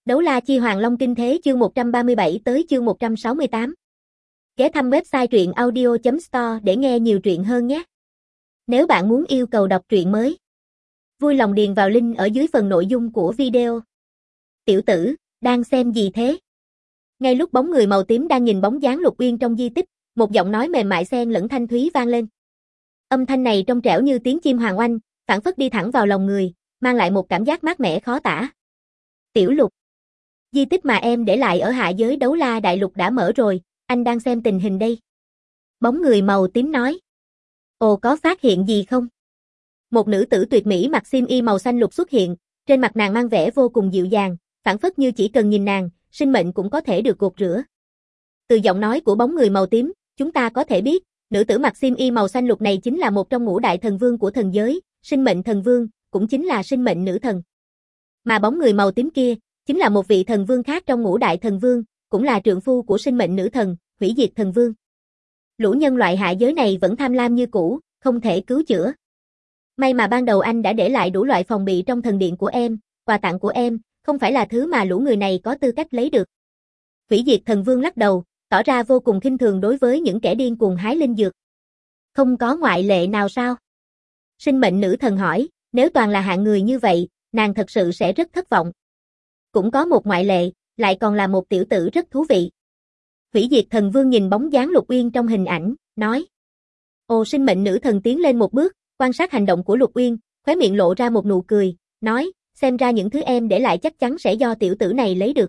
Đấu la chi Hoàng Long kinh thế chương 137 tới chương 168. Ghé thăm website truyện audio.store để nghe nhiều truyện hơn nhé. Nếu bạn muốn yêu cầu đọc truyện mới, vui lòng điền vào link ở dưới phần nội dung của video. Tiểu tử, đang xem gì thế? Ngay lúc bóng người màu tím đang nhìn bóng dáng Lục Uyên trong di tích, một giọng nói mềm mại xen lẫn thanh thúy vang lên. Âm thanh này trong trẻo như tiếng chim hoàng oanh, phảng phất đi thẳng vào lòng người, mang lại một cảm giác mát mẻ khó tả. Tiểu Lục, di tích mà em để lại ở hạ giới Đấu La Đại Lục đã mở rồi, anh đang xem tình hình đây. Bóng người màu tím nói. Ồ, có phát hiện gì không? Một nữ tử tuyệt mỹ mặc xiêm y màu xanh lục xuất hiện, trên mặt nàng mang vẻ vô cùng dịu dàng, phảng phất như chỉ cần nhìn nàng, sinh mệnh cũng có thể được gột rửa. Từ giọng nói của bóng người màu tím, chúng ta có thể biết, nữ tử mặc xiêm y màu xanh lục này chính là một trong ngũ đại thần vương của thần giới, sinh mệnh thần vương, cũng chính là sinh mệnh nữ thần. Mà bóng người màu tím kia, chính là một vị thần vương khác trong ngũ đại thần vương, cũng là trượng phu của sinh mệnh nữ thần, hủy diệt thần vương. Lũ nhân loại hạ giới này vẫn tham lam như cũ, không thể cứu chữa. May mà ban đầu anh đã để lại đủ loại phòng bị trong thần điện của em, quà tặng của em, không phải là thứ mà lũ người này có tư cách lấy được. Hủy diệt thần vương lắc đầu, tỏ ra vô cùng khinh thường đối với những kẻ điên cuồng hái linh dược. Không có ngoại lệ nào sao? Sinh mệnh nữ thần hỏi, nếu toàn là hạng người như vậy, nàng thật sự sẽ rất thất vọng. Cũng có một ngoại lệ, lại còn là một tiểu tử rất thú vị. Hủy diệt thần vương nhìn bóng dáng Lục Uyên trong hình ảnh, nói. Ồ, sinh mệnh nữ thần tiến lên một bước, quan sát hành động của Lục Uyên, khóe miệng lộ ra một nụ cười, nói, xem ra những thứ em để lại chắc chắn sẽ do tiểu tử này lấy được.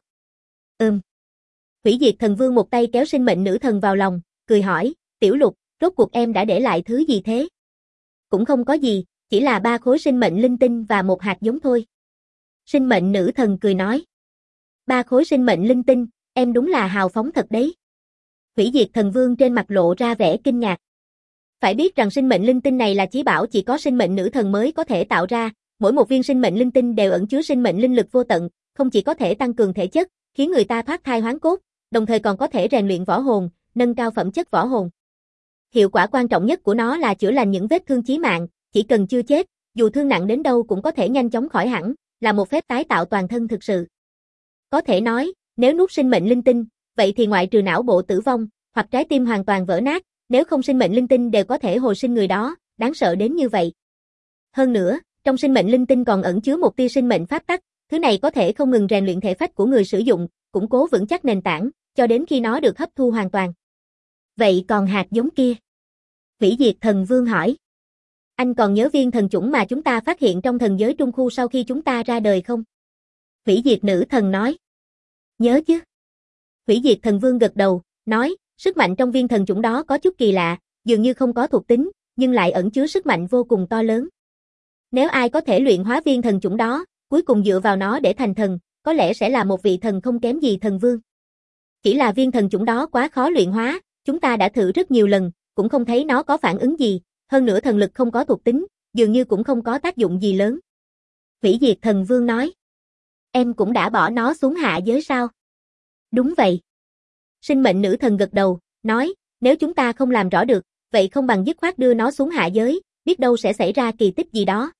Hủy diệt thần vương một tay kéo sinh mệnh nữ thần vào lòng, cười hỏi, tiểu Lục, rốt cuộc em đã để lại thứ gì thế? Cũng không có gì, chỉ là 3 khối sinh mệnh linh tinh và một hạt giống thôi. Sinh mệnh nữ thần cười nói. 3 khối sinh mệnh linh tinh, em đúng là hào phóng thật đấy. Hủy diệt thần vương trên mặt lộ ra vẻ kinh ngạc. Phải biết rằng sinh mệnh linh tinh này là chí bảo chỉ có sinh mệnh nữ thần mới có thể tạo ra, mỗi một viên sinh mệnh linh tinh đều ẩn chứa sinh mệnh linh lực vô tận, không chỉ có thể tăng cường thể chất, khiến người ta thoát thai hoán cốt, đồng thời còn có thể rèn luyện võ hồn, nâng cao phẩm chất võ hồn. Hiệu quả quan trọng nhất của nó là chữa lành những vết thương chí mạng, chỉ cần chưa chết, dù thương nặng đến đâu cũng có thể nhanh chóng khỏi hẳn, là một phép tái tạo toàn thân thực sự. Có thể nói, nếu nuốt sinh mệnh linh tinh, vậy thì ngoại trừ não bộ tử vong, hoặc trái tim hoàn toàn vỡ nát, nếu không sinh mệnh linh tinh đều có thể hồi sinh người đó, đáng sợ đến như vậy. Hơn nữa, trong sinh mệnh linh tinh còn ẩn chứa một tia sinh mệnh pháp tắc, thứ này có thể không ngừng rèn luyện thể phách của người sử dụng, củng cố vững chắc nền tảng, cho đến khi nó được hấp thu hoàn toàn. Vậy còn hạt giống kia? Hủy diệt thần vương hỏi. Anh còn nhớ viên thần chủng mà chúng ta phát hiện trong thần giới Trung Khu sau khi chúng ta ra đời không? Hủy diệt nữ thần nói. Nhớ chứ. Hủy diệt thần vương gật đầu, nói, sức mạnh trong viên thần chủng đó có chút kỳ lạ, dường như không có thuộc tính, nhưng lại ẩn chứa sức mạnh vô cùng to lớn. Nếu ai có thể luyện hóa viên thần chủng đó, cuối cùng dựa vào nó để thành thần, có lẽ sẽ là một vị thần không kém gì thần vương. Chỉ là viên thần chủng đó quá khó luyện hóa, chúng ta đã thử rất nhiều lần, cũng không thấy nó có phản ứng gì, hơn nữa thần lực không có thuộc tính, dường như cũng không có tác dụng gì lớn. Hủy diệt thần vương nói. Em cũng đã bỏ nó xuống hạ giới sao? Đúng vậy. Sinh mệnh nữ thần gật đầu, nói, nếu chúng ta không làm rõ được, vậy không bằng dứt khoát đưa nó xuống hạ giới, biết đâu sẽ xảy ra kỳ tích gì đó.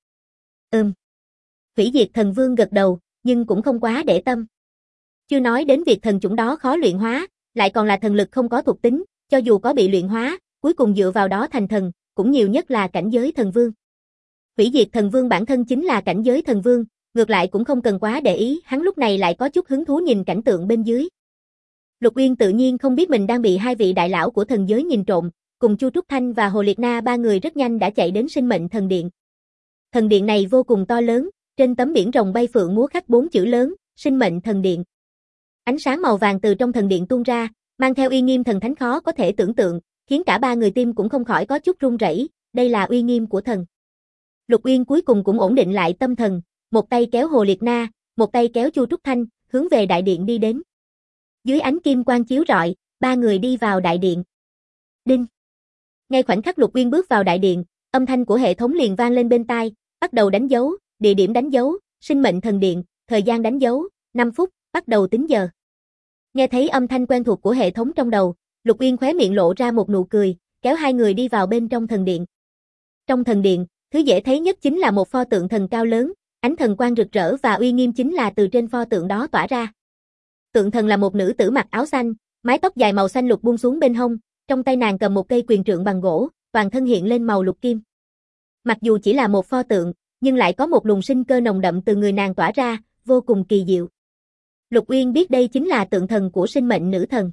Hủy diệt thần vương gật đầu, nhưng cũng không quá để tâm. Chưa nói đến việc thần chủng đó khó luyện hóa, lại còn là thần lực không có thuộc tính, cho dù có bị luyện hóa, cuối cùng dựa vào đó thành thần, cũng nhiều nhất là cảnh giới thần vương. Hủy diệt thần vương bản thân chính là cảnh giới thần vương, ngược lại cũng không cần quá để ý, hắn lúc này lại có chút hứng thú nhìn cảnh tượng bên dưới. Lục Uyên tự nhiên không biết mình đang bị 2 vị đại lão của thần giới nhìn trộm, cùng Chu Trúc Thanh và Hồ Liệt Na 3 người rất nhanh đã chạy đến sinh mệnh thần điện. Thần điện này vô cùng to lớn, trên tấm biển rồng bay phượng múa khắc 4 chữ lớn, sinh mệnh thần điện. Ánh sáng màu vàng từ trong thần điện tuôn ra, mang theo uy nghiêm thần thánh khó có thể tưởng tượng, khiến cả 3 người tim cũng không khỏi có chút run rẩy, đây là uy nghiêm của thần. Lục Uyên cuối cùng cũng ổn định lại tâm thần, một tay kéo Hồ Liệt Na, một tay kéo Chu Trúc Thanh, hướng về đại điện đi đến. Dưới ánh kim quang chiếu rọi, 3 người đi vào đại điện. Đinh. Ngay khoảnh khắc Lục Uyên bước vào đại điện, âm thanh của hệ thống liền vang lên bên tai, bắt đầu đánh dấu, địa điểm đánh dấu, sinh mệnh thần điện, thời gian đánh dấu, 5 phút, bắt đầu tính giờ. Nghe thấy âm thanh quen thuộc của hệ thống trong đầu, Lục Uyên khóe miệng lộ ra một nụ cười, kéo 2 người đi vào bên trong thần điện. Trong thần điện, thứ dễ thấy nhất chính là một pho tượng thần cao lớn, ánh thần quang rực rỡ và uy nghiêm chính là từ trên pho tượng đó tỏa ra. Tượng thần là một nữ tử mặc áo xanh, mái tóc dài màu xanh lục buông xuống bên hông, trong tay nàng cầm một cây quyền trượng bằng gỗ, toàn thân hiện lên màu lục kim. Mặc dù chỉ là một pho tượng, nhưng lại có một luồng sinh cơ nồng đậm từ người nàng tỏa ra, vô cùng kỳ diệu. Lục Uyên biết đây chính là tượng thần của sinh mệnh nữ thần.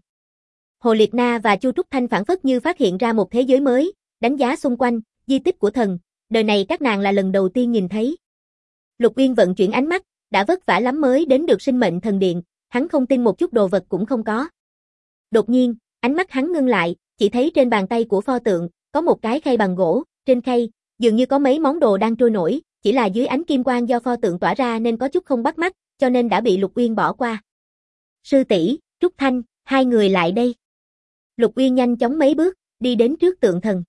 Hồ Liệt Na và Chu Trúc Thanh phảng phất như phát hiện ra một thế giới mới, đánh giá xung quanh, di tích của thần, đời này các nàng là lần đầu tiên nhìn thấy. Lục Uyên vận chuyển ánh mắt, đã vất vả lắm mới đến được sinh mệnh thần điện, hắn không tin một chút đồ vật cũng không có. Đột nhiên, ánh mắt hắn ngưng lại, chỉ thấy trên bàn tay của pho tượng, có một cái khay bằng gỗ, trên khay, dường như có mấy món đồ đang trôi nổi, chỉ là dưới ánh kim quang do pho tượng tỏa ra nên có chút không bắt mắt, cho nên đã bị Lục Uyên bỏ qua. Sư tỷ, Trúc Thanh, hai người lại đây. Lục Uyên nhanh chóng mấy bước, đi đến trước tượng thần.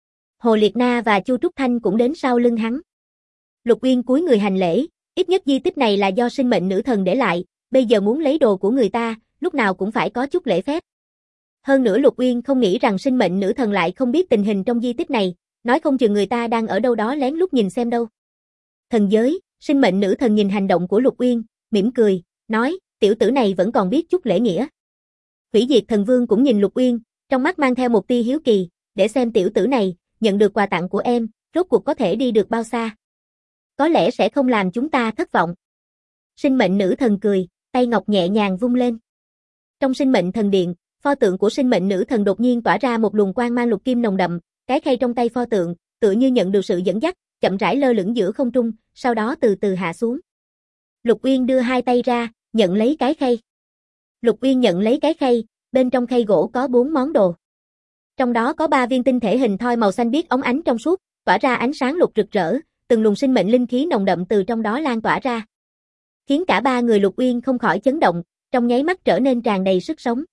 Hồ Liệt Na và Chu Trúc Thanh cũng đến sau lưng hắn. Lục Uyên cúi người hành lễ, ít nhất di tích này là do sinh mệnh nữ thần để lại, bây giờ muốn lấy đồ của người ta, lúc nào cũng phải có chút lễ phép. Hơn nữa Lục Uyên không nghĩ rằng sinh mệnh nữ thần lại không biết tình hình trong di tích này, nói không chừng người ta đang ở đâu đó lén lút nhìn xem đâu. Thần giới, sinh mệnh nữ thần nhìn hành động của Lục Uyên, mỉm cười, nói, tiểu tử này vẫn còn biết chút lễ nghĩa. Hủy Diệt Thần Vương cũng nhìn Lục Uyên, trong mắt mang theo một tia hiếu kỳ, để xem tiểu tử này, nhận được quà tặng của em, rốt cuộc có thể đi được bao xa. Có lẽ sẽ không làm chúng ta thất vọng. Sinh mệnh nữ thần cười, tay ngọc nhẹ nhàng vung lên. Trong sinh mệnh thần điện, pho tượng của sinh mệnh nữ thần đột nhiên tỏa ra một luồng quang mang lục kim nồng đậm, cái khay trong tay pho tượng, tựa như nhận được sự dẫn dắt, chậm rãi lơ lửng giữa không trung, sau đó từ từ hạ xuống. Lục Uyên đưa hai tay ra, nhận lấy cái khay. Lục Uyên nhận lấy cái khay, bên trong khay gỗ có 4 món đồ. Trong đó có 3 viên tinh thể hình thoi màu xanh biếc óng ánh trong suốt, tỏa ra ánh sáng lục rực rỡ, từng luồng sinh mệnh linh khí nồng đậm từ trong đó lan tỏa ra. Khiến cả ba người Lục Uyên không khỏi chấn động, trong nháy mắt trở nên tràn đầy sức sống.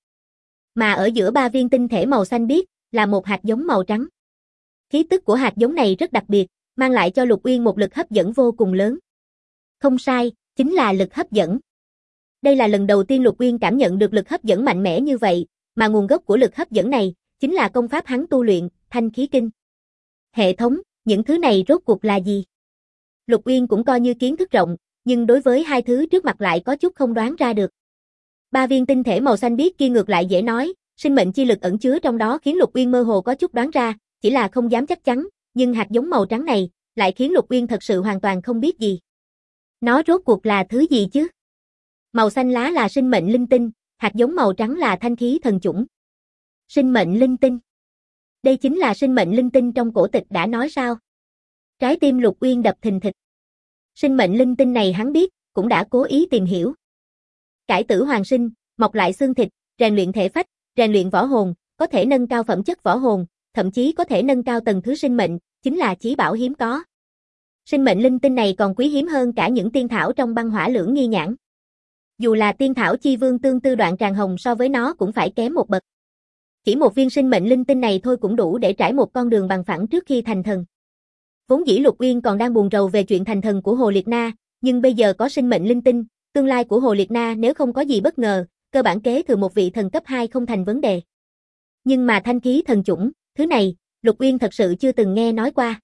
Mà ở giữa 3 viên tinh thể màu xanh biếc, là một hạt giống màu trắng. Khí tức của hạt giống này rất đặc biệt, mang lại cho Lục Uyên một lực hấp dẫn vô cùng lớn. Không sai, chính là lực hấp dẫn. Đây là lần đầu tiên Lục Uyên cảm nhận được lực hấp dẫn mạnh mẽ như vậy, mà nguồn gốc của lực hấp dẫn này, chính là công pháp hắn tu luyện, Thanh Khí Kinh. Hệ thống, những thứ này rốt cuộc là gì? Lục Uyên cũng coi như kiến thức rộng, nhưng đối với hai thứ trước mặt lại có chút không đoán ra được. 3 viên tinh thể màu xanh biếc kia ngược lại dễ nói, sinh mệnh chi lực ẩn chứa trong đó khiến Lục Uyên mơ hồ có chút đoán ra, chỉ là không dám chắc chắn, nhưng hạt giống màu trắng này, lại khiến Lục Uyên thật sự hoàn toàn không biết gì. Nó rốt cuộc là thứ gì chứ? Màu xanh lá là sinh mệnh linh tinh, hạt giống màu trắng là thanh khí thần chủng. Sinh mệnh linh tinh. Đây chính là sinh mệnh linh tinh trong cổ tịch đã nói sao? Trái tim Lục Uyên đập thình thịch. Sinh mệnh linh tinh này hắn biết, cũng đã cố ý tìm hiểu. Cải tử hoàn sinh, mọc lại xương thịt, rèn luyện thể phách, rèn luyện võ hồn, có thể nâng cao phẩm chất võ hồn, thậm chí có thể nâng cao tầng thứ sinh mệnh, chính là chí bảo hiếm có. Sinh mệnh linh tinh này còn quý hiếm hơn cả những tiên thảo trong băng hỏa lưỡng nghi nhãn. Dù là tiên thảo chi vương tương tư đoạn tràng hồng so với nó cũng phải kém một bậc. Chỉ một viên sinh mệnh linh tinh này thôi cũng đủ để trải một con đường bằng phẳng trước khi thành thần. Vốn dĩ Lục Uyên còn đang buồn rầu về chuyện thành thần của Hồ Liệt Na, nhưng bây giờ có sinh mệnh linh tinh, tương lai của Hồ Liệt Na nếu không có gì bất ngờ, cơ bản kế thừa một vị thần cấp 2 không thành vấn đề. Nhưng mà thanh khí thần chủng, thứ này, Lục Uyên thật sự chưa từng nghe nói qua.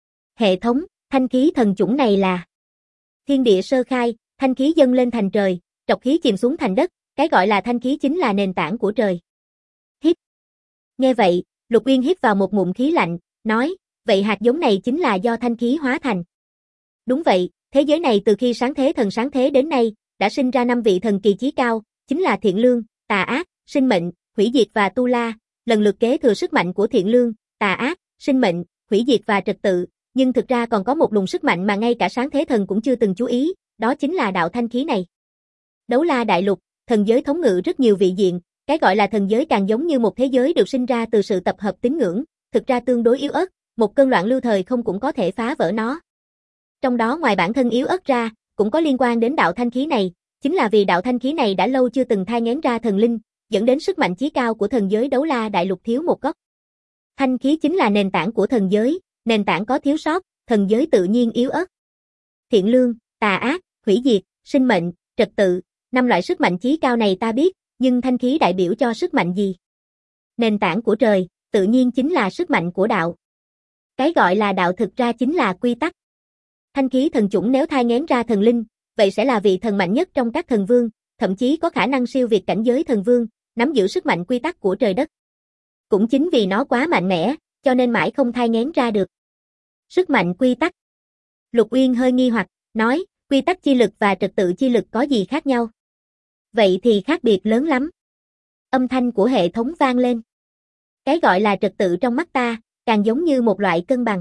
Hệ thống, thanh khí thần chủng này là thiên địa sơ khai, thanh khí dâng lên thành trời, trọc khí chìm xuống thành đất, cái gọi là thanh khí chính là nền tảng của trời. Hít. Nghe vậy, Lục Uyên hít vào một ngụm khí lạnh, nói, vậy hạt giống này chính là do thanh khí hóa thành. Đúng vậy, thế giới này từ khi sáng thế thần sáng thế đến nay, đã sinh ra 5 vị thần kỳ chí cao, chính là thiện lương, tà ác, sinh mệnh, hủy diệt và tu la, lần lượt kế thừa sức mạnh của thiện lương, tà ác, sinh mệnh, hủy diệt và trật tự, nhưng thực ra còn có một luồng sức mạnh mà ngay cả sáng thế thần cũng chưa từng chú ý, đó chính là đạo thanh khí này. Đấu la đại lục, thần giới thống ngự rất nhiều vị diện, cái gọi là thần giới càng giống như một thế giới được sinh ra từ sự tập hợp tín ngưỡng, thực ra tương đối yếu ớt, một cơn loạn lưu thời không cũng có thể phá vỡ nó. Trong đó ngoài bản thân yếu ớt ra, cũng có liên quan đến đạo thanh khí này, chính là vì đạo thanh khí này đã lâu chưa từng thai nghén ra thần linh, dẫn đến sức mạnh chí cao của thần giới đấu la đại lục thiếu một góc. Thanh khí chính là nền tảng của thần giới, nền tảng có thiếu sót, thần giới tự nhiên yếu ớt. Thiện lương, tà ác, hủy diệt, sinh mệnh, trật tự, 5 loại sức mạnh chí cao này ta biết, nhưng thanh khí đại biểu cho sức mạnh gì? Nền tảng của trời, tự nhiên chính là sức mạnh của đạo. Cái gọi là đạo thực ra chính là quy tắc. Thanh khí thần chủng nếu thai nghén ra thần linh, vậy sẽ là vị thần mạnh nhất trong các thần vương, thậm chí có khả năng siêu việt cảnh giới thần vương, nắm giữ sức mạnh quy tắc của trời đất. Cũng chính vì nó quá mạnh mẽ, cho nên mãi không thai nghén ra được. Sức mạnh quy tắc. Lục Uyên hơi nghi hoặc, nói, quy tắc chi lực và trật tự chi lực có gì khác nhau? Vậy thì khác biệt lớn lắm. Âm thanh của hệ thống vang lên. Cái gọi là trật tự trong mắt ta, càng giống như một loại cân bằng.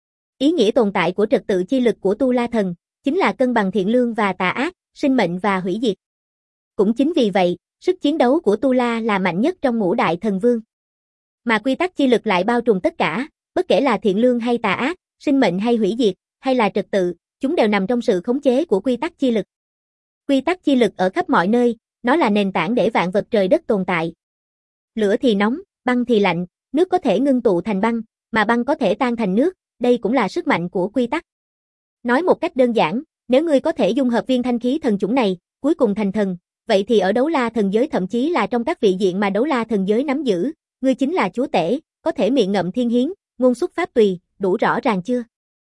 Ý nghĩa tồn tại của trật tự chi lực của Tu La Thần, chính là cân bằng thiện lương và tà ác, sinh mệnh và hủy diệt. Cũng chính vì vậy, sức chiến đấu của Tu La là mạnh nhất trong ngũ đại thần vương. Mà quy tắc chi lực lại bao trùm tất cả, bất kể là thiện lương hay tà ác, sinh mệnh hay hủy diệt, hay là trật tự, chúng đều nằm trong sự khống chế của quy tắc chi lực. Quy tắc chi lực ở khắp mọi nơi, nó là nền tảng để vạn vật trời đất tồn tại. Lửa thì nóng, băng thì lạnh, nước có thể ngưng tụ thành băng, mà băng có thể tan thành nước, đây cũng là sức mạnh của quy tắc. Nói một cách đơn giản, nếu ngươi có thể dung hợp viên thanh khí thần chủng này, cuối cùng thành thần, vậy thì ở đấu la thần giới thậm chí là trong các vị diện mà đấu la thần giới nắm giữ, ngươi chính là chúa tể, có thể miệng ngậm thiên hiến, ngôn xuất pháp tùy, đủ rõ ràng chưa?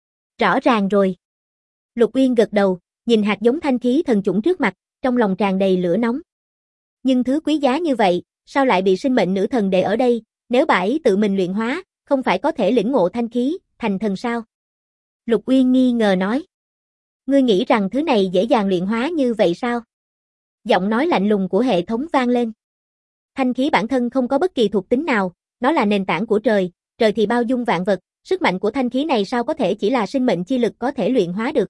Rõ ràng rồi. Lục Uyên gật đầu, nhìn hạt giống thanh khí thần chủng trước mặt, trong lòng tràn đầy lửa nóng. Nhưng thứ quý giá như vậy, sao lại bị sinh mệnh nữ thần để ở đây, nếu bà ấy tự mình luyện hóa, không phải có thể lĩnh ngộ thanh khí, thành thần sao? Lục Uyên nghi ngờ nói. Ngươi nghĩ rằng thứ này dễ dàng luyện hóa như vậy sao? Giọng nói lạnh lùng của hệ thống vang lên. Thanh khí bản thân không có bất kỳ thuộc tính nào, nó là nền tảng của trời, trời thì bao dung vạn vật, sức mạnh của thanh khí này sao có thể chỉ là sinh mệnh chi lực có thể luyện hóa được?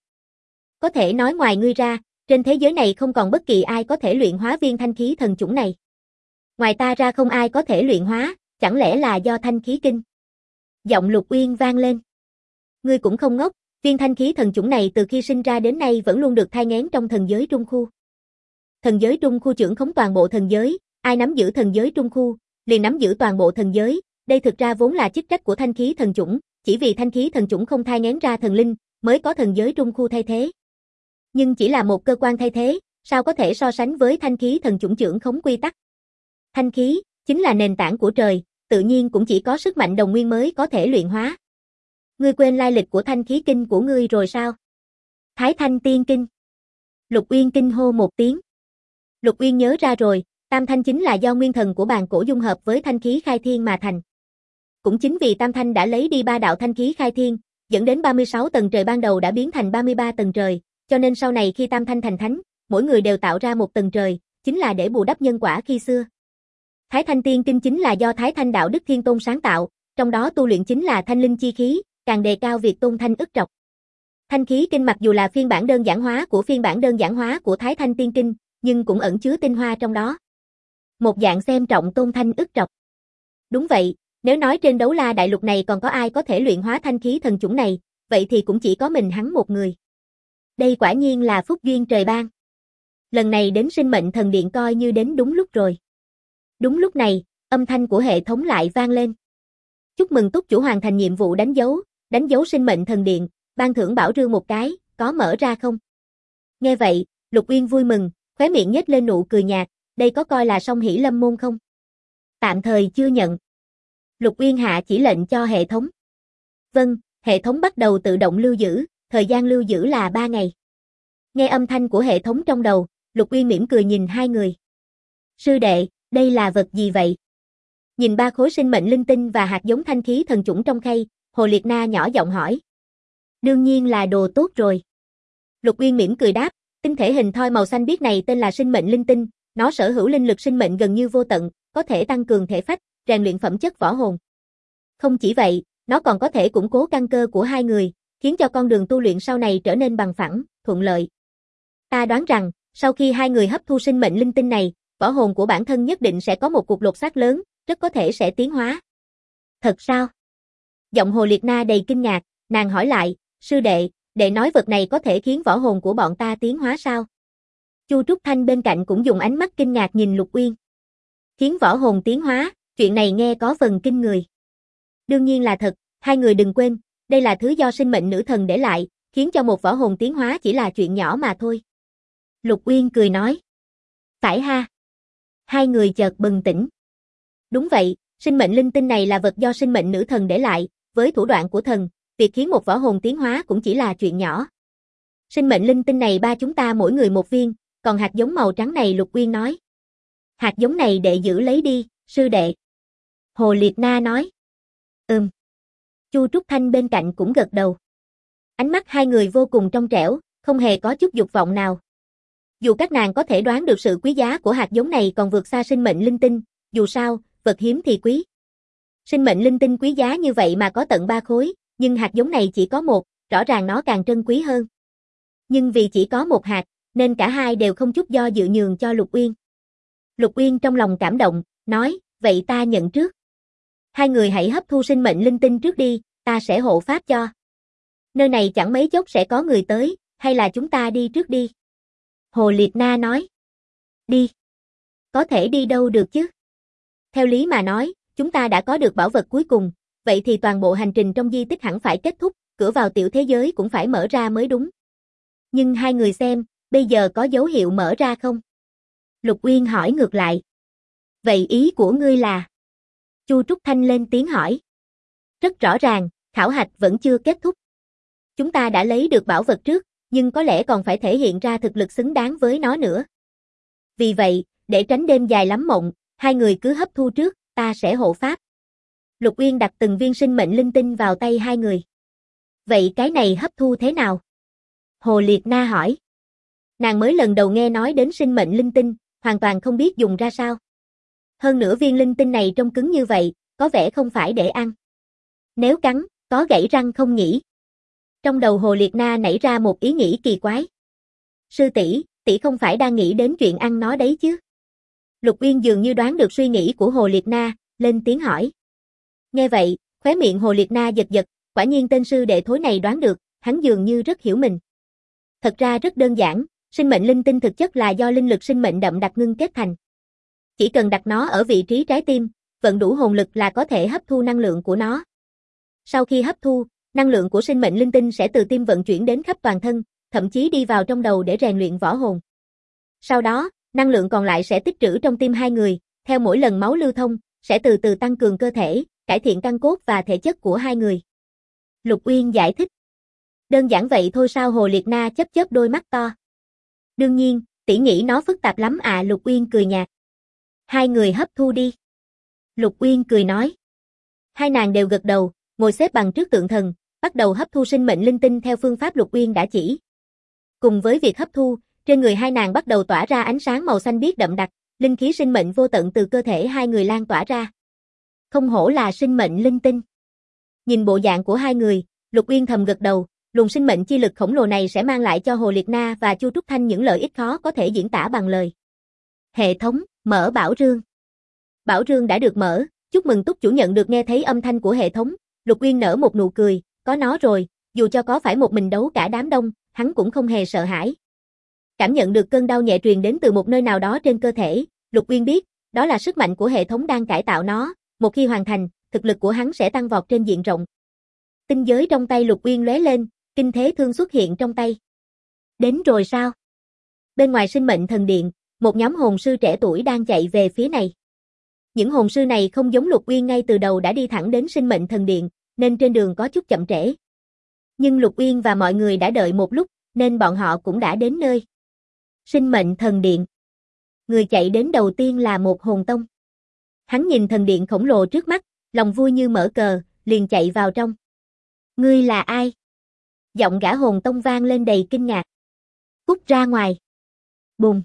Có thể nói ngoài ngươi ra, trên thế giới này không còn bất kỳ ai có thể luyện hóa viên thanh khí thần chủng này. Ngoài ta ra không ai có thể luyện hóa, chẳng lẽ là do thanh khí kinh? Giọng Lục Uyên vang lên. Ngươi cũng không ngốc, viên thanh khí thần chủng này từ khi sinh ra đến nay vẫn luôn được thai nghén trong thần giới Trung Khu. Thần giới Trung Khu trưởng khống toàn bộ thần giới, ai nắm giữ thần giới Trung Khu, liền nắm giữ toàn bộ thần giới, đây thực ra vốn là chức trách của thanh khí thần chủng, chỉ vì thanh khí thần chủng không thai nghén ra thần linh, mới có thần giới Trung Khu thay thế. Nhưng chỉ là một cơ quan thay thế, sao có thể so sánh với thanh khí thần chủng trưởng khống quy tắc? Thanh khí, chính là nền tảng của trời, tự nhiên cũng chỉ có sức mạnh đồng nguyên mới có thể luyện hóa. Ngươi quên lai lịch của thanh khí kinh của ngươi rồi sao? Thái Thanh Tiên Kinh. Lục Uyên kinh hô một tiếng. Lục Uyên nhớ ra rồi, Tam Thanh chính là do nguyên thần của bàn cổ dung hợp với thanh khí khai thiên mà thành. Cũng chính vì Tam Thanh đã lấy đi 3 đạo thanh khí khai thiên, dẫn đến 36 tầng trời ban đầu đã biến thành 33 tầng trời, cho nên sau này khi Tam Thanh thành thánh, mỗi người đều tạo ra một tầng trời, chính là để bù đắp nhân quả khi xưa. Thái Thanh Tiên Kinh chính là do Thái Thanh Đạo Đức Thiên Tôn sáng tạo, trong đó tu luyện chính là thanh linh chi khí, càng đề cao việc tôn thanh ức trọc. Thanh khí kinh mặc dù là phiên bản đơn giản hóa của Thái Thanh Tiên Kinh, nhưng cũng ẩn chứa tinh hoa trong đó. Một dạng xem trọng tôn thanh ức trọc. Đúng vậy, nếu nói trên đấu la đại lục này còn có ai có thể luyện hóa thanh khí thần chủng này, vậy thì cũng chỉ có mình hắn một người. Đây quả nhiên là phúc duyên trời ban. Lần này đến sinh mệnh thần điện coi như đến đúng lúc rồi. Đúng lúc này, âm thanh của hệ thống lại vang lên. Chúc mừng túc chủ hoàn thành nhiệm vụ đánh dấu sinh mệnh thần điện, ban thưởng bảo rư một cái, có mở ra không? Nghe vậy, Lục Uyên vui mừng, khóe miệng nhếch lên nụ cười nhạt, đây có coi là song hỷ lâm môn không? Tạm thời chưa nhận. Lục Uyên hạ chỉ lệnh cho hệ thống. Vâng, hệ thống bắt đầu tự động lưu giữ, thời gian lưu giữ là 3 ngày. Nghe âm thanh của hệ thống trong đầu, Lục Uyên mỉm cười nhìn hai người. Sư đệ, đây là vật gì vậy? Nhìn 3 khối sinh mệnh linh tinh và hạt giống thanh khí thần chủng trong khay, Hồ Liệt Na nhỏ giọng hỏi. Đương nhiên là đồ tốt rồi. Lục Uyên mỉm cười đáp, tinh thể hình thoi màu xanh biếc này tên là sinh mệnh linh tinh, nó sở hữu linh lực sinh mệnh gần như vô tận, có thể tăng cường thể phách, rèn luyện phẩm chất võ hồn. Không chỉ vậy, nó còn có thể củng cố căn cơ của hai người, khiến cho con đường tu luyện sau này trở nên bằng phẳng, thuận lợi. Ta đoán rằng, sau khi hai người hấp thu sinh mệnh linh tinh này, võ hồn của bản thân nhất định sẽ có một cuộc lột xác lớn, rất có thể sẽ tiến hóa. Thật sao? Giọng Hồ Liệt Na đầy kinh ngạc, nàng hỏi lại, sư đệ, đệ nói vật này có thể khiến võ hồn của bọn ta tiến hóa sao? Chu Trúc Thanh bên cạnh cũng dùng ánh mắt kinh ngạc nhìn Lục Uyên. Khiến võ hồn tiến hóa, chuyện này nghe có phần kinh người. Đương nhiên là thật, hai người đừng quên, đây là thứ do sinh mệnh nữ thần để lại, khiến cho một võ hồn tiến hóa chỉ là chuyện nhỏ mà thôi. Lục Uyên cười nói. Phải ha? Hai người chợt bừng tỉnh. Đúng vậy, sinh mệnh linh tinh này là vật do sinh mệnh nữ thần để lại, với thủ đoạn của thần, việc khiến một võ hồn tiến hóa cũng chỉ là chuyện nhỏ, Sinh mệnh linh tinh này ba chúng ta mỗi người một viên, còn hạt giống màu trắng này Lục Uyên nói. Hạt giống này đệ giữ lấy đi, sư đệ. Hồ Liệt Na nói. Chu Trúc Thanh bên cạnh cũng gật đầu. Ánh mắt hai người vô cùng trong trẻo, không hề có chút dục vọng nào. Dù các nàng có thể đoán được sự quý giá của hạt giống này còn vượt xa sinh mệnh linh tinh, dù sao, vật hiếm thì quý. Sinh mệnh linh tinh quý giá như vậy mà có tận 3 khối, nhưng hạt giống này chỉ có một, rõ ràng nó càng trân quý hơn. Nhưng vì chỉ có một hạt, nên cả hai đều không chút do dự nhường cho Lục Uyên. Lục Uyên trong lòng cảm động, nói, vậy ta nhận trước. Hai người hãy hấp thu sinh mệnh linh tinh trước đi, ta sẽ hộ pháp cho. Nơi này chẳng mấy chốc sẽ có người tới, hay là chúng ta đi trước đi? Hồ Liệt Na nói. Đi. Có thể đi đâu được chứ? Theo lý mà nói, chúng ta đã có được bảo vật cuối cùng, vậy thì toàn bộ hành trình trong di tích hẳn phải kết thúc, cửa vào tiểu thế giới cũng phải mở ra mới đúng. Nhưng hai người xem, bây giờ có dấu hiệu mở ra không? Lục Uyên hỏi ngược lại. Vậy ý của ngươi là? Chu Trúc Thanh lên tiếng hỏi. Rất rõ ràng, khảo hạch vẫn chưa kết thúc. Chúng ta đã lấy được bảo vật trước, nhưng có lẽ còn phải thể hiện ra thực lực xứng đáng với nó nữa. Vì vậy, để tránh đêm dài lắm mộng, hai người cứ hấp thu trước, ta sẽ hộ pháp. Lục Uyên đặt từng viên sinh mệnh linh tinh vào tay hai người. Vậy cái này hấp thu thế nào? Hồ Liệt Na hỏi. Nàng mới lần đầu nghe nói đến sinh mệnh linh tinh, hoàn toàn không biết dùng ra sao. Hơn nữa viên linh tinh này trông cứng như vậy, có vẻ không phải để ăn. Nếu cắn, có gãy răng không nhỉ? Trong đầu Hồ Liệt Na nảy ra một ý nghĩ kỳ quái. Sư tỷ, tỷ không phải đang nghĩ đến chuyện ăn nó đấy chứ? Lục Uyên dường như đoán được suy nghĩ của Hồ Liệt Na, lên tiếng hỏi. Nghe vậy, khóe miệng Hồ Liệt Na giật giật, quả nhiên tên sư đệ thối này đoán được, hắn dường như rất hiểu mình. Thật ra rất đơn giản, sinh mệnh linh tinh thực chất là do linh lực sinh mệnh đậm đặc ngưng kết thành. Chỉ cần đặt nó ở vị trí trái tim, vận đủ hồn lực là có thể hấp thu năng lượng của nó. Sau khi hấp thu, năng lượng của sinh mệnh linh tinh sẽ từ tim vận chuyển đến khắp toàn thân, thậm chí đi vào trong đầu để rèn luyện võ hồn. Sau đó, năng lượng còn lại sẽ tích trữ trong tim hai người, theo mỗi lần máu lưu thông, sẽ từ từ tăng cường cơ thể, cải thiện căn cốt và thể chất của hai người. Lục Uyên giải thích. Đơn giản vậy thôi sao? Hồ Liệt Na chớp chớp đôi mắt to. Đương nhiên, tỷ nghĩ nó phức tạp lắm à? Lục Uyên cười nhạt. Hai người hấp thu đi. Lục Uyên cười nói. Hai nàng đều gật đầu, ngồi xếp bằng trước tượng thần, bắt đầu hấp thu sinh mệnh linh tinh theo phương pháp Lục Uyên đã chỉ. Cùng với việc hấp thu, trên người hai nàng bắt đầu tỏa ra ánh sáng màu xanh biếc đậm đặc, linh khí sinh mệnh vô tận từ cơ thể hai người lan tỏa ra. Không hổ là sinh mệnh linh tinh. Nhìn bộ dạng của hai người, Lục Uyên thầm gật đầu, luồng sinh mệnh chi lực khổng lồ này sẽ mang lại cho Hồ Liệt Na và Chu Trúc Thanh những lợi ích khó có thể diễn tả bằng lời. Hệ thống, mở bảo rương. Bảo rương đã được mở, chúc mừng túc chủ nhận được. Nghe thấy âm thanh của hệ thống, Lục Uyên nở một nụ cười, có nó rồi, dù cho có phải một mình đấu cả đám đông, hắn cũng không hề sợ hãi. Cảm nhận được cơn đau nhẹ truyền đến từ một nơi nào đó trên cơ thể, Lục Uyên biết, đó là sức mạnh của hệ thống đang cải tạo nó, một khi hoàn thành, thực lực của hắn sẽ tăng vọt trên diện rộng. Tinh giới trong tay Lục Uyên lóe lên, kinh thế thương xuất hiện trong tay. Đến rồi sao? Bên ngoài sinh mệnh thần điện, một nhóm hồn sư trẻ tuổi đang chạy về phía này. Những hồn sư này không giống Lục Uyên ngay từ đầu đã đi thẳng đến sinh mệnh thần điện, nên trên đường có chút chậm trễ. Nhưng Lục Uyên và mọi người đã đợi một lúc, nên bọn họ cũng đã đến nơi. Sinh mệnh thần điện. Người chạy đến đầu tiên là một hồn tông. Hắn nhìn thần điện khổng lồ trước mắt, lòng vui như mở cờ, liền chạy vào trong. Ngươi là ai? Giọng gã hồn tông vang lên đầy kinh ngạc. Cút ra ngoài. Bùm.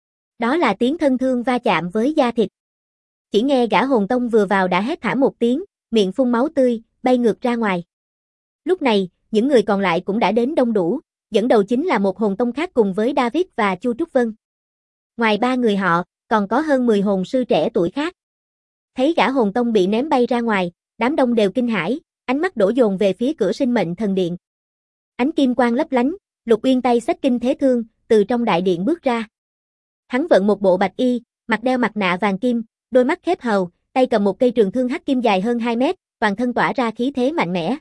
Đó là tiếng thân thương va chạm với da thịt. Chỉ nghe gã hồn tông vừa vào đã hét thảm một tiếng, miệng phun máu tươi, bay ngược ra ngoài. Lúc này, những người còn lại cũng đã đến đông đủ, dẫn đầu chính là một hồn tông khác cùng với David và Chu Trúc Vân. Ngoài ba người họ, còn có hơn 10 hồn sư trẻ tuổi khác. Thấy gã hồn tông bị ném bay ra ngoài, đám đông đều kinh hãi, ánh mắt đổ dồn về phía cửa sinh mệnh thần điện. Ánh kim quang lấp lánh, Lục Uyên tay xách kinh thế thương, từ trong đại điện bước ra. Hắn vận một bộ bạch y, mặt đeo mặt nạ vàng kim, đôi mắt khép hầu, tay cầm một cây trường thương hắc kim dài hơn 2 mét, toàn thân tỏa ra khí thế mạnh mẽ.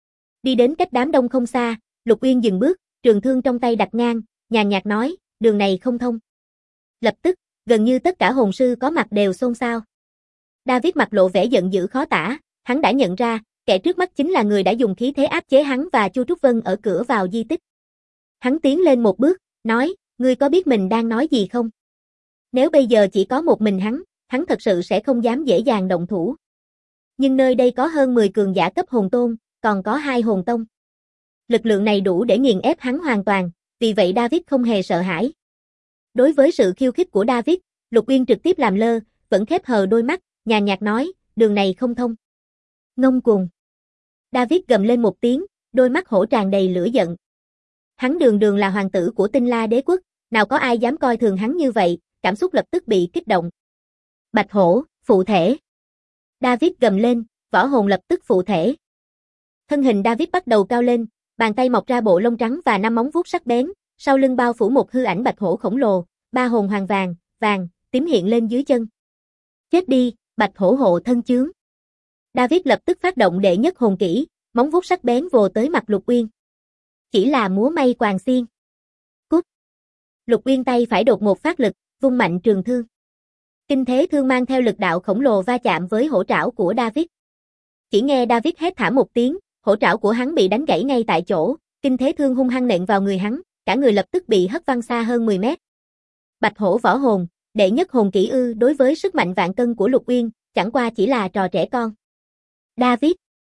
Đi đến cách đám đông không xa, Lục Uyên dừng bước, trường thương trong tay đặt ngang, nhàn nhạt nói, đường này không thông. Lập tức, gần như tất cả hồn sư có mặt đều xôn xao. David mặt lộ vẻ giận dữ khó tả, hắn đã nhận ra, kẻ trước mắt chính là người đã dùng khí thế áp chế hắn và Chu Trúc Vân ở cửa vào di tích. Hắn tiến lên một bước, nói, ngươi có biết mình đang nói gì không? Nếu bây giờ chỉ có một mình hắn thật sự sẽ không dám dễ dàng động thủ. Nhưng nơi đây có hơn 10 cường giả cấp hồn tôn, còn có 2 hồn tông. Lực lượng này đủ để nghiền ép hắn hoàn toàn, vì vậy David không hề sợ hãi. Đối với sự khiêu khích của David, Lục Uyên trực tiếp làm lơ, vẫn khép hờ đôi mắt, nhàn nhạt nói, đường này không thông. Ngông cuồng. David gầm lên một tiếng, đôi mắt hổ tràn đầy lửa giận. Hắn đường đường là hoàng tử của Tinh La Đế quốc, nào có ai dám coi thường hắn như vậy, cảm xúc lập tức bị kích động. Bạch hổ, phụ thể. David gầm lên, võ hồn lập tức phụ thể. Thân hình David bắt đầu cao lên, bàn tay mọc ra bộ lông trắng và 5 móng vuốt sắc bén, sau lưng bao phủ một hư ảnh bạch hổ khổng lồ, 3 hồn hoàng vàng, tím hiện lên dưới chân. Chết đi, bạch hổ hộ thân chướng. David lập tức phát động đệ nhất hồn kỹ, móng vuốt sắc bén vồ tới mặt Lục Uyên. Chỉ là múa may quàng xiên. Cút. Lục Uyên tay phải đột ngột phát lực, vung mạnh trường thương. Kinh thế thương mang theo lực đạo khổng lồ va chạm với hổ trảo của David. Chỉ nghe David hét thảm một tiếng, hổ trảo của hắn bị đánh gãy ngay tại chỗ, kinh thế thương hung hăng nện vào người hắn, cả người lập tức bị hất văng xa hơn 10 mét. Bạch hổ võ hồn, đệ nhất hồn kỹ ư? Đối với sức mạnh vạn cân của Lục Uyên, chẳng qua chỉ là trò trẻ con. David.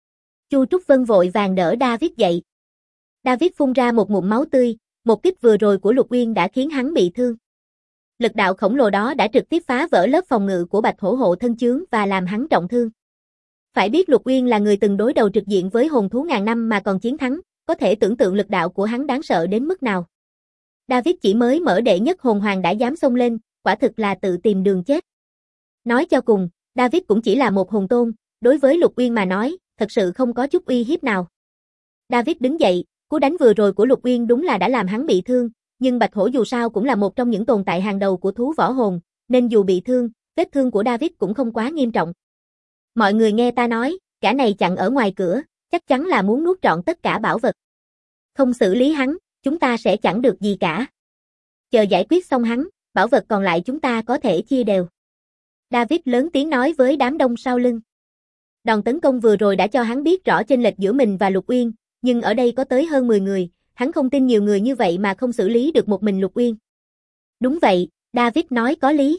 Chu Trúc Vân vội vàng đỡ David dậy. David phun ra một ngụm máu tươi, một kích vừa rồi của Lục Uyên đã khiến hắn bị thương. Lực đạo khổng lồ đó đã trực tiếp phá vỡ lớp phòng ngự của bạch hổ hộ thân chướng và làm hắn trọng thương. Phải biết Lục Uyên là người từng đối đầu trực diện với hồn thú ngàn năm mà còn chiến thắng, có thể tưởng tượng lực đạo của hắn đáng sợ đến mức nào. David chỉ mới mở đệ nhất hồn hoàng đã dám xông lên, quả thực là tự tìm đường chết. Nói cho cùng, David cũng chỉ là một hồn tôn, đối với Lục Uyên mà nói, thật sự không có chút uy hiếp nào. David đứng dậy, cú đánh vừa rồi của Lục Uyên đúng là đã làm hắn bị thương, nhưng bạch hổ dù sao cũng là một trong những tồn tại hàng đầu của thú võ hồn, nên dù bị thương, vết thương của David cũng không quá nghiêm trọng. Mọi người nghe ta nói, gã này chặn ở ngoài cửa, chắc chắn là muốn nuốt trọn tất cả bảo vật. Không xử lý hắn, chúng ta sẽ chẳng được gì cả. Chờ giải quyết xong hắn, bảo vật còn lại chúng ta có thể chia đều. David lớn tiếng nói với đám đông sau lưng. Đòn tấn công vừa rồi đã cho hắn biết rõ chênh lệch giữa mình và Lục Uyên, nhưng ở đây có tới hơn 10 người, hắn không tin nhiều người như vậy mà không xử lý được một mình Lục Uyên. Đúng vậy, David nói có lý.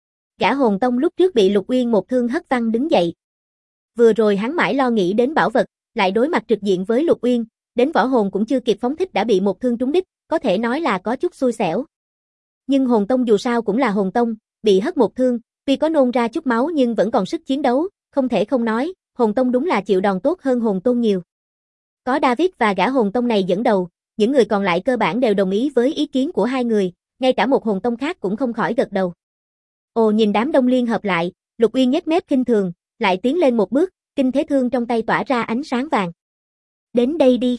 Gã hồn tông lúc trước bị Lục Uyên một thương hất văng đứng dậy. Vừa rồi hắn mãi lo nghĩ đến bảo vật, lại đối mặt trực diện với Lục Uyên, đến võ hồn cũng chưa kịp phóng thích đã bị một thương trúng đích, có thể nói là có chút xui xẻo. Nhưng hồn tông dù sao cũng là hồn tông, bị hất một thương, tuy có nôn ra chút máu nhưng vẫn còn sức chiến đấu, không thể không nói, hồn tông đúng là chịu đòn tốt hơn hồn tôn nhiều. Có David và gã hồn tông này dẫn đầu, những người còn lại cơ bản đều đồng ý với ý kiến của hai người, ngay cả một hồn tông khác cũng không khỏi gật đầu. Ồ, nhìn đám đông liên hợp lại, Lục Uyên nhếch mép khinh thường, lại tiến lên một bước, kinh thế thương trong tay tỏa ra ánh sáng vàng. Đến đây đi.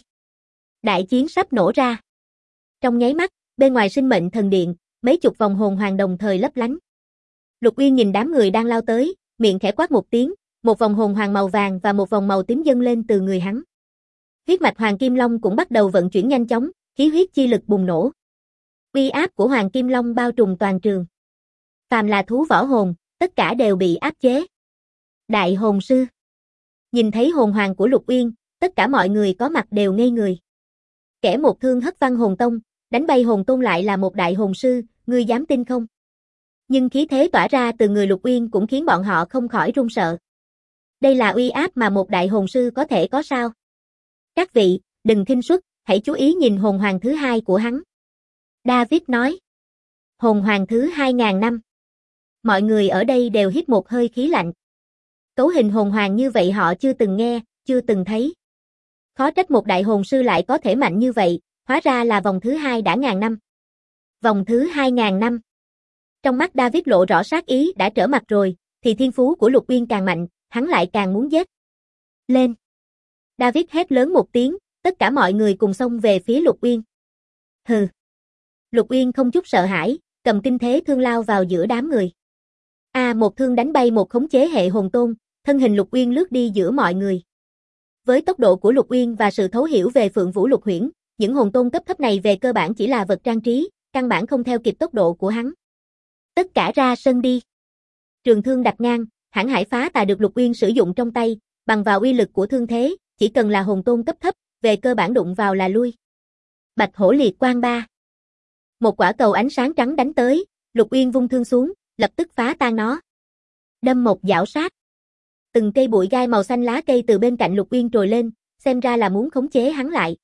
Đại chiến sắp nổ ra. Trong nháy mắt, bên ngoài sinh mệnh thần điện, mấy chục vòng hồn hoàng đồng thời lấp lánh. Lục Uyên nhìn đám người đang lao tới, miệng khẽ quát một tiếng, một vòng hồn hoàng màu vàng và một vòng màu tím dâng lên từ người hắn. Huyết mạch Hoàng Kim Long cũng bắt đầu vận chuyển nhanh chóng, khí huyết chi lực bùng nổ. Uy áp của Hoàng Kim Long bao trùm toàn trường. Phàm là thú võ hồn, tất cả đều bị áp chế. Đại hồn sư. Nhìn thấy hồn hoàng của Lục Uyên, tất cả mọi người có mặt đều ngây người. Kẻ một thương hất văng hồn tông, đánh bay hồn tôn lại là một đại hồn sư, ngươi dám tin không? Nhưng khí thế tỏa ra từ người Lục Uyên cũng khiến bọn họ không khỏi run sợ. Đây là uy áp mà một đại hồn sư có thể có sao? Các vị, đừng khinh suất, hãy chú ý nhìn hồn hoàng thứ hai của hắn. David nói. Hồn hoàng thứ 2000 năm. Mọi người ở đây đều hít một hơi khí lạnh. Cấu hình hồn hoàng như vậy họ chưa từng nghe, chưa từng thấy. Khó trách một đại hồn sư lại có thể mạnh như vậy, hóa ra là vòng thứ 2 đã ngàn năm. Vòng thứ 2000 năm. Trong mắt David lộ rõ sát ý đã trở mặt rồi, thì thiên phú của Lục Uyên càng mạnh, hắn lại càng muốn giết. Lên. David hét lớn một tiếng, tất cả mọi người cùng xông về phía Lục Uyên. Hừ. Lục Uyên không chút sợ hãi, cầm kinh thế thương lao vào giữa đám người. Một thương đánh bay một khống chế hệ hồn tôn, thân hình Lục Uyên lướt đi giữa mọi người. Với tốc độ của Lục Uyên và sự thấu hiểu về Phượng Vũ Lục Huyễn, những hồn tôn cấp thấp này về cơ bản chỉ là vật trang trí, căn bản không theo kịp tốc độ của hắn. Tất cả ra sân đi. Trường thương đặt ngang, hãn hải phá tà được Lục Uyên sử dụng trong tay, bằng vào uy lực của thương thế, chỉ cần là hồn tôn cấp thấp, về cơ bản đụng vào là lui. Bạch hổ liệt quang ba. Một quả cầu ánh sáng trắng đánh tới, Lục Uyên vung thương xuống, lập tức phá tan nó. Đâm một giảo sát. Từng cây bụi gai màu xanh lá cây từ bên cạnh Lục Uyên trồi lên, xem ra là muốn khống chế hắn lại.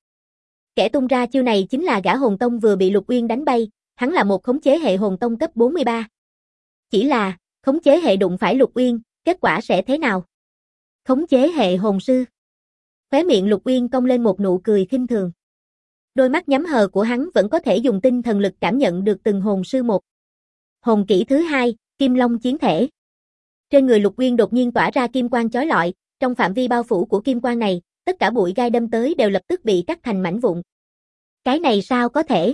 Kẻ tung ra chiêu này chính là gã hồn tông vừa bị Lục Uyên đánh bay, hắn là một khống chế hệ hồn tông cấp 43. Chỉ là, khống chế hệ đụng phải Lục Uyên, kết quả sẽ thế nào? Khống chế hệ hồn sư. Khóe miệng Lục Uyên cong lên một nụ cười khinh thường. Đôi mắt nhắm hờ của hắn vẫn có thể dùng tinh thần lực cảm nhận được từng hồn sư một. Hồn kỹ thứ 2, Kim Long chiến thể. Trên người Lục Uyên đột nhiên tỏa ra kim quang chói lọi, trong phạm vi bao phủ của kim quang này, tất cả bụi gai đâm tới đều lập tức bị cắt thành mảnh vụn. Cái này sao có thể?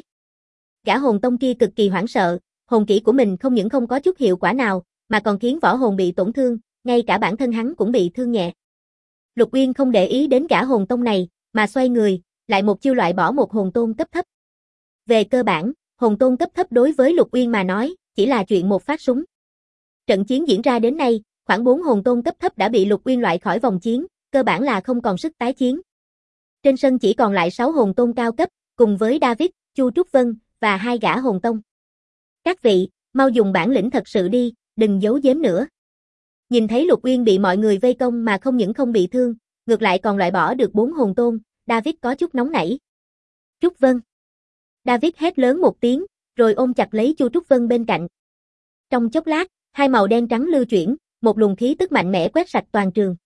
Gã hồn tông kia cực kỳ hoảng sợ, hồn kỹ của mình không những không có chút hiệu quả nào, mà còn khiến võ hồn bị tổn thương, ngay cả bản thân hắn cũng bị thương nhẹ. Lục Uyên không để ý đến gã hồn tông này, mà xoay người, lại một chiêu loại bỏ một hồn tôn cấp thấp. Về cơ bản, hồn tôn cấp thấp đối với Lục Uyên mà nói, chỉ là chuyện một phát súng. Trận chiến diễn ra đến nay, khoảng 4 hồn tôn cấp thấp đã bị Lục Uyên loại khỏi vòng chiến, cơ bản là không còn sức tái chiến. Trên sân chỉ còn lại 6 hồn tôn cao cấp, cùng với David, Chu Trúc Vân, và 2 gã hồn tông. Các vị, mau dùng bản lĩnh thật sự đi, đừng giấu giếm nữa. Nhìn thấy Lục Uyên bị mọi người vây công mà không những không bị thương, ngược lại còn loại bỏ được 4 hồn tôn, David có chút nóng nảy. Trúc Vân. David hét lớn một tiếng, rồi ôm chặt lấy Chu Trúc Vân bên cạnh. Trong chốc lát, hai màu đen trắng lưu chuyển, một luồng khí tức mạnh mẽ quét sạch toàn trường.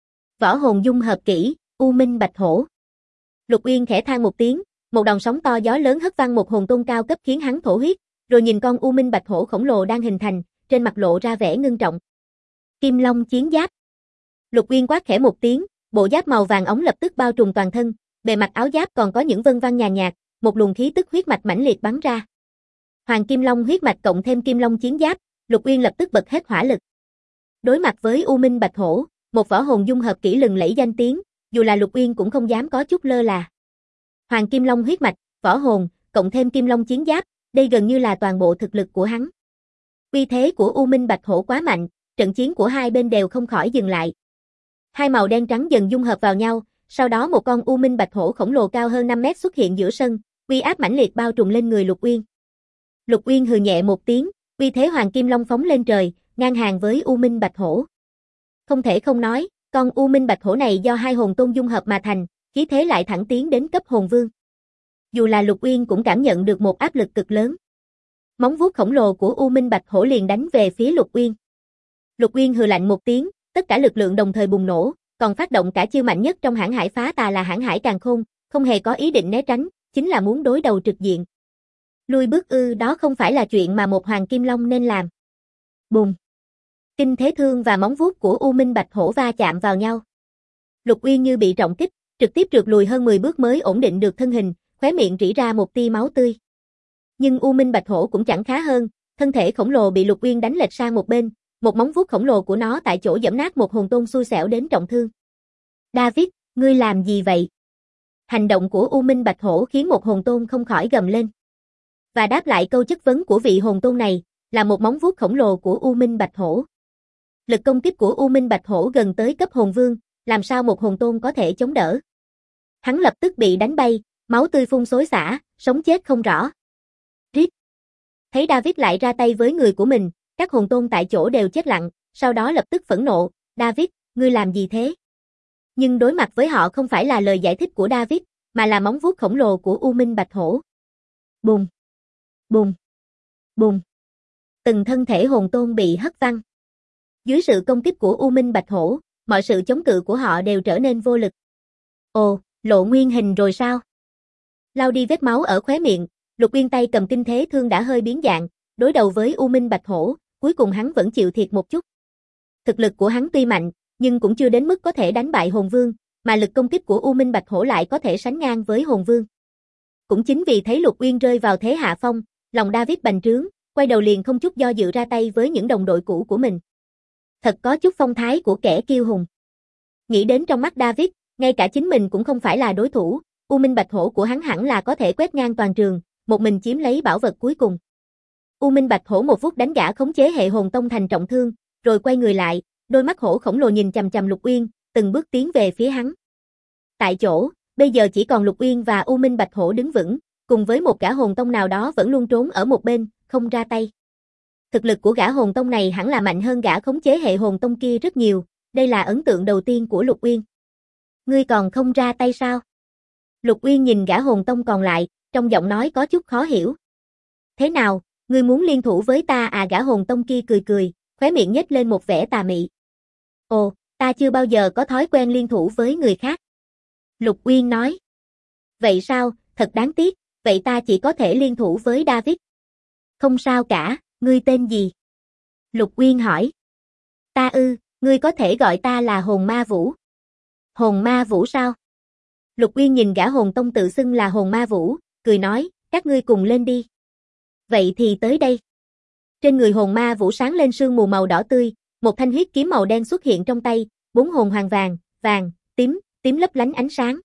Võ hồn dung hợp kỹ, U Minh Bạch Hổ. Lục Uyên khẽ than một tiếng, một đòn sóng to gió lớn hất văng một hồn tôn cao cấp khiến hắn thổ huyết, rồi nhìn con U Minh Bạch Hổ khổng lồ đang hình thành, trên mặt lộ ra vẻ ngưng trọng. Kim Long chiến giáp. Lục Uyên quát khẽ một tiếng, bộ giáp màu vàng óng lập tức bao trùm toàn thân, bề mặt áo giáp còn có những vân vân nhàn nhạt, một luồng khí tức huyết mạch mãnh liệt bắn ra. Hoàng Kim Long huyết mạch cộng thêm Kim Long chiến giáp, Lục Uyên lập tức bật hết hỏa lực. Đối mặt với U Minh Bạch Hổ, một võ hồn dung hợp kỹ lừng lẫy danh tiếng, dù là Lục Uyên cũng không dám có chút lơ là. Hoàng Kim Long huyết mạch, võ hồn, cộng thêm Kim Long chiến giáp, đây gần như là toàn bộ thực lực của hắn. Uy thế của U Minh Bạch Hổ quá mạnh, trận chiến của hai bên đều không khỏi dừng lại. Hai màu đen trắng dần dung hợp vào nhau, sau đó một con U Minh Bạch Hổ khổng lồ cao hơn 5 mét xuất hiện giữa sân, uy áp mãnh liệt bao trùm lên người Lục Uyên. Lục Uyên hừ nhẹ một tiếng, uy thế Hoàng Kim Long phóng lên trời, ngang hàng với U Minh Bạch Hổ. Không thể không nói, con U Minh Bạch Hổ này do hai hồn tôn dung hợp mà thành, khí thế lại thẳng tiến đến cấp hồn vương. Dù là Lục Uyên cũng cảm nhận được một áp lực cực lớn. Móng vuốt khổng lồ của U Minh Bạch Hổ liền đánh về phía Lục Uyên. Lục Uyên hừ lạnh một tiếng, tất cả lực lượng đồng thời bùng nổ, còn phát động cả chiêu mạnh nhất trong hãn hải phá tà là hãn hải càn khôn, không hề có ý định né tránh, chính là muốn đối đầu trực diện. Lui bước ư, đó không phải là chuyện mà một Hoàng Kim Long nên làm. Bùng. Kinh thế thương và móng vuốt của U Minh Bạch Hổ va chạm vào nhau. Lục Uyên như bị trọng kích, trực tiếp trượt lùi hơn 10 bước mới ổn định được thân hình, khóe miệng rỉ ra một tia máu tươi. Nhưng U Minh Bạch Hổ cũng chẳng khá hơn, thân thể khổng lồ bị Lục Uyên đánh lệch sang một bên, một móng vuốt khổng lồ của nó tại chỗ giẫm nát một hồn tôn xui xẻo đến trọng thương. David, ngươi làm gì vậy? Hành động của U Minh Bạch Hổ khiến một hồn tôn không khỏi gầm lên. Và đáp lại câu chất vấn của vị hồn tôn này, là một móng vuốt khổng lồ của U Minh Bạch Hổ. Lực công kích của U Minh Bạch Hổ gần tới cấp hồn vương, làm sao một hồn tôn có thể chống đỡ. Hắn lập tức bị đánh bay, máu tươi phun xối xả, sống chết không rõ. Rít. Thấy David lại ra tay với người của mình, các hồn tôn tại chỗ đều chết lặng, sau đó lập tức phẫn nộ, David, ngươi làm gì thế? Nhưng đối mặt với họ không phải là lời giải thích của David, mà là móng vuốt khổng lồ của U Minh Bạch Hổ. Bùng, bùng, bùng. Từng thân thể hồn tôn bị hất văng. Dưới sự công kích của U Minh Bạch Hổ, mọi sự chống cự của họ đều trở nên vô lực. Ồ, lộ nguyên hình rồi sao? Lau đi vết máu ở khóe miệng, Lục Uyên tay cầm kinh thế thương đã hơi biến dạng, đối đầu với U Minh Bạch Hổ, cuối cùng hắn vẫn chịu thiệt một chút. Thực lực của hắn tuy mạnh, nhưng cũng chưa đến mức có thể đánh bại hồn vương, mà lực công kích của U Minh Bạch Hổ lại có thể sánh ngang với hồn vương. Cũng chính vì thấy Lục Uyên rơi vào thế hạ phong, lòng David bành trướng, quay đầu liền không chút do dự ra tay với những đồng đội cũ của mình. Thật có chút phong thái của kẻ kiêu hùng. Nghĩ đến trong mắt David, ngay cả chính mình cũng không phải là đối thủ, U Minh Bạch Hổ của hắn hẳn là có thể quét ngang toàn trường, một mình chiếm lấy bảo vật cuối cùng. U Minh Bạch Hổ một vuốt đánh gã khống chế hệ hồn tông thành trọng thương, rồi quay người lại, đôi mắt hổ khổng lồ nhìn chằm chằm Lục Uyên, từng bước tiến về phía hắn. Tại chỗ, bây giờ chỉ còn Lục Uyên và U Minh Bạch Hổ đứng vững, cùng với một gã hồn tông nào đó vẫn luôn trốn ở một bên, không ra tay. Thực lực của gã hồn tông này hẳn là mạnh hơn gã khống chế hệ hồn tông kia rất nhiều, đây là ấn tượng đầu tiên của Lục Uyên. Ngươi còn không ra tay sao? Lục Uyên nhìn gã hồn tông còn lại, trong giọng nói có chút khó hiểu. Thế nào, ngươi muốn liên thủ với ta à? Gã hồn tông kia cười cười, khóe miệng nhếch lên một vẻ tà mị. Ồ, ta chưa bao giờ có thói quen liên thủ với người khác. Lục Uyên nói. Vậy sao, thật đáng tiếc, vậy ta chỉ có thể liên thủ với David. Không sao cả, ngươi tên gì? Lục Uyên hỏi. Ta ngươi có thể gọi ta là Hồn Ma Vũ. Hồn Ma Vũ sao? Lục Uyên nhìn gã hồn tông tự xưng là Hồn Ma Vũ, cười nói, các ngươi cùng lên đi. Vậy thì tới đây. Trên người Hồn Ma Vũ sáng lên sương mù màu đỏ tươi, một thanh huyết kiếm màu đen xuất hiện trong tay, 4 hồn hoàng vàng, tím lấp lánh ánh sáng.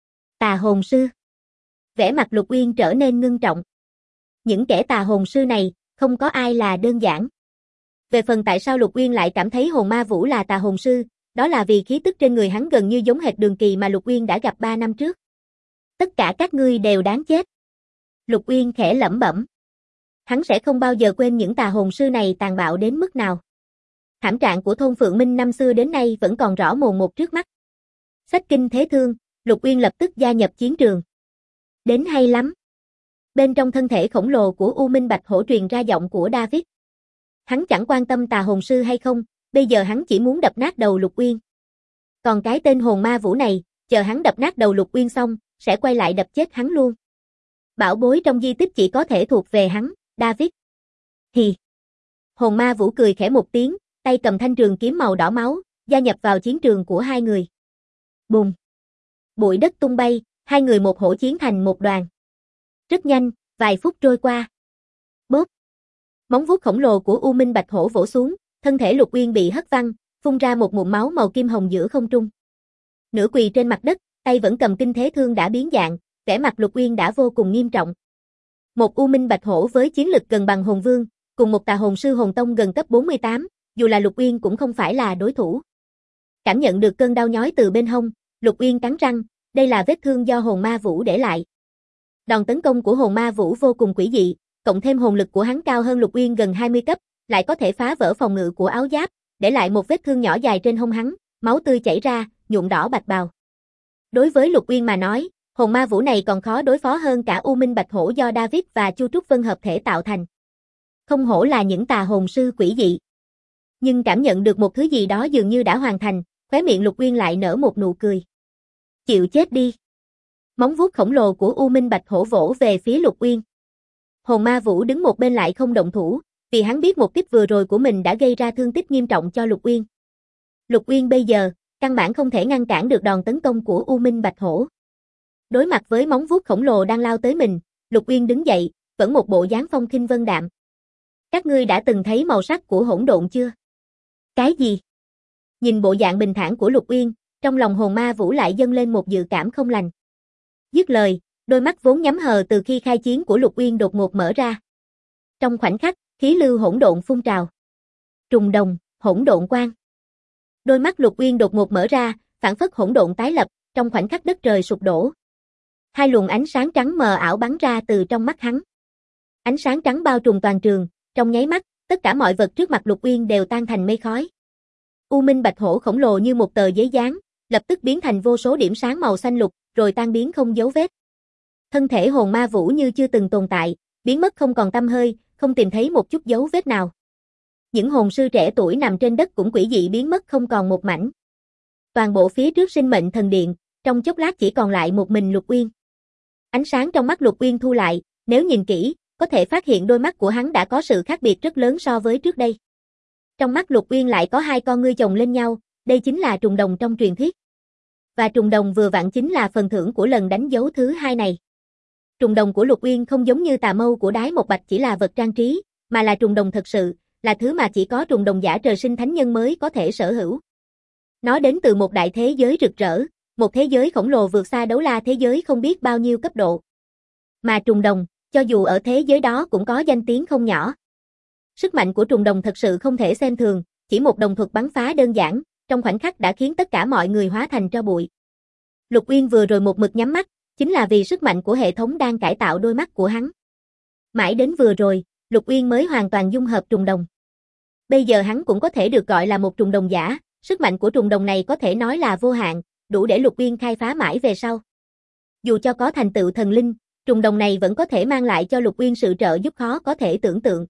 Tà hồn sư. Vẻ mặt Lục Uyên trở nên ngưng trọng. Những kẻ tà hồn sư này, không có ai là đơn giản. Về phần tại sao Lục Uyên lại cảm thấy Hồn Ma Vũ là tà hồn sư, đó là vì khí tức trên người hắn gần như giống hệt Đường Kỳ mà Lục Uyên đã gặp 3 năm trước. Tất cả các ngươi đều đáng chết. Lục Uyên khẽ lẩm bẩm. Hắn sẽ không bao giờ quên những tà hồn sư này tàn bạo đến mức nào. Thảm trạng của thôn Phượng Minh năm xưa đến nay vẫn còn rõ mồn một trước mắt. Xách kinh thế thương, Lục Uyên lập tức gia nhập chiến trường. Đến hay lắm. Bên trong thân thể khổng lồ của U Minh Bạch Hổ truyền ra giọng của David. Hắn chẳng quan tâm tà hồn sư hay không, bây giờ hắn chỉ muốn đập nát đầu Lục Uyên. Còn cái tên Hồn Ma Vũ này, chờ hắn đập nát đầu Lục Uyên xong, sẽ quay lại đập chết hắn luôn. Bảo bối trong di tích chỉ có thể thuộc về hắn, David. Hì. Hồn Ma Vũ cười khẽ một tiếng, tay cầm thanh trường kiếm màu đỏ máu, gia nhập vào chiến trường của hai người. Bùm. Bụi đất tung bay, hai người một hổ chiến thành một đoàn. Rất nhanh, vài phút trôi qua. Bốp. Móng vuốt khổng lồ của U Minh Bạch Hổ vỗ xuống, thân thể Lục Uyên bị hất văng, phun ra một ngụm máu màu kim hồng giữa không trung. Nửa quỳ trên mặt đất, tay vẫn cầm kinh thế thương đã biến dạng, vẻ mặt Lục Uyên đã vô cùng nghiêm trọng. Một U Minh Bạch Hổ với chiến lực gần bằng hồn vương, cùng một tà hồn sư hồn tông gần cấp 48, dù là Lục Uyên cũng không phải là đối thủ. Cảm nhận được cơn đau nhói từ bên hông, Lục Uyên cắn răng, đây là vết thương do Hồn Ma Vũ để lại. Đòn tấn công của Hồn Ma Vũ vô cùng quỷ dị, cộng thêm hồn lực của hắn cao hơn Lục Uyên gần 20 cấp, lại có thể phá vỡ phòng ngự của áo giáp, để lại một vết thương nhỏ dài trên hông hắn, máu tươi chảy ra, nhuộm đỏ bạch bào. Đối với Lục Uyên mà nói, Hồn Ma Vũ này còn khó đối phó hơn cả U Minh Bạch Hổ do David và Chu Trúc Vân hợp thể tạo thành. Không hổ là những tà hồn sư quỷ dị. Nhưng cảm nhận được một thứ gì đó dường như đã hoàn thành, khóe miệng Lục Uyên lại nở một nụ cười. Chịu chết đi. Móng vuốt khổng lồ của U Minh Bạch Hổ vỗ về phía Lục Uyên. Hồn Ma Vũ đứng một bên lại không động thủ, vì hắn biết một kích vừa rồi của mình đã gây ra thương tích nghiêm trọng cho Lục Uyên. Lục Uyên bây giờ, căn bản không thể ngăn cản được đòn tấn công của U Minh Bạch Hổ. Đối mặt với móng vuốt khổng lồ đang lao tới mình, Lục Uyên đứng dậy, vẫn một bộ dáng phong khinh vân đạm. Các ngươi đã từng thấy màu sắc của hỗn độn chưa? Cái gì? Nhìn bộ dạng bình thản của Lục Uyên, trong lòng Hồn Ma Vũ lại dâng lên một dự cảm không lành. Dứt lời, đôi mắt vốn nhắm hờ từ khi khai chiến của Lục Uyên đột ngột mở ra. Trong khoảnh khắc, khí lưu hỗn độn phun trào. Trùng đồng, hỗn độn quang. Đôi mắt Lục Uyên đột ngột mở ra, phảng phất hỗn độn tái lập, trong khoảnh khắc đất trời sụp đổ. Hai luồng ánh sáng trắng mờ ảo bắn ra từ trong mắt hắn. Ánh sáng trắng bao trùm toàn trường, trong nháy mắt, tất cả mọi vật trước mặt Lục Uyên đều tan thành mây khói. U Minh Bạch Hổ khổng lồ như một tờ giấy dán, lập tức biến thành vô số điểm sáng màu xanh lục, rồi tan biến không dấu vết. Thân thể Hồn Ma Vũ như chưa từng tồn tại, biến mất không còn tăm hơi, không tìm thấy một chút dấu vết nào. Những hồn sư trẻ tuổi nằm trên đất cũng quỷ dị biến mất không còn một mảnh. Toàn bộ phía trước Sinh Mệnh Thần Điện, trong chốc lát chỉ còn lại một mình Lục Uyên. Ánh sáng trong mắt Lục Uyên thu lại, nếu nhìn kỹ, có thể phát hiện đôi mắt của hắn đã có sự khác biệt rất lớn so với trước đây. Trong mắt Lục Uyên lại có hai con ngươi chồng lên nhau, đây chính là trùng đồng trong truyền thuyết. Và trùng đồng vừa vặn chính là phần thưởng của lần đánh dấu thứ hai này. Trùng đồng của Lục Uyên không giống như tà mâu của Đái Một Bạch chỉ là vật trang trí, mà là trùng đồng thật sự, là thứ mà chỉ có trùng đồng giả trời sinh thánh nhân mới có thể sở hữu. Nó đến từ một đại thế giới rực rỡ, một thế giới khổng lồ vượt xa đấu la thế giới không biết bao nhiêu cấp độ. Mà trùng đồng, cho dù ở thế giới đó cũng có danh tiếng không nhỏ. Sức mạnh của trùng đồng thật sự không thể xem thường, chỉ một đồng thuật bắn phá đơn giản, trong khoảnh khắc đã khiến tất cả mọi người hóa thành tro bụi. Lục Uyên vừa rồi một mực nhắm mắt, chính là vì sức mạnh của hệ thống đang cải tạo đôi mắt của hắn. Mãi đến vừa rồi, Lục Uyên mới hoàn toàn dung hợp trùng đồng. Bây giờ hắn cũng có thể được gọi là một trùng đồng giả, sức mạnh của trùng đồng này có thể nói là vô hạn, đủ để Lục Uyên khai phá mãi về sau. Dù cho có thành tựu thần linh, trùng đồng này vẫn có thể mang lại cho Lục Uyên sự trợ giúp khó có thể tưởng tượng.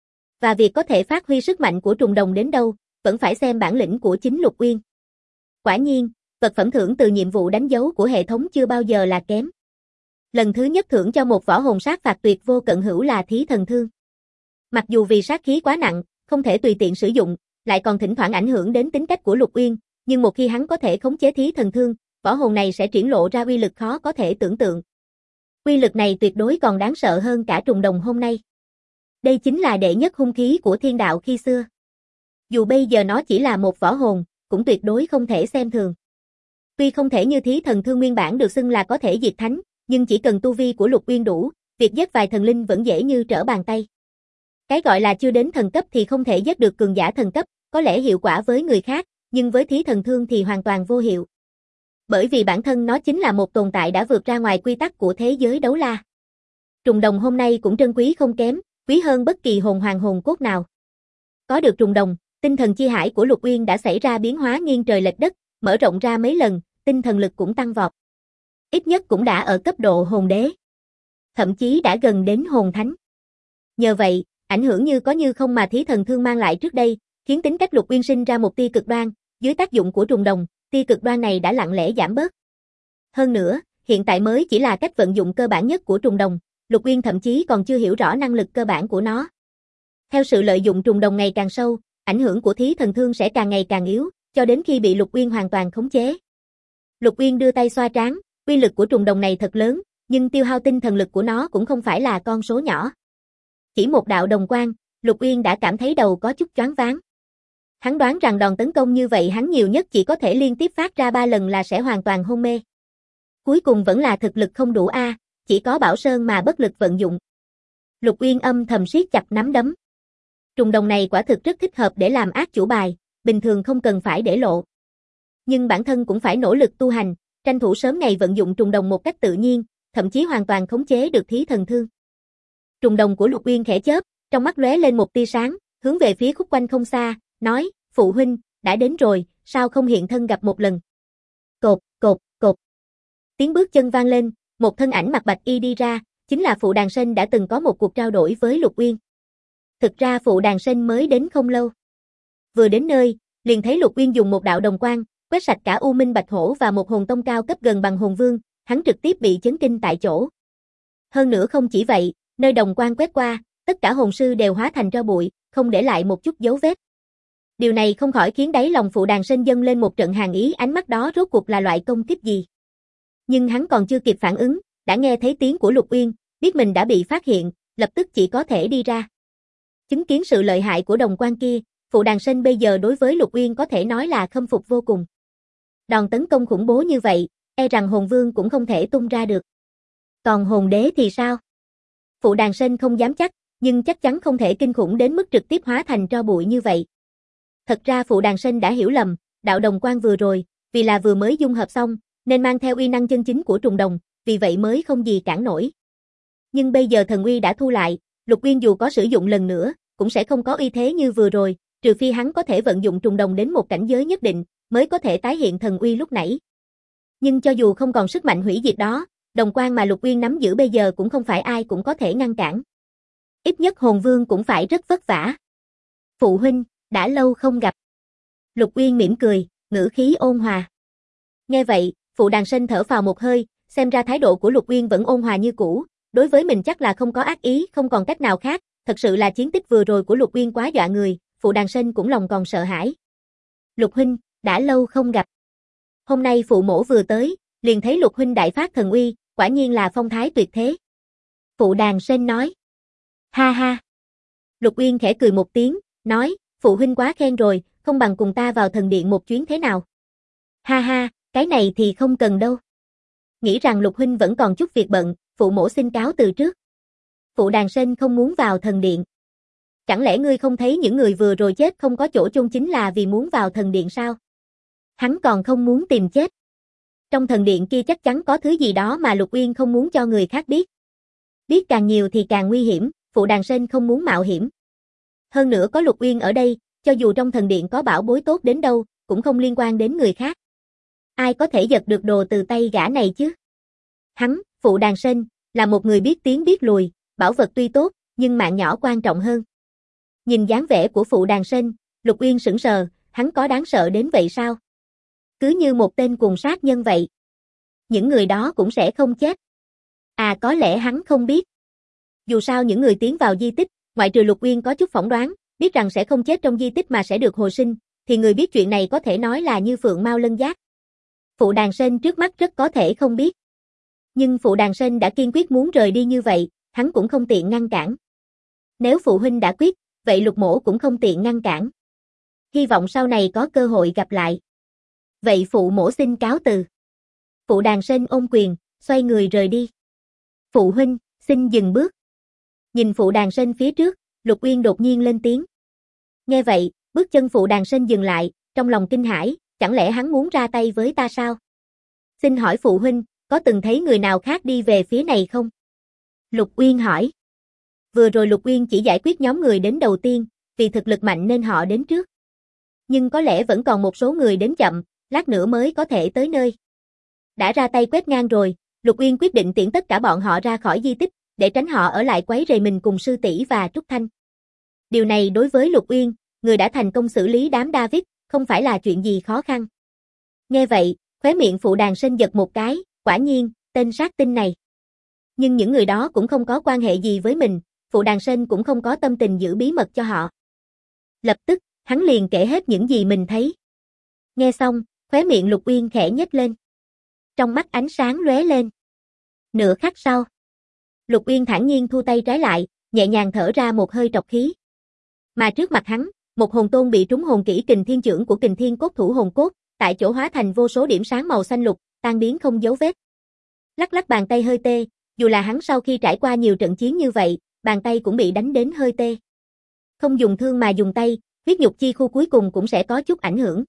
Và việc có thể phát huy sức mạnh của trùng đồng đến đâu, vẫn phải xem bản lĩnh của chính Lục Uyên. Quả nhiên, vật phẩm thưởng từ nhiệm vụ đánh dấu của hệ thống chưa bao giờ là kém. Lần thứ nhất thưởng cho một võ hồn sát phạt tuyệt vô cận hữu là Thí Thần Thương. Mặc dù vì sát khí quá nặng, không thể tùy tiện sử dụng, lại còn thỉnh thoảng ảnh hưởng đến tính cách của Lục Uyên, nhưng một khi hắn có thể khống chế Thí Thần Thương, võ hồn này sẽ triển lộ ra uy lực khó có thể tưởng tượng. Uy lực này tuyệt đối còn đáng sợ hơn cả trùng đồng hôm nay. Đây chính là đệ nhất hung khí của thiên đạo khi xưa. Dù bây giờ nó chỉ là một võ hồn, cũng tuyệt đối không thể xem thường. Tuy không thể như Thí Thần Thương nguyên bản được xưng là có thể diệt thánh, nhưng chỉ cần tu vi của Lục Uyên đủ, việc giết vài thần linh vẫn dễ như trở bàn tay. Cái gọi là chưa đến thần cấp thì không thể giết được cường giả thần cấp, có lẽ hiệu quả với người khác, nhưng với Thí Thần Thương thì hoàn toàn vô hiệu. Bởi vì bản thân nó chính là một tồn tại đã vượt ra ngoài quy tắc của thế giới đấu la. Trùng đồng hôm nay cũng trân quý không kém, quý hơn bất kỳ hồn hoàng hồn cốt nào. Có được trùng đồng, tinh thần chi hải của Lục Uyên đã xảy ra biến hóa nghiêng trời lệch đất, mở rộng ra mấy lần, tinh thần lực cũng tăng vọt. Ít nhất cũng đã ở cấp độ hồn đế. Thậm chí đã gần đến hồn thánh. Nhờ vậy, ảnh hưởng như có như không mà Thí Thần Thương mang lại trước đây, khiến tính cách Lục Uyên sinh ra một tia cực đoan, dưới tác dụng của trùng đồng, tia cực đoan này đã lặng lẽ giảm bớt. Hơn nữa, hiện tại mới chỉ là cách vận dụng cơ bản nhất của trùng đồng, Lục Uyên thậm chí còn chưa hiểu rõ năng lực cơ bản của nó. Theo sự lợi dụng trùng đồng ngày càng sâu, ảnh hưởng của Thí Thần Thương sẽ càng ngày càng yếu, cho đến khi bị Lục Uyên hoàn toàn khống chế. Lục Uyên đưa tay xoa trán, uy lực của trùng đồng này thật lớn, nhưng tiêu hao tinh thần lực của nó cũng không phải là con số nhỏ. Chỉ một đạo đồng quang, Lục Uyên đã cảm thấy đầu có chút choáng váng. Hắn đoán rằng đòn tấn công như vậy hắn nhiều nhất chỉ có thể liên tiếp phát ra 3 lần là sẽ hoàn toàn hôn mê. Cuối cùng vẫn là thực lực không đủ a, chỉ có Bảo Sơn mà bất lực vận dụng. Lục Uyên âm thầm siết chặt nắm đấm. Trùng đồng này quả thực rất thích hợp để làm ác chủ bài, bình thường không cần phải để lộ. Nhưng bản thân cũng phải nỗ lực tu hành, tranh thủ sớm ngày vận dụng trùng đồng một cách tự nhiên, thậm chí hoàn toàn khống chế được Thí Thần Thương. Trùng đồng của Lục Uyên khẽ chớp, trong mắt lóe lên một tia sáng, hướng về phía khúc quanh không xa, nói, phụ huynh, đã đến rồi, sao không hiện thân gặp một lần. Cột, cột, cột. Tiếng bước chân vang lên, một thân ảnh mặc bạch y đi ra, chính là Phụ Đàn Sên đã từng có một cuộc trao đổi với Lục Uyên. Thực ra Phụ Đàn Sên mới đến không lâu. Vừa đến nơi, liền thấy Lục Uyên dùng một đạo đồng quang, quét sạch cả U Minh Bạch Hổ và một hồn tông cao cấp gần bằng hồn vương, hắn trực tiếp bị chấn kinh tại chỗ. Hơn nữa không chỉ vậy, nơi đồng quang quét qua, tất cả hồn sư đều hóa thành tro bụi, không để lại một chút dấu vết. Điều này không khỏi khiến đáy lòng Phụ Đàn Sên dâng lên một trận hàn ý, ánh mắt đó rốt cuộc là loại công kích gì. Nhưng hắn còn chưa kịp phản ứng, đã nghe thấy tiếng của Lục Uyên, biết mình đã bị phát hiện, lập tức chỉ có thể đi ra. Chứng kiến sự lợi hại của đồng quang kia, Phụ Đàn Sên bây giờ đối với Lục Uyên có thể nói là khâm phục vô cùng. Đòn tấn công khủng bố như vậy, e rằng hồn vương cũng không thể tung ra được. Còn hồn đế thì sao? Phụ Đàn Sên không dám chắc, nhưng chắc chắn không thể kinh khủng đến mức trực tiếp hóa thành tro bụi như vậy. Thật ra Phụ Đàn Sên đã hiểu lầm, đạo đồng quang vừa rồi, vì là vừa mới dung hợp xong, nên mang theo uy năng chân chính của trùng đồng, vì vậy mới không gì cản nổi. Nhưng bây giờ thần uy đã thu lại, Lục Uyên dù có sử dụng lần nữa, cũng sẽ không có uy thế như vừa rồi, trừ phi hắn có thể vận dụng trùng đồng đến một cảnh giới nhất định, mới có thể tái hiện thần uy lúc nãy. Nhưng cho dù không còn sức mạnh hủy diệt đó, đồng quang mà Lục Uyên nắm giữ bây giờ cũng không phải ai cũng có thể ngăn cản. Ít nhất hồn vương cũng phải rất vất vả. Phụ huynh, đã lâu không gặp. Lục Uyên mỉm cười, ngữ khí ôn hòa. Nghe vậy, Phụ Đàn Sên thở phào một hơi, xem ra thái độ của Lục Uyên vẫn ôn hòa như cũ, đối với mình chắc là không có ác ý, không còn cách nào khác, thật sự là chiến tích vừa rồi của Lục Uyên quá dọa người, Phụ Đàn Sên cũng lòng còn sợ hãi. Lục huynh, đã lâu không gặp. Hôm nay phụ mẫu vừa tới, liền thấy Lục huynh đại phát thần uy, quả nhiên là phong thái tuyệt thế. Phụ Đàn Sên nói. Ha ha. Lục Uyên khẽ cười một tiếng, nói, phụ huynh quá khen rồi, không bằng cùng ta vào thần điện một chuyến thế nào. Ha ha, cái này thì không cần đâu. Nghĩ rằng Lục huynh vẫn còn chút việc bận, phụ mẫu xin cáo từ trước. Phụ Đàn Sên không muốn vào thần điện. Chẳng lẽ ngươi không thấy những người vừa rồi chết không có chỗ chôn chính là vì muốn vào thần điện sao? Hắn còn không muốn tìm chết. Trong thần điện kia chắc chắn có thứ gì đó mà Lục Uyên không muốn cho người khác biết. Biết càng nhiều thì càng nguy hiểm, Phụ Đàn Sên không muốn mạo hiểm. Hơn nữa có Lục Uyên ở đây, cho dù trong thần điện có bảo bối tốt đến đâu, cũng không liên quan đến người khác. Ai có thể giật được đồ từ tay gã này chứ? Hắn, Phụ Đàn Sên, là một người biết tiến biết lùi, bảo vật tuy tốt, nhưng mạng nhỏ quan trọng hơn. Nhìn dáng vẻ của Phụ Đàn Sên, Lục Uyên sững sờ, hắn có đáng sợ đến vậy sao? Cứ như một tên cùng sát nhân vậy. Những người đó cũng sẽ không chết. À có lẽ hắn không biết. Dù sao những người tiến vào di tích, ngoại trừ Lục Uyên có chút phỏng đoán, biết rằng sẽ không chết trong di tích mà sẽ được hồi sinh, thì người biết chuyện này có thể nói là như phượng mao lân giác. Phụ Đàn Sên trước mắt rất có thể không biết. Nhưng Phụ Đàn Sên đã kiên quyết muốn rời đi như vậy, hắn cũng không tiện ngăn cản. Nếu phụ huynh đã quyết, vậy Lục mỗ cũng không tiện ngăn cản. Hy vọng sau này có cơ hội gặp lại. Vậy phụ mỗ xin cáo từ. Phụ Đàn Sên ôm quyền, xoay người rời đi. Phụ huynh, xin dừng bước. Nhìn Phụ Đàn Sên phía trước, Lục Uyên đột nhiên lên tiếng. Nghe vậy, bước chân Phụ Đàn Sên dừng lại, trong lòng kinh hãi, chẳng lẽ hắn muốn ra tay với ta sao? Xin hỏi phụ huynh, có từng thấy người nào khác đi về phía này không? Lục Uyên hỏi. Vừa rồi Lục Uyên chỉ giải quyết nhóm người đến đầu tiên, vì thực lực mạnh nên họ đến trước. Nhưng có lẽ vẫn còn một số người đến chậm, lát nữa mới có thể tới nơi. Đã ra tay quét ngang rồi, Lục Uyên quyết định tiễn tất cả bọn họ ra khỏi di tích, để tránh họ ở lại quấy rầy mình cùng sư tỷ và Trúc Thanh. Điều này đối với Lục Uyên, người đã thành công xử lý đám David, không phải là chuyện gì khó khăn. Nghe vậy, khóe miệng Phụ Đàn Sên giật một cái, quả nhiên, tên sát tinh này. Nhưng những người đó cũng không có quan hệ gì với mình, Phụ Đàn Sên cũng không có tâm tình giữ bí mật cho họ. Lập tức, hắn liền kể hết những gì mình thấy. Nghe xong, khóe miệng Lục Uyên khẽ nhếch lên. Trong mắt ánh sáng lóe lên. Nửa khắc sau, Lục Uyên thản nhiên thu tay trái lại, nhẹ nhàng thở ra một hơi trọc khí. Mà trước mặt hắn, một hồn tôn bị trúng hồn kỹ Kình Thiên Chưởng của Kình Thiên Cốt Thủ hồn cốt, tại chỗ hóa thành vô số điểm sáng màu xanh lục, tan biến không dấu vết. Lắc lắc bàn tay hơi tê, dù là hắn sau khi trải qua nhiều trận chiến như vậy, bàn tay cũng bị đánh đến hơi tê. Không dùng thương mà dùng tay, huyết nhục chi khu cuối cùng cũng sẽ có chút ảnh hưởng.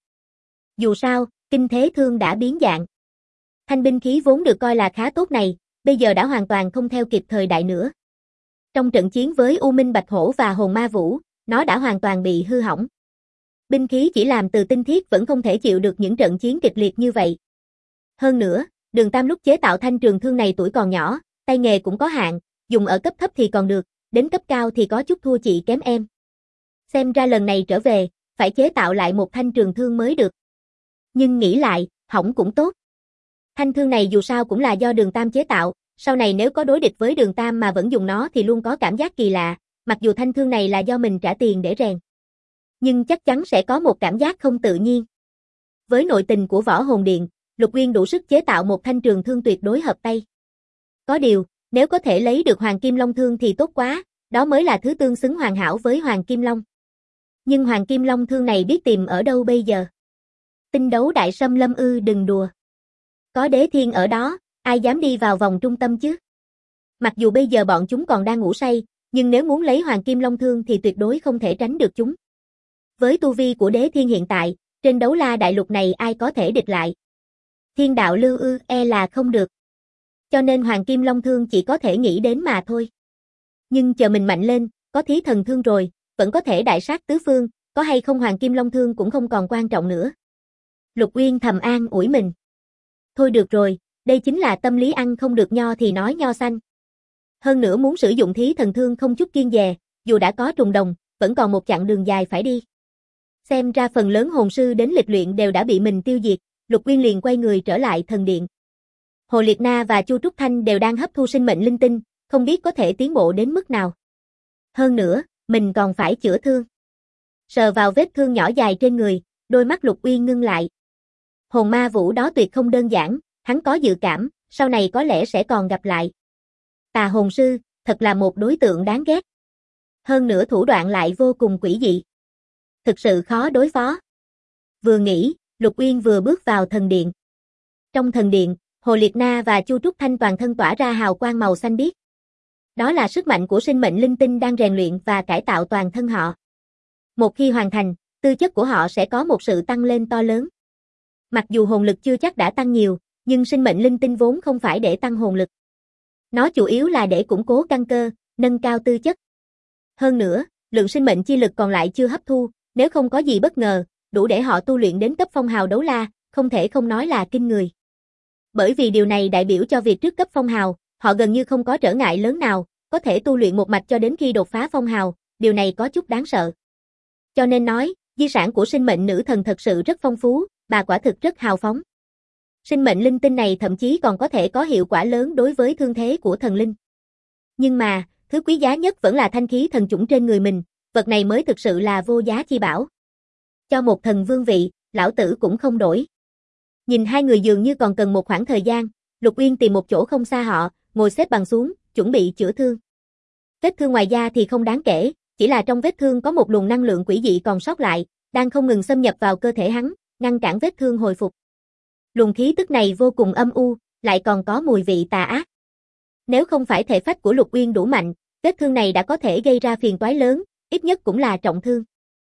Dù sao, kinh thế thương đã biến dạng. Thanh binh khí vốn được coi là khá tốt này, bây giờ đã hoàn toàn không theo kịp thời đại nữa. Trong trận chiến với U Minh Bạch Hổ và Hồn Ma Vũ, nó đã hoàn toàn bị hư hỏng. Binh khí chỉ làm từ tinh thiết vẫn không thể chịu được những trận chiến kịch liệt như vậy. Hơn nữa, Đường Tam lúc chế tạo thanh trường thương này tuổi còn nhỏ, tay nghề cũng có hạn, dùng ở cấp thấp thì còn được, đến cấp cao thì có chút thua chị kém em. Xem ra lần này trở về, phải chế tạo lại một thanh trường thương mới được. Nhưng nghĩ lại, hỏng cũng tốt. Thanh thương này dù sao cũng là do Đường Tam chế tạo, sau này nếu có đối địch với Đường Tam mà vẫn dùng nó thì luôn có cảm giác kỳ lạ, mặc dù thanh thương này là do mình trả tiền để rèn. Nhưng chắc chắn sẽ có một cảm giác không tự nhiên. Với nội tình của Võ Hồn Điện, Lục Uyên đủ sức chế tạo một thanh trường thương tuyệt đối hợp tay. Có điều, nếu có thể lấy được Hoàng Kim Long thương thì tốt quá, đó mới là thứ tương xứng hoàn hảo với Hoàng Kim Long. Nhưng Hoàng Kim Long thương này biết tìm ở đâu bây giờ? Tinh đấu đại xâm lâm ư, đừng đùa. Có Đế Thiên ở đó, ai dám đi vào vòng trung tâm chứ? Mặc dù bây giờ bọn chúng còn đang ngủ say, nhưng nếu muốn lấy Hoàng Kim Long thương thì tuyệt đối không thể tránh được chúng. Với tu vi của Đế Thiên hiện tại, trên đấu la đại lục này ai có thể địch lại? Thiên đạo lưu ư, e là không được. Cho nên Hoàng Kim Long thương chỉ có thể nghĩ đến mà thôi. Nhưng chờ mình mạnh lên, có Thí Thần thương rồi, vẫn có thể đại sát tứ phương, có hay không Hoàng Kim Long thương cũng không còn quan trọng nữa. Lục Uyên thầm an ủi mình. Thôi được rồi, đây chính là tâm lý ăn không được nho thì nói nho xanh. Hơn nữa muốn sử dụng Thí Thần thương không chút kiêng dè, dù đã có trùng đồng, vẫn còn một chặng đường dài phải đi. Xem ra phần lớn hồn sư đến lịch luyện đều đã bị mình tiêu diệt, Lục Uyên liền quay người trở lại thần điện. Hồ Liệt Na và Chu Trúc Thanh đều đang hấp thu sinh mệnh linh tinh, không biết có thể tiến bộ đến mức nào. Hơn nữa, mình còn phải chữa thương. Sờ vào vết thương nhỏ dài trên người, đôi mắt Lục Uyên ngưng lại. Hồn Ma Vũ đó tuyệt không đơn giản, hắn có dự cảm, sau này có lẽ sẽ còn gặp lại. Tà hồn sư, thật là một đối tượng đáng ghét. Hơn nữa thủ đoạn lại vô cùng quỷ dị. Thực sự khó đối phó. Vừa nghĩ, Lục Uyên vừa bước vào thần điện. Trong thần điện, Hồ Liệt Na và Chu Trúc Thanh toàn thân tỏa ra hào quang màu xanh biếc. Đó là sức mạnh của sinh mệnh linh tinh đang rèn luyện và cải tạo toàn thân họ. Một khi hoàn thành, tư chất của họ sẽ có một sự tăng lên to lớn. Mặc dù hồn lực chưa chắc đã tăng nhiều, Nhưng sinh mệnh linh tinh vốn không phải để tăng hồn lực. Nó chủ yếu là để củng cố căn cơ, nâng cao tư chất. Hơn nữa, lượng sinh mệnh chi lực còn lại chưa hấp thu, nếu không có gì bất ngờ, đủ để họ tu luyện đến cấp phong hào đấu la, không thể không nói là kinh người. Bởi vì điều này đại biểu cho việc trước cấp phong hào, họ gần như không có trở ngại lớn nào, có thể tu luyện một mạch cho đến khi đột phá phong hào, điều này có chút đáng sợ. Cho nên nói, di sản của sinh mệnh nữ thần thật sự rất phong phú, bà quả thực rất hào phóng. Sinh mệnh linh tinh này thậm chí còn có thể có hiệu quả lớn đối với thương thế của thần linh. Nhưng mà, thứ quý giá nhất vẫn là thanh khí thần chủng trên người mình, vật này mới thực sự là vô giá chi bảo. Cho một thần vương vị, lão tử cũng không đổi. Nhìn hai người dường như còn cần một khoảng thời gian, Lục Uyên tìm một chỗ không xa họ, ngồi xếp bằng xuống, chuẩn bị chữa thương. Vết thương ngoài da thì không đáng kể, chỉ là trong vết thương có một luồng năng lượng quỷ dị còn sót lại, đang không ngừng xâm nhập vào cơ thể hắn, ngăn cản vết thương hồi phục. Luồng khí tức này vô cùng âm u, lại còn có mùi vị tà ác. Nếu không phải thể phách của Lục Uyên đủ mạnh, vết thương này đã có thể gây ra phiền toái lớn, ít nhất cũng là trọng thương.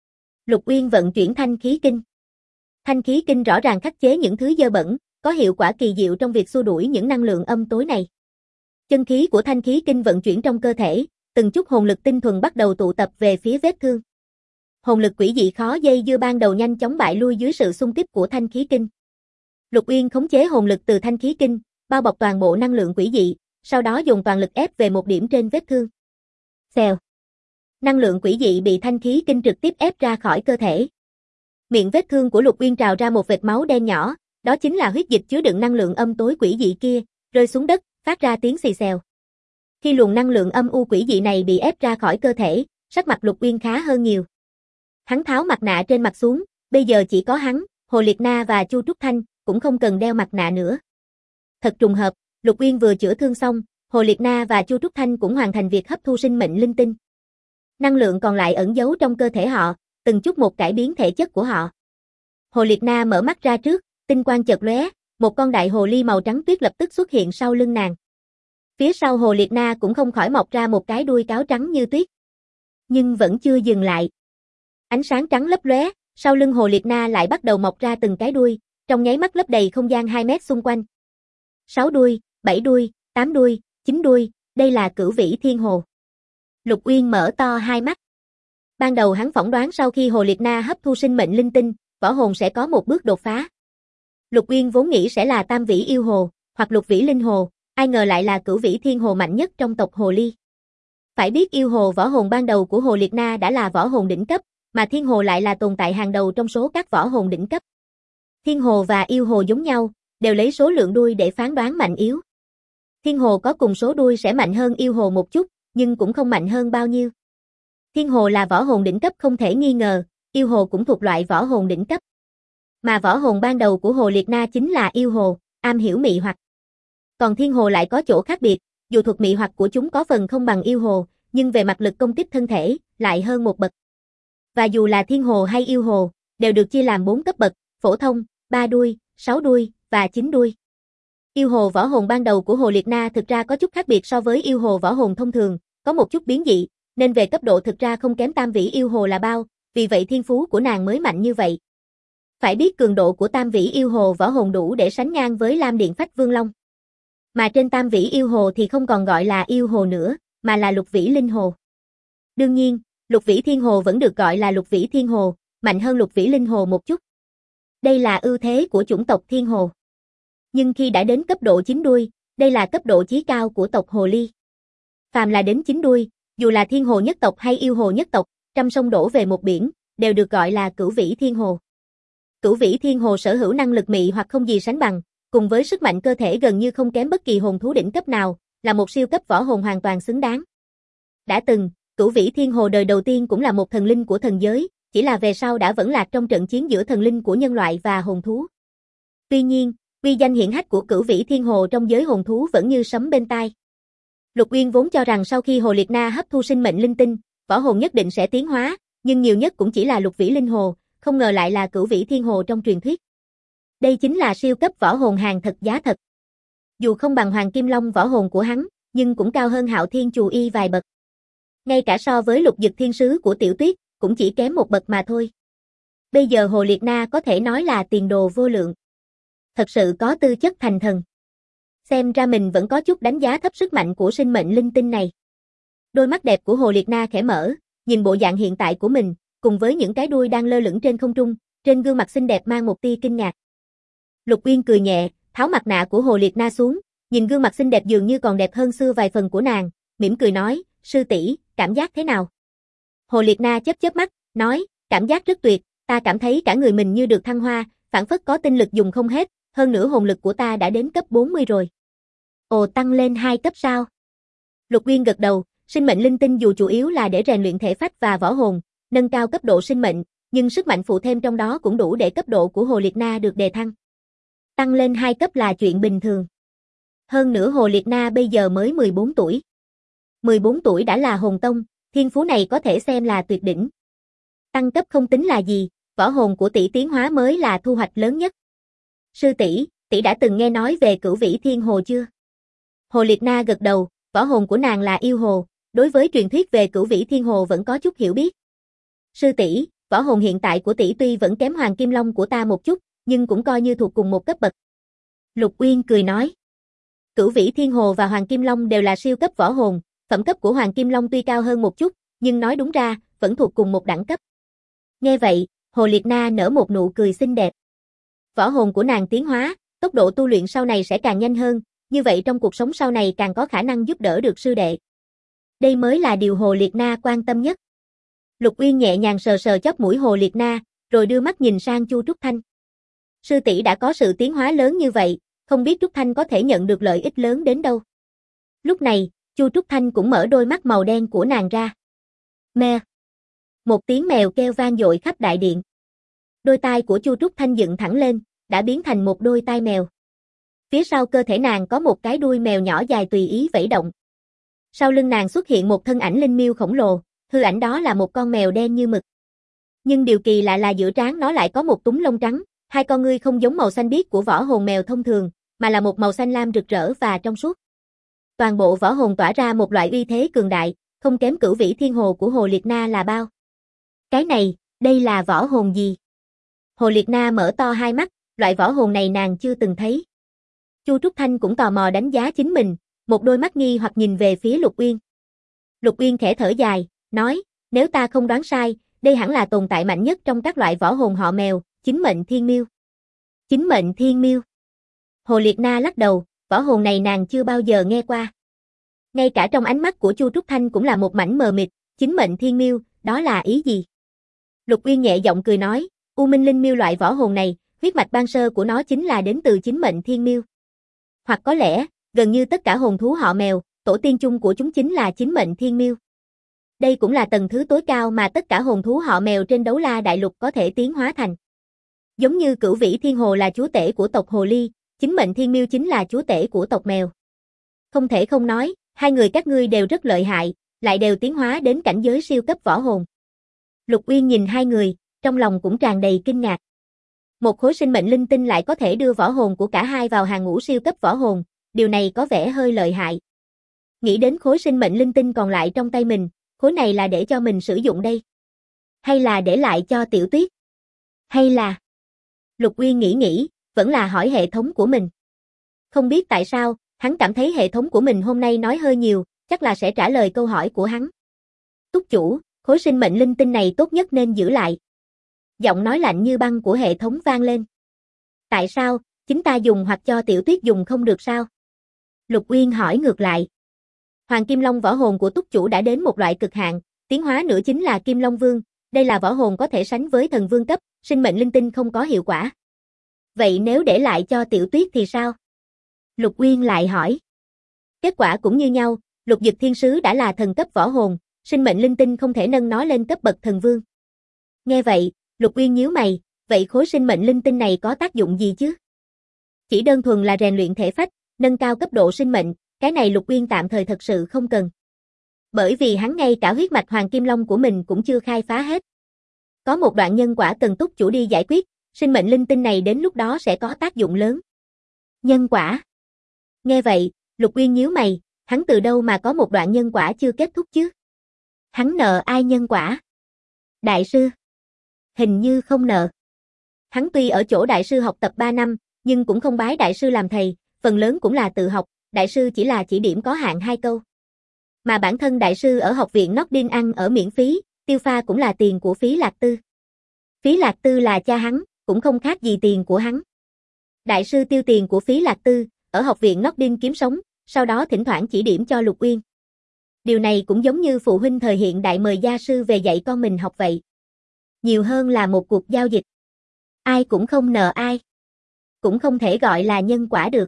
Lục Uyên vận chuyển thanh khí kinh. Thanh khí kinh rõ ràng khắc chế những thứ dơ bẩn, có hiệu quả kỳ diệu trong việc xua đuổi những năng lượng âm tối này. Chân khí của thanh khí kinh vận chuyển trong cơ thể, từng chút hồn lực tinh thuần bắt đầu tụ tập về phía vết thương. Hồn lực quỷ dị khó dây dưa ban đầu nhanh chóng bại lui dưới sự xung kích của thanh khí kinh. Lục Uyên khống chế hồn lực từ thanh khí kinh, bao bọc toàn bộ năng lượng quỷ dị, sau đó dùng toàn lực ép về một điểm trên vết thương. Xèo. Năng lượng quỷ dị bị thanh khí kinh trực tiếp ép ra khỏi cơ thể. Miệng vết thương của Lục Uyên trào ra một vệt máu đen nhỏ, đó chính là huyết dịch chứa đựng năng lượng âm tối quỷ dị kia, rơi xuống đất, phát ra tiếng xì xèo. Khi luồng năng lượng âm u quỷ dị này bị ép ra khỏi cơ thể, sắc mặt Lục Uyên khá hơn nhiều. Hắn tháo mặt nạ trên mặt xuống, bây giờ chỉ có hắn, Hồ Liệt Na và Chu Trúc Thanh, cũng không cần đeo mặt nạ nữa. Thật trùng hợp, Lục Uyên vừa chữa thương xong, Hồ Liệt Na và Chu Trúc Thanh cũng hoàn thành việc hấp thu sinh mệnh linh tinh. Năng lượng còn lại ẩn giấu trong cơ thể họ, từng chút một cải biến thể chất của họ. Hồ Liệt Na mở mắt ra trước, tinh quang chợt lóe, một con đại hồ ly màu trắng tuyết lập tức xuất hiện sau lưng nàng. Phía sau Hồ Liệt Na cũng không khỏi mọc ra một cái đuôi cáo trắng như tuyết. Nhưng vẫn chưa dừng lại. Ánh sáng trắng lấp lóe, sau lưng Hồ Liệt Na lại bắt đầu mọc ra từng cái đuôi, trong nháy mắt lấp đầy không gian 2 mét xung quanh. 6 đuôi, 7 đuôi, 8 đuôi, 9 đuôi, đây là Cửu Vĩ Thiên Hồ. Lục Uyên mở to hai mắt. Ban đầu hắn phỏng đoán sau khi Hồ Liệt Na hấp thu sinh mệnh linh tinh, võ hồn sẽ có một bước đột phá. Lục Uyên vốn nghĩ sẽ là Tam Vĩ Yêu Hồ, hoặc Lục Vĩ Linh Hồ, ai ngờ lại là Cửu Vĩ Thiên Hồ mạnh nhất trong tộc Hồ Ly. Phải biết yêu hồ võ hồn ban đầu của Hồ Liệt Na đã là võ hồn đỉnh cấp, mà Thiên Hồ lại là tồn tại hàng đầu trong số các võ hồn đỉnh cấp. Thiên Hồ và yêu hồ giống nhau, đều lấy số lượng đuôi để phán đoán mạnh yếu. Thiên Hồ có cùng số đuôi sẽ mạnh hơn yêu hồ một chút, nhưng cũng không mạnh hơn bao nhiêu. Thiên Hồ là võ hồn đỉnh cấp không thể nghi ngờ, yêu hồ cũng thuộc loại võ hồn đỉnh cấp. Mà võ hồn ban đầu của Hồ Liệt Na chính là yêu hồ, am hiểu mị hoặc. Còn Thiên Hồ lại có chỗ khác biệt, dù thuật mị hoặc của chúng có phần không bằng yêu hồ, nhưng về mặt lực công kích thân thể, lại hơn một bậc. Và dù là Thiên Hồ hay yêu hồ, đều được chia làm 4 cấp bậc, phổ thông, 3 đuôi, 6 đuôi, và 9 đuôi. Yêu hồ võ hồn ban đầu của Hồ Liệt Na thực ra có chút khác biệt so với yêu hồ võ hồn thông thường, có một chút biến dị, nên về cấp độ thực ra không kém Tam Vĩ Yêu Hồ là bao, vì vậy thiên phú của nàng mới mạnh như vậy. Phải biết cường độ của Tam Vĩ Yêu Hồ võ hồn đủ để sánh ngang với Lam Điện Phách Vương Long. Mà trên Tam Vĩ Yêu Hồ thì không còn gọi là yêu hồ nữa, mà là Lục Vĩ Linh Hồ. Đương nhiên, Lục Vĩ Thiên Hồ vẫn được gọi là Lục Vĩ Thiên Hồ, mạnh hơn Lục Vĩ Linh Hồ một chút. Đây là ưu thế của chủng tộc Thiên Hồ. Nhưng khi đã đến cấp độ 9 đuôi, đây là cấp độ chí cao của tộc Hồ Ly. Phàm là đến 9 đuôi, dù là Thiên Hồ nhất tộc hay Yêu Hồ nhất tộc, trăm sông đổ về một biển, đều được gọi là Cửu Vĩ Thiên Hồ. Cửu Vĩ Thiên Hồ sở hữu năng lực mị hoặc không gì sánh bằng, cùng với sức mạnh cơ thể gần như không kém bất kỳ hồn thú đỉnh cấp nào, là một siêu cấp võ hồn hoàn toàn xứng đáng. Đã từng, Cửu Vĩ Thiên Hồ đời đầu tiên cũng là một thần linh của thần giới, chỉ là về sau đã vẫn lạc trong trận chiến giữa thần linh của nhân loại và hồn thú. Tuy nhiên, uy danh hiển hách của Cửu Vĩ Thiên Hồ trong giới hồn thú vẫn như sấm bên tai. Lục Uyên vốn cho rằng sau khi Hồ Liệt Na hấp thu sinh mệnh linh tinh, võ hồn nhất định sẽ tiến hóa, nhưng nhiều nhất cũng chỉ là Lục Vĩ Linh Hồ, không ngờ lại là Cửu Vĩ Thiên Hồ trong truyền thuyết. Đây chính là siêu cấp võ hồn hàng thật giá thật. Dù không bằng Hoàng Kim Long võ hồn của hắn, nhưng cũng cao hơn Hạo Thiên Chù Y vài bậc. Ngay cả so với Lục Dực Thiên Sứ của Tiểu Tuyết, cũng chỉ kém một bậc mà thôi. Bây giờ Hồ Liệt Na có thể nói là tiền đồ vô lượng. Thật sự có tư chất thành thần. Xem ra mình vẫn có chút đánh giá thấp sức mạnh của sinh mệnh linh tinh này. Đôi mắt đẹp của Hồ Liệt Na khẽ mở, nhìn bộ dạng hiện tại của mình, cùng với những cái đuôi đang lơ lửng trên không trung, trên gương mặt xinh đẹp mang một tia kinh ngạc. Lục Uyên cười nhẹ, tháo mặt nạ của Hồ Liệt Na xuống, nhìn gương mặt xinh đẹp dường như còn đẹp hơn xưa vài phần của nàng, mỉm cười nói, sư tỷ, cảm giác thế nào? Hồ Liệt Na chớp chớp mắt, nói, cảm giác rất tuyệt, ta cảm thấy cả người mình như được thăng hoa, phảng phất có tinh lực dùng không hết, hơn nữa hồn lực của ta đã đến cấp 40 rồi. Ồ, tăng lên 2 cấp sao? Lục Uyên gật đầu, sinh mệnh linh tinh dù chủ yếu là để rèn luyện thể phách và võ hồn, nâng cao cấp độ sinh mệnh, nhưng sức mạnh phụ thêm trong đó cũng đủ để cấp độ của Hồ Liệt Na được đề thăng. Tăng lên 2 cấp là chuyện bình thường. Hơn nữa Hồ Liệt Na bây giờ mới 14 tuổi. 14 tuổi đã là hồn tông, thiên phú này có thể xem là tuyệt đỉnh. Tăng cấp không tính là gì, võ hồn của tỷ tiến hóa mới là thu hoạch lớn nhất. Sư tỷ, tỷ đã từng nghe nói về Cửu Vĩ Thiên Hồ chưa? Hồ Liệt Na gật đầu, võ hồn của nàng là yêu hồ, đối với truyền thuyết về Cửu Vĩ Thiên Hồ vẫn có chút hiểu biết. Sư tỷ, võ hồn hiện tại của tỷ tuy vẫn kém Hoàng Kim Long của ta một chút, nhưng cũng coi như thuộc cùng một cấp bậc. Lục Uyên cười nói. Cửu Vĩ Thiên Hồ và Hoàng Kim Long đều là siêu cấp võ hồn, phẩm cấp của Hoàng Kim Long tuy cao hơn một chút, nhưng nói đúng ra, vẫn thuộc cùng một đẳng cấp. Nghe vậy, Hồ Liệt Na nở một nụ cười xinh đẹp. Võ hồn của nàng tiến hóa, tốc độ tu luyện sau này sẽ càng nhanh hơn, như vậy trong cuộc sống sau này càng có khả năng giúp đỡ được sư đệ. Đây mới là điều Hồ Liệt Na quan tâm nhất. Lục Uyên nhẹ nhàng sờ sờ chóp mũi Hồ Liệt Na, rồi đưa mắt nhìn sang Chu Trúc Thanh. Sư tỷ đã có sự tiến hóa lớn như vậy, không biết Trúc Thanh có thể nhận được lợi ích lớn đến đâu. Lúc này, Chu Trúc Thanh cũng mở đôi mắt màu đen của nàng ra. Mè. Một tiếng mèo kêu vang dội khắp đại điện. Đôi tai của Chu Trúc Thanh dựng thẳng lên, đã biến thành một đôi tai mèo. Phía sau cơ thể nàng có một cái đuôi mèo nhỏ dài tùy ý vẫy động. Sau lưng nàng xuất hiện một thân ảnh linh miêu khổng lồ, hư ảnh đó là một con mèo đen như mực. Nhưng điều kỳ lạ là giữa trán nó lại có một túm lông trắng, hai con ngươi không giống màu xanh biếc của võ hồn mèo thông thường, mà là một màu xanh lam rực rỡ và trong suốt. Toàn bộ võ hồn tỏa ra một loại uy thế cường đại, không kém Cửu Vĩ Thiên Hồ của Hồ Liệt Na là bao. Cái này, đây là võ hồn gì? Hồ Liệt Na mở to hai mắt, loại võ hồn này nàng chưa từng thấy. Chu Trúc Thanh cũng tò mò đánh giá chính mình, một đôi mắt nghi hoặc nhìn về phía Lục Uyên. Lục Uyên khẽ thở dài, nói, nếu ta không đoán sai, đây hẳn là tồn tại mạnh nhất trong các loại võ hồn họ mèo, Chính Mệnh Thiên Miêu. Chính Mệnh Thiên Miêu. Hồ Liệt Na lắc đầu, võ hồn này nàng chưa bao giờ nghe qua. Ngay cả trong ánh mắt của Chu Trúc Thanh cũng là một mảnh mờ mịt, Chính Mệnh Thiên Miêu, đó là ý gì? Lục Uyên nhẹ giọng cười nói, U Minh Linh Miêu loại võ hồn này, huyết mạch ban sơ của nó chính là đến từ Chính Mệnh Thiên Miêu. Hoặc có lẽ, gần như tất cả hồn thú họ mèo, tổ tiên chung của chúng chính là Chính Mệnh Thiên Miêu. Đây cũng là tầng thứ tối cao mà tất cả hồn thú họ mèo trên Đấu La Đại Lục có thể tiến hóa thành. Giống như Cửu Vĩ Thiên Hồ là chúa tể của tộc Hồ Ly, Chính Mệnh Thiên Miêu chính là chúa tể của tộc mèo. Không thể không nói, hai người các ngươi đều rất lợi hại, lại đều tiến hóa đến cảnh giới siêu cấp võ hồn. Lục Uyên nhìn hai người, trong lòng cũng tràn đầy kinh ngạc. Một khối sinh mệnh linh tinh lại có thể đưa võ hồn của cả hai vào hàng ngũ siêu cấp võ hồn, điều này có vẻ hơi lợi hại. Nghĩ đến khối sinh mệnh linh tinh còn lại trong tay mình, khối này là để cho mình sử dụng đây. Hay là để lại cho Tiểu Tuyết? Hay là... Lục Uyên nghĩ, vẫn là hỏi hệ thống của mình. Không biết tại sao, hắn cảm thấy hệ thống của mình hôm nay nói hơi nhiều, chắc là sẽ trả lời câu hỏi của hắn. Túc chủ, khối sinh mệnh linh tinh này tốt nhất nên giữ lại. Giọng nói lạnh như băng của hệ thống vang lên. Tại sao, chính ta dùng hoặc cho Tiểu Tuyết dùng không được sao? Lục Uyên hỏi ngược lại. Hoàng Kim Long võ hồn của túc chủ đã đến một loại cực hạn, tiến hóa nữa chính là Kim Long Vương, đây là võ hồn có thể sánh với thần vương cấp, sinh mệnh linh tinh không có hiệu quả. Vậy nếu để lại cho Tiểu Tuyết thì sao? Lục Uyên lại hỏi. Kết quả cũng như nhau, Lục Dực Thiên Sứ đã là thần cấp võ hồn, sinh mệnh linh tinh không thể nâng nó lên cấp bậc thần vương. Nghe vậy, Lục Uyên nhíu mày, vậy khối sinh mệnh linh tinh này có tác dụng gì chứ? Chỉ đơn thuần là rèn luyện thể phách, nâng cao cấp độ sinh mệnh, cái này Lục Uyên tạm thời thật sự không cần. Bởi vì hắn ngay cả huyết mạch Hoàng Kim Long của mình cũng chưa khai phá hết. Có một đoạn nhân quả cần túc chủ đi giải quyết, sinh mệnh linh tinh này đến lúc đó sẽ có tác dụng lớn. Nhân quả? Nghe vậy, Lục Uyên nhíu mày, hắn từ đâu mà có một đoạn nhân quả chưa kết thúc chứ? Hắn nợ ai nhân quả? Đại sư? Hình như không nợ. Hắn tuy ở chỗ đại sư học tập 3 năm, nhưng cũng không bái đại sư làm thầy, phần lớn cũng là tự học, đại sư chỉ là chỉ điểm có hạn 2 câu. Mà bản thân đại sư ở học viện Nordin ăn ở miễn phí, tiêu pha cũng là tiền của Phí Lạc Tư. Phí Lạc Tư là cha hắn, cũng không khác gì tiền của hắn. Đại sư tiêu tiền của Phí Lạc Tư, ở học viện Nordin kiếm sống, sau đó thỉnh thoảng chỉ điểm cho Lục Uyên. Điều này cũng giống như phụ huynh thời hiện đại mời gia sư về dạy con mình học vậy. Nhiều hơn là một cuộc giao dịch. Ai cũng không nợ ai. Cũng không thể gọi là nhân quả được.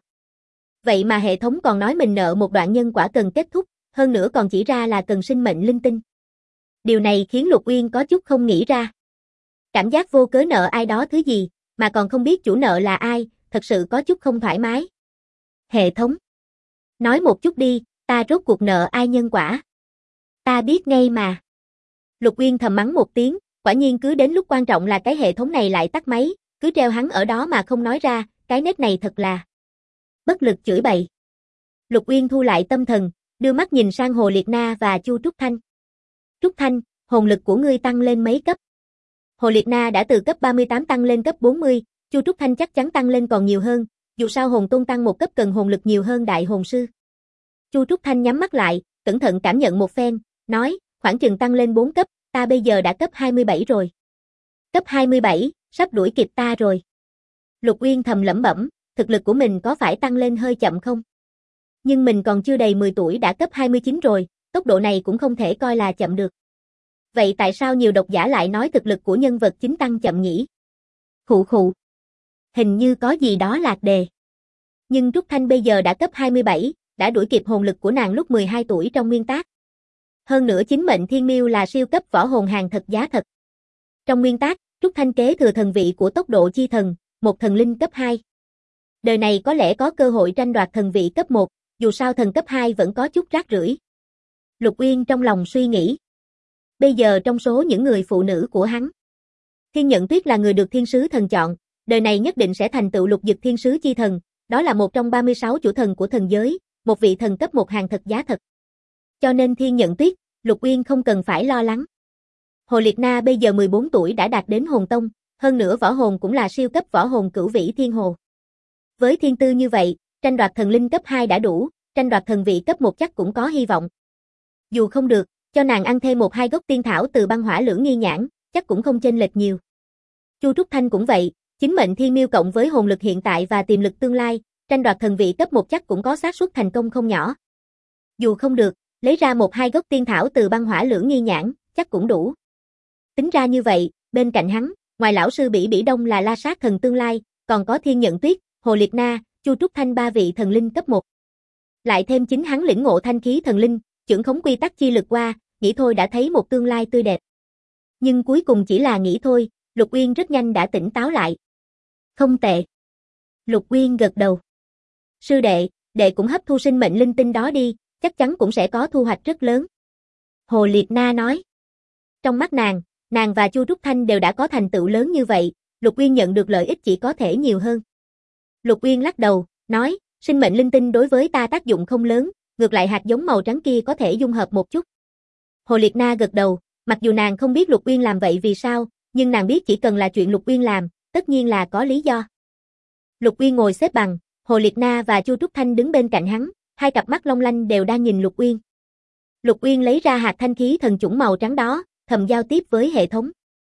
Vậy mà hệ thống còn nói mình nợ một đoạn nhân quả cần kết thúc, hơn nữa còn chỉ ra là cần sinh mệnh linh tinh. Điều này khiến Lục Uyên có chút không nghĩ ra. Cảm giác vô cớ nợ ai đó thứ gì, mà còn không biết chủ nợ là ai, thật sự có chút không thoải mái. Hệ thống. Nói một chút đi, ta rốt cuộc nợ ai nhân quả? Ta biết ngay mà. Lục Uyên thầm mắng một tiếng, quả nhiên cứ đến lúc quan trọng là cái hệ thống này lại tắt máy, cứ treo hắn ở đó mà không nói ra, cái nết này thật là bất lực chửi bậy. Lục Uyên thu lại tâm thần, đưa mắt nhìn sang Hồ Liệt Na và Chu Trúc Thanh. Trúc Thanh, hồn lực của ngươi tăng lên mấy cấp? Hồ Liệt Na đã từ cấp 38 tăng lên cấp 40, Chu Trúc Thanh chắc chắn tăng lên còn nhiều hơn, dù sao hồn tôn tăng một cấp cần hồn lực nhiều hơn đại hồn sư. Chu Trúc Thanh nhắm mắt lại, cẩn thận cảm nhận một phen, nói, khoảng chừng tăng lên 4 cấp, ta bây giờ đã cấp 27 rồi. Cấp 27, sắp đuổi kịp ta rồi. Lục Uyên thầm lẩm bẩm, thực lực của mình có phải tăng lên hơi chậm không? Nhưng mình còn chưa đầy 10 tuổi đã cấp 29 rồi, tốc độ này cũng không thể coi là chậm được. Vậy tại sao nhiều độc giả lại nói thực lực của nhân vật chính tăng chậm nhỉ? Khụ khụ. Hình như có gì đó lạc đề. Nhưng Trúc Thanh bây giờ đã cấp 27, đã đuổi kịp hồn lực của nàng lúc 12 tuổi trong nguyên tác. Hơn nữa chính mệnh thiên miêu là siêu cấp võ hồn hàng thật giá thật. Trong nguyên tác, Trúc Thanh kế thừa thần vị của tốc độ chi thần, một thần linh cấp 2. Đời này có lẽ có cơ hội tranh đoạt thần vị cấp 1, dù sao thần cấp 2 vẫn có chút rác rưởi. Lục Uyên trong lòng suy nghĩ. Bây giờ trong số những người phụ nữ của hắn, Thiên Nhận Tuyết là người được thiên sứ thần chọn, đời này nhất định sẽ thành tựu lục dực thiên sứ chi thần, đó là một trong 36 chủ thần của thần giới, một vị thần cấp 1 hàng thật giá thật. Cho nên Thiên Nhận Tuyết, Lục Uyên không cần phải lo lắng. Hồ Liệt Na bây giờ 14 tuổi đã đạt đến hồn tông, hơn nữa võ hồn cũng là siêu cấp võ hồn cửu vĩ thiên hồ. Với thiên tư như vậy, tranh đoạt thần linh cấp 2 đã đủ, tranh đoạt thần vị cấp 1 chắc cũng có hy vọng. Dù không được, cho nàng ăn thêm 1-2 gốc tiên thảo từ băng hỏa lưỡng nghi nhãn, chắc cũng không chênh lệch nhiều. Chu Trúc Thanh cũng vậy, chính mệnh thiên miêu cộng với hồn lực hiện tại và tiềm lực tương lai, tranh đoạt thần vị cấp 1 chắc cũng có xác suất thành công không nhỏ. Dù không được, lấy ra 1-2 gốc tiên thảo từ băng hỏa lưỡng nghi nhãn, chắc cũng đủ. Tính ra như vậy, bên cạnh hắn, ngoài lão sư Bỉ Bỉ Đông là La Sát thần tương lai, còn có Thiên Nhận Tuyết, Hồ Liệt Na, Chu Trúc Thanh 3 vị thần linh cấp 1. Lại thêm chính hắn lĩnh ngộ thanh khí thần linh, chưởng khống quy tắc chi lực qua, nghĩ thôi đã thấy một tương lai tươi đẹp. Nhưng cuối cùng chỉ là nghĩ thôi, Lục Uyên rất nhanh đã tỉnh táo lại. Không tệ. Lục Uyên gật đầu. Sư đệ, đệ cũng hấp thu sinh mệnh linh tinh đó đi, chắc chắn cũng sẽ có thu hoạch rất lớn. Hồ Liệt Na nói. Trong mắt nàng và Chu Trúc Thanh đều đã có thành tựu lớn như vậy, Lục Uyên nhận được lợi ích chỉ có thể nhiều hơn. Lục Uyên lắc đầu, nói, sinh mệnh linh tinh đối với ta tác dụng không lớn, ngược lại hạt giống màu trắng kia có thể dung hợp một chút. Hồ Liệt Na gật đầu, mặc dù nàng không biết Lục Uyên làm vậy vì sao, nhưng nàng biết chỉ cần là chuyện Lục Uyên làm, tất nhiên là có lý do. Lục Uyên ngồi xếp bằng, Hồ Liệt Na và Chu Trúc Thanh đứng bên cạnh hắn, hai cặp mắt long lanh đều đang nhìn Lục Uyên. Lục Uyên lấy ra hạt thanh khí thần chủng màu trắng đó, thầm giao tiếp với hệ thống.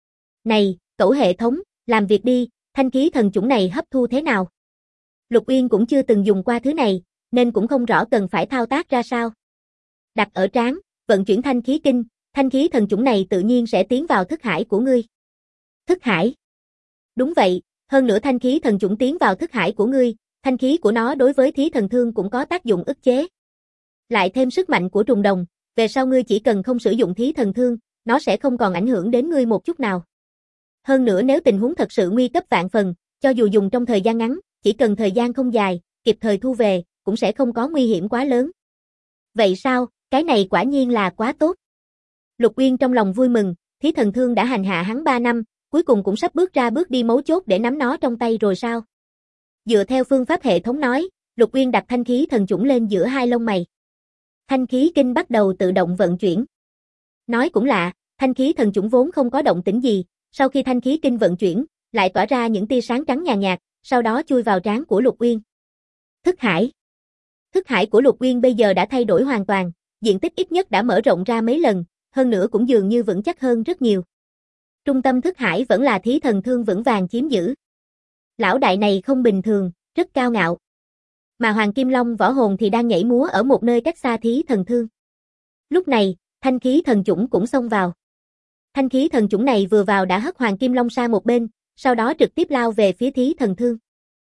Này, cẩu hệ thống, làm việc đi, thanh khí thần chủng này hấp thu thế nào? Lục Uyên cũng chưa từng dùng qua thứ này, nên cũng không rõ cần phải thao tác ra sao. Đặt ở trán, vận chuyển thanh khí kinh, thanh khí thần chủng này tự nhiên sẽ tiến vào thức hải của ngươi. Thức hải? Đúng vậy, hơn nữa thanh khí thần chủng tiến vào thức hải của ngươi, thanh khí của nó đối với thí thần thương cũng có tác dụng ức chế. Lại thêm sức mạnh của trùng đồng, về sau ngươi chỉ cần không sử dụng thí thần thương, nó sẽ không còn ảnh hưởng đến ngươi một chút nào. Hơn nữa nếu tình huống thật sự nguy cấp vạn phần, cho dù dùng trong thời gian ngắn, chỉ cần thời gian không dài, kịp thời thu về, cũng sẽ không có nguy hiểm quá lớn. Vậy sao, cái này quả nhiên là quá tốt. Lục Uyên trong lòng vui mừng, thí thần thương đã hành hạ hắn 3 năm, cuối cùng cũng sắp bước ra bước đi mấu chốt để nắm nó trong tay rồi sao. Dựa theo phương pháp hệ thống nói, Lục Uyên đặt thanh khí thần chủng lên giữa hai lông mày. Thanh khí kinh bắt đầu tự động vận chuyển. Nói cũng lạ, thanh khí thần chủng vốn không có động tĩnh gì, sau khi thanh khí kinh vận chuyển, lại tỏa ra những tia sáng trắng nhàn nhạt, sau đó chui vào trán của Lục Uyên. Thức hải. Thức hải của Lục Uyên bây giờ đã thay đổi hoàn toàn, diện tích ít nhất đã mở rộng ra mấy lần, hơn nữa cũng dường như vững chắc hơn rất nhiều. Trung tâm thức hải vẫn là Thí Thần Thương vững vàng chiếm giữ. Lão đại này không bình thường, rất cao ngạo. Mà Hoàng Kim Long võ hồn thì đang nhảy múa ở một nơi cách xa Thí Thần Thương. Lúc này, thanh khí thần chủng cũng xông vào. Thanh khí thần chủng này vừa vào đã hất Hoàng Kim Long sang một bên, sau đó trực tiếp lao về phía Thí Thần Thương.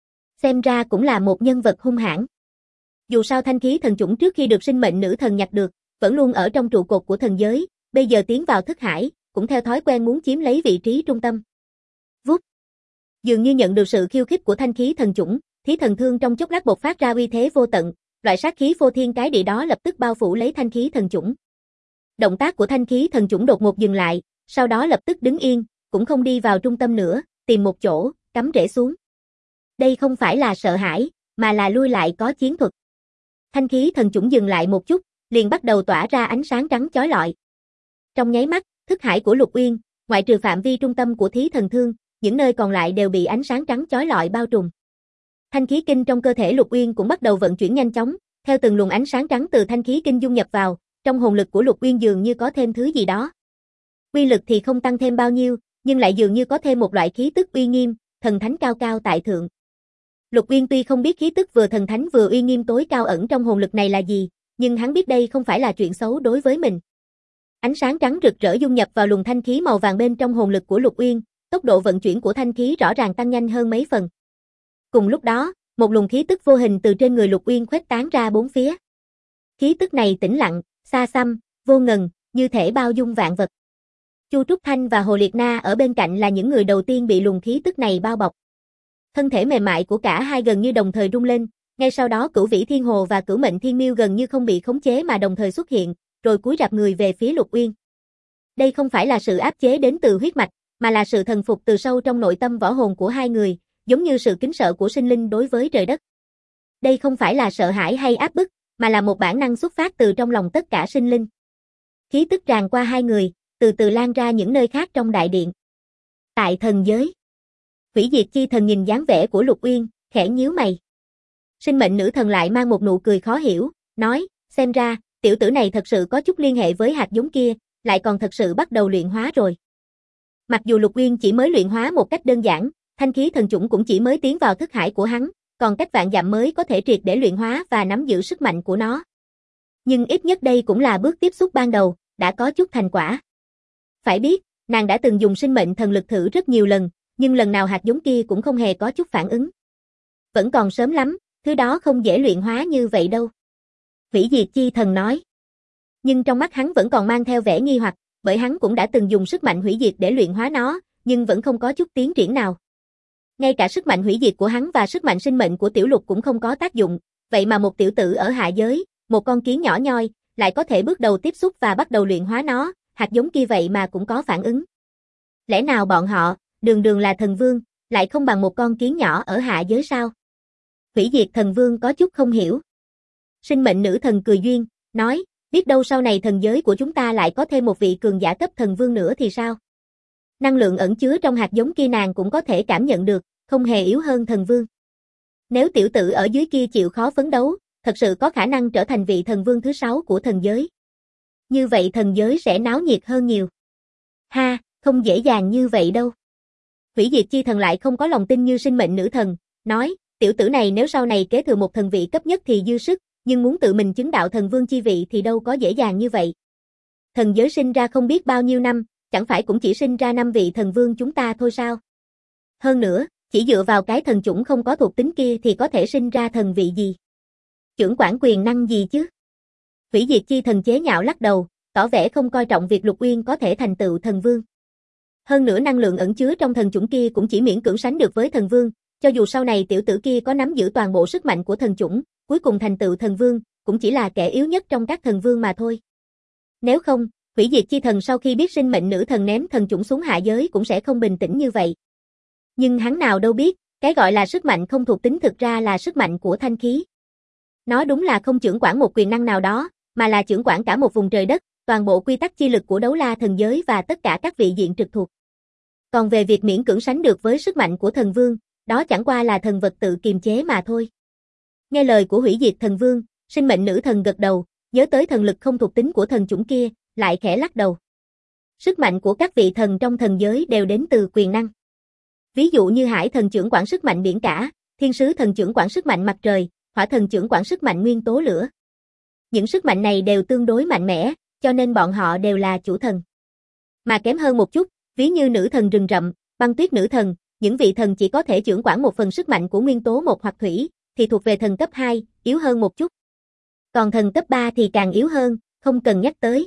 Xem ra cũng là một nhân vật hung hãn. Dù sao thanh khí thần chủng trước khi được sinh mệnh nữ thần nhặt được, vẫn luôn ở trong trụ cột của thần giới, bây giờ tiến vào thức hải, cũng theo thói quen muốn chiếm lấy vị trí trung tâm. Vút. Dường như nhận được sự khiêu khích của thanh khí thần chủng, Thí Thần Thương trong chốc lát bộc phát ra uy thế vô tận, loại sát khí phô thiên cái địa đó lập tức bao phủ lấy thanh khí thần chủng. Động tác của thanh khí thần chủng đột ngột dừng lại, sau đó lập tức đứng yên, cũng không đi vào trung tâm nữa, tìm một chỗ, cắm rễ xuống. Đây không phải là sợ hãi, mà là lui lại có chiến thuật. Thanh khí thần chủng dừng lại một chút, liền bắt đầu tỏa ra ánh sáng trắng chói lọi. Trong nháy mắt, thức hải của Lục Uyên, ngoại trừ phạm vi trung tâm của Thí Thần Thương, những nơi còn lại đều bị ánh sáng trắng chói lọi bao trùm. Thanh khí kinh trong cơ thể Lục Uyên cũng bắt đầu vận chuyển nhanh chóng, theo từng luồng ánh sáng trắng từ thanh khí kinh dung nhập vào, trong hồn lực của Lục Uyên dường như có thêm thứ gì đó. Uy lực thì không tăng thêm bao nhiêu, nhưng lại dường như có thêm một loại khí tức uy nghiêm, thần thánh cao cao tại thượng. Lục Uyên tuy không biết khí tức vừa thần thánh vừa uy nghiêm tối cao ẩn trong hồn lực này là gì, nhưng hắn biết đây không phải là chuyện xấu đối với mình. Ánh sáng trắng rực rỡ dung nhập vào luồng thanh khí màu vàng bên trong hồn lực của Lục Uyên, tốc độ vận chuyển của thanh khí rõ ràng tăng nhanh hơn mấy phần. Cùng lúc đó, một luồng khí tức vô hình từ trên người Lục Uyên khuếch tán ra bốn phía. Khí tức này tĩnh lặng, xa xăm, vô ngần, như thể bao dung vạn vật. Chu Trúc Thanh và Hồ Liệt Na ở bên cạnh là những người đầu tiên bị luồng khí tức này bao bọc. Thân thể mềm mại của cả hai gần như đồng thời rung lên, ngay sau đó Cửu Vĩ Thiên Hồ và Cửu Mệnh Thiên Miêu gần như không bị khống chế mà đồng thời xuất hiện, rồi cúi rạp người về phía Lục Uyên. Đây không phải là sự áp chế đến từ huyết mạch, mà là sự thần phục từ sâu trong nội tâm võ hồn của hai người, giống như sự kính sợ của sinh linh đối với trời đất. Đây không phải là sợ hãi hay áp bức, mà là một bản năng xuất phát từ trong lòng tất cả sinh linh. Khí tức tràn qua hai người, từ từ lan ra những nơi khác trong đại điện. Tại thần giới, Hủy Diệt Chi Thần nhìn dáng vẻ của Lục Uyên, khẽ nhíu mày. Sinh mệnh nữ thần lại mang một nụ cười khó hiểu, nói, xem ra, tiểu tử này thật sự có chút liên hệ với hạt giống kia, lại còn thật sự bắt đầu luyện hóa rồi. Mặc dù Lục Uyên chỉ mới luyện hóa một cách đơn giản, thanh khí thần chủng cũng chỉ mới tiến vào thức hải của hắn, còn cách vạn dặm mới có thể triệt để luyện hóa và nắm giữ sức mạnh của nó. Nhưng ít nhất đây cũng là bước tiếp xúc ban đầu, đã có chút thành quả. Phải biết, nàng đã từng dùng sinh mệnh thần lực thử rất nhiều lần, nhưng lần nào hạt giống kia cũng không hề có chút phản ứng. Vẫn còn sớm lắm, thứ đó không dễ luyện hóa như vậy đâu. Hủy Diệt Chi Thần nói. Nhưng trong mắt hắn vẫn còn mang theo vẻ nghi hoặc, bởi hắn cũng đã từng dùng sức mạnh hủy diệt để luyện hóa nó, nhưng vẫn không có chút tiến triển nào. Ngay cả sức mạnh hủy diệt của hắn và sức mạnh sinh mệnh của Tiểu Lục cũng không có tác dụng, vậy mà một tiểu tử ở hạ giới, một con kiến nhỏ nhoi, lại có thể bước đầu tiếp xúc và bắt đầu luyện hóa nó, hạt giống kia vậy mà cũng có phản ứng. Lẽ nào bọn họ, đường đường là thần vương, lại không bằng một con kiến nhỏ ở hạ giới sao? Hủy Diệt Thần Vương có chút không hiểu. Sinh mệnh nữ thần cười duyên, nói, biết đâu sau này thần giới của chúng ta lại có thêm một vị cường giả cấp thần vương nữa thì sao? Năng lượng ẩn chứa trong hạt giống kia nàng cũng có thể cảm nhận được, không hề yếu hơn thần vương. Nếu tiểu tử ở dưới kia chịu khó phấn đấu, thật sự có khả năng trở thành vị thần vương thứ 6 của thần giới. Như vậy thần giới sẽ náo nhiệt hơn nhiều. Ha, không dễ dàng như vậy đâu. Hủy Diệt Chi Thần lại không có lòng tin như sinh mệnh nữ thần, nói, tiểu tử này nếu sau này kế thừa một thần vị cấp nhất thì dư sức, nhưng muốn tự mình chứng đạo thần vương chi vị thì đâu có dễ dàng như vậy. Thần giới sinh ra không biết bao nhiêu năm, chẳng phải cũng chỉ sinh ra 5 vị thần vương chúng ta thôi sao? Hơn nữa, chỉ dựa vào cái thần chủng không có thuộc tính kia thì có thể sinh ra thần vị gì? Chưởng quản quyền năng gì chứ? Hủy Diệt Chi Thần chế nhạo lắc đầu, tỏ vẻ không coi trọng việc Lục Uyên có thể thành tựu thần vương. Hơn nữa năng lượng ẩn chứa trong thần chủng kia cũng chỉ miễn cưỡng sánh được với thần vương, cho dù sau này tiểu tử kia có nắm giữ toàn bộ sức mạnh của thần chủng, cuối cùng thành tựu thần vương, cũng chỉ là kẻ yếu nhất trong các thần vương mà thôi. Nếu không, Hủy Diệt Chi Thần sau khi biết sinh mệnh nữ thần ném thần chủng xuống hạ giới cũng sẽ không bình tĩnh như vậy. Nhưng hắn nào đâu biết, cái gọi là sức mạnh không thuộc tính thực ra là sức mạnh của thanh khí. Nó đúng là không chưởng quản một quyền năng nào đó, mà là chưởng quản cả một vùng trời đất, toàn bộ quy tắc chi lực của đấu la thần giới và tất cả các vị diện trực thuộc. Còn về việc miễn cưỡng sánh được với sức mạnh của thần vương, đó chẳng qua là thần vật tự kiềm chế mà thôi. Nghe lời của hủy diệt thần vương, sinh mệnh nữ thần gật đầu, nhớ tới thần lực không thuộc tính của thần chủng kia, lại khẽ lắc đầu. Sức mạnh của các vị thần trong thần giới đều đến từ quyền năng. Ví dụ như hải thần trưởng quản sức mạnh biển cả, thiên sứ thần trưởng quản sức mạnh mặt trời, hỏa thần trưởng quản sức mạnh nguyên tố lửa. Những sức mạnh này đều tương đối mạnh mẽ, cho nên bọn họ đều là chủ thần. Mà kém hơn một chút, ví như nữ thần rừng rậm, băng tuyết nữ thần, những vị thần chỉ có thể trưởng quản một phần sức mạnh của nguyên tố một hoặc thủy, thì thuộc về thần cấp 2, yếu hơn một chút. Còn thần cấp 3 thì càng yếu hơn, không cần nhắc tới.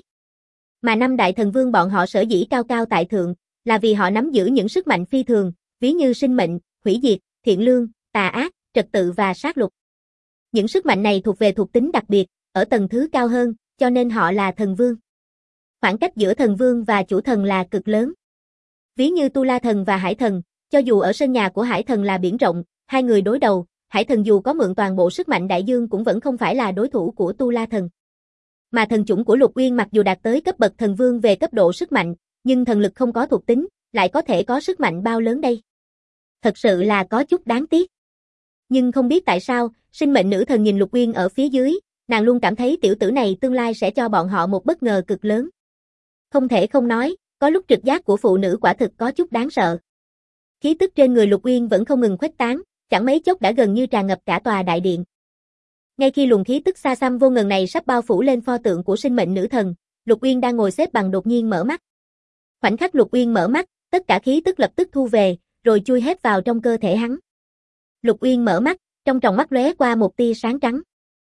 Mà năm đại thần vương bọn họ sở dĩ cao cao tại thượng, là vì họ nắm giữ những sức mạnh phi thường, ví như sinh mệnh, hủy diệt, thiện lương, tà ác, trật tự và sát lục. Những sức mạnh này thuộc về thuộc tính đặc biệt, ở tầng thứ cao hơn, cho nên họ là thần vương. Khoảng cách giữa thần vương và chủ thần là cực lớn. Ví như Tu La thần và Hải thần, cho dù ở sân nhà của Hải thần là biển rộng, hai người đối đầu, Hải thần dù có mượn toàn bộ sức mạnh đại dương cũng vẫn không phải là đối thủ của Tu La thần. Mà thần chủng của Lục Uyên mặc dù đạt tới cấp bậc thần vương về cấp độ sức mạnh, nhưng thần lực không có thuộc tính, lại có thể có sức mạnh bao lớn đây. Thật sự là có chút đáng tiếc. Nhưng không biết tại sao, sinh mệnh nữ thần nhìn Lục Uyên ở phía dưới, nàng luôn cảm thấy tiểu tử này tương lai sẽ cho bọn họ một bất ngờ cực lớn. Không thể không nói, có lúc trực giác của phụ nữ quả thực có chút đáng sợ. Khí tức trên người Lục Uyên vẫn không ngừng khuếch tán, chẳng mấy chốc đã gần như tràn ngập cả tòa đại điện. Ngay khi luồng khí tức xa xăm vô ngần này sắp bao phủ lên pho tượng của sinh mệnh nữ thần, Lục Uyên đang ngồi xếp bằng đột nhiên mở mắt. Khoảnh khắc Lục Uyên mở mắt, tất cả khí tức lập tức thu về, rồi chui hết vào trong cơ thể hắn. Lục Uyên mở mắt, trong tròng mắt lóe qua một tia sáng trắng.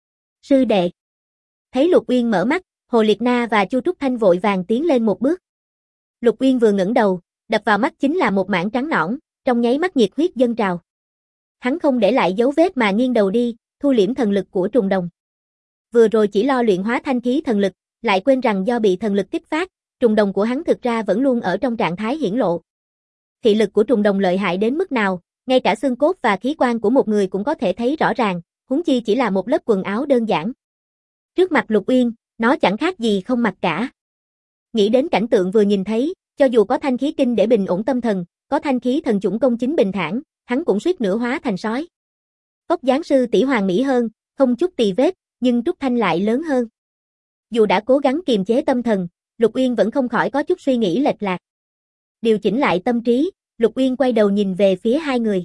Sư đệ. Thấy Lục Uyên mở mắt, Hồ Liệt Na và Chu Trúc Thanh vội vàng tiến lên một bước. Lục Uyên vừa ngẩng đầu, đập vào mắt chính là một mảng trắng nõn, trong nháy mắt nhiệt huyết dâng trào. Hắn không để lại dấu vết mà nghiêng đầu đi, thu liễm thần lực của trùng đồng. Vừa rồi chỉ lo luyện hóa thanh khí thần lực, lại quên rằng do bị thần lực kích phát, trùng đồng của hắn thực ra vẫn luôn ở trong trạng thái hiển lộ. Thị lực của trùng đồng lợi hại đến mức nào, ngay cả xương cốt và khí quan của một người cũng có thể thấy rõ ràng, huống chi chỉ là một lớp quần áo đơn giản. Trước mặt Lục Uyên, nó chẳng khác gì không mặt cả. Nghĩ đến cảnh tượng vừa nhìn thấy, cho dù có thanh khí kinh để bình ổn tâm thần, có thanh khí thần chủng công chính bình thản, hắn cũng suýt nữa hóa thành sói. Vóc dáng sư tỷ hoàn mỹ hơn, không chút tì vết, nhưng Trúc Thanh lại lớn hơn. Dù đã cố gắng kiềm chế tâm thần, Lục Uyên vẫn không khỏi có chút suy nghĩ lệch lạc. Điều chỉnh lại tâm trí, Lục Uyên quay đầu nhìn về phía hai người.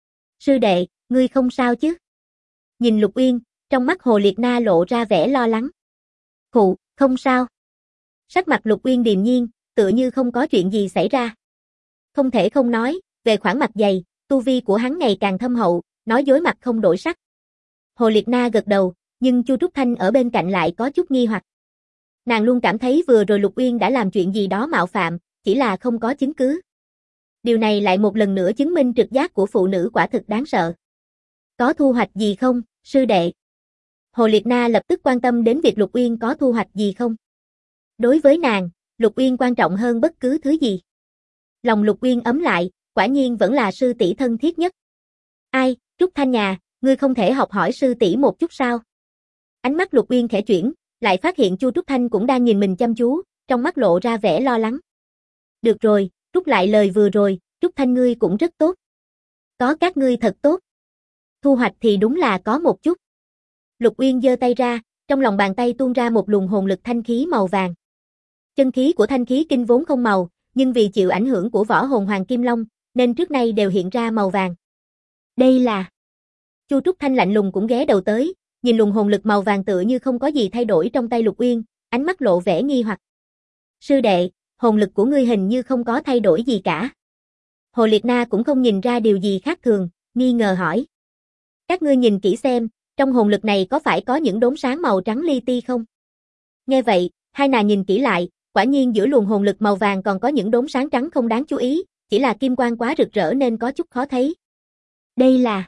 Sư đệ, ngươi không sao chứ? Nhìn Lục Uyên, trong mắt Hồ Liệt Na lộ ra vẻ lo lắng. Khụ, không sao. Sắc mặt Lục Uyên điềm nhiên, tựa như không có chuyện gì xảy ra. Không thể không nói, về khoản mặt dày, tu vi của hắn ngày càng thâm hậu, nói dối mặt không đổi sắc. Hồ Liệt Na gật đầu, nhưng Chu Trúc Thanh ở bên cạnh lại có chút nghi hoặc. Nàng luôn cảm thấy vừa rồi Lục Uyên đã làm chuyện gì đó mạo phạm, chỉ là không có chứng cứ. Điều này lại một lần nữa chứng minh trực giác của phụ nữ quả thực đáng sợ. Có thu hoạch gì không, sư đệ? Hồ Liệt Na lập tức quan tâm đến việc Lục Uyên có thu hoạch gì không. Đối với nàng, Lục Uyên quan trọng hơn bất cứ thứ gì. Lòng Lục Uyên ấm lại, quả nhiên vẫn là sư tỷ thân thiết nhất. Ai, Trúc Thanh nhà, ngươi không thể học hỏi sư tỷ một chút sao? Ánh mắt Lục Uyên khẽ chuyển, lại phát hiện Chu Trúc Thanh cũng đang nhìn mình chăm chú, trong mắt lộ ra vẻ lo lắng. Được rồi, rút lại lời vừa rồi, Trúc Thanh ngươi cũng rất tốt. Có các ngươi thật tốt. Thu hoạch thì đúng là có một chút. Lục Uyên giơ tay ra, trong lòng bàn tay tuôn ra một luồng hồn lực thanh khí màu vàng. Chân khí của thanh khí kinh vốn không màu, nhưng vì chịu ảnh hưởng của võ hồn Hoàng Kim Long, nên trước nay đều hiện ra màu vàng. Đây là... Chu Trúc Thanh lạnh lùng cũng ghé đầu tới, nhìn luồng hồn lực màu vàng tựa như không có gì thay đổi trong tay Lục Uyên, ánh mắt lộ vẻ nghi hoặc. Sư đệ, hồn lực của ngươi hình như không có thay đổi gì cả. Hồ Liệt Na cũng không nhìn ra điều gì khác thường, nghi ngờ hỏi. Các ngươi nhìn kỹ xem, trong hồn lực này có phải có những đốm sáng màu trắng li ti không? Nghe vậy, hai nàng nhìn kỹ lại, quả nhiên giữa luồng hồn lực màu vàng còn có những đốm sáng trắng không đáng chú ý, chỉ là kim quang quá rực rỡ nên có chút khó thấy. Đây là...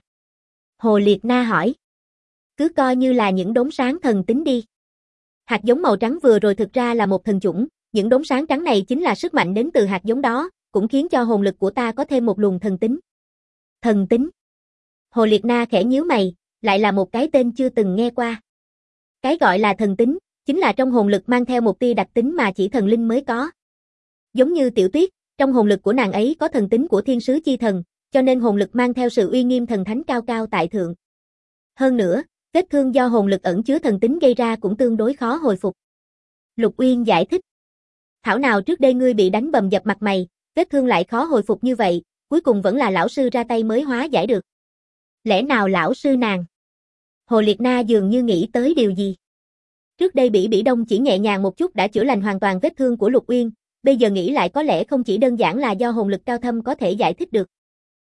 Hồ Liệt Na hỏi. Cứ coi như là những đốm sáng thần tính đi. Hạt giống màu trắng vừa rồi thực ra là một thần chủng, những đốm sáng trắng này chính là sức mạnh đến từ hạt giống đó, cũng khiến cho hồn lực của ta có thêm một luồng thần tính. Thần tính. Hồ Liệt Na khẽ nhíu mày, lại là một cái tên chưa từng nghe qua. Cái gọi là thần tính, chính là trong hồn lực mang theo một tia đặc tính mà chỉ thần linh mới có. Giống như Tiểu Tuyết, trong hồn lực của nàng ấy có thần tính của thiên sứ chi thần, cho nên hồn lực mang theo sự uy nghiêm thần thánh cao cao tại thượng. Hơn nữa, vết thương do hồn lực ẩn chứa thần tính gây ra cũng tương đối khó hồi phục. Lục Uyên giải thích. Thảo nào trước đây ngươi bị đánh bầm dập mặt mày, vết thương lại khó hồi phục như vậy, cuối cùng vẫn là lão sư ra tay mới hóa giải được. Lẽ nào lão sư nàng? Hồ Liệt Na dường như nghĩ tới điều gì. Trước đây Bỉ Đông chỉ nhẹ nhàng một chút đã chữa lành hoàn toàn vết thương của Lục Uyên, bây giờ nghĩ lại có lẽ không chỉ đơn giản là do hồn lực cao thâm có thể giải thích được.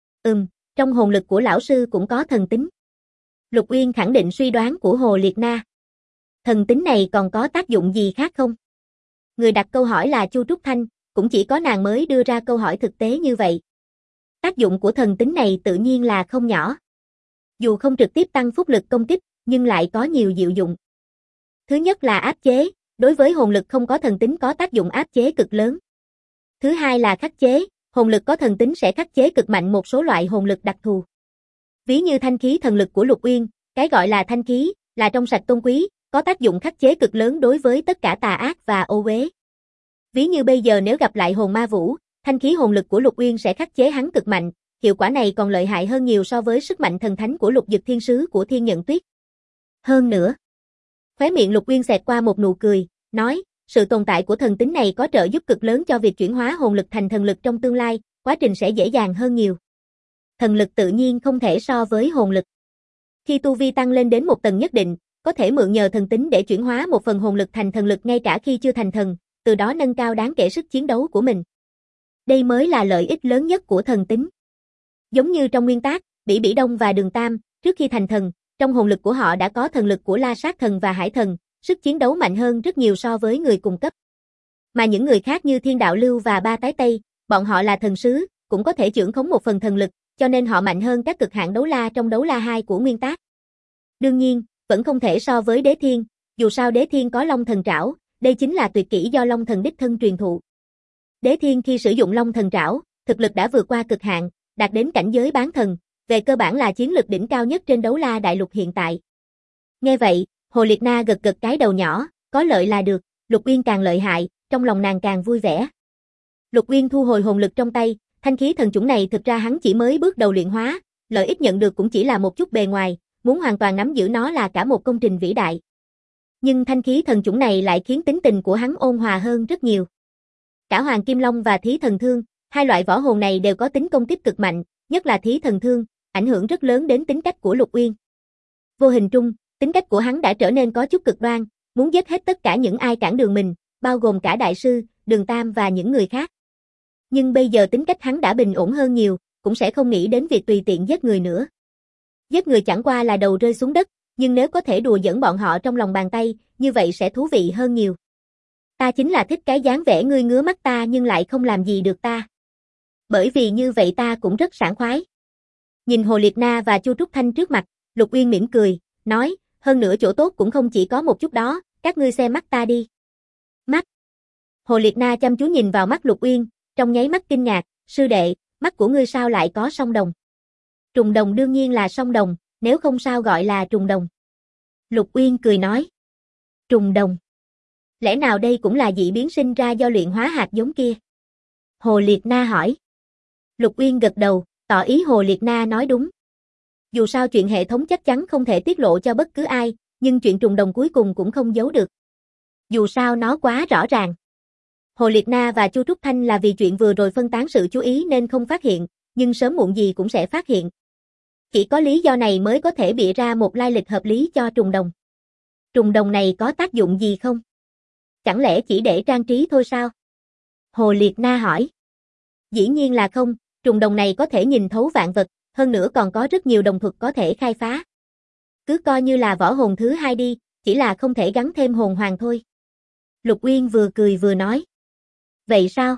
Trong hồn lực của lão sư cũng có thần tính. Lục Uyên khẳng định suy đoán của Hồ Liệt Na. Thần tính này còn có tác dụng gì khác không? Người đặt câu hỏi là Chu Trúc Thanh, cũng chỉ có nàng mới đưa ra câu hỏi thực tế như vậy. Tác dụng của thần tính này tự nhiên là không nhỏ. Dù không trực tiếp tăng phúc lực công kích, nhưng lại có nhiều diệu dụng. Thứ nhất là áp chế, đối với hồn lực không có thần tính có tác dụng áp chế cực lớn. Thứ hai là khắc chế, hồn lực có thần tính sẽ khắc chế cực mạnh một số loại hồn lực đặc thù. Ví như thanh khí thần lực của Lục Uyên, cái gọi là thanh khí, là trong sạch tôn quý, có tác dụng khắc chế cực lớn đối với tất cả tà ác và ô uế. Ví như bây giờ nếu gặp lại hồn ma vũ, thanh khí hồn lực của Lục Uyên sẽ khắc chế hắn cực mạnh, hiệu quả này còn lợi hại hơn nhiều so với sức mạnh thần thánh của Lục Dực Thiên Sứ của Thiên Nhận Tuyết. Hơn nữa, khóe miệng Lục Uyên xẹt qua một nụ cười, nói, sự tồn tại của thần tính này có trợ giúp cực lớn cho việc chuyển hóa hồn lực thành thần lực trong tương lai, quá trình sẽ dễ dàng hơn nhiều. Thần lực tự nhiên không thể so với hồn lực. Khi tu vi tăng lên đến một tầng nhất định, có thể mượn nhờ thần tính để chuyển hóa một phần hồn lực thành thần lực ngay cả khi chưa thành thần, từ đó nâng cao đáng kể sức chiến đấu của mình. Đây mới là lợi ích lớn nhất của thần tính. Giống như trong nguyên tác, Bỉ Đông và Đường Tam, trước khi thành thần, trong hồn lực của họ đã có thần lực của La Sát Thần và Hải Thần, sức chiến đấu mạnh hơn rất nhiều so với người cùng cấp. Mà những người khác như Thiên Đạo Lưu và Ba Tái Tây, bọn họ là thần sứ, cũng có thể chưởng khống một phần thần lực, cho nên họ mạnh hơn các cực hạn đấu la trong đấu la 2 của nguyên tác. Đương nhiên, vẫn không thể so với Đế Thiên, dù sao Đế Thiên có Long Thần Trảo, đây chính là tuyệt kỹ do Long Thần đích thân truyền thụ. Đế Thiên khi sử dụng Long Thần Trảo, thực lực đã vượt qua cực hạn, đạt đến cảnh giới bán thần, về cơ bản là chiến lực đỉnh cao nhất trên đấu la đại lục hiện tại. Nghe vậy, Hồ Liệt Na gật gật cái đầu nhỏ, có lợi là được, Lục Uyên càng lợi hại, trong lòng nàng càng vui vẻ. Lục Uyên thu hồi hồn lực trong tay, thanh khí thần chủng này thực ra hắn chỉ mới bước đầu luyện hóa, lợi ích nhận được cũng chỉ là một chút bề ngoài, muốn hoàn toàn nắm giữ nó là cả một công trình vĩ đại. Nhưng thanh khí thần chủng này lại khiến tính tình của hắn ôn hòa hơn rất nhiều. Cả Hoàng Kim Long và Thí Thần Thương, hai loại võ hồn này đều có tính công kích cực mạnh, nhất là Thí Thần Thương, ảnh hưởng rất lớn đến tính cách của Lục Uyên. Vô hình trung, tính cách của hắn đã trở nên có chút cực đoan, muốn giết hết tất cả những ai cản đường mình, bao gồm cả đại sư, Đường Tam và những người khác. Nhưng bây giờ tính cách hắn đã bình ổn hơn nhiều, cũng sẽ không nghĩ đến việc tùy tiện giết người nữa. Giết người chẳng qua là đầu rơi xuống đất, nhưng nếu có thể đùa giỡn bọn họ trong lòng bàn tay, như vậy sẽ thú vị hơn nhiều. Ta chính là thích cái dáng vẻ ngươi ngứa mắt ta nhưng lại không làm gì được ta. Bởi vì như vậy ta cũng rất sảng khoái. Nhìn Hồ Liệt Na và Chu Trúc Thanh trước mặt, Lục Uyên mỉm cười, nói, hơn nữa chỗ tốt cũng không chỉ có một chút đó, các ngươi xem mắt ta đi. Mắt. Hồ Liệt Na chăm chú nhìn vào mắt Lục Uyên, trong nháy mắt kinh ngạc, sư đệ, mắt của ngươi sao lại có song đồng? Trùng đồng đương nhiên là song đồng, nếu không sao gọi là trùng đồng. Lục Uyên cười nói. Trùng đồng. Lẽ nào đây cũng là dị biến sinh ra do luyện hóa hạt giống kia? Hồ Liệt Na hỏi. Lục Uyên gật đầu, tỏ ý Hồ Liệt Na nói đúng. Dù sao chuyện hệ thống chắc chắn không thể tiết lộ cho bất cứ ai, nhưng chuyện trùng đồng cuối cùng cũng không giấu được. Dù sao nó quá rõ ràng. Hồ Liệt Na và Chu Trúc Thanh là vì chuyện vừa rồi phân tán sự chú ý nên không phát hiện, nhưng sớm muộn gì cũng sẽ phát hiện. Chỉ có lý do này mới có thể bịa ra một lai lịch hợp lý cho trùng đồng. Trùng đồng này có tác dụng gì không? Chẳng lẽ chỉ để trang trí thôi sao? Hồ Liệt Na hỏi. Dĩ nhiên là không, trùng đồng này có thể nhìn thấu vạn vật, hơn nữa còn có rất nhiều đồng thuật có thể khai phá. Cứ coi như là võ hồn thứ hai đi, chỉ là không thể gắn thêm hồn hoàng thôi. Lục Uyên vừa cười vừa nói. Vậy sao?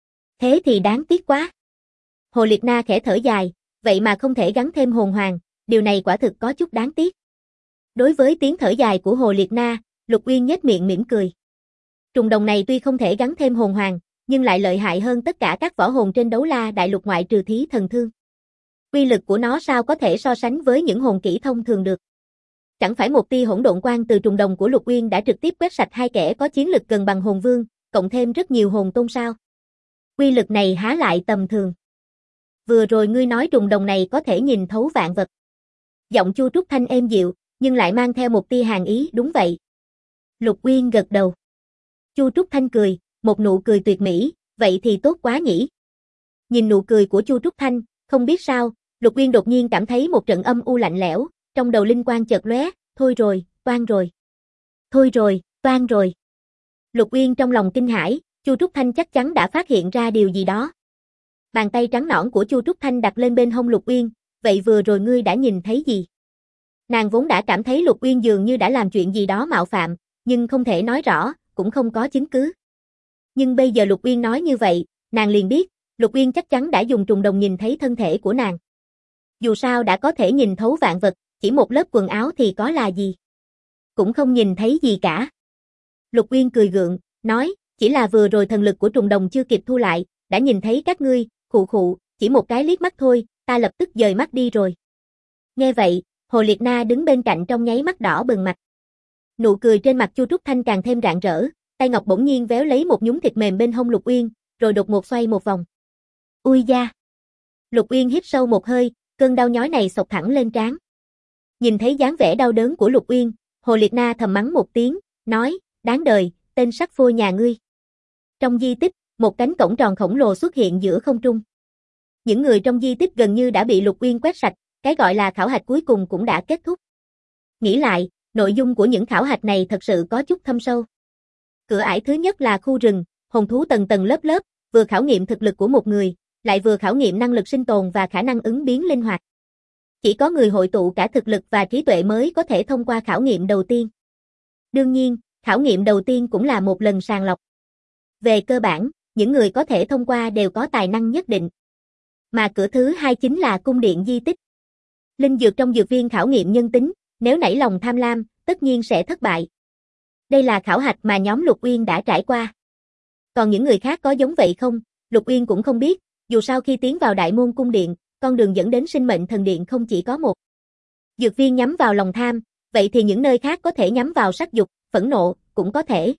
Thế thì đáng tiếc quá. Hồ Liệt Na khẽ thở dài, vậy mà không thể gắn thêm hồn hoàng, điều này quả thực có chút đáng tiếc. Đối với tiếng thở dài của Hồ Liệt Na, Lục Uyên nhếch miệng mỉm cười. Trùng đồng này tuy không thể gắn thêm hồn hoàng, nhưng lại lợi hại hơn tất cả các võ hồn trên đấu la đại lục ngoại trừ Thí Thần Thương. Uy lực của nó sao có thể so sánh với những hồn kỹ thông thường được. Chẳng phải một tia hỗn độn quang từ trùng đồng của Lục Uyên đã trực tiếp quét sạch hai kẻ có chiến lực gần bằng hồn vương, cộng thêm rất nhiều hồn tôn sao. Uy lực này há lại tầm thường. Vừa rồi ngươi nói trùng đồng này có thể nhìn thấu vạn vật. Giọng Chu Trúc Thanh êm dịu, nhưng lại mang theo một tia hàn ý, đúng vậy. Lục Uyên gật đầu. Chu Trúc Thanh cười, một nụ cười tuyệt mỹ, vậy thì tốt quá nhỉ. Nhìn nụ cười của Chu Trúc Thanh, không biết sao, Lục Uyên đột nhiên cảm thấy một trận âm u lạnh lẽo, trong đầu linh quang chợt lóe, thôi rồi, toan rồi. Thôi rồi, toan rồi. Lục Uyên trong lòng kinh hãi, Chu Trúc Thanh chắc chắn đã phát hiện ra điều gì đó. Bàn tay trắng nõn của Chu Trúc Thanh đặt lên bên hông Lục Uyên, vậy vừa rồi ngươi đã nhìn thấy gì? Nàng vốn đã cảm thấy Lục Uyên dường như đã làm chuyện gì đó mạo phạm, nhưng không thể nói rõ, cũng không có chứng cứ. Nhưng bây giờ Lục Uyên nói như vậy, nàng liền biết, Lục Uyên chắc chắn đã dùng trùng đồng nhìn thấy thân thể của nàng. Dù sao đã có thể nhìn thấu vạn vật, chỉ một lớp quần áo thì có là gì? Cũng không nhìn thấy gì cả. Lục Uyên cười gượng, nói, chỉ là vừa rồi thần lực của trùng đồng chưa kịp thu lại, đã nhìn thấy các ngươi, khụ khụ, chỉ một cái liếc mắt thôi, ta lập tức dời mắt đi rồi. Nghe vậy, Hồ Liệt Na đứng bên cạnh trong nháy mắt đỏ bừng mặt. Nụ cười trên mặt Chu Trúc Thanh càng thêm rạng rỡ, tay ngọc bỗng nhiên véo lấy một nhúm thịt mềm bên hông Lục Uyên, rồi đột ngột xoay một vòng. Ui da! Lục Uyên hít sâu một hơi, cơn đau nhói này xộc thẳng lên trán. Nhìn thấy dáng vẻ đau đớn của Lục Uyên, Hồ Liệt Na thầm mắng một tiếng, nói, đáng đời, tên sắc phôi nhà ngươi. Trong di tích, một cánh cổng tròn khổng lồ xuất hiện giữa không trung. Những người trong di tích gần như đã bị Lục Uyên quét sạch, cái gọi là khảo hạch cuối cùng cũng đã kết thúc. Nghĩ lại, nội dung của những khảo hạch này thật sự có chút thâm sâu. Cửa ải thứ nhất là khu rừng, hồn thú tầng tầng lớp lớp, vừa khảo nghiệm thực lực của một người, lại vừa khảo nghiệm năng lực sinh tồn và khả năng ứng biến linh hoạt. Chỉ có người hội tụ cả thực lực và trí tuệ mới có thể thông qua khảo nghiệm đầu tiên. Đương nhiên, khảo nghiệm đầu tiên cũng là một lần sàng lọc. Về cơ bản, những người có thể thông qua đều có tài năng nhất định. Mà cửa thứ hai chính là cung điện di tích. Linh dược trong dược viên khảo nghiệm nhân tính, nếu nảy lòng tham lam, tất nhiên sẽ thất bại. Đây là khảo hạch mà nhóm Lục Uyên đã trải qua. Còn những người khác có giống vậy không, Lục Uyên cũng không biết, dù sao khi tiến vào đại môn cung điện, con đường dẫn đến sinh mệnh thần điện không chỉ có một. Dược viên nhắm vào lòng tham, vậy thì những nơi khác có thể nhắm vào sắc dục, phẫn nộ, cũng có thể.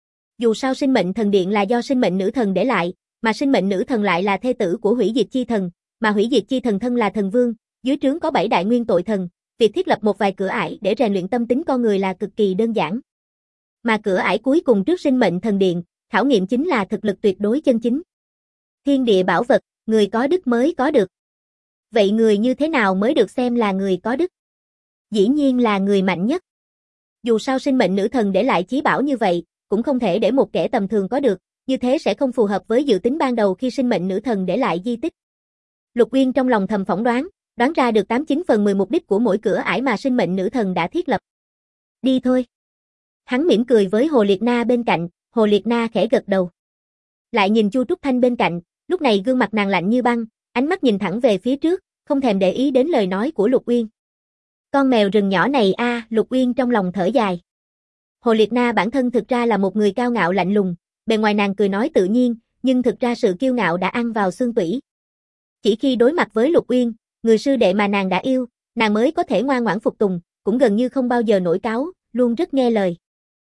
Dù sao sinh mệnh thần điện là do sinh mệnh nữ thần để lại, mà sinh mệnh nữ thần lại là thê tử của hủy diệt chi thần, mà hủy diệt chi thần thân là thần vương, dưới trướng có 7 đại nguyên tội thần, việc thiết lập một vài cửa ải để rèn luyện tâm tính con người là cực kỳ đơn giản. Mà cửa ải cuối cùng trước sinh mệnh thần điện, khảo nghiệm chính là thực lực tuyệt đối chân chính. Thiên địa bảo vật, người có đức mới có được. Vậy người như thế nào mới được xem là người có đức? Dĩ nhiên là người mạnh nhất. Dù sao sinh mệnh nữ thần để lại chí bảo như vậy, cũng không thể để một kẻ tầm thường có được, như thế sẽ không phù hợp với dự tính ban đầu khi sinh mệnh nữ thần để lại di tích. Lục Uyên trong lòng thầm phỏng đoán ra được 89 phần 10 mục đích của mỗi cửa ải mà sinh mệnh nữ thần đã thiết lập. Đi thôi. Hắn mỉm cười với Hồ Liệt Na bên cạnh, Hồ Liệt Na khẽ gật đầu. Lại nhìn Chu Trúc Thanh bên cạnh, lúc này gương mặt nàng lạnh như băng, ánh mắt nhìn thẳng về phía trước, không thèm để ý đến lời nói của Lục Uyên. Con mèo rừng nhỏ này a, Lục Uyên trong lòng thở dài. Hồ Liệt Na bản thân thực ra là một người cao ngạo lạnh lùng, bề ngoài nàng cười nói tự nhiên, nhưng thực ra sự kiêu ngạo đã ăn vào xương tủy. Chỉ khi đối mặt với Lục Uyên, người sư đệ mà nàng đã yêu, nàng mới có thể ngoan ngoãn phục tùng, cũng gần như không bao giờ nổi cáu, luôn rất nghe lời.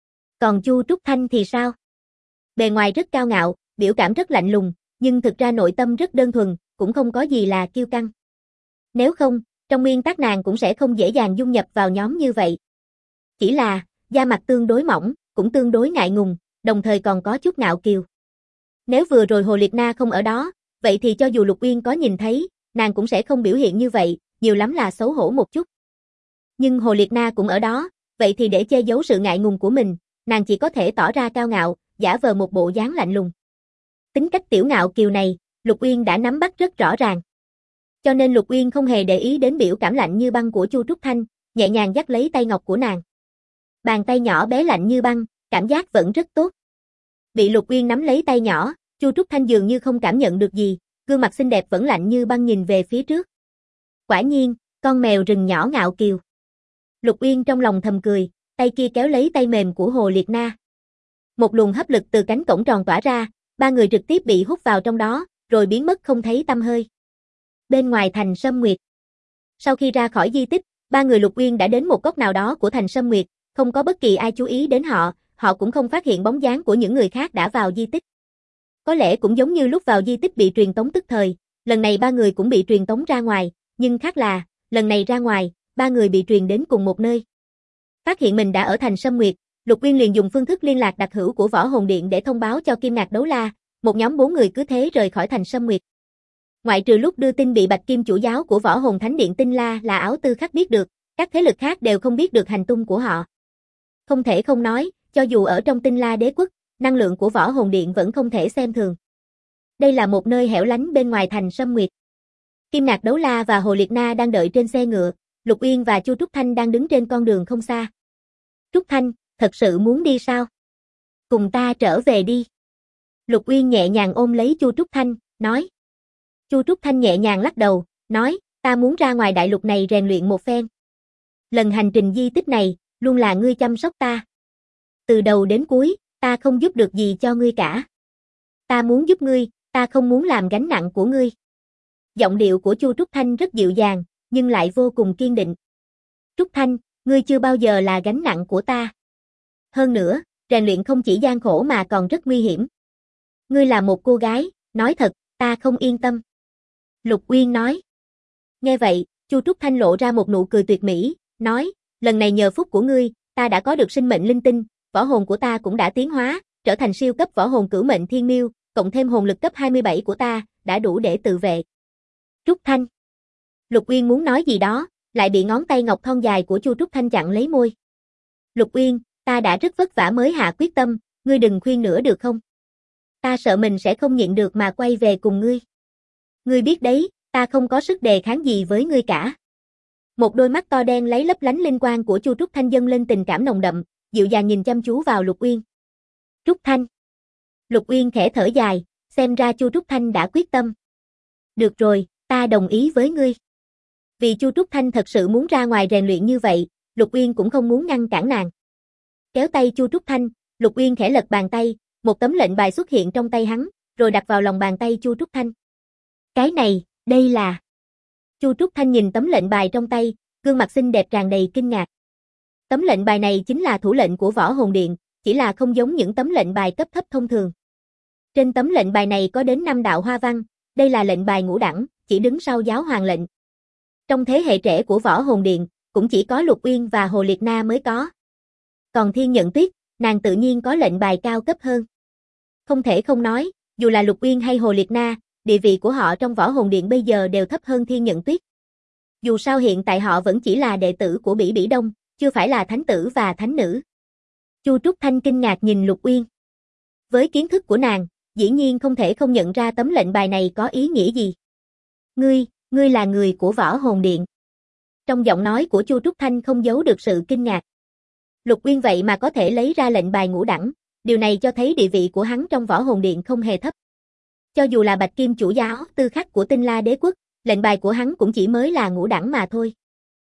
Còn Chu Trúc Thanh thì sao? Bề ngoài rất cao ngạo, biểu cảm rất lạnh lùng, nhưng thực ra nội tâm rất đơn thuần, cũng không có gì là kiêu căng. Nếu không, trong nguyên tắc nàng cũng sẽ không dễ dàng dung nhập vào nhóm như vậy. Chỉ là, da mặt tương đối mỏng, cũng tương đối ngại ngùng, đồng thời còn có chút ngạo kiều. Nếu vừa rồi Hồ Liệt Na không ở đó, vậy thì cho dù Lục Uyên có nhìn thấy, nàng cũng sẽ không biểu hiện như vậy, nhiều lắm là xấu hổ một chút. Nhưng Hồ Liệt Na cũng ở đó, vậy thì để che giấu sự ngại ngùng của mình, nàng chỉ có thể tỏ ra cao ngạo, giả vờ một bộ dáng lạnh lùng. Tính cách tiểu ngạo kiều này, Lục Uyên đã nắm bắt rất rõ ràng. Cho nên Lục Uyên không hề để ý đến biểu cảm lạnh như băng của Chu Trúc Thanh, nhẹ nhàng dắt lấy tay ngọc của nàng. Bàn tay nhỏ bé lạnh như băng, cảm giác vẫn rất tốt. Bị Lục Uyên nắm lấy tay nhỏ, Chu Trúc Thanh dường như không cảm nhận được gì, gương mặt xinh đẹp vẫn lạnh như băng nhìn về phía trước. Quả nhiên, con mèo rừng nhỏ ngạo kiều. Lục Uyên trong lòng thầm cười, tay kia kéo lấy tay mềm của Hồ Liệt Na. Một luồng hấp lực từ cánh cổng tròn tỏa ra, ba người trực tiếp bị hút vào trong đó, rồi biến mất không thấy tăm hơi. Bên ngoài thành Sâm Nguyệt. Sau khi ra khỏi di tích, ba người Lục Uyên đã đến một góc nào đó của thành Sâm Nguyệt, không có bất kỳ ai chú ý đến họ, họ cũng không phát hiện bóng dáng của những người khác đã vào di tích. Có lẽ cũng giống như lúc vào di tích bị truyền tống tức thời, lần này ba người cũng bị truyền tống ra ngoài, nhưng khác là, lần này ra ngoài, ba người bị truyền đến cùng một nơi. Phát hiện mình đã ở thành Sâm Nguyệt, Lục Uyên liền dùng phương thức liên lạc đặc hữu của Võ Hồn Điện để thông báo cho Kim Ngạc Đấu La, một nhóm 4 người cứ thế rời khỏi thành Sâm Nguyệt. Ngoại trừ lúc đưa tin bị Bạch Kim chủ giáo của Võ Hồn Thánh Điện Tinh La là Áo Tư Khắc biết được, các thế lực khác đều không biết được hành tung của họ. Không thể không nói, cho dù ở trong Tinh La Đế quốc, năng lượng của Võ Hồn Điện vẫn không thể xem thường. Đây là một nơi hẻo lánh bên ngoài thành Sâm Nguyệt. Kim Ngạc Đấu La và Hồ Liệt Na đang đợi trên xe ngựa, Lục Uyên và Chu Trúc Thanh đang đứng trên con đường không xa. Trúc Thanh, thật sự muốn đi sao? Cùng ta trở về đi. Lục Uyên nhẹ nhàng ôm lấy Chu Trúc Thanh, nói. Chu Trúc Thanh nhẹ nhàng lắc đầu, nói, ta muốn ra ngoài đại lục này rèn luyện một phen. Lần hành trình di tích này, luôn là ngươi chăm sóc ta. Từ đầu đến cuối, ta không giúp được gì cho ngươi cả. Ta muốn giúp ngươi, ta không muốn làm gánh nặng của ngươi. Giọng điệu của Chu Trúc Thanh rất dịu dàng, nhưng lại vô cùng kiên định. Trúc Thanh, ngươi chưa bao giờ là gánh nặng của ta. Hơn nữa, rèn luyện không chỉ gian khổ mà còn rất nguy hiểm. Ngươi là một cô gái, nói thật, ta không yên tâm. Lục Uyên nói. Nghe vậy, Chu Trúc Thanh lộ ra một nụ cười tuyệt mỹ, nói, lần này nhờ phúc của ngươi, ta đã có được sinh mệnh linh tinh, võ hồn của ta cũng đã tiến hóa, trở thành siêu cấp võ hồn cửu mệnh thiên miêu, cộng thêm hồn lực cấp 27 của ta, đã đủ để tự vệ. Trúc Thanh. Lục Uyên muốn nói gì đó, lại bị ngón tay ngọc thon dài của Chu Trúc Thanh chặn lấy môi. Lục Uyên, ta đã rất vất vả mới hạ quyết tâm, ngươi đừng khuyên nữa được không? Ta sợ mình sẽ không nhịn được mà quay về cùng ngươi. Ngươi biết đấy, ta không có sức đề kháng gì với ngươi cả. Một đôi mắt to đen lấy lấp lánh linh quang của Chu Trúc Thanh dâng lên tình cảm nồng đậm, dịu dàng nhìn chăm chú vào Lục Uyên. Trúc Thanh. Lục Uyên khẽ thở dài, xem ra Chu Trúc Thanh đã quyết tâm. Được rồi, ta đồng ý với ngươi. Vì Chu Trúc Thanh thật sự muốn ra ngoài rèn luyện như vậy, Lục Uyên cũng không muốn ngăn cản nàng. Kéo tay Chu Trúc Thanh, Lục Uyên khẽ lật bàn tay, một tấm lệnh bài xuất hiện trong tay hắn, rồi đặt vào lòng bàn tay Chu Trúc Thanh. Cái này, đây là... Chu Trúc Thanh nhìn tấm lệnh bài trong tay, gương mặt xinh đẹp tràn đầy kinh ngạc. Tấm lệnh bài này chính là thủ lệnh của Võ Hồn Điện, chỉ là không giống những tấm lệnh bài cấp thấp thông thường. Trên tấm lệnh bài này có đến 5 đạo hoa văn, đây là lệnh bài ngũ đẳng, chỉ đứng sau giáo hoàng lệnh. Trong thế hệ trẻ của Võ Hồn Điện, cũng chỉ có Lục Uyên và Hồ Liệt Na mới có. Còn Thiên Nhận Tuyết, nàng tự nhiên có lệnh bài cao cấp hơn. Không thể không nói, dù là Lục Uyên hay Hồ Liệt Na, địa vị của họ trong Võ Hồn Điện bây giờ đều thấp hơn Thiên Nhận Tuyết. Dù sao hiện tại họ vẫn chỉ là đệ tử của Bỉ Bỉ Đông, chưa phải là thánh tử và thánh nữ. Chu Trúc Thanh kinh ngạc nhìn Lục Uyên. Với kiến thức của nàng, dĩ nhiên không thể không nhận ra tấm lệnh bài này có ý nghĩa gì. Ngươi là người của Võ Hồn Điện. Trong giọng nói của Chu Trúc Thanh không giấu được sự kinh ngạc. Lục Uyên vậy mà có thể lấy ra lệnh bài ngũ đẳng, điều này cho thấy địa vị của hắn trong Võ Hồn Điện không hề thấp. Cho dù là Bạch Kim chủ giáo Tư Khắc của Tinh La Đế quốc, lệnh bài của hắn cũng chỉ mới là ngũ đẳng mà thôi.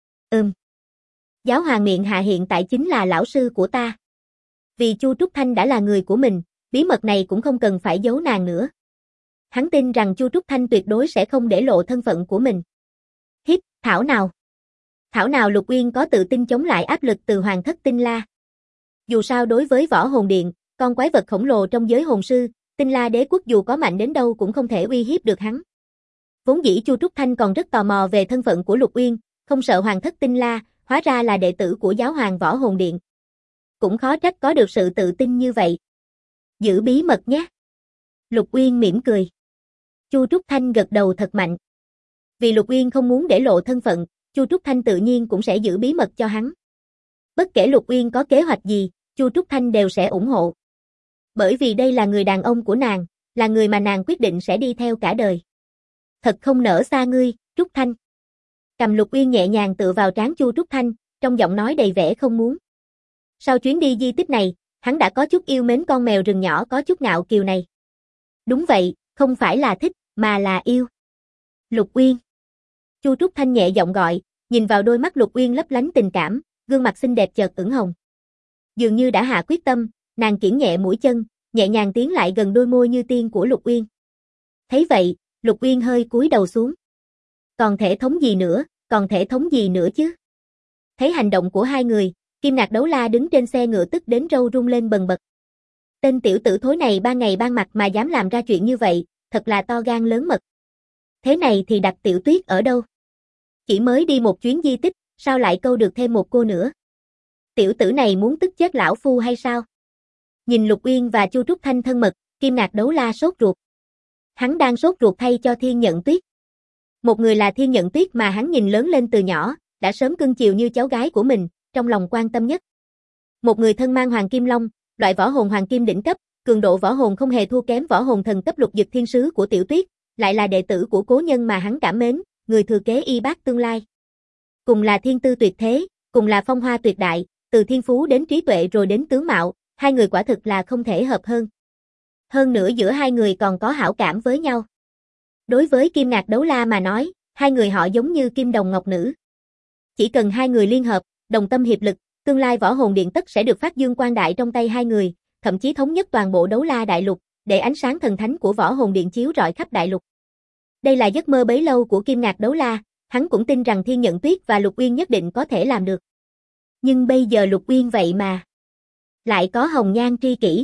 Giáo hoàng miệng hạ hiện tại chính là lão sư của ta. Vì Chu Trúc Thanh đã là người của mình, bí mật này cũng không cần phải giấu nàng nữa. Hắn tin rằng Chu Trúc Thanh tuyệt đối sẽ không để lộ thân phận của mình. Thảo nào? Thảo nào Lục Uyên có tự tin chống lại áp lực từ Hoàng thất Tinh La. Dù sao đối với Võ Hồn Điện, con quái vật khổng lồ trong giới hồn sư, Tinh La Đế quốc dù có mạnh đến đâu cũng không thể uy hiếp được hắn. Vốn dĩ Chu Trúc Thanh còn rất tò mò về thân phận của Lục Uyên, không sợ Hoàng thất Tinh La, hóa ra là đệ tử của giáo hoàng Võ Hồn Điện. Cũng khó trách có được sự tự tin như vậy. Giữ bí mật nhé. Lục Uyên mỉm cười. Chu Trúc Thanh gật đầu thật mạnh. Vì Lục Uyên không muốn để lộ thân phận, Chu Trúc Thanh tự nhiên cũng sẽ giữ bí mật cho hắn. Bất kể Lục Uyên có kế hoạch gì, Chu Trúc Thanh đều sẽ ủng hộ. Bởi vì đây là người đàn ông của nàng, là người mà nàng quyết định sẽ đi theo cả đời. Thật không nỡ xa ngươi, Trúc Thanh. Cầm Lục Uyên nhẹ nhàng tựa vào trán Chu Trúc Thanh, trong giọng nói đầy vẻ không muốn. Sau chuyến đi di tích này, hắn đã có chút yêu mến con mèo rừng nhỏ có chút ngạo kiều này. Đúng vậy, không phải là thích, mà là yêu. Lục Uyên. Chu Trúc Thanh nhẹ giọng gọi, nhìn vào đôi mắt Lục Uyên lấp lánh tình cảm, gương mặt xinh đẹp chợt ửng hồng. Dường như đã hạ quyết tâm, nàng kiễng nhẹ mũi chân, nhẹ nhàng tiến lại gần đôi môi như tiên của Lục Uyên. Thấy vậy, Lục Uyên hơi cúi đầu xuống. Còn thể thống gì nữa chứ? Thấy hành động của hai người, Kim Ngạc Đấu La đứng trên xe ngựa tức đến râu rung lên bần bật. Tên tiểu tử thối này ban ngày ban mặt mà dám làm ra chuyện như vậy, thật là to gan lớn mật. Thế này thì đặt Tiểu Tuyết ở đâu? Chỉ mới đi một chuyến di tích, sao lại câu được thêm một cô nữa? Tiểu tử này muốn tức chết lão phu hay sao? Nhìn Lục Uyên và Chu Trúc Thanh thân mật, Kim Ngạc Đấu La sốt ruột. Hắn đang sốt ruột thay cho Thiên Nhận Tuyết. Một người là Thiên Nhận Tuyết mà hắn nhìn lớn lên từ nhỏ, đã sớm cưng chiều như cháu gái của mình, trong lòng quan tâm nhất. Một người thân mang Hoàng Kim Long, loại võ hồn Hoàng Kim đỉnh cấp, cường độ võ hồn không hề thua kém võ hồn thần cấp Lục Dực Thiên Sứ của Tiểu Tuyết, lại là đệ tử của cố nhân mà hắn cảm mến, người thừa kế y bác tương lai. Cùng là thiên tư tuyệt thế, cùng là phong hoa tuyệt đại, từ thiên phú đến trí tuệ rồi đến tướng mạo, hai người quả thực là không thể hợp hơn. Hơn nữa giữa hai người còn có hảo cảm với nhau. Đối với Kim Ngạc Đấu La mà nói, hai người họ giống như kim đồng ngọc nữ. Chỉ cần hai người liên hợp, đồng tâm hiệp lực, tương lai võ hồn điện tất sẽ được phát dương quang đại trong tay hai người, thậm chí thống nhất toàn bộ Đấu La đại lục, để ánh sáng thần thánh của võ hồn điện chiếu rọi khắp đại lục. Đây là giấc mơ bấy lâu của Kim Ngạc Đấu La, hắn cũng tin rằng Thiên Nhận Tuyết và Lục Uyên nhất định có thể làm được. Nhưng bây giờ Lục Uyên vậy mà lại có hồng nhan tri kỷ.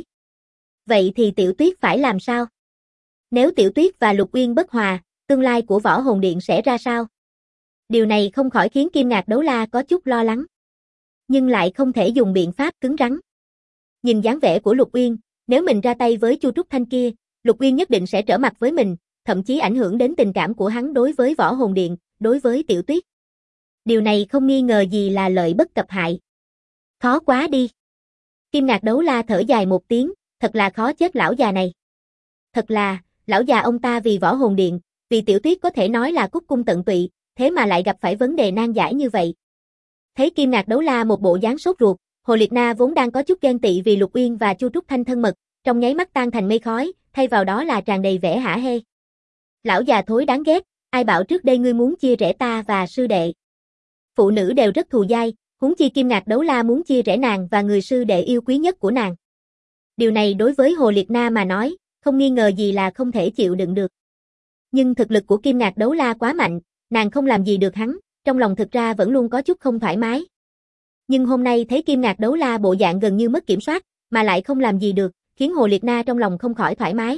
Vậy thì Tiểu Tuyết phải làm sao? Nếu Tiểu Tuyết và Lục Uyên bất hòa, tương lai của võ hồn điện sẽ ra sao? Điều này không khỏi khiến Kim Ngạc Đấu La có chút lo lắng. Nhưng lại không thể dùng biện pháp cứng rắn. Nhìn dáng vẻ của Lục Uyên, nếu mình ra tay với Chu Trúc Thanh kia, Lục Uyên nhất định sẽ trở mặt với mình, thậm chí ảnh hưởng đến tình cảm của hắn đối với võ hồn điện, đối với Tiểu Tuyết. Điều này không nghi ngờ gì là lợi bất cập hại. Khó quá đi. Kim Ngạc Đấu La thở dài một tiếng, thật là khó chết lão già này. Thật là, lão già ông ta vì võ hồn điện, vì Tiểu Tuyết có thể nói là cúc cung tận tụy, thế mà lại gặp phải vấn đề nan giải như vậy. Thấy Kim Ngạc Đấu La một bộ dáng sốt ruột, Hồ Liệt Na vốn đang có chút ghen tị vì Lục Uyên và Chu Trúc Thanh thân mật, trong nháy mắt tan thành mây khói, thay vào đó là tràn đầy vẻ hả hê. Lão già thối đáng ghét, ai bảo trước đây ngươi muốn chia rẽ ta và sư đệ. Phụ nữ đều rất thù dai, huống chi Kim Ngạc Đấu La muốn chia rẽ nàng và người sư đệ yêu quý nhất của nàng. Điều này đối với Hồ Liệt Na mà nói, không nghi ngờ gì là không thể chịu đựng được. Nhưng thực lực của Kim Ngạc Đấu La quá mạnh, nàng không làm gì được hắn, trong lòng thực ra vẫn luôn có chút không thoải mái. Nhưng hôm nay thấy Kim Ngạc Đấu La bộ dạng gần như mất kiểm soát, mà lại không làm gì được, khiến Hồ Liệt Na trong lòng không khỏi thoải mái.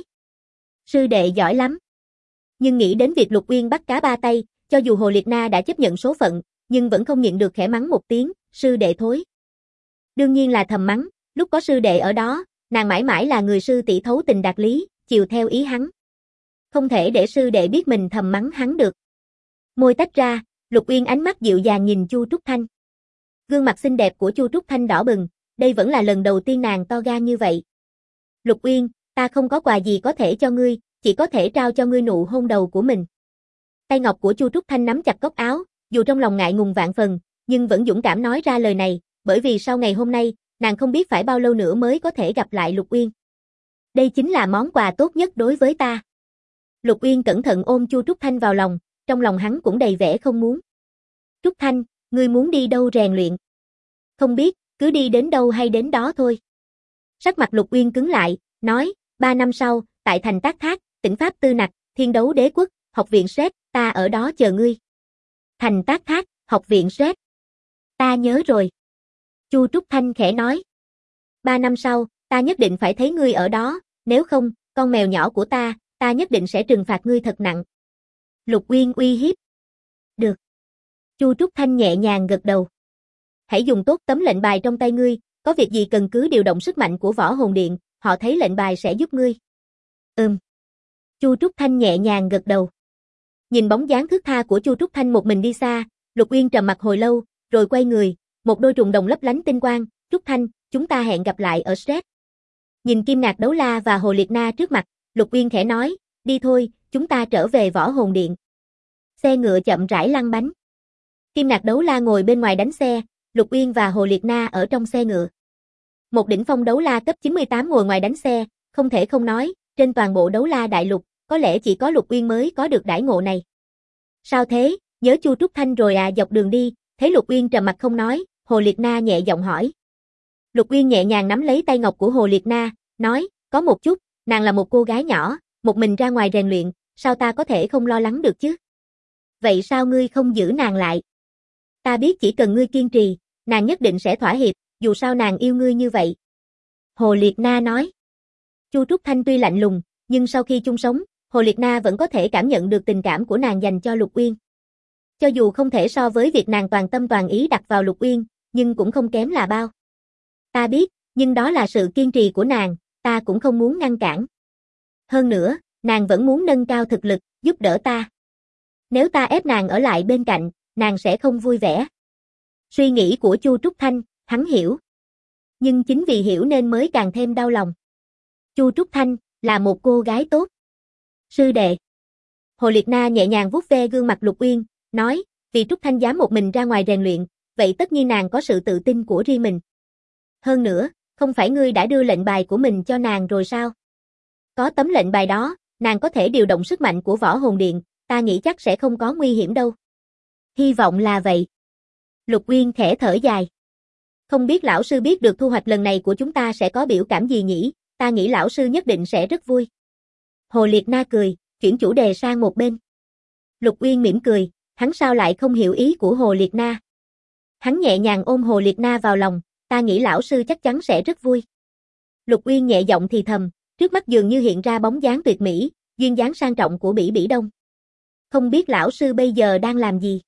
Sư đệ giỏi lắm. Nhưng nghĩ đến việc Lục Uyên bắt cá ba tay, cho dù Hồ Liệt Na đã chấp nhận số phận, nhưng vẫn không nhịn được khẽ mắng một tiếng, sư đệ thối. Đương nhiên là thầm mắng, lúc có sư đệ ở đó, nàng mãi mãi là người sư tỷ thấu tình đạt lý, chiều theo ý hắn. Không thể để sư đệ biết mình thầm mắng hắn được. Môi tách ra, Lục Uyên ánh mắt dịu dàng nhìn Chu Trúc Thanh. Gương mặt xinh đẹp của Chu Trúc Thanh đỏ bừng, đây vẫn là lần đầu tiên nàng to gan như vậy. Lục Uyên, ta không có quà gì có thể cho ngươi, chỉ có thể trao cho ngươi nụ hôn đầu của mình. Tay ngọc của Chu Trúc Thanh nắm chặt góc áo, dù trong lòng ngại ngùng vạn phần, nhưng vẫn dũng cảm nói ra lời này, bởi vì sau ngày hôm nay, nàng không biết phải bao lâu nữa mới có thể gặp lại Lục Uyên. Đây chính là món quà tốt nhất đối với ta. Lục Uyên cẩn thận ôm Chu Trúc Thanh vào lòng, trong lòng hắn cũng đầy vẻ không muốn. Trúc Thanh, ngươi muốn đi đâu rèn luyện? Không biết, cứ đi đến đâu hay đến đó thôi. Sắc mặt Lục Uyên cứng lại, nói, 3 năm sau, tại thành Tác Thác, tỉnh Pháp Tư Nặc, Thiên Đấu Đế Quốc, học viện Sret, ta ở đó chờ ngươi. Thành Tác Thác, học viện Sret. Ta nhớ rồi. Chu Trúc Thanh khẽ nói. 3 năm sau, ta nhất định phải thấy ngươi ở đó, nếu không, con mèo nhỏ của ta nhất định sẽ trừng phạt ngươi thật nặng. Lục Uyên uy hiếp. Được. Chu Trúc Thanh nhẹ nhàng gật đầu. Hãy dùng tốt tấm lệnh bài trong tay ngươi, có việc gì cần cứ điều động sức mạnh của võ hồn điện, họ thấy lệnh bài sẽ giúp ngươi. Chu Trúc Thanh nhẹ nhàng gật đầu. Nhìn bóng dáng thướt tha của Chu Trúc Thanh một mình đi xa, Lục Uyên trầm mặc hồi lâu, rồi quay người, một đôi trùng đồng lấp lánh tinh quang, Trúc Thanh, chúng ta hẹn gặp lại ở Sret. Nhìn Kim Ngạc Đấu La và Hồ Liệt Na trước mặt, Lục Uyên khẽ nói, đi thôi, chúng ta trở về võ hồn điện. Xe ngựa chậm rãi lăn bánh. Kim Ngạc Đấu La ngồi bên ngoài đánh xe, Lục Uyên và Hồ Liệt Na ở trong xe ngựa. Một đỉnh phong đấu la cấp 98 ngồi ngoài đánh xe, không thể không nói, trên toàn bộ đấu la đại lục, có lẽ chỉ có Lục Uyên mới có được đãi ngộ này. Sao thế, nhớ Chu Trúc Thanh rồi à? Dọc đường đi, thấy Lục Uyên trầm mặt không nói, Hồ Liệt Na nhẹ giọng hỏi. Lục Uyên nhẹ nhàng nắm lấy tay ngọc của Hồ Liệt Na, nói, có một chút, nàng là một cô gái nhỏ, một mình ra ngoài rèn luyện, sao ta có thể không lo lắng được chứ? Vậy sao ngươi không giữ nàng lại? Ta biết chỉ cần ngươi kiên trì, nàng nhất định sẽ thỏa hiệp, dù sao nàng yêu ngươi như vậy. Hồ Liệt Na nói. Chu Trúc Thanh tuy lạnh lùng, nhưng sau khi chung sống, Hồ Liệt Na vẫn có thể cảm nhận được tình cảm của nàng dành cho Lục Uyên. Cho dù không thể so với việc nàng toàn tâm toàn ý đặt vào Lục Uyên, nhưng cũng không kém là bao. Ta biết, nhưng đó là sự kiên trì của nàng, ta cũng không muốn ngăn cản. Hơn nữa, nàng vẫn muốn nâng cao thực lực, giúp đỡ ta. Nếu ta ép nàng ở lại bên cạnh, nàng sẽ không vui vẻ. Suy nghĩ của Chu Trúc Thanh, hắn hiểu. Nhưng chính vì hiểu nên mới càng thêm đau lòng. Chu Trúc Thanh là một cô gái tốt. Sư đệ. Hồ Liệt Na nhẹ nhàng vuốt ve gương mặt Lục Uyên, nói, vì Trúc Thanh dám một mình ra ngoài rèn luyện, vậy tất nhiên nàng có sự tự tin của riêng mình. Hơn nữa, không phải ngươi đã đưa lệnh bài của mình cho nàng rồi sao? Có tấm lệnh bài đó, nàng có thể điều động sức mạnh của Võ Hồn Điện, ta nghĩ chắc sẽ không có nguy hiểm đâu. Hy vọng là vậy. Lục Uyên khẽ thở dài. Không biết lão sư biết được thu hoạch lần này của chúng ta sẽ có biểu cảm gì nhỉ, ta nghĩ lão sư nhất định sẽ rất vui. Hồ Liệt Na cười, chuyển chủ đề sang một bên. Lục Uyên mỉm cười, hắn sao lại không hiểu ý của Hồ Liệt Na. Hắn nhẹ nhàng ôm Hồ Liệt Na vào lòng, ta nghĩ lão sư chắc chắn sẽ rất vui. Lục Uyên nhẹ giọng thì thầm, trước mắt dường như hiện ra bóng dáng tuyệt mỹ, duyên dáng sang trọng của Bỉ Bỉ Đông. Không biết lão sư bây giờ đang làm gì?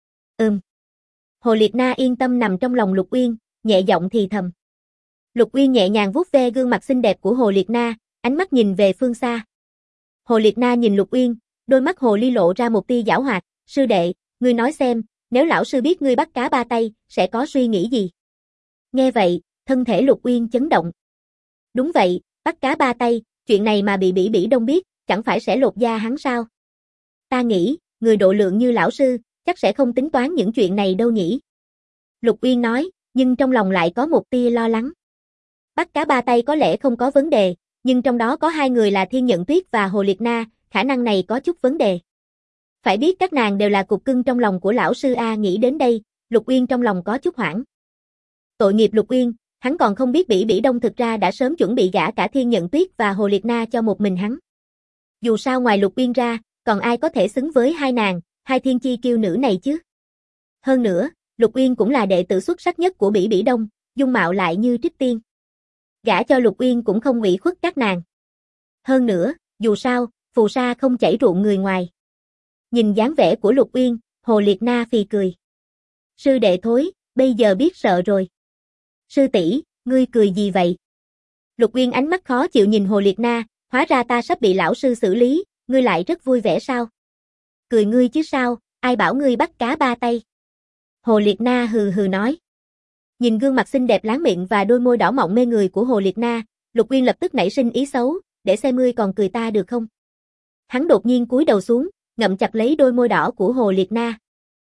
Hồ Liệt Na yên tâm nằm trong lòng Lục Uyên, nhẹ giọng thì thầm. Lục Uyên nhẹ nhàng vuốt ve gương mặt xinh đẹp của Hồ Liệt Na, ánh mắt nhìn về phương xa. Hồ Liệt Na nhìn Lục Uyên, đôi mắt hồ ly lộ ra một tia giảo hoạt, sư đệ, ngươi nói xem, nếu lão sư biết ngươi bắt cá ba tay, sẽ có suy nghĩ gì? Nghe vậy, thân thể Lục Uyên chấn động. Đúng vậy, bắt cá ba tay, chuyện này mà bị Bỉ Bỉ Đông biết, chẳng phải sẽ lột da hắn sao? Ta nghĩ, người độ lượng như lão sư, chắc sẽ không tính toán những chuyện này đâu nhỉ? Lục Uyên nói, nhưng trong lòng lại có một tia lo lắng. Bắt cá ba tay có lẽ không có vấn đề, nhưng trong đó có hai người là Thiên Nhận Tuyết và Hồ Liệt Na, khả năng này có chút vấn đề. Phải biết các nàng đều là cục cưng trong lòng của lão sư A. Nghĩ đến đây, Lục Uyên trong lòng có chút hoảng. Tội nghiệp Lục Uyên, hắn còn không biết Bỉ Bỉ Đông thực ra đã sớm chuẩn bị gả cả Thiên Nhận Tuyết và Hồ Liệt Na cho một mình hắn. Dù sao ngoài Lục Uyên ra, còn ai có thể xứng với hai nàng, hai thiên chi kiêu nữ này chứ? Hơn nữa, Lục Uyên cũng là đệ tử xuất sắc nhất của Bỉ Bỉ Đông, dung mạo lại như trích tiên. Gả cho Lục Uyên cũng không ủy khuất các nàng. Hơn nữa, dù sao, phù sa không chảy ruộng người ngoài. Nhìn dáng vẻ của Lục Uyên, Hồ Liệt Na phì cười. Sư đệ thối, bây giờ biết sợ rồi. Sư tỷ, ngươi cười gì vậy? Lục Uyên ánh mắt khó chịu nhìn Hồ Liệt Na, hóa ra ta sắp bị lão sư xử lý, ngươi lại rất vui vẻ sao? Cười ngươi chứ sao, ai bảo ngươi bắt cá ba tay? Hồ Liệt Na hừ hừ nói. Nhìn gương mặt xinh đẹp láng miệng và đôi môi đỏ mọng mê người của Hồ Liệt Na, Lục Uyên lập tức nảy sinh ý xấu, để xem ngươi còn cười ta được không? Hắn đột nhiên cúi đầu xuống, ngậm chặt lấy đôi môi đỏ của Hồ Liệt Na.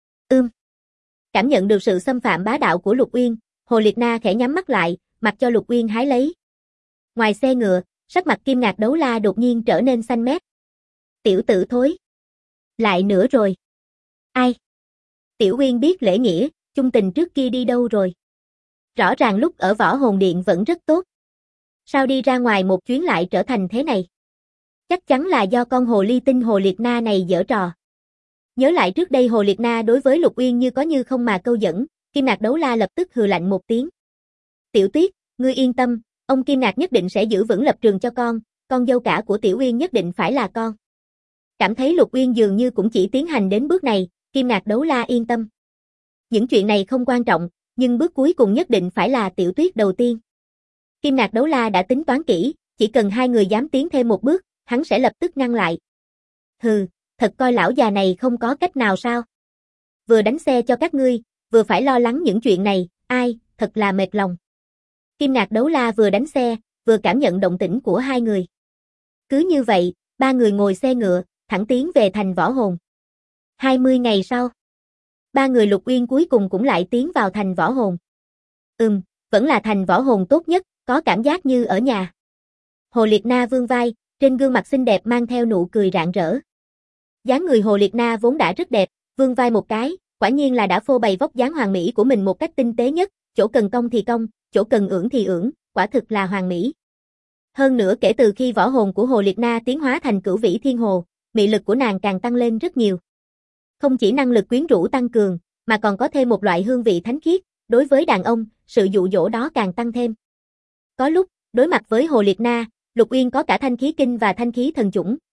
Cảm nhận được sự xâm phạm bá đạo của Lục Uyên, Hồ Liệt Na khẽ nhắm mắt lại, mặc cho Lục Uyên hái lấy. Ngoài xe ngựa, sắc mặt Kim Ngạc Đấu La đột nhiên trở nên xanh mét. Tiểu tử thối. Lại nữa rồi. Ai? Tiểu Uyên biết lễ nghĩa, chung tình trước kia đi đâu rồi? Rõ ràng lúc ở Võ Hồn Điện vẫn rất tốt. Sao đi ra ngoài một chuyến lại trở thành thế này? Chắc chắn là do con hồ ly tinh Hồ Liệt Na này giở trò. Nhớ lại trước đây Hồ Liệt Na đối với Lục Uyên như có như không mà câu dẫn, Kim Ngạc Đấu La lập tức hừ lạnh một tiếng. Tiểu Tuyết, ngươi yên tâm, ông Kim Ngạc nhất định sẽ giữ vững lập trường cho con dâu cả của Tiểu Uyên nhất định phải là con. Cảm thấy Lục Uyên dường như cũng chỉ tiến hành đến bước này, Kim Ngạc Đấu La yên tâm. Những chuyện này không quan trọng, nhưng bước cuối cùng nhất định phải là Tiểu Tuyết đầu tiên. Kim Ngạc Đấu La đã tính toán kỹ, chỉ cần hai người dám tiến thêm một bước, hắn sẽ lập tức ngăn lại. Hừ, thật coi lão già này không có cách nào sao? Vừa đánh xe cho các ngươi, vừa phải lo lắng những chuyện này, ai, thật là mệt lòng. Kim Ngạc Đấu La vừa đánh xe, vừa cảm nhận động tĩnh của hai người. Cứ như vậy, ba người ngồi xe ngựa, thẳng tiến về thành Võ Hồn. 20 ngày sau, ba người Lục Uyên cuối cùng cũng lại tiến vào thành Võ Hồn. Vẫn là thành Võ Hồn tốt nhất, có cảm giác như ở nhà. Hồ Liệt Na vươn vai, trên gương mặt xinh đẹp mang theo nụ cười rạng rỡ. Dáng người Hồ Liệt Na vốn đã rất đẹp, vươn vai một cái, quả nhiên là đã phô bày vóc dáng hoàn mỹ của mình một cách tinh tế nhất, chỗ cần cong thì cong, chỗ cần ưỡn thì ưỡn, quả thực là hoàn mỹ. Hơn nữa kể từ khi võ hồn của Hồ Liệt Na tiến hóa thành Cửu Vĩ Thiên Hồ, mị lực của nàng càng tăng lên rất nhiều. Không chỉ năng lực quyến rũ tăng cường, mà còn có thêm một loại hương vị thánh khiết, đối với đàn ông, sự dụ dỗ đó càng tăng thêm. Có lúc, đối mặt với Hồ Liệt Na, Lục Uyên có cả thanh khí kinh và thanh khí thần chủng,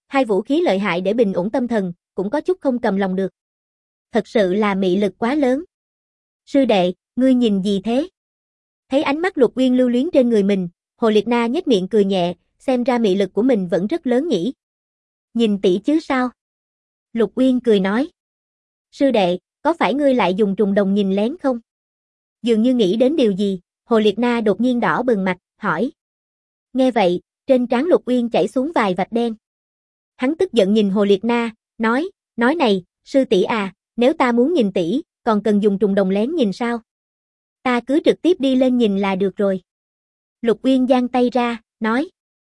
Hai vũ khí lợi hại để bình ổn tâm thần, cũng có chút không cầm lòng được. Thật sự là mị lực quá lớn. Sư đệ, ngươi nhìn gì thế? Thấy ánh mắt Lục Uyên lưu luyến trên người mình, Hồ Liệt Na nhếch miệng cười nhẹ, xem ra mị lực của mình vẫn rất lớn nhỉ. Nhìn tỷ chứ sao? Lục Uyên cười nói. Sư đệ, có phải ngươi lại dùng trùng đồng nhìn lén không? Dường như nghĩ đến điều gì, Hồ Liệt Na đột nhiên đỏ bừng mặt, hỏi. Nghe vậy, trên trán Lục Uyên chảy xuống vài vạch đen. Hắn tức giận nhìn Hồ Liệt Na, nói này, sư tỷ à, nếu ta muốn nhìn tỷ, còn cần dùng trùng đồng lén nhìn sao? Ta cứ trực tiếp đi lên nhìn là được rồi. Lục Uyên giang tay ra, nói.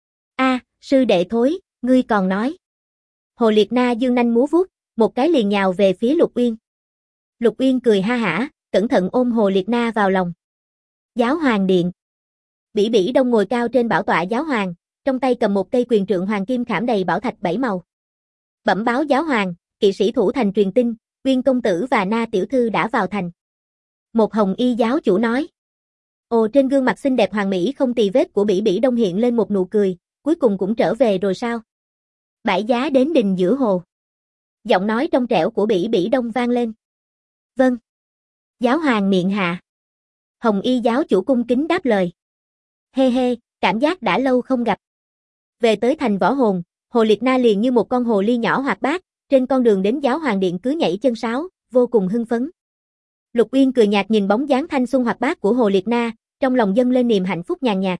Sư đệ thối, ngươi còn nói. Hồ Liệt Na dương nanh múa vuốt, một cái liền nhào về phía Lục Uyên. Lục Uyên cười ha hả, cẩn thận ôm Hồ Liệt Na vào lòng. Giáo hoàng điện. Bỉ Bỉ Đông ngồi cao trên bảo tọa giáo hoàng, trong tay cầm một cây quyền trượng hoàng kim khảm đầy bảo thạch 7 màu. Bẩm báo giáo hoàng, kỵ sĩ thủ thành truyền tin, Uyên công tử và Na tiểu thư đã vào thành. Một hồng y giáo chủ nói. Ồ, trên gương mặt xinh đẹp hoàng mỹ không tì vết của Bỉ Bỉ Đông hiện lên một nụ cười, cuối cùng cũng trở về rồi sao? Bãi giá đến đình giữa hồ. Giọng nói trong trẻo của Bỉ Bỉ Đông vang lên. Vâng. Giáo hoàng miệng hạ. Hồng y giáo chủ cung kính đáp lời. Hê hê, cảm giác đã lâu không gặp. Về tới thành Võ Hồn, Hồ Liệt Na liền như một con hồ ly nhỏ hoạt bát, trên con đường đến giáo hoàng điện cứ nhảy chân sáo, vô cùng hưng phấn. Lục Uyên cười nhạt nhìn bóng dáng thanh xuân hoạt bát của Hồ Liệt Na, trong lòng dâng lên niềm hạnh phúc nhàn nhạt.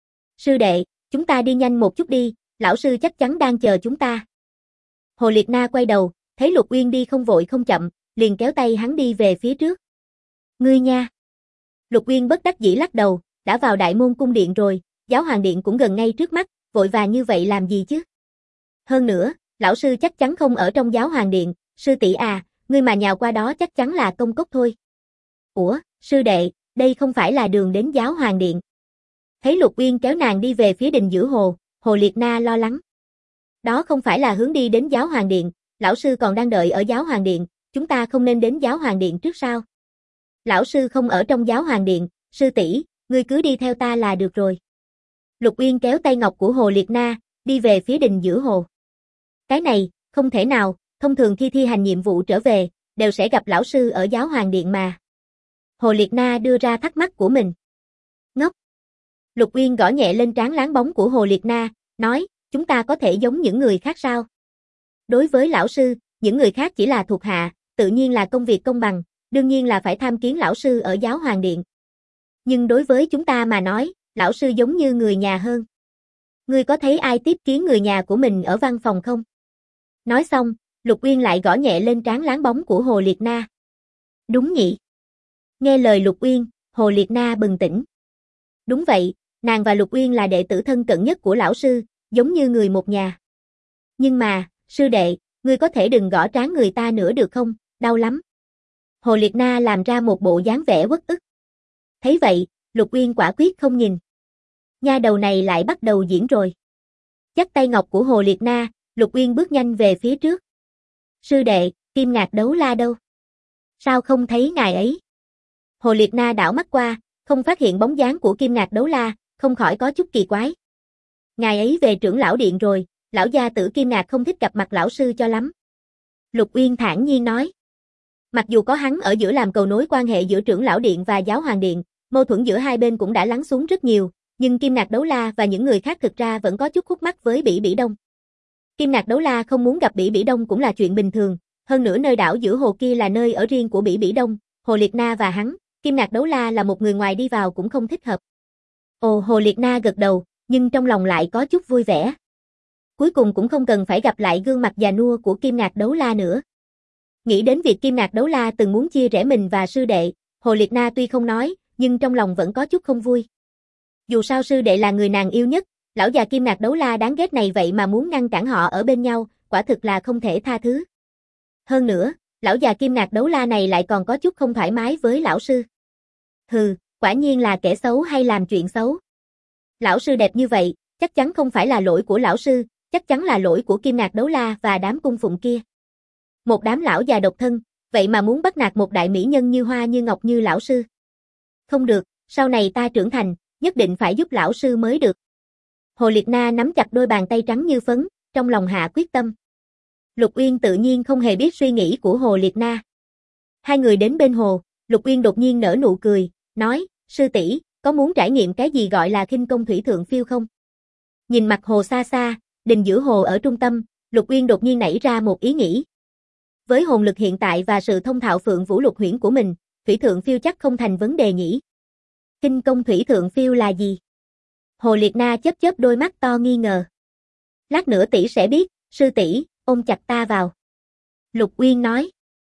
Sư đệ, chúng ta đi nhanh một chút đi, lão sư chắc chắn đang chờ chúng ta. Hồ Liệt Na quay đầu, thấy Lục Uyên đi không vội không chậm, liền kéo tay hắn đi về phía trước. Ngươi nha. Lục Uyên bất đắc dĩ lắc đầu, đã vào đại môn cung điện rồi, giáo hoàng điện cũng gần ngay trước mắt, vội vàng như vậy làm gì chứ? Hơn nữa, lão sư chắc chắn không ở trong giáo hoàng điện, sư tỷ à, ngươi mà nhào qua đó chắc chắn là công cốc thôi. Ủa, sư đệ, đây không phải là đường đến giáo hoàng điện. Thấy Lục Uyên kéo nàng đi về phía đình giữa hồ, Hồ Liệt Na lo lắng. Đó không phải là hướng đi đến giáo hoàng điện, lão sư còn đang đợi ở giáo hoàng điện, chúng ta không nên đến giáo hoàng điện trước sao? Lão sư không ở trong giáo hoàng điện, sư tỷ, ngươi cứ đi theo ta là được rồi. Lục Uyên kéo tay ngọc của Hồ Liệt Na, đi về phía đình giữa hồ. Cái này, không thể nào, thông thường khi thi hành nhiệm vụ trở về, đều sẽ gặp lão sư ở giáo hoàng điện mà. Hồ Liệt Na đưa ra thắc mắc của mình. Ngốc. Lục Uyên gõ nhẹ lên trán láng bóng của Hồ Liệt Na, nói, chúng ta có thể giống những người khác sao? Đối với lão sư, những người khác chỉ là thuộc hạ, tự nhiên là công việc công bằng, đương nhiên là phải tham kiến lão sư ở giáo hoàng điện. Nhưng đối với chúng ta mà nói, lão sư giống như người nhà hơn. Ngươi có thấy ai tiếp kiến người nhà của mình ở văn phòng không? Nói xong, Lục Uyên lại gõ nhẹ lên trán láng bóng của Hồ Liệt Na. Đúng nhỉ? Nghe lời Lục Uyên, Hồ Liệt Na bừng tỉnh. Đúng vậy, nàng và Lục Uyên là đệ tử thân cận nhất của lão sư, giống như người một nhà. Nhưng mà, sư đệ, ngươi có thể đừng gõ trán người ta nữa được không, đau lắm. Hồ Liệt Na làm ra một bộ dáng vẻ uất ức. Thấy vậy, Lục Uyên quả quyết không nhìn. Nha đầu này lại bắt đầu diễn rồi. Dắt tay ngọc của Hồ Liệt Na, Lục Uyên bước nhanh về phía trước. Sư đệ, Kim Ngạc Đấu La đâu? Sao không thấy ngài ấy? Hồ Liệt Na đảo mắt qua, không phát hiện bóng dáng của Kim Ngạc Đấu La, không khỏi có chút kỳ quái. Ngài ấy về trưởng lão điện rồi, lão gia tử Kim Ngạc không thích gặp mặt lão sư cho lắm. Lục Uyên thản nhiên nói. Mặc dù có hắn ở giữa làm cầu nối quan hệ giữa trưởng lão điện và giáo hoàng điện, mâu thuẫn giữa hai bên cũng đã lắng xuống rất nhiều, nhưng Kim Ngạc Đấu La và những người khác thực ra vẫn có chút khúc mắc với Bỉ Bỉ Đông. Kim Ngạc Đấu La không muốn gặp Bỉ Bỉ Đông cũng là chuyện bình thường, hơn nữa nơi đảo giữa hồ kia là nơi ở riêng của Bỉ Bỉ Đông, Hồ Liệt Na và hắn, Kim Ngạc Đấu La là một người ngoài đi vào cũng không thích hợp. Ồ, Hồ Liệt Na gật đầu, nhưng trong lòng lại có chút vui vẻ. Cuối cùng cũng không cần phải gặp lại gương mặt già nua của Kim Ngạc Đấu La nữa. Nghĩ đến việc Kim Ngạc Đấu La từng muốn chia rẽ mình và sư đệ, Hồ Liệt Na tuy không nói, nhưng trong lòng vẫn có chút không vui. Dù sao sư đệ là người nàng yêu nhất, lão già Kim Ngạc Đấu La đáng ghét này vậy mà muốn ngăn cản họ ở bên nhau, quả thực là không thể tha thứ. Hơn nữa, lão già Kim Ngạc Đấu La này lại còn có chút không thoải mái với lão sư. Hừ, quả nhiên là kẻ xấu hay làm chuyện xấu. Lão sư đẹp như vậy, chắc chắn không phải là lỗi của lão sư, chắc chắn là lỗi của Kim Ngạc Đấu La và đám cung phụng kia. Một đám lão già độc thân, vậy mà muốn bắt nạt một đại mỹ nhân như hoa như ngọc như lão sư. Không được, sau này ta trưởng thành, nhất định phải giúp lão sư mới được. Hồ Liệt Na nắm chặt đôi bàn tay trắng như phấn, trong lòng hạ quyết tâm. Lục Uyên tự nhiên không hề biết suy nghĩ của Hồ Liệt Na. Hai người đến bên hồ, Lục Uyên đột nhiên nở nụ cười, nói, sư tỷ, có muốn trải nghiệm cái gì gọi là khinh công thủy thượng phiêu không? Nhìn mặt hồ xa xa, đình giữa hồ ở trung tâm, Lục Uyên đột nhiên nảy ra một ý nghĩ. Với hồn lực hiện tại và sự thông thạo Phượng Vũ Lục Huyễn của mình, thủy thượng phiêu chắc không thành vấn đề nhỉ. Khinh công thủy thượng phiêu là gì? Hồ Liệt Na chớp chớp đôi mắt to nghi ngờ. Lát nữa tỷ sẽ biết, sư tỷ, ôm chặt ta vào. Lục Uyên nói.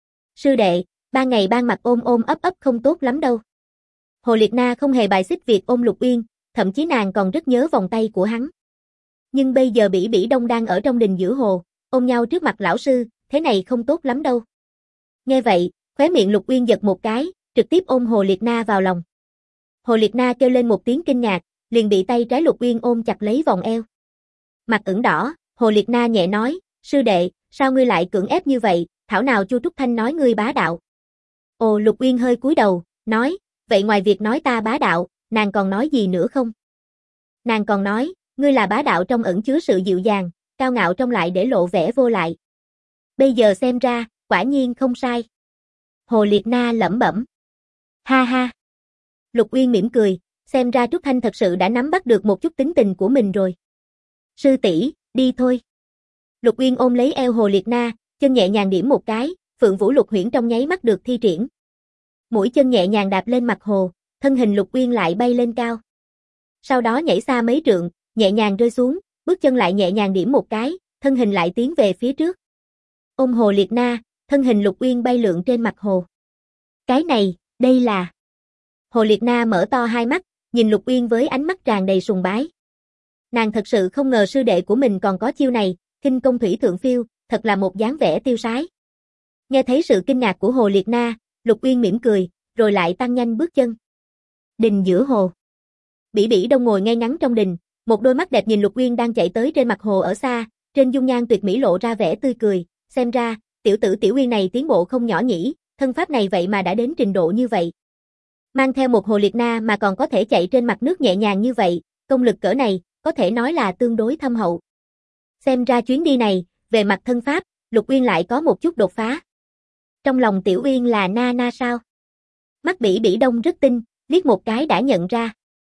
Sư đệ, ban ngày ban mặt ôm ôm ấp ấp không tốt lắm đâu. Hồ Liệt Na không hề bài xích việc ôm Lục Uyên, thậm chí nàng còn rất nhớ vòng tay của hắn. Nhưng bây giờ Bỉ Bỉ Đông đang ở trong đình giữa hồ, ôm nhau trước mặt lão sư, thế này không tốt lắm đâu. Nghe vậy, khóe miệng Lục Uyên giật một cái, trực tiếp ôm Hồ Liệt Na vào lòng. Hồ Liệt Na kêu lên một tiếng kinh ngạc, liền bị tay trái Lục Uyên ôm chặt lấy vòng eo. Mặt ửng đỏ, Hồ Liệt Na nhẹ nói, sư đệ, sao ngươi lại cưỡng ép như vậy, thảo nào Chu Trúc Thanh nói ngươi bá đạo. Ồ, Lục Uyên hơi cúi đầu, nói, vậy ngoài việc nói ta bá đạo, nàng còn nói gì nữa không? Nàng còn nói, ngươi là bá đạo trong ẩn chứa sự dịu dàng, cao ngạo trong lại để lộ vẻ vô lại. Bây giờ xem ra, quả nhiên không sai. Hồ Liệt Na lẩm bẩm. Ha ha. Lục Uyên mỉm cười, xem ra Trúc Thanh thật sự đã nắm bắt được một chút tính tình của mình rồi. Sư tỷ, đi thôi. Lục Uyên ôm lấy eo Hồ Liệt Na, chân nhẹ nhàng điểm một cái, Phượng Vũ Lục Huyễn trong nháy mắt được thi triển. Mũi chân nhẹ nhàng đạp lên mặt hồ, thân hình Lục Uyên lại bay lên cao. Sau đó nhảy xa mấy trượng, nhẹ nhàng rơi xuống, bước chân lại nhẹ nhàng điểm một cái, thân hình lại tiến về phía trước. Ôm Hồ Liệt Na, thân hình Lục Uyên bay lượn trên mặt hồ. Cái này, đây là... Hồ Liệt Na mở to hai mắt, nhìn Lục Uyên với ánh mắt tràn đầy sùng bái. Nàng thật sự không ngờ sư đệ của mình còn có chiêu này, khinh công thủy thượng phiêu, thật là một dáng vẻ tiêu sái. Nghe thấy sự kinh ngạc của Hồ Liệt Na, Lục Uyên mỉm cười, rồi lại tăng nhanh bước chân. Đình giữa hồ. Bỉ Bỉ Đông ngồi ngay ngắn trong đình, một đôi mắt đẹp nhìn Lục Uyên đang chạy tới trên mặt hồ ở xa, trên dung nhan tuyệt mỹ lộ ra vẻ tươi cười, xem ra, tiểu tử Tiểu Uyên này tiến bộ không nhỏ nhỉ, thân pháp này vậy mà đã đến trình độ như vậy. Mang theo một Hồ Liệt Na mà còn có thể chạy trên mặt nước nhẹ nhàng như vậy, công lực cỡ này, có thể nói là tương đối thâm hậu. Xem ra chuyến đi này, về mặt thân pháp, Lục Uyên lại có một chút đột phá. Trong lòng Tiểu Uyên là Na Na sao? Mắt Bỉ Bỉ Đông rất tinh, liếc một cái đã nhận ra.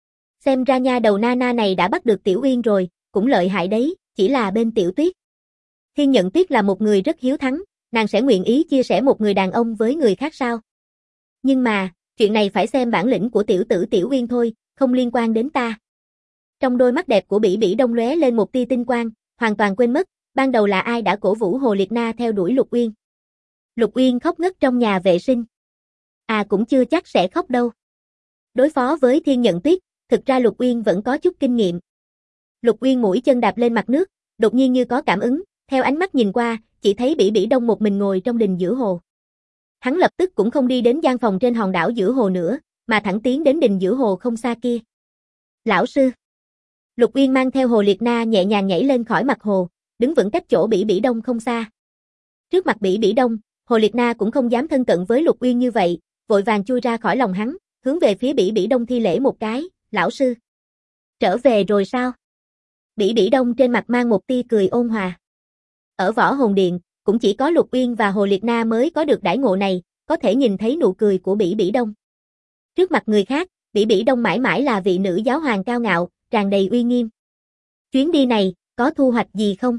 Xem ra nha đầu Na Na này đã bắt được Tiểu Uyên rồi, cũng lợi hại đấy, chỉ là bên Tiểu Tuyết. Thiên Nhận Tuyết là một người rất hiếu thắng, nàng sẽ nguyện ý chia sẻ một người đàn ông với người khác sao? Nhưng mà, chuyện này phải xem bản lĩnh của tiểu tử Tiểu Uyên thôi, không liên quan đến ta. Trong đôi mắt đẹp của Bỉ Bỉ Đông lóe lên một tia tinh quang, hoàn toàn quên mất, ban đầu là ai đã cổ vũ Hồ Liệt Na theo đuổi Lục Uyên. Lục Uyên khóc ngất trong nhà vệ sinh. À cũng chưa chắc sẽ khóc đâu. Đối phó với Thiên Nhận Tuyết, thực ra Lục Uyên vẫn có chút kinh nghiệm. Lục Uyên mũi chân đạp lên mặt nước, đột nhiên như có cảm ứng, theo ánh mắt nhìn qua, chỉ thấy Bỉ Bỉ Đông một mình ngồi trong đình giữa hồ. Hắn lập tức cũng không đi đến gian phòng trên hòn đảo giữa hồ nữa, mà thẳng tiến đến đình giữa hồ không xa kia. Lão sư. Lục Uyên mang theo Hồ Liệt Na nhẹ nhàng nhảy lên khỏi mặt hồ, đứng vững cách chỗ Bỉ Bỉ Đông không xa. Trước mặt Bỉ Bỉ Đông, Hồ Liệt Na cũng không dám thân cận với Lục Uyên như vậy, vội vàng chui ra khỏi lòng hắn, hướng về phía Bỉ Bỉ Đông thi lễ một cái, lão sư. Trở về rồi sao? Bỉ Bỉ Đông trên mặt mang một tia cười ôn hòa. Ở Võ Hồn Điện, cũng chỉ có Lục Uyên và Hồ Liệt Na mới có được đãi ngộ này, có thể nhìn thấy nụ cười của Bỉ Bỉ Đông. Trước mặt người khác, Bỉ Bỉ Đông mãi mãi là vị nữ giáo hoàng cao ngạo, tràn đầy uy nghiêm. Chuyến đi này, có thu hoạch gì không?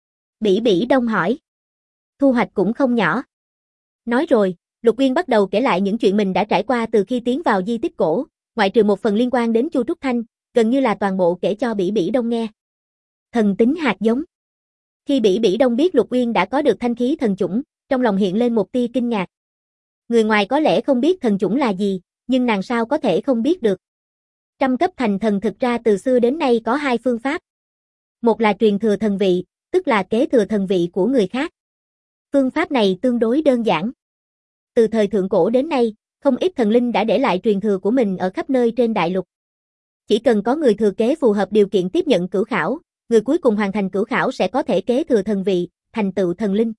Bỉ Bỉ Đông hỏi. Thu hoạch cũng không nhỏ. Nói rồi, Lục Uyên bắt đầu kể lại những chuyện mình đã trải qua từ khi tiến vào di tích cổ, ngoại trừ một phần liên quan đến Chu Trúc Thanh, gần như là toàn bộ kể cho Bỉ Bỉ Đông nghe. Thần tính hạt giống. Khi Bỉ Bỉ Đông biết Lục Uyên đã có được thanh khí thần chủng, trong lòng hiện lên một tia kinh ngạc. Người ngoài có lẽ không biết thần chủng là gì, nhưng nàng sao có thể không biết được. Trăm cấp thành thần thực ra từ xưa đến nay có hai phương pháp. Một là truyền thừa thần vị, tức là kế thừa thần vị của người khác. Phương pháp này tương đối đơn giản. Từ thời thượng cổ đến nay, không ít thần linh đã để lại truyền thừa của mình ở khắp nơi trên đại lục. Chỉ cần có người thừa kế phù hợp điều kiện tiếp nhận cửu khảo, người cuối cùng hoàn thành cửu khảo sẽ có thể kế thừa thần vị, thành tựu thần linh.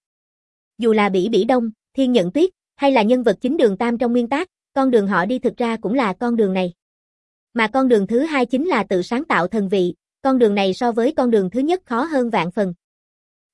Dù là Bỉ Bỉ Đông, Thiên Nhận Tuyết, hay là nhân vật chính Đường Tam trong nguyên tác, con đường họ đi thực ra cũng là con đường này. Mà con đường thứ hai chính là tự sáng tạo thần vị, con đường này so với con đường thứ nhất khó hơn vạn phần.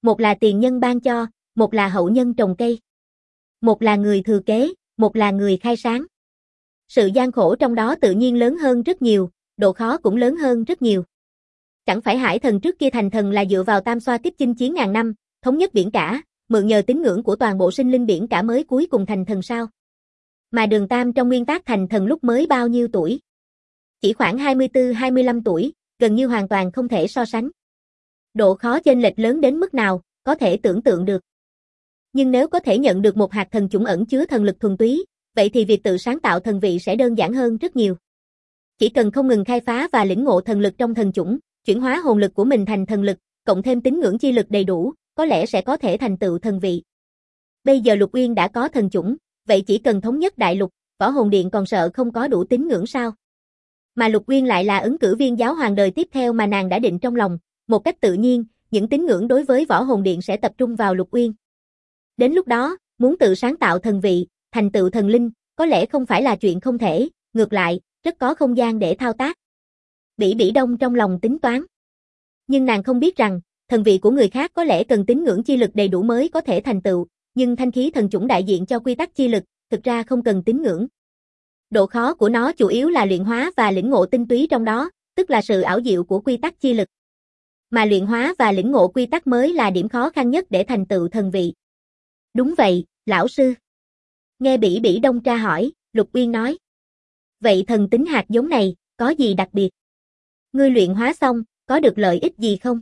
Một là tiền nhân ban cho, một là hậu nhân trồng cây. Một là người thừa kế, một là người khai sáng. Sự gian khổ trong đó tự nhiên lớn hơn rất nhiều, độ khó cũng lớn hơn rất nhiều. Chẳng phải Hải Thần trước kia thành thần là dựa vào tam xoa kích chinh chiến ngàn năm, thống nhất biển cả, mượn nhờ tín ngưỡng của toàn bộ sinh linh biển cả mới cuối cùng thành thần sao? Mà Đường Tam trong nguyên tác thành thần lúc mới bao nhiêu tuổi? Chỉ khoảng 24-25 tuổi, gần như hoàn toàn không thể so sánh. Độ khó chênh lệch lớn đến mức nào, có thể tưởng tượng được. Nhưng nếu có thể nhận được một hạt thần chủng ẩn chứa thần lực thuần túy, vậy thì việc tự sáng tạo thần vị sẽ đơn giản hơn rất nhiều. Chỉ cần không ngừng khai phá và lĩnh ngộ thần lực trong thần chủng, chuyển hóa hồn lực của mình thành thần lực, cộng thêm tín ngưỡng chi lực đầy đủ, có lẽ sẽ có thể thành tựu thần vị. Bây giờ Lục Uyên đã có thần chủng, vậy chỉ cần thống nhất đại lục, Võ Hồn Điện còn sợ không có đủ tín ngưỡng sao? Mà Lục Uyên lại là ứng cử viên giáo hoàng đời tiếp theo mà nàng đã định trong lòng, một cách tự nhiên, những tín ngưỡng đối với Võ Hồn Điện sẽ tập trung vào Lục Uyên. Đến lúc đó, muốn tự sáng tạo thần vị, thành tựu thần linh, có lẽ không phải là chuyện không thể, ngược lại, rất có không gian để thao tác. Bỉ Đông trong lòng tính toán. Nhưng nàng không biết rằng, thần vị của người khác có lẽ cần tín ngưỡng chi lực đầy đủ mới có thể thành tựu, nhưng thanh khí thần chủng đại diện cho quy tắc chi lực, thực ra không cần tín ngưỡng. Độ khó của nó chủ yếu là luyện hóa và lĩnh ngộ tinh túy trong đó, tức là sự ảo diệu của quy tắc chi lực. Mà luyện hóa và lĩnh ngộ quy tắc mới là điểm khó khăn nhất để thành tựu thần vị. Đúng vậy, lão sư. Nghe Bỉ Đông tra hỏi, Lục Uyên nói. Vậy thần tính hạt giống này, có gì đặc biệt? Ngươi luyện hóa xong, có được lợi ích gì không?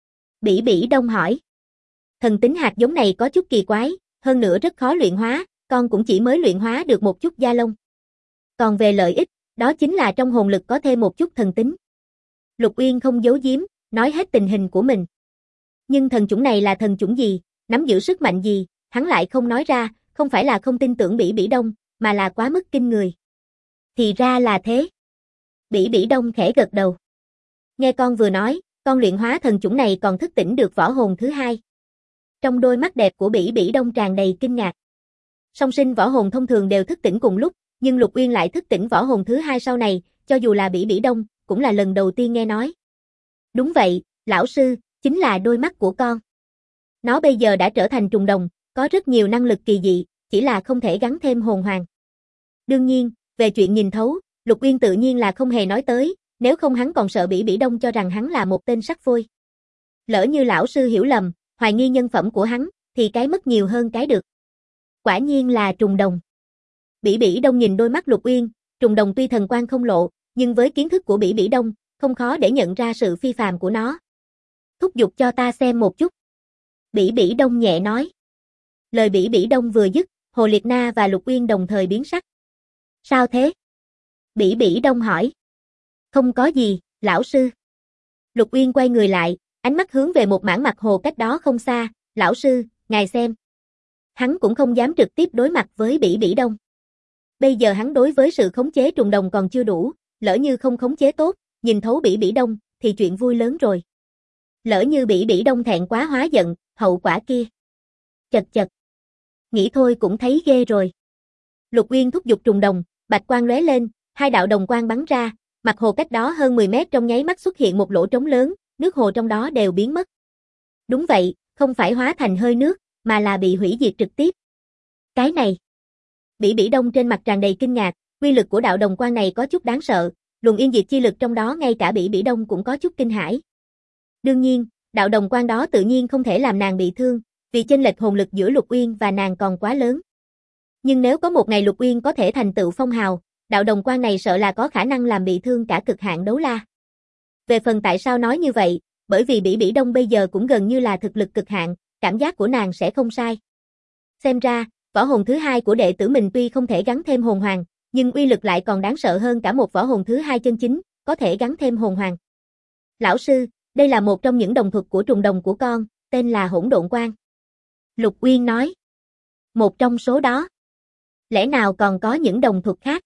Bỉ Đông hỏi. Thần tính hạt giống này có chút kỳ quái, hơn nữa rất khó luyện hóa, con cũng chỉ mới luyện hóa được một chút da lông. Còn về lợi ích, đó chính là trong hồn lực có thêm một chút thần tính. Lục Uyên không giấu giếm, nói hết tình hình của mình. Nhưng thần chủng này là thần chủng gì, nắm giữ sức mạnh gì, hắn lại không nói ra, không phải là không tin tưởng Bỉ Đông, mà là quá mức kinh người. Thì ra là thế. Bỉ Đông khẽ gật đầu. Nghe con vừa nói, con luyện hóa thần chủng này còn thức tỉnh được võ hồn thứ hai. Trong đôi mắt đẹp của Bỉ Đông tràn đầy kinh ngạc. Song sinh võ hồn thông thường đều thức tỉnh cùng lúc, nhưng Lục Uyên lại thức tỉnh võ hồn thứ hai sau này, cho dù là Bỉ Đông, cũng là lần đầu tiên nghe nói. Đúng vậy, lão sư, chính là đôi mắt của con. Nó bây giờ đã trở thành trùng đồng, có rất nhiều năng lực kỳ dị, chỉ là không thể gắn thêm hồn hoàng. Đương nhiên, về chuyện nhìn thấu, Lục Uyên tự nhiên là không hề nói tới, nếu không hắn còn sợ Bỉ Đông cho rằng hắn là một tên sắc phôi. Lỡ như lão sư hiểu lầm, hoài nghi nhân phẩm của hắn, thì cái mất nhiều hơn cái được. Quả nhiên là trùng đồng. Bỉ Đông nhìn đôi mắt Lục Uyên, trùng đồng tuy thần quang không lộ, nhưng với kiến thức của Bỉ Đông, không khó để nhận ra sự phi phàm của nó. Thúc giục cho ta xem một chút. Bỉ Đông nhẹ nói. Lời Bỉ Đông vừa dứt, Hồ Liệt Na và Lục Uyên đồng thời biến sắc. Sao thế? Bỉ Đông hỏi. Không có gì, lão sư. Lục Uyên quay người lại, ánh mắt hướng về một mảng mặt hồ cách đó không xa, lão sư, ngài xem. Hắn cũng không dám trực tiếp đối mặt với Bỉ Đông. Bây giờ hắn đối với sự khống chế trùng đồng còn chưa đủ, lỡ như không khống chế tốt, nhìn thấu Bỉ Đông, thì chuyện vui lớn rồi. Lỡ như Bỉ Đông thẹn quá hóa giận, hậu quả kia. Chật chật. Nghĩ thôi cũng thấy ghê rồi. Lục Uyên thúc giục trùng đồng, bạch quang lóe lên, hai đạo đồng quang bắn ra, mặt hồ cách đó hơn 10 mét trong nháy mắt xuất hiện một lỗ trống lớn, nước hồ trong đó đều biến mất. Đúng vậy, không phải hóa thành hơi nước, mà là bị hủy diệt trực tiếp. Cái này. Bỉ Đông trên mặt tràn đầy kinh ngạc, uy lực của đạo đồng quang này có chút đáng sợ, luồng yên diệt chi lực trong đó ngay cả Bỉ Đông cũng có chút kinh hãi. Đương nhiên, đạo đồng quang đó tự nhiên không thể làm nàng bị thương, vì chênh lệch hồn lực giữa Lục Uyên và nàng còn quá lớn. Nhưng nếu có một ngày Lục Uyên có thể thành tựu phong hào, đạo đồng quang này sợ là có khả năng làm bị thương cả cực hạn đấu la. Về phần tại sao nói như vậy, bởi vì Bỉ Đông bây giờ cũng gần như là thực lực cực hạn, cảm giác của nàng sẽ không sai. Xem ra, võ hồn thứ hai của đệ tử mình tuy không thể gắn thêm hồn hoàng, nhưng uy lực lại còn đáng sợ hơn cả một võ hồn thứ hai chân chính, có thể gắn thêm hồn hoàng. Lão sư, đây là một trong những đồng thuật của trùng đồng của con, tên là Hỗn Độn Quang. Lục Uyên nói. Một trong số đó. Lẽ nào còn có những đồng thuật khác?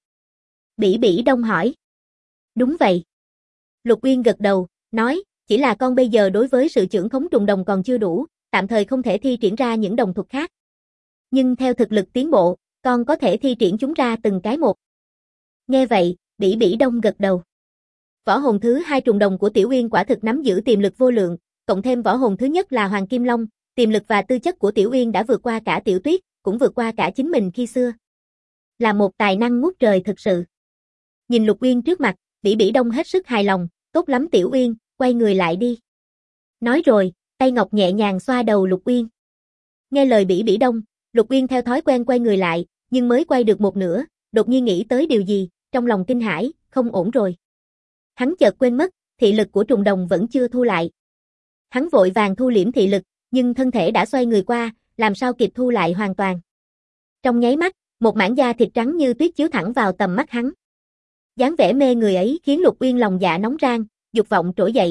Bỉ Đông hỏi. Đúng vậy. Lục Uyên gật đầu, nói, chỉ là con bây giờ đối với sự chưởng khống trùng đồng còn chưa đủ, tạm thời không thể thi triển ra những đồng thuật khác. Nhưng theo thực lực tiến bộ, con có thể thi triển chúng ra từng cái một. Nghe vậy, Bỉ Đông gật đầu. Võ hồn thứ hai trùng đồng của Tiểu Uyên quả thực nắm giữ tiềm lực vô lượng, cộng thêm võ hồn thứ nhất là Hoàng Kim Long, Tiềm lực và tư chất của Tiểu Uyên đã vượt qua cả Tiểu Tuyết, cũng vượt qua cả chính mình khi xưa. Là một tài năng ngút trời thực sự. Nhìn Lục Uyên trước mặt, Bỉ Bỉ Đông hết sức hài lòng, tốt lắm Tiểu Uyên, quay người lại đi. Nói rồi, tay ngọc nhẹ nhàng xoa đầu Lục Uyên. Nghe lời Bỉ Bỉ Đông, Lục Uyên theo thói quen quay người lại, nhưng mới quay được một nửa, đột nhiên nghĩ tới điều gì, trong lòng kinh hãi, không ổn rồi. Hắn chợt quên mất, thị lực của trùng đồng vẫn chưa thu lại. Hắn vội vàng thu liễm thị lực, nhưng thân thể đã xoay người qua, làm sao kịp thu lại hoàn toàn. Trong nháy mắt, một mảng da thịt trắng như tuyết chiếu thẳng vào tầm mắt hắn. Dáng vẻ mê người ấy khiến Lục Uyên lòng dạ nóng rang, dục vọng trỗi dậy.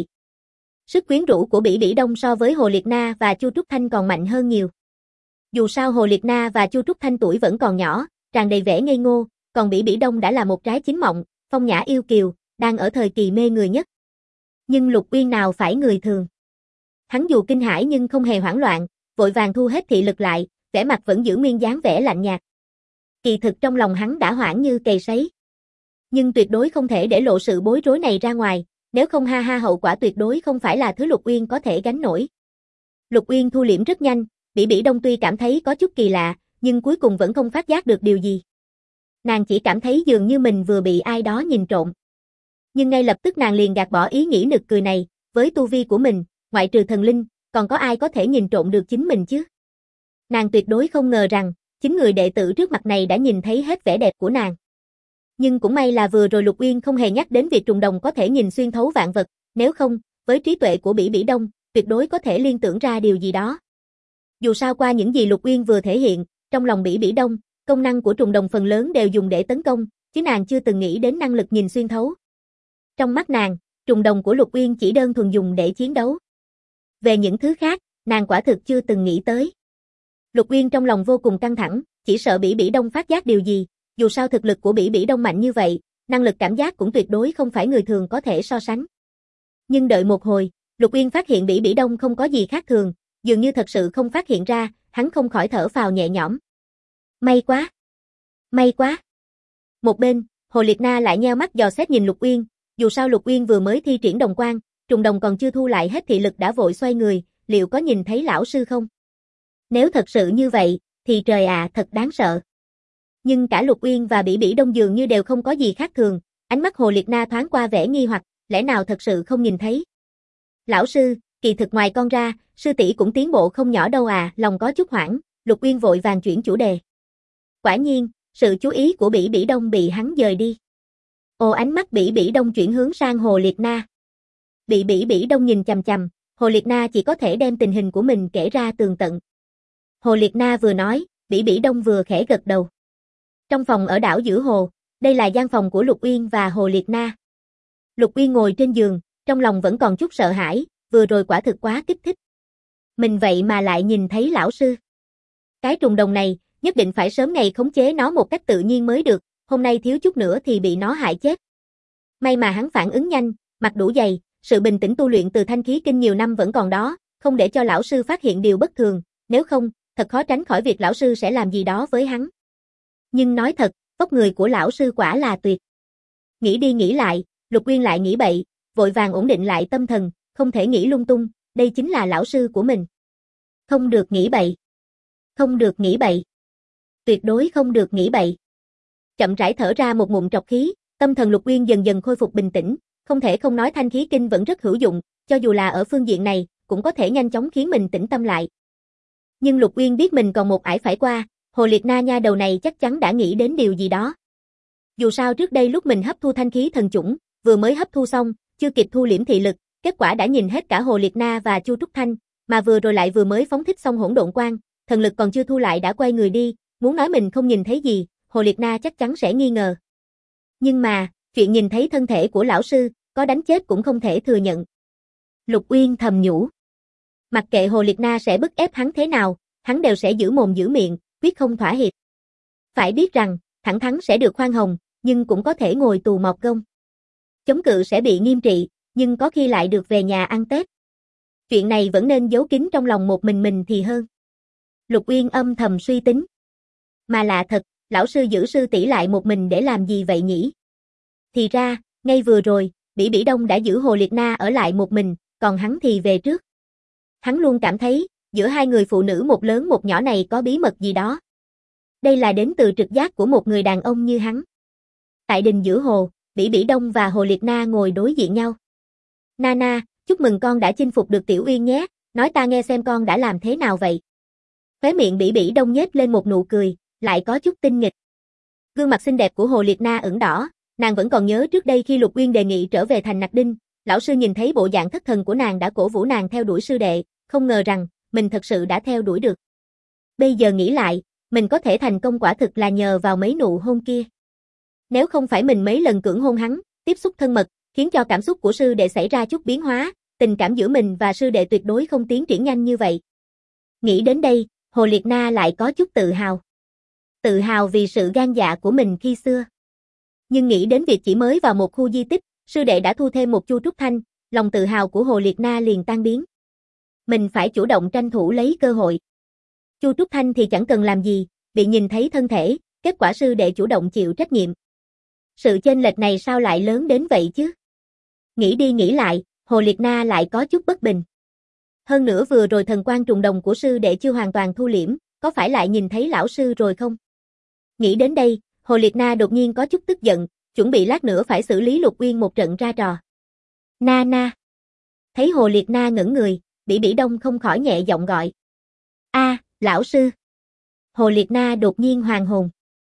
Sức quyến rũ của Bỉ Bỉ Đông so với Hồ Liệt Na và Chu Trúc Thanh còn mạnh hơn nhiều. Dù sao Hồ Liệt Na và Chu Trúc Thanh tuổi vẫn còn nhỏ, tràn đầy vẻ ngây ngô, còn Bỉ Bỉ Đông đã là một trái chín mọng, phong nhã yêu kiều, đang ở thời kỳ mê người nhất. Nhưng Lục Uyên nào phải người thường. Hắn dù kinh hãi nhưng không hề hoảng loạn, vội vàng thu hết thị lực lại, vẻ mặt vẫn giữ nguyên dáng vẻ lạnh nhạt. Kỳ thực trong lòng hắn đã hoảng như cầy sấy. Nhưng tuyệt đối không thể để lộ sự bối rối này ra ngoài, nếu không hậu quả tuyệt đối không phải là thứ Lục Uyên có thể gánh nổi. Lục Uyên thu liễm rất nhanh, Bỉ Bỉ Đông tuy cảm thấy có chút kỳ lạ, nhưng cuối cùng vẫn không phát giác được điều gì. Nàng chỉ cảm thấy dường như mình vừa bị ai đó nhìn trộm. Nhưng ngay lập tức nàng liền gạt bỏ ý nghĩ nực cười này, với tu vi của mình, ngoại trừ thần linh, còn có ai có thể nhìn trộm được chính mình chứ? Nàng tuyệt đối không ngờ rằng, chính người đệ tử trước mặt này đã nhìn thấy hết vẻ đẹp của nàng. Nhưng cũng may là vừa rồi Lục Uyên không hề nhắc đến việc trùng đồng có thể nhìn xuyên thấu vạn vật, nếu không, với trí tuệ của Bỉ Bỉ Đông, tuyệt đối có thể liên tưởng ra điều gì đó. Dù sao qua những gì Lục Uyên vừa thể hiện, trong lòng Bỉ Bỉ Đông, công năng của trùng đồng phần lớn đều dùng để tấn công, chứ nàng chưa từng nghĩ đến năng lực nhìn xuyên thấu. Trong mắt nàng, trùng đồng của Lục Uyên chỉ đơn thuần dùng để chiến đấu. Về những thứ khác, nàng quả thực chưa từng nghĩ tới. Lục Uyên trong lòng vô cùng căng thẳng, chỉ sợ Bỉ Bỉ Đông phát giác điều gì, dù sao thực lực của Bỉ Bỉ Đông mạnh như vậy, năng lực cảm giác cũng tuyệt đối không phải người thường có thể so sánh. Nhưng đợi một hồi, Lục Uyên phát hiện Bỉ Bỉ Đông không có gì khác thường, dường như thật sự không phát hiện ra, hắn không khỏi thở phào nhẹ nhõm. May quá! May quá! Một bên, Hồ Liệt Na lại nheo mắt dò xét nhìn Lục Uyên, dù sao Lục Uyên vừa mới thi triển đồng quang, trùng đồng còn chưa thu lại hết thị lực đã vội xoay người, liệu có nhìn thấy lão sư không? Nếu thật sự như vậy, thì trời ạ, thật đáng sợ. Nhưng cả Lục Uyên và Bỉ Bỉ Đông dường như đều không có gì khác thường, ánh mắt Hồ Liệt Na thoáng qua vẻ nghi hoặc, lẽ nào thật sự không nhìn thấy? Lão sư, kỳ thực ngoài con ra, sư tỷ cũng tiến bộ không nhỏ đâu à, lòng có chút hoảng, Lục Uyên vội vàng chuyển chủ đề. Quả nhiên, sự chú ý của Bỉ Bỉ Đông bị hắn dời đi. Ồ, ánh mắt Bỉ Bỉ Đông chuyển hướng sang Hồ Liệt Na. Bị Bỉ Bỉ Đông nhìn chằm chằm, Hồ Liệt Na chỉ có thể đem tình hình của mình kể ra tường tận. Hồ Liệt Na vừa nói, Bỉ Bỉ Đông vừa khẽ gật đầu. Trong phòng ở đảo giữa hồ, đây là gian phòng của Lục Uyên và Hồ Liệt Na. Lục Uyên ngồi trên giường, trong lòng vẫn còn chút sợ hãi, vừa rồi quả thực quá kích thích. Mình vậy mà lại nhìn thấy lão sư. Cái trùng đồng này, nhất định phải sớm ngày khống chế nó một cách tự nhiên mới được, hôm nay thiếu chút nữa thì bị nó hại chết. May mà hắn phản ứng nhanh, mặt đủ dày, sự bình tĩnh tu luyện từ thanh khí kinh nhiều năm vẫn còn đó, không để cho lão sư phát hiện điều bất thường, nếu không, thật khó tránh khỏi việc lão sư sẽ làm gì đó với hắn. Nhưng nói thật, vóc người của lão sư quả là tuyệt. Nghĩ đi nghĩ lại, Lục Uyên lại nghĩ bậy, vội vàng ổn định lại tâm thần, không thể nghĩ lung tung, đây chính là lão sư của mình. Không được nghĩ bậy. Không được nghĩ bậy. Tuyệt đối không được nghĩ bậy. Chậm rãi thở ra một ngụm trọc khí, tâm thần Lục Uyên dần dần khôi phục bình tĩnh, không thể không nói thanh khí kinh vẫn rất hữu dụng, cho dù là ở phương diện này, cũng có thể nhanh chóng khiến mình tĩnh tâm lại. Nhưng Lục Uyên biết mình còn một ải phải qua, Hồ Liệt Na nha đầu này chắc chắn đã nghĩ đến điều gì đó. Dù sao trước đây lúc mình hấp thu thanh khí thần chủng, vừa mới hấp thu xong, chưa kịp thu liễm thị lực, kết quả đã nhìn hết cả Hồ Liệt Na và Chu Trúc Thanh, mà vừa rồi lại vừa mới phóng thích xong hỗn độn quang, thần lực còn chưa thu lại đã quay người đi, muốn nói mình không nhìn thấy gì, Hồ Liệt Na chắc chắn sẽ nghi ngờ. Nhưng mà, chuyện nhìn thấy thân thể của lão sư, có đánh chết cũng không thể thừa nhận. Lục Uyên thầm nhủ. Mặc kệ Hồ Liệt Na sẽ bức ép hắn thế nào, hắn đều sẽ giữ mồm giữ miệng, quyết không thỏa hiệp. Phải biết rằng, thẳng thắn sẽ được khoan hồng, nhưng cũng có thể ngồi tù mọc gông. Chống cự sẽ bị nghiêm trị, nhưng có khi lại được về nhà ăn Tết. Chuyện này vẫn nên giấu kín trong lòng một mình thì hơn. Lục Uyên âm thầm suy tính. Mà lạ thật, lão sư giữ sư tỷ lại một mình để làm gì vậy nhỉ? Thì ra, ngay vừa rồi, Bỉ Bỉ Đông đã giữ Hồ Liệt Na ở lại một mình, còn hắn thì về trước. Hắn luôn cảm thấy, giữa hai người phụ nữ một lớn một nhỏ này có bí mật gì đó. Đây là đến từ trực giác của một người đàn ông như hắn. Tại đình giữa hồ, Bỉ Bỉ Đông và Hồ Liệt Na ngồi đối diện nhau. Nana, chúc mừng con đã chinh phục được Tiểu Uyên nhé, nói ta nghe xem con đã làm thế nào vậy. Khóe miệng Bỉ Bỉ Đông nhếch lên một nụ cười, lại có chút tinh nghịch. Gương mặt xinh đẹp của Hồ Liệt Na ửng đỏ, nàng vẫn còn nhớ trước đây khi Lục Uyên đề nghị trở về thành Nặc Đinh, lão sư nhìn thấy bộ dạng thất thần của nàng đã cổ vũ nàng theo đuổi sư đệ, không ngờ rằng mình thật sự đã theo đuổi được. Bây giờ nghĩ lại, mình có thể thành công quả thực là nhờ vào mấy nụ hôn kia. Nếu không phải mình mấy lần cưỡng hôn hắn, tiếp xúc thân mật, khiến cho cảm xúc của sư đệ xảy ra chút biến hóa, tình cảm giữa mình và sư đệ tuyệt đối không tiến triển nhanh như vậy. Nghĩ đến đây, Hồ Liệt Na lại có chút tự hào. Tự hào vì sự gan dạ của mình khi xưa. Nhưng nghĩ đến việc chỉ mới vào một khu di tích, sư đệ đã thu thêm một Chu Trúc Thanh, lòng tự hào của Hồ Liệt Na liền tan biến. Mình phải chủ động tranh thủ lấy cơ hội. Chu Trúc Thanh thì chẳng cần làm gì, bị nhìn thấy thân thể, kết quả sư đệ chủ động chịu trách nhiệm. Sự chênh lệch này sao lại lớn đến vậy chứ? Nghĩ đi nghĩ lại, Hồ Liệt Na lại có chút bất bình. Hơn nữa vừa rồi thần quang trùng đồng của sư đệ chưa hoàn toàn thu liễm, có phải lại nhìn thấy lão sư rồi không? Nghĩ đến đây, Hồ Liệt Na đột nhiên có chút tức giận, chuẩn bị lát nữa phải xử lý Lục Uyên một trận ra trò. Na. Thấy Hồ Liệt Na ngẩn người, Bỉ Bỉ Đông không khỏi nhẹ giọng gọi. Lão sư. Hồ Liệt Na đột nhiên hoàn hồn.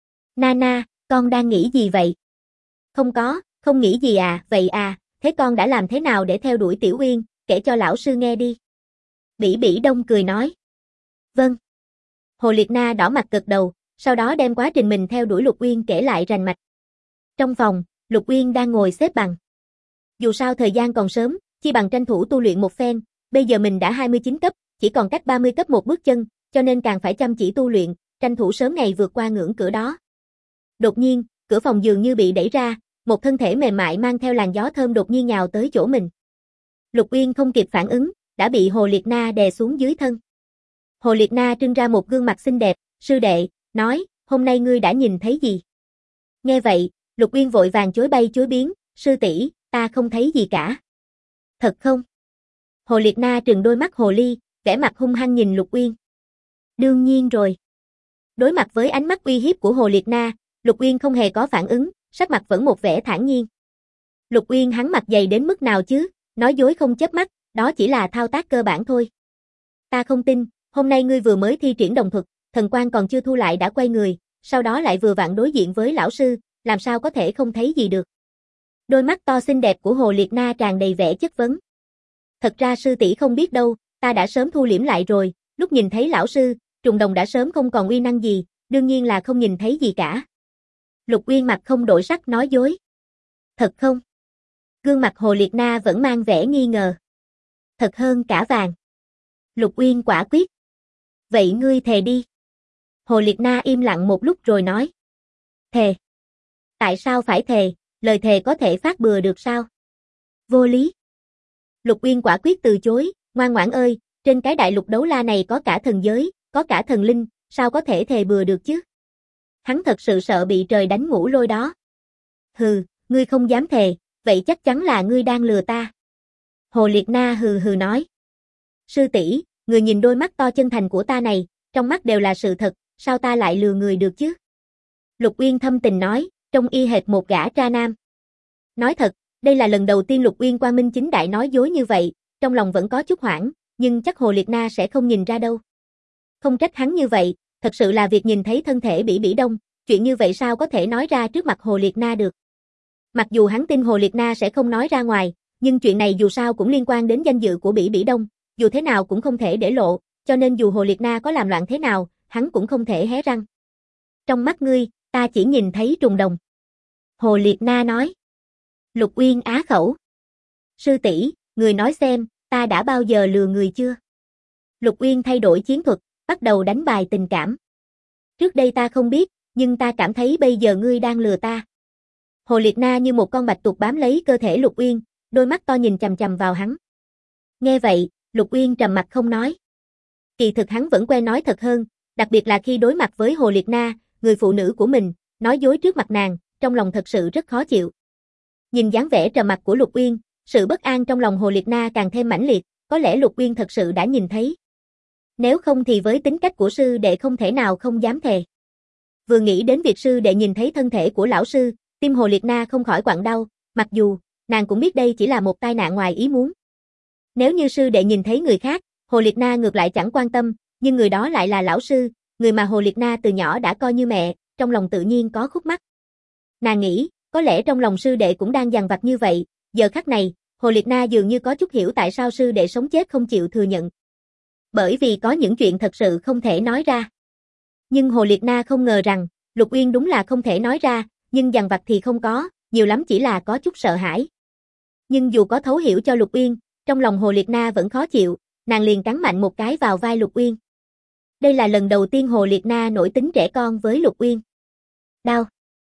Na, con đang nghĩ gì vậy? Không nghĩ gì à, vậy à, thế con đã làm thế nào để theo đuổi Tiểu Uyên, kể cho lão sư nghe đi. Bỉ Bỉ Đông cười nói. Vâng. Hồ Liệt Na đỏ mặt gật đầu, sau đó đem quá trình mình theo đuổi Lục Uyên kể lại rành mạch. Trong phòng, Lục Uyên đang ngồi xếp bằng. Dù sao thời gian còn sớm, chi bằng tranh thủ tu luyện một phen, bây giờ mình đã 29 cấp, chỉ còn cách 30 cấp một bước chân, cho nên càng phải chăm chỉ tu luyện, tranh thủ sớm ngày vượt qua ngưỡng cửa đó. Đột nhiên, cửa phòng dường như bị đẩy ra, một thân thể mềm mại mang theo làn gió thơm đột nhiên nhào tới chỗ mình. Lục Uyên không kịp phản ứng, đã bị Hồ Liệt Na đè xuống dưới thân. Hồ Liệt Na trưng ra một gương mặt xinh đẹp, sư đệ, nói, hôm nay ngươi đã nhìn thấy gì? Nghe vậy, Lục Uyên vội vàng chối bay chối biến, sư tỷ, ta không thấy gì cả. Thật không? Hồ Liệt Na trừng đôi mắt hồ ly, vẻ mặt hung hăng nhìn Lục Uyên. Đương nhiên rồi. Đối mặt với ánh mắt uy hiếp của Hồ Liệt Na, Lục Uyên không hề có phản ứng, sắc mặt vẫn một vẻ thản nhiên. Lục Uyên hắn mặt dày đến mức nào chứ, nói dối không chớp mắt, đó chỉ là thao tác cơ bản thôi. Ta không tin, hôm nay ngươi vừa mới thi triển đồng thuật, thần quang còn chưa thu lại đã quay người, sau đó lại vừa vặn đối diện với lão sư, làm sao có thể không thấy gì được. Đôi mắt to xinh đẹp của Hồ Liệt Na tràn đầy vẻ chất vấn. Thật ra sư tỷ không biết đâu, ta đã sớm thu liễm lại rồi, lúc nhìn thấy lão sư, trùng đồng đã sớm không còn uy năng gì, đương nhiên là không nhìn thấy gì cả. Lục Uyên mặt không đổi sắc nói dối. Thật không? Gương mặt Hồ Liệt Na vẫn mang vẻ nghi ngờ. Thật hơn cả vàng. Lục Uyên quả quyết. Vậy ngươi thề đi. Hồ Liệt Na im lặng một lúc rồi nói. Thề. Tại sao phải thề, lời thề có thể phát bừa được sao? Vô lý. Lục Uyên quả quyết từ chối, ngoan ngoãn ơi, trên cái đại lục đấu la này có cả thần giới, có cả thần linh, sao có thể thề bừa được chứ? Hắn thật sự sợ bị trời đánh ngũ lôi đó. Hừ, ngươi không dám thề, vậy chắc chắn là ngươi đang lừa ta. Hồ Liệt Na hừ hừ nói. Sư tỷ, người nhìn đôi mắt to chân thành của ta này, trong mắt đều là sự thật, sao ta lại lừa người được chứ? Lục Uyên thâm tình nói, trông y hệt một gã tra nam. Nói thật, đây là lần đầu tiên Lục Uyên quang minh chính đại nói dối như vậy, trong lòng vẫn có chút hoảng, nhưng chắc Hồ Liệt Na sẽ không nhìn ra đâu. Không trách hắn như vậy, thật sự là việc nhìn thấy thân thể Bỉ Bỉ Đông, chuyện như vậy sao có thể nói ra trước mặt Hồ Liệt Na được. Mặc dù hắn tin Hồ Liệt Na sẽ không nói ra ngoài, nhưng chuyện này dù sao cũng liên quan đến danh dự của Bỉ Bỉ Đông, dù thế nào cũng không thể để lộ, cho nên dù Hồ Liệt Na có làm loạn thế nào, hắn cũng không thể hé răng. Trong mắt ngươi, ta chỉ nhìn thấy trùng đồng. Hồ Liệt Na nói. Lục Uyên á khẩu. Sư tỷ, người nói xem, ta đã bao giờ lừa người chưa? Lục Uyên thay đổi chiến thuật, bắt đầu đánh bài tình cảm. Trước đây ta không biết, nhưng ta cảm thấy bây giờ ngươi đang lừa ta. Hồ Liệt Na như một con bạch tuộc bám lấy cơ thể Lục Uyên, đôi mắt to nhìn chằm chằm vào hắn. Nghe vậy, Lục Uyên trầm mặt không nói. Kỳ thực hắn vẫn quen nói thật hơn, đặc biệt là khi đối mặt với Hồ Liệt Na, người phụ nữ của mình, nói dối trước mặt nàng, trong lòng thật sự rất khó chịu. Nhìn dáng vẻ trầm mặc của Lục Uyên, sự bất an trong lòng Hồ Liệt Na càng thêm mãnh liệt, có lẽ Lục Uyên thật sự đã nhìn thấy. Nếu không thì với tính cách của sư đệ không thể nào không dám thề. Vừa nghĩ đến việc sư đệ nhìn thấy thân thể của lão sư, tim Hồ Liệt Na không khỏi quặn đau, mặc dù nàng cũng biết đây chỉ là một tai nạn ngoài ý muốn. Nếu như sư đệ nhìn thấy người khác, Hồ Liệt Na ngược lại chẳng quan tâm, nhưng người đó lại là lão sư, người mà Hồ Liệt Na từ nhỏ đã coi như mẹ, trong lòng tự nhiên có khúc mắc. Nàng nghĩ, có lẽ trong lòng sư đệ cũng đang dằn vặt như vậy, giờ khắc này, Hồ Liệt Na dường như có chút hiểu tại sao sư đệ sống chết không chịu thừa nhận. Bởi vì có những chuyện thật sự không thể nói ra. Nhưng Hồ Liệt Na không ngờ rằng, Lục Uyên đúng là không thể nói ra, nhưng dằn vặt thì không có, nhiều lắm chỉ là có chút sợ hãi. Nhưng dù có thấu hiểu cho Lục Uyên, trong lòng Hồ Liệt Na vẫn khó chịu, nàng liền cắn mạnh một cái vào vai Lục Uyên. Đây là lần đầu tiên Hồ Liệt Na nổi tính trẻ con với Lục Uyên. Đau.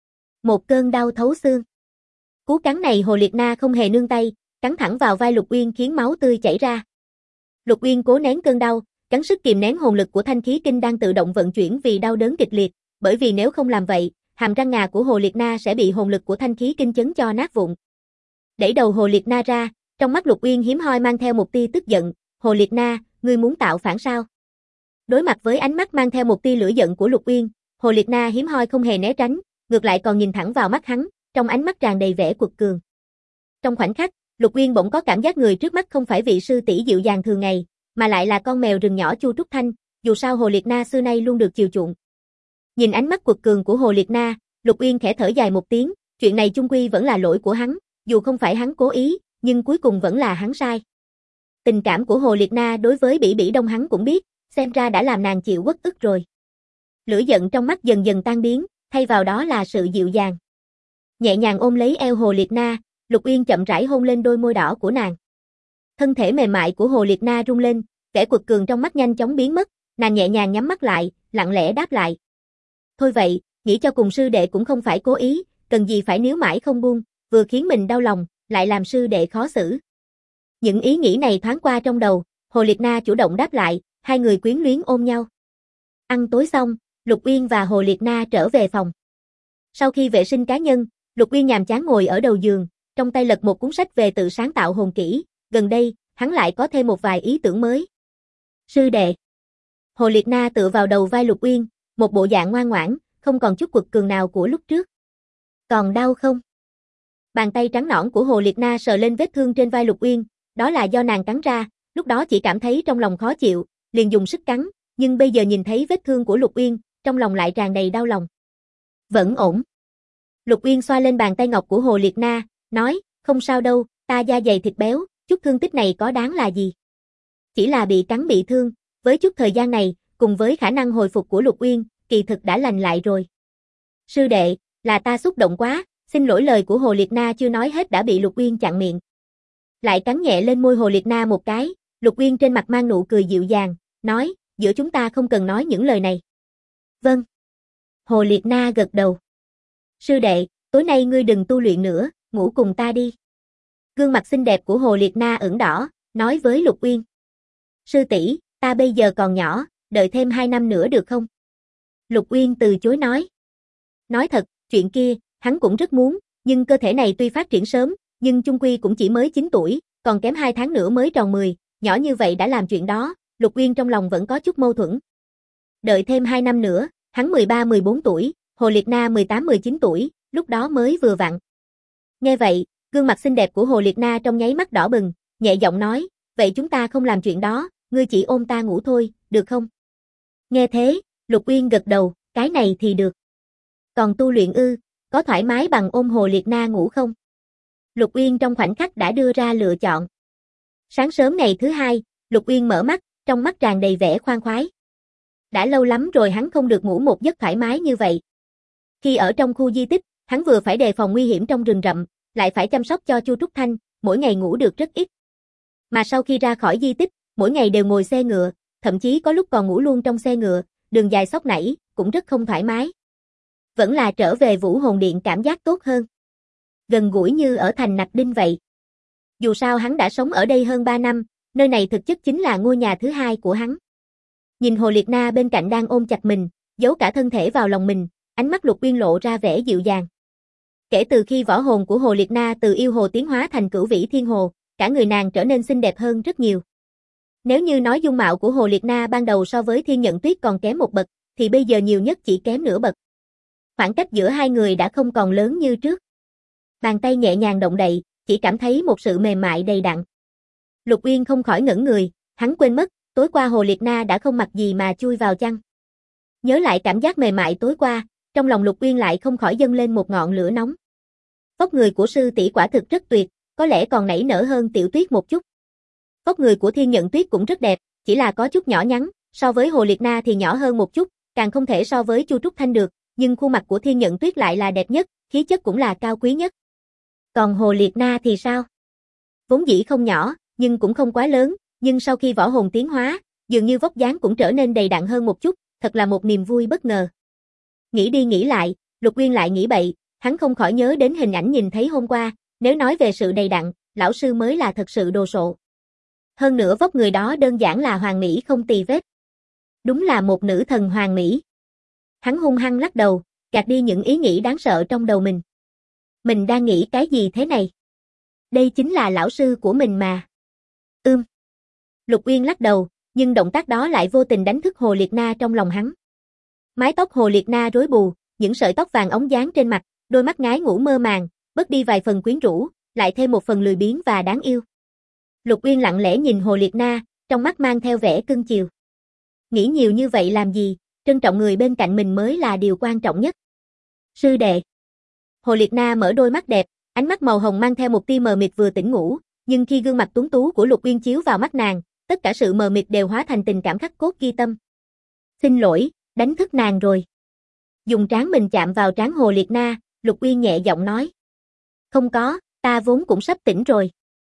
Một cơn đau thấu xương. Cú cắn này Hồ Liệt Na không hề nương tay, cắn thẳng vào vai Lục Uyên khiến máu tươi chảy ra. Lục Uyên cố nén cơn đau, gắng sức kìm nén hồn lực của Thanh Khí Kinh đang tự động vận chuyển vì đau đớn kịch liệt, bởi vì nếu không làm vậy, hàm răng ngà của Hồ Liệt Na sẽ bị hồn lực của Thanh Khí Kinh chấn cho nát vụn. Đẩy đầu Hồ Liệt Na ra, trong mắt Lục Uyên hiếm hoi mang theo một tia tức giận, "Hồ Liệt Na, ngươi muốn tạo phản sao?" Đối mặt với ánh mắt mang theo một tia lửa giận của Lục Uyên, Hồ Liệt Na hiếm hoi không hề né tránh, ngược lại còn nhìn thẳng vào mắt hắn, trong ánh mắt tràn đầy vẻ quật cường. Trong khoảnh khắc, Lục Uyên bỗng có cảm giác người trước mắt không phải vị sư tỷ dịu dàng thường ngày, mà lại là con mèo rừng nhỏ Chu Trúc Thanh, dù sao Hồ Liệt Na xưa nay luôn được chiều chuộng. Nhìn ánh mắt quật cường của Hồ Liệt Na, Lục Uyên khẽ thở dài một tiếng, chuyện này chung quy vẫn là lỗi của hắn, dù không phải hắn cố ý, nhưng cuối cùng vẫn là hắn sai. Tình cảm của Hồ Liệt Na đối với Bỉ Bỉ Đông hắn cũng biết, xem ra đã làm nàng chịu uất ức rồi. Lửa giận trong mắt dần dần tan biến, thay vào đó là sự dịu dàng. Nhẹ nhàng ôm lấy eo Hồ Liệt Na, Lục Uyên chậm rãi hôn lên đôi môi đỏ của nàng. Thân thể mềm mại của Hồ Liệt Na rung lên, vẻ quật cường trong mắt nhanh chóng biến mất, nàng nhẹ nhàng nhắm mắt lại, lặng lẽ đáp lại. Thôi vậy, nghĩ cho cùng sư đệ cũng không phải cố ý, cần gì phải níu mãi không buông, vừa khiến mình đau lòng, lại làm sư đệ khó xử. Những ý nghĩ này thoáng qua trong đầu, Hồ Liệt Na chủ động đáp lại, hai người quyến luyến ôm nhau. Ăn tối xong, Lục Uyên và Hồ Liệt Na trở về phòng. Sau khi vệ sinh cá nhân, Lục Uyên nhàm chán ngồi ở đầu giường, trong tay lật một cuốn sách về tự sáng tạo hồn kỹ, gần đây, hắn lại có thêm một vài ý tưởng mới. Sư đệ. Hồ Liệt Na tựa vào đầu vai Lục Uyên, một bộ dạng ngoan ngoãn, không còn chút quật cường nào của lúc trước. Còn đau không? Bàn tay trắng nõn của Hồ Liệt Na sờ lên vết thương trên vai Lục Uyên, đó là do nàng cắn ra, lúc đó chỉ cảm thấy trong lòng khó chịu, liền dùng sức cắn, nhưng bây giờ nhìn thấy vết thương của Lục Uyên, trong lòng lại tràn đầy đau lòng. Vẫn ổn. Lục Uyên xoa lên bàn tay ngọc của Hồ Liệt Na, nói, không sao đâu, ta da dày thịt béo, chút thương tích này có đáng là gì. Chỉ là bị cắn bị thương, với chút thời gian này, cùng với khả năng hồi phục của Lục Uyên, kỳ thực đã lành lại rồi. Sư đệ, là ta xúc động quá, xin lỗi. Lời của Hồ Liệt Na chưa nói hết đã bị Lục Uyên chặn miệng. Lại cắn nhẹ lên môi Hồ Liệt Na một cái, Lục Uyên trên mặt mang nụ cười dịu dàng, nói, giữa chúng ta không cần nói những lời này. Vâng. Hồ Liệt Na gật đầu. Sư đệ, tối nay ngươi đừng tu luyện nữa, ngủ cùng ta đi. Gương mặt xinh đẹp của Hồ Liệt Na ửng đỏ, nói với Lục Uyên. Sư tỷ, ta bây giờ còn nhỏ, đợi thêm 2 năm nữa được không? Lục Uyên từ chối nói. Nói thật, chuyện kia, hắn cũng rất muốn, nhưng cơ thể này tuy phát triển sớm, nhưng chung quy cũng chỉ mới 9 tuổi, còn kém 2 tháng nữa mới tròn 10, nhỏ như vậy đã làm chuyện đó, Lục Uyên trong lòng vẫn có chút mâu thuẫn. Đợi thêm 2 năm nữa, hắn 13-14 tuổi, Hồ Liệt Na 18-19 tuổi, lúc đó mới vừa vặn. Nghe vậy, gương mặt xinh đẹp của Hồ Liệt Na trong nháy mắt đỏ bừng, nhẹ giọng nói, vậy chúng ta không làm chuyện đó, ngươi chỉ ôm ta ngủ thôi, được không? Nghe thế, Lục Uyên gật đầu, cái này thì được. Còn tu luyện ư, có thoải mái bằng ôm Hồ Liệt Na ngủ không? Lục Uyên trong khoảnh khắc đã đưa ra lựa chọn. Sáng sớm ngày thứ hai, Lục Uyên mở mắt, trong mắt tràn đầy vẻ khoan khoái. Đã lâu lắm rồi hắn không được ngủ một giấc thoải mái như vậy. Khi ở trong khu di tích, hắn vừa phải đề phòng nguy hiểm trong rừng rậm, lại phải chăm sóc cho Chu Trúc Thanh, mỗi ngày ngủ được rất ít. Mà sau khi ra khỏi di tích, mỗi ngày đều ngồi xe ngựa, thậm chí có lúc còn ngủ luôn trong xe ngựa, đường dài xóc nảy, cũng rất không thoải mái. Vẫn là trở về Vũ Hồn Điện cảm giác tốt hơn. Gần gũi như ở thành Nặc Đinh vậy. Dù sao hắn đã sống ở đây hơn 3 năm, nơi này thực chất chính là ngôi nhà thứ hai của hắn. Nhìn Hồ Liệt Na bên cạnh đang ôm chặt mình, giấu cả thân thể vào lòng mình, ánh mắt Lục Uyên lộ ra vẻ dịu dàng. Kể từ khi võ hồn của Hồ Liệt Na từ yêu hồ tiến hóa thành Cửu Vĩ Thiên Hồ, cả người nàng trở nên xinh đẹp hơn rất nhiều. Nếu như nói dung mạo của Hồ Liệt Na ban đầu so với Thiên Nhận Tuyết còn kém một bậc, thì bây giờ nhiều nhất chỉ kém nửa bậc. Khoảng cách giữa hai người đã không còn lớn như trước. Bàn tay nhẹ nhàng động đậy, chỉ cảm thấy một sự mềm mại đầy đặn. Lục Uyên không khỏi ngẩn người, hắn quên mất, tối qua Hồ Liệt Na đã không mặc gì mà chui vào chăn. Nhớ lại cảm giác mềm mại tối qua, trong lòng Lục Uyên lại không khỏi dâng lên một ngọn lửa nóng. Vóc người của sư tỷ quả thực rất tuyệt, có lẽ còn nảy nở hơn Tiểu Tuyết một chút. Vóc người của Thiên Nhận Tuyết cũng rất đẹp, chỉ là có chút nhỏ nhắn, so với Hồ Liệt Na thì nhỏ hơn một chút, càng không thể so với Chu Trúc Thanh được, nhưng khuôn mặt của Thiên Nhận Tuyết lại là đẹp nhất, khí chất cũng là cao quý nhất. Còn Hồ Liệt Na thì sao? Vốn dĩ không nhỏ, nhưng cũng không quá lớn, nhưng sau khi võ hồn tiến hóa, dường như vóc dáng cũng trở nên đầy đặn hơn một chút, thật là một niềm vui bất ngờ. Nghĩ đi nghĩ lại, Lục Uyên lại nghĩ bậy, hắn không khỏi nhớ đến hình ảnh nhìn thấy hôm qua, nếu nói về sự đầy đặn, lão sư mới là thật sự đồ sộ. Hơn nữa vóc người đó đơn giản là hoàn mỹ không tì vết. Đúng là một nữ thần hoàn mỹ. Hắn hung hăng lắc đầu, gạt đi những ý nghĩ đáng sợ trong đầu mình. Mình đang nghĩ cái gì thế này? Đây chính là lão sư của mình mà. Lục Uyên lắc đầu, nhưng động tác đó lại vô tình đánh thức Hồ Liệt Na trong lòng hắn. Mái tóc Hồ Liệt Na rối bù, những sợi tóc vàng óng dáng trên mặt, đôi mắt ngái ngủ mơ màng, bớt đi vài phần quyến rũ, lại thêm một phần lười biếng và đáng yêu. Lục Uyên lặng lẽ nhìn Hồ Liệt Na, trong mắt mang theo vẻ cưng chiều. Nghĩ nhiều như vậy làm gì, trân trọng người bên cạnh mình mới là điều quan trọng nhất. Sư đệ. Hồ Liệt Na mở đôi mắt đẹp, ánh mắt màu hồng mang theo một tia mờ mịt vừa tỉnh ngủ, nhưng khi gương mặt tuấn tú của Lục Uyên chiếu vào mắt nàng, tất cả sự mờ mịt đều hóa thành tình cảm khắc cốt ghi tâm. Xin lỗi, đánh thức nàng rồi. Dùng trán mình chạm vào trán Hồ Liệt Na, Lục Uyên nhẹ giọng nói. Không có, ta vốn cũng sắp tỉnh rồi.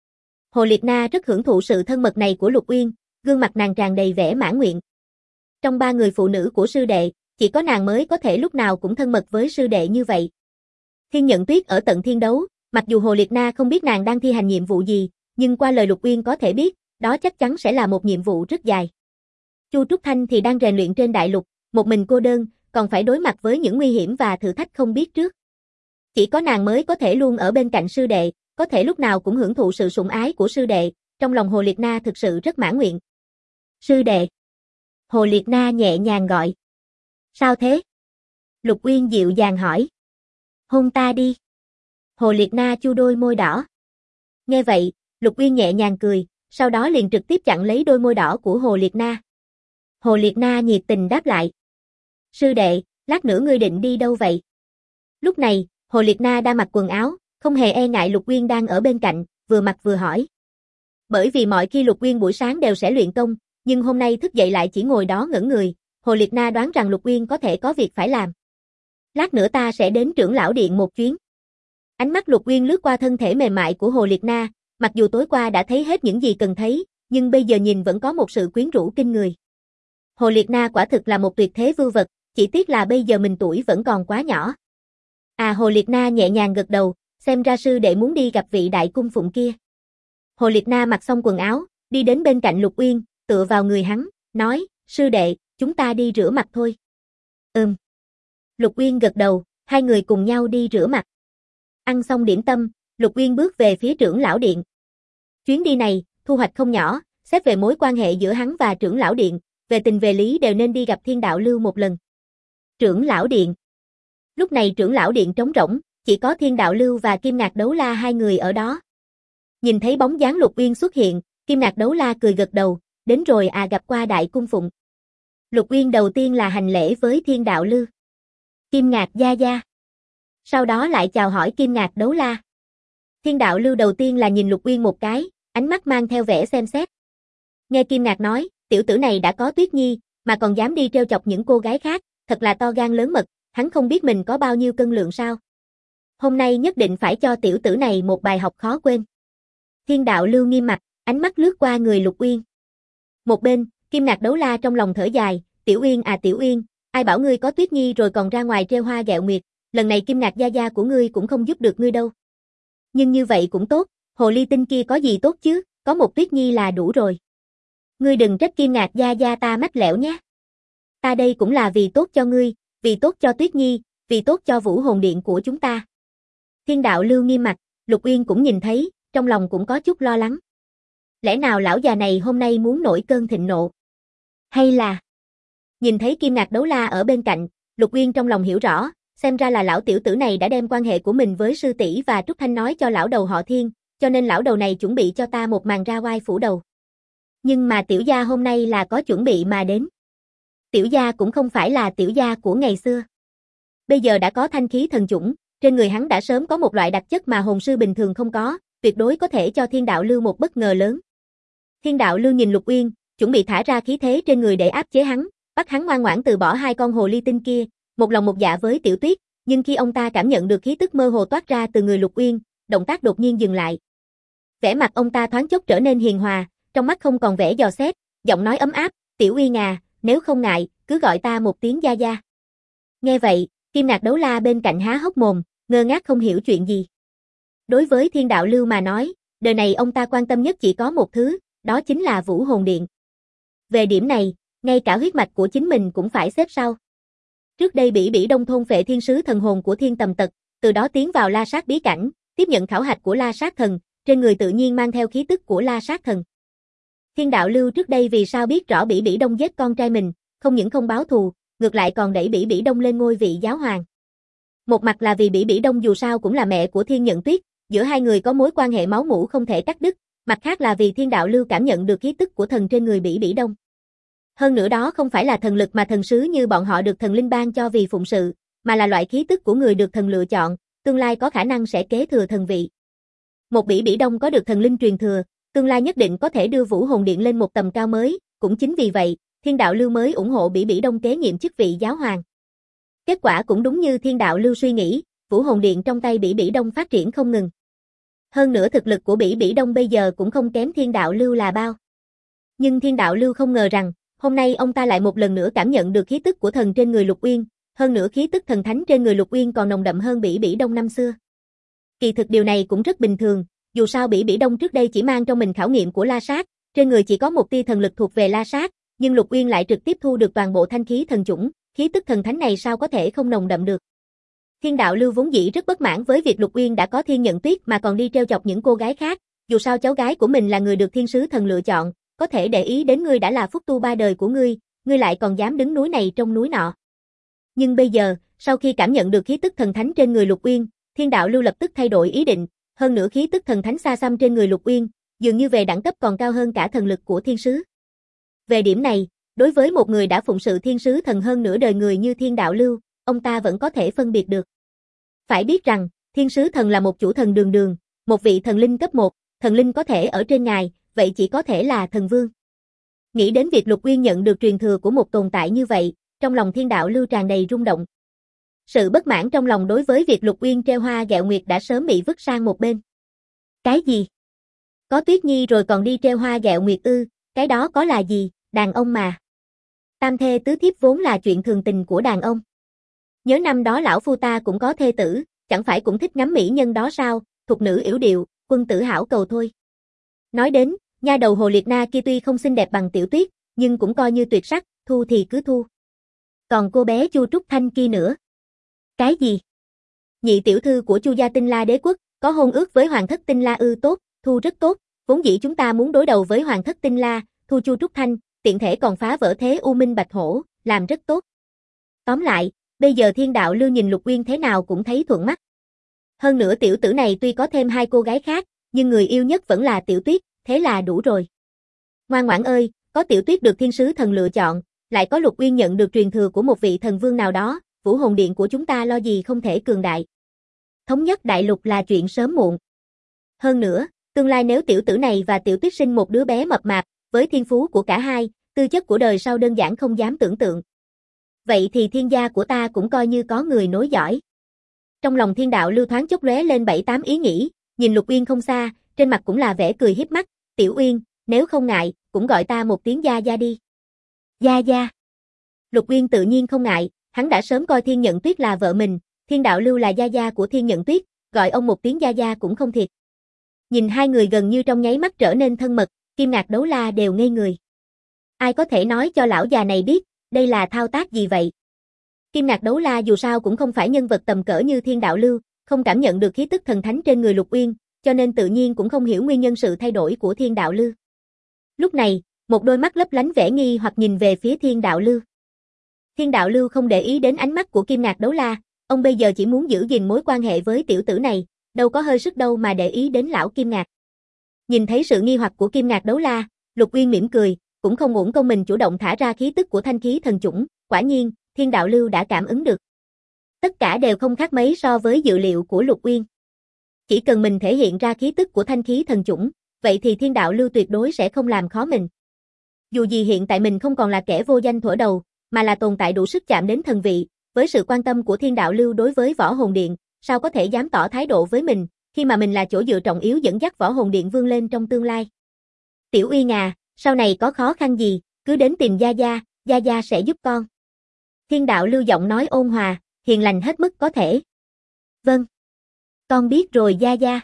Hồ Liệt Na rất hưởng thụ sự thân mật này của Lục Uyên, gương mặt nàng tràn đầy vẻ mãn nguyện. Trong ba người phụ nữ của sư đệ, chỉ có nàng mới có thể lúc nào cũng thân mật với sư đệ như vậy. Thiên Nhận Tuyết ở tận thiên đấu, mặc dù Hồ Liệt Na không biết nàng đang thi hành nhiệm vụ gì, nhưng qua lời Lục Uyên có thể biết, đó chắc chắn sẽ là một nhiệm vụ rất dài. Chu Trúc Thanh thì đang rèn luyện trên đại lục, một mình cô đơn, còn phải đối mặt với những nguy hiểm và thử thách không biết trước. Chỉ có nàng mới có thể luôn ở bên cạnh sư đệ, có thể lúc nào cũng hưởng thụ sự sủng ái của sư đệ, trong lòng Hồ Liệt Na thực sự rất mãn nguyện. Sư đệ. Hồ Liệt Na nhẹ nhàng gọi. Sao thế? Lục Uyên dịu dàng hỏi. Hôn ta đi. Hồ Liệt Na chu đôi môi đỏ. Nghe vậy, Lục Uyên nhẹ nhàng cười, sau đó liền trực tiếp chặn lấy đôi môi đỏ của Hồ Liệt Na. Hồ Liệt Na nhiệt tình đáp lại. Sư đệ, lát nữa ngươi định đi đâu vậy? Lúc này, Hồ Liệt Na đang mặc quần áo, không hề e ngại Lục Uyên đang ở bên cạnh, vừa mặc vừa hỏi. Bởi vì mọi khi Lục Uyên buổi sáng đều sẽ luyện công, nhưng hôm nay thức dậy lại chỉ ngồi đó ngẩn người, Hồ Liệt Na đoán rằng Lục Uyên có thể có việc phải làm. Lát nữa ta sẽ đến trưởng lão điện một chuyến. Ánh mắt Lục Uyên lướt qua thân thể mềm mại của Hồ Liệt Na, mặc dù tối qua đã thấy hết những gì cần thấy, nhưng bây giờ nhìn vẫn có một sự quyến rũ kinh người. Hồ Liệt Na quả thực là một tuyệt thế vưu vật, chỉ tiếc là bây giờ mình tuổi vẫn còn quá nhỏ. Hồ Liệt Na nhẹ nhàng gật đầu, xem ra sư đệ muốn đi gặp vị đại cung phụng kia. Hồ Liệt Na mặc xong quần áo, đi đến bên cạnh Lục Uyên, tựa vào người hắn, nói, sư đệ, chúng ta đi rửa mặt thôi. Lục Uyên gật đầu, hai người cùng nhau đi rửa mặt. Ăn xong điểm tâm, Lục Uyên bước về phía trưởng lão điện. Chuyến đi này, thu hoạch không nhỏ, xét về mối quan hệ giữa hắn và trưởng lão điện, về tình về lý đều nên đi gặp Thiên Đạo Lưu một lần. Trưởng lão điện. Lúc này trưởng lão điện trống rỗng, chỉ có Thiên Đạo Lưu và Kim Ngạc Đấu La hai người ở đó. Nhìn thấy bóng dáng Lục Uyên xuất hiện, Kim Ngạc Đấu La cười gật đầu, đến rồi gặp qua đại cung phụng. Lục Uyên đầu tiên là hành lễ với Thiên Đạo Lưu. Kim Ngạc gia gia. Sau đó lại chào hỏi Kim Ngạc Đấu La. Thiên Đạo Lưu đầu tiên là nhìn Lục Uyên một cái, ánh mắt mang theo vẻ xem xét. Nghe Kim Ngạc nói, tiểu tử này đã có Tuyết Nhi, mà còn dám đi trêu chọc những cô gái khác, thật là to gan lớn mật, hắn không biết mình có bao nhiêu cân lượng sao. Hôm nay nhất định phải cho tiểu tử này một bài học khó quên. Thiên Đạo Lưu nghiêm mặt, ánh mắt lướt qua người Lục Uyên. Một bên, Kim Ngạc Đấu La trong lòng thở dài, Tiểu Uyên Tiểu Uyên, ai bảo ngươi có Tuyết Nhi rồi còn ra ngoài trêu hoa ghẹo nguyệt, lần này Kim Ngạc gia gia của ngươi cũng không giúp được ngươi đâu. Nhưng như vậy cũng tốt, hồ ly tinh kia có gì tốt chứ, có một Tuyết Nhi là đủ rồi. Ngươi đừng trách Kim Ngạc gia gia ta mách lẻo nhé. Ta đây cũng là vì tốt cho ngươi, vì tốt cho Tuyết Nhi, vì tốt cho Vũ Hồn Điện của chúng ta. Thiên Đạo Lưu nghiêm mặt, Lục Uyên cũng nhìn thấy, trong lòng cũng có chút lo lắng. Lẽ nào lão già này hôm nay muốn nổi cơn thịnh nộ? Hay là... Nhìn thấy Kim Ngạc Đấu La ở bên cạnh, Lục Uyên trong lòng hiểu rõ, xem ra là lão tiểu tử này đã đem quan hệ của mình với sư tỷ và Trúc Thanh nói cho lão đầu họ Thiên, cho nên lão đầu này chuẩn bị cho ta một màn ra oai phủ đầu. Nhưng mà tiểu gia hôm nay là có chuẩn bị mà đến. Tiểu gia cũng không phải là tiểu gia của ngày xưa. Bây giờ đã có thanh khí thần chủng, trên người hắn đã sớm có một loại đặc chất mà hồn sư bình thường không có, tuyệt đối có thể cho Thiên Đạo Lưu một bất ngờ lớn. Thiên Đạo Lưu nhìn Lục Uyên, chuẩn bị thả ra khí thế trên người để áp chế hắn, bắt hắn ngoan ngoãn từ bỏ hai con hồ ly tinh kia, một lòng một dạ với Tiểu Tuyết, nhưng khi ông ta cảm nhận được khí tức mơ hồ toát ra từ người Lục Uyên, động tác đột nhiên dừng lại. Vẻ mặt ông ta thoáng chốc trở nên hiền hòa, trong mắt không còn vẻ dò xét, giọng nói ấm áp, "Tiểu Uyên à, nếu không ngại, cứ gọi ta một tiếng gia gia." Nghe vậy, Kim Ngạc Đấu La bên cạnh há hốc mồm, ngơ ngác không hiểu chuyện gì. Đối với Thiên Đạo Lưu mà nói, đời này ông ta quan tâm nhất chỉ có một thứ, đó chính là Vũ Hồn Điện. Về điểm này, ngay cả huyết mạch của chính mình cũng phải xếp sau. Trước đây Bỉ Bỉ Đông thôn phệ thiên sứ thần hồn của Thiên Tầm Tật, từ đó tiến vào La Sát bí cảnh, tiếp nhận khảo hạch của La Sát thần, trên người tự nhiên mang theo khí tức của La Sát thần. Thiên Đạo Lưu trước đây vì sao biết rõ Bỉ Bỉ Đông giết con trai mình, không những không báo thù, ngược lại còn đẩy Bỉ Bỉ Đông lên ngôi vị giáo hoàng. Một mặt là vì Bỉ Bỉ Đông dù sao cũng là mẹ của Thiên Nhận Tuyết, giữa hai người có mối quan hệ máu mủ không thể cắt đứt, mặt khác là vì Thiên Đạo Lưu cảm nhận được khí tức của thần trên người Bỉ Bỉ Đông. Hơn nữa đó không phải là thần lực mà thần sứ như bọn họ được thần linh ban cho vì phụng sự, mà là loại khí tức của người được thần lựa chọn, tương lai có khả năng sẽ kế thừa thần vị. Một Bỉ Bỉ Đông có được thần linh truyền thừa, tương lai nhất định có thể đưa Vũ Hồn Điện lên một tầm cao mới, cũng chính vì vậy, Thiên Đạo Lưu mới ủng hộ Bỉ Bỉ Đông kế nhiệm chức vị giáo hoàng. Kết quả cũng đúng như Thiên Đạo Lưu suy nghĩ, Vũ Hồn Điện trong tay Bỉ Bỉ Đông phát triển không ngừng. Hơn nữa thực lực của Bỉ Bỉ Đông bây giờ cũng không kém Thiên Đạo Lưu là bao. Nhưng Thiên Đạo Lưu không ngờ rằng, hôm nay ông ta lại một lần nữa cảm nhận được khí tức của thần trên người Lục Uyên, hơn nữa khí tức thần thánh trên người Lục Uyên còn nồng đậm hơn Bỉ Bỉ Đông năm xưa. Kỳ thực điều này cũng rất bình thường, dù sao Bỉ Bỉ Đông trước đây chỉ mang trong mình khảo nghiệm của La Sát, trên người chỉ có một tia thần lực thuộc về La Sát, nhưng Lục Uyên lại trực tiếp thu được toàn bộ thanh khí thần chủng, khí tức thần thánh này sao có thể không nồng đậm được. Thiên Đạo Lưu vốn dĩ rất bất mãn với việc Lục Uyên đã có Thiên Nhận Tuyết mà còn đi trêu chọc những cô gái khác, dù sao cháu gái của mình là người được thiên sứ thần lựa chọn, có thể để ý đến ngươi đã là phúc tu ba đời của ngươi lại còn dám đứng núi này trông núi nọ. Nhưng bây giờ, sau khi cảm nhận được khí tức thần thánh trên người Lục Uyên, Thiên Đạo Lưu lập tức thay đổi ý định, hơn nữa khí tức thần thánh xa xăm trên người Lục Uyên, dường như về đẳng cấp còn cao hơn cả thần lực của thiên sứ. Về điểm này, đối với một người đã phụng sự thiên sứ thần hơn nửa đời người như Thiên Đạo Lưu, ông ta vẫn có thể phân biệt được. Phải biết rằng, thiên sứ thần là một chủ thần đường đường, một vị thần linh cấp 1, thần linh có thể ở trên ngài, vậy chỉ có thể là thần vương. Nghĩ đến việc Lục Uyên nhận được truyền thừa của một tồn tại như vậy, trong lòng Thiên Đạo Lưu tràn đầy rung động. Sự bất mãn trong lòng đối với việc Lục Uyên treo hoa gẹo nguyệt đã sớm bị vứt sang một bên. Cái gì? Có Tuyết Nhi rồi còn đi treo hoa gẹo nguyệt ư, cái đó có là gì, đàn ông mà. Tam thê tứ thiếp vốn là chuyện thường tình của đàn ông. Nhớ năm đó lão phu ta cũng có thê tử, chẳng phải cũng thích ngắm mỹ nhân đó sao, thục nữ yểu điệu, quân tử hảo cầu thôi. Nói đến, nha đầu Hồ Liệt Na kia tuy không xinh đẹp bằng Tiểu Tuyết, nhưng cũng coi như tuyệt sắc, thu thì cứ thu. Còn cô bé Chu Trúc Thanh kia nữa. Cái gì? Nhị tiểu thư của Chu gia Tinh La đế quốc, có hôn ước với Hoàng thất Tinh La ư? Tốt, thu rất tốt, vốn dĩ chúng ta muốn đối đầu với Hoàng thất Tinh La, thu Chu Trúc Thanh, tiện thể còn phá vỡ thế U Minh Bạch Hổ, làm rất tốt. Tóm lại, bây giờ Thiên Đạo Lưu nhìn Lục Uyên thế nào cũng thấy thuận mắt. Hơn nữa tiểu tử này tuy có thêm hai cô gái khác, nhưng người yêu nhất vẫn là Tiểu Tuyết, thế là đủ rồi. Ngoan ngoãn ơi, có Tiểu Tuyết được thiên sứ thần lựa chọn, lại có Lục Uyên nhận được truyền thừa của một vị thần vương nào đó, Vũ Hồn Điện của chúng ta lo gì không thể cường đại. Thống nhất đại lục là chuyện sớm muộn. Hơn nữa, tương lai nếu tiểu tử này và Tiểu Tuyết sinh một đứa bé mập mạp, với thiên phú của cả hai, tư chất của đời sau đơn giản không dám tưởng tượng. Vậy thì thiên gia của ta cũng coi như có người nối dõi. Trong lòng Thiên Đạo Lưu thoáng chốc lóe lên 7-8 ý nghĩ, nhìn Lục Uyên không xa, trên mặt cũng là vẻ cười hiếp mắt, "Tiểu Uyên, nếu không ngại, cũng gọi ta một tiếng gia gia đi." Gia gia. Lục Uyên tự nhiên không ngại, hắn đã sớm coi Thiên Nhận Tuyết là vợ mình, Thiên Đạo Lưu là gia gia của Thiên Nhận Tuyết, gọi ông một tiếng gia gia cũng không thiệt. Nhìn hai người gần như trong nháy mắt trở nên thân mật, Kim Ngạc Đấu La đều ngây người. Ai có thể nói cho lão già này biết, đây là thao tác gì vậy? Kim Ngạc Đấu La dù sao cũng không phải nhân vật tầm cỡ như Thiên Đạo Lưu, không cảm nhận được khí tức thần thánh trên người Lục Uyên, cho nên tự nhiên cũng không hiểu nguyên nhân sự thay đổi của Thiên Đạo Lưu. Lúc này, một đôi mắt lấp lánh vẻ nghi hoặc nhìn về phía Thiên Đạo Lưu. Thiên Đạo Lưu không để ý đến ánh mắt của Kim Ngạc Đấu La, ông bây giờ chỉ muốn giữ gìn mối quan hệ với tiểu tử này, đâu có hơi sức đâu mà để ý đến lão Kim Ngạc. Nhìn thấy sự nghi hoặc của Kim Ngạc Đấu La, Lục Uyên mỉm cười, cũng không uổng công mình chủ động thả ra khí tức của thanh khí thần chủng, quả nhiên, Thiên Đạo Lưu đã cảm ứng được. Tất cả đều không khác mấy so với dự liệu của Lục Uyên. Chỉ cần mình thể hiện ra khí tức của thanh khí thần chủng, vậy thì Thiên Đạo Lưu tuyệt đối sẽ không làm khó mình. Dù gì hiện tại mình không còn là kẻ vô danh thuở đầu, mà là tồn tại đủ sức chạm đến thần vị, với sự quan tâm của Thiên Đạo Lưu đối với Võ Hồn Điện, sao có thể dám tỏ thái độ với mình, khi mà mình là chỗ dựa trọng yếu dẫn dắt Võ Hồn Điện vươn lên trong tương lai. Tiểu Uyên à, sau này có khó khăn gì, cứ đến tìm Gia Gia sẽ giúp con. Thiên Đạo Lưu giọng nói ôn hòa, hiền lành hết mức có thể. Vâng. Con biết rồi Gia Gia.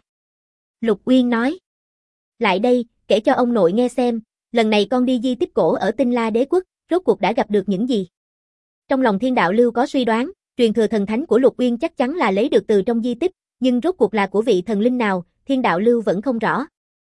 Lục Uyên nói. Lại đây, kể cho ông nội nghe xem, lần này con đi di tích cổ ở Tinh La Đế Quốc, rốt cuộc đã gặp được những gì? Trong lòng Thiên Đạo Lưu có suy đoán, truyền thừa thần thánh của Lục Uyên chắc chắn là lấy được từ trong di tích, nhưng rốt cuộc là của vị thần linh nào, Thiên Đạo Lưu vẫn không rõ.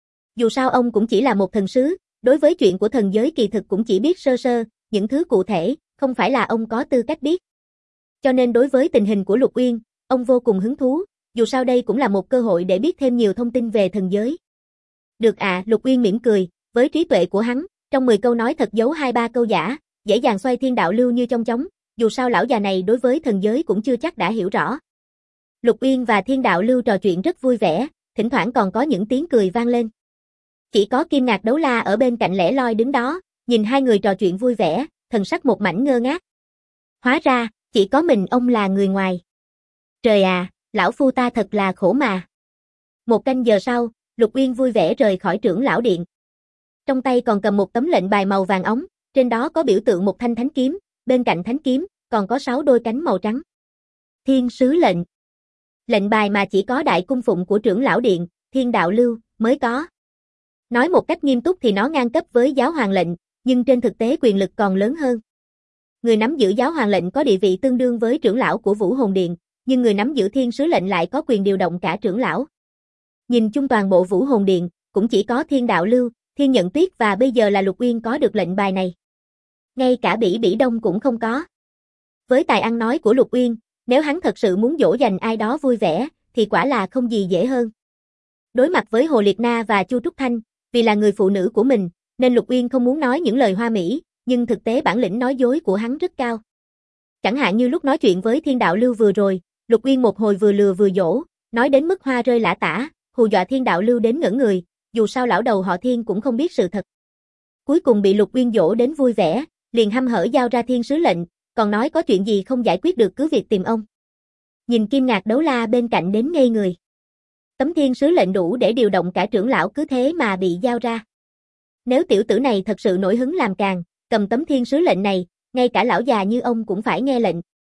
Dù sao ông cũng chỉ là một thần sứ, đối với chuyện của thần giới kỳ thực cũng chỉ biết sơ sơ, những thứ cụ thể, không phải là ông có tư cách biết. Cho nên đối với tình hình của Lục Uyên, ông vô cùng hứng thú, dù sao đây cũng là một cơ hội để biết thêm nhiều thông tin về thần giới. Được ạ, Lục Uyên mỉm cười, với trí tuệ của hắn, trong 10 câu nói thật giấu 2-3 câu giả, dễ dàng xoay Thiên Đạo Lưu như trong chóng, dù sao lão già này đối với thần giới cũng chưa chắc đã hiểu rõ. Lục Uyên và Thiên Đạo Lưu trò chuyện rất vui vẻ, thỉnh thoảng còn có những tiếng cười vang lên. Chỉ có Kim Ngạc Đấu La ở bên cạnh lẻ loi đứng đó, nhìn hai người trò chuyện vui vẻ, thần sắc một mảnh ngơ ngác. Hóa ra, chỉ có mình ông là người ngoài. Trời à, lão phu ta thật là khổ mà. Một canh giờ sau, Lục Uyên vui vẻ rời khỏi trưởng lão điện. Trong tay còn cầm một tấm lệnh bài màu vàng óng, trên đó có biểu tượng một thanh thánh kiếm, bên cạnh thánh kiếm, còn có 6 đôi cánh màu trắng. Thiên sứ lệnh. Lệnh bài mà chỉ có đại cung phụng của trưởng lão điện, Thiên Đạo Lưu, mới có. Nói một cách nghiêm túc thì nó ngang cấp với giáo hoàng lệnh, nhưng trên thực tế quyền lực còn lớn hơn. Người nắm giữ giáo hoàng lệnh có địa vị tương đương với trưởng lão của Vũ Hồn Điện, nhưng người nắm giữ thiên sứ lệnh lại có quyền điều động cả trưởng lão. Nhìn chung toàn bộ Vũ Hồn Điện, cũng chỉ có Thiên Đạo Lưu, Thiên Nhận Tuyết và bây giờ là Lục Uyên có được lệnh bài này. Ngay cả Bỉ Bỉ Đông cũng không có. Với tài ăn nói của Lục Uyên, nếu hắn thật sự muốn dỗ dành ai đó vui vẻ, thì quả là không gì dễ hơn. Đối mặt với Hồ Liệt Na và Chu Trúc Thanh, vì là người phụ nữ của mình, nên Lục Uyên không muốn nói những lời hoa mỹ, nhưng thực tế bản lĩnh nói dối của hắn rất cao. Chẳng hạn như lúc nói chuyện với Thiên Đạo Lưu vừa rồi, Lục Uyên một hồi vừa lừa vừa dỗ, nói đến mức hoa rơi lã tả, hù dọa Thiên Đạo Lưu đến ngẩn người, dù sao lão đầu họ Thiên cũng không biết sự thật. Cuối cùng bị Lục Uyên dỗ đến vui vẻ, liền hăm hở giao ra thiên sứ lệnh, còn nói có chuyện gì không giải quyết được cứ việc tìm ông. Nhìn Kim Ngạc Đấu La bên cạnh đến ngây người. Tấm thiên sứ lệnh đủ để điều động cả trưởng lão cứ thế mà bị giao ra. Nếu tiểu tử này thật sự nổi hứng làm càn, cầm tấm thiên sứ lệnh này, ngay cả lão già như ông cũng phải nghe lệnh.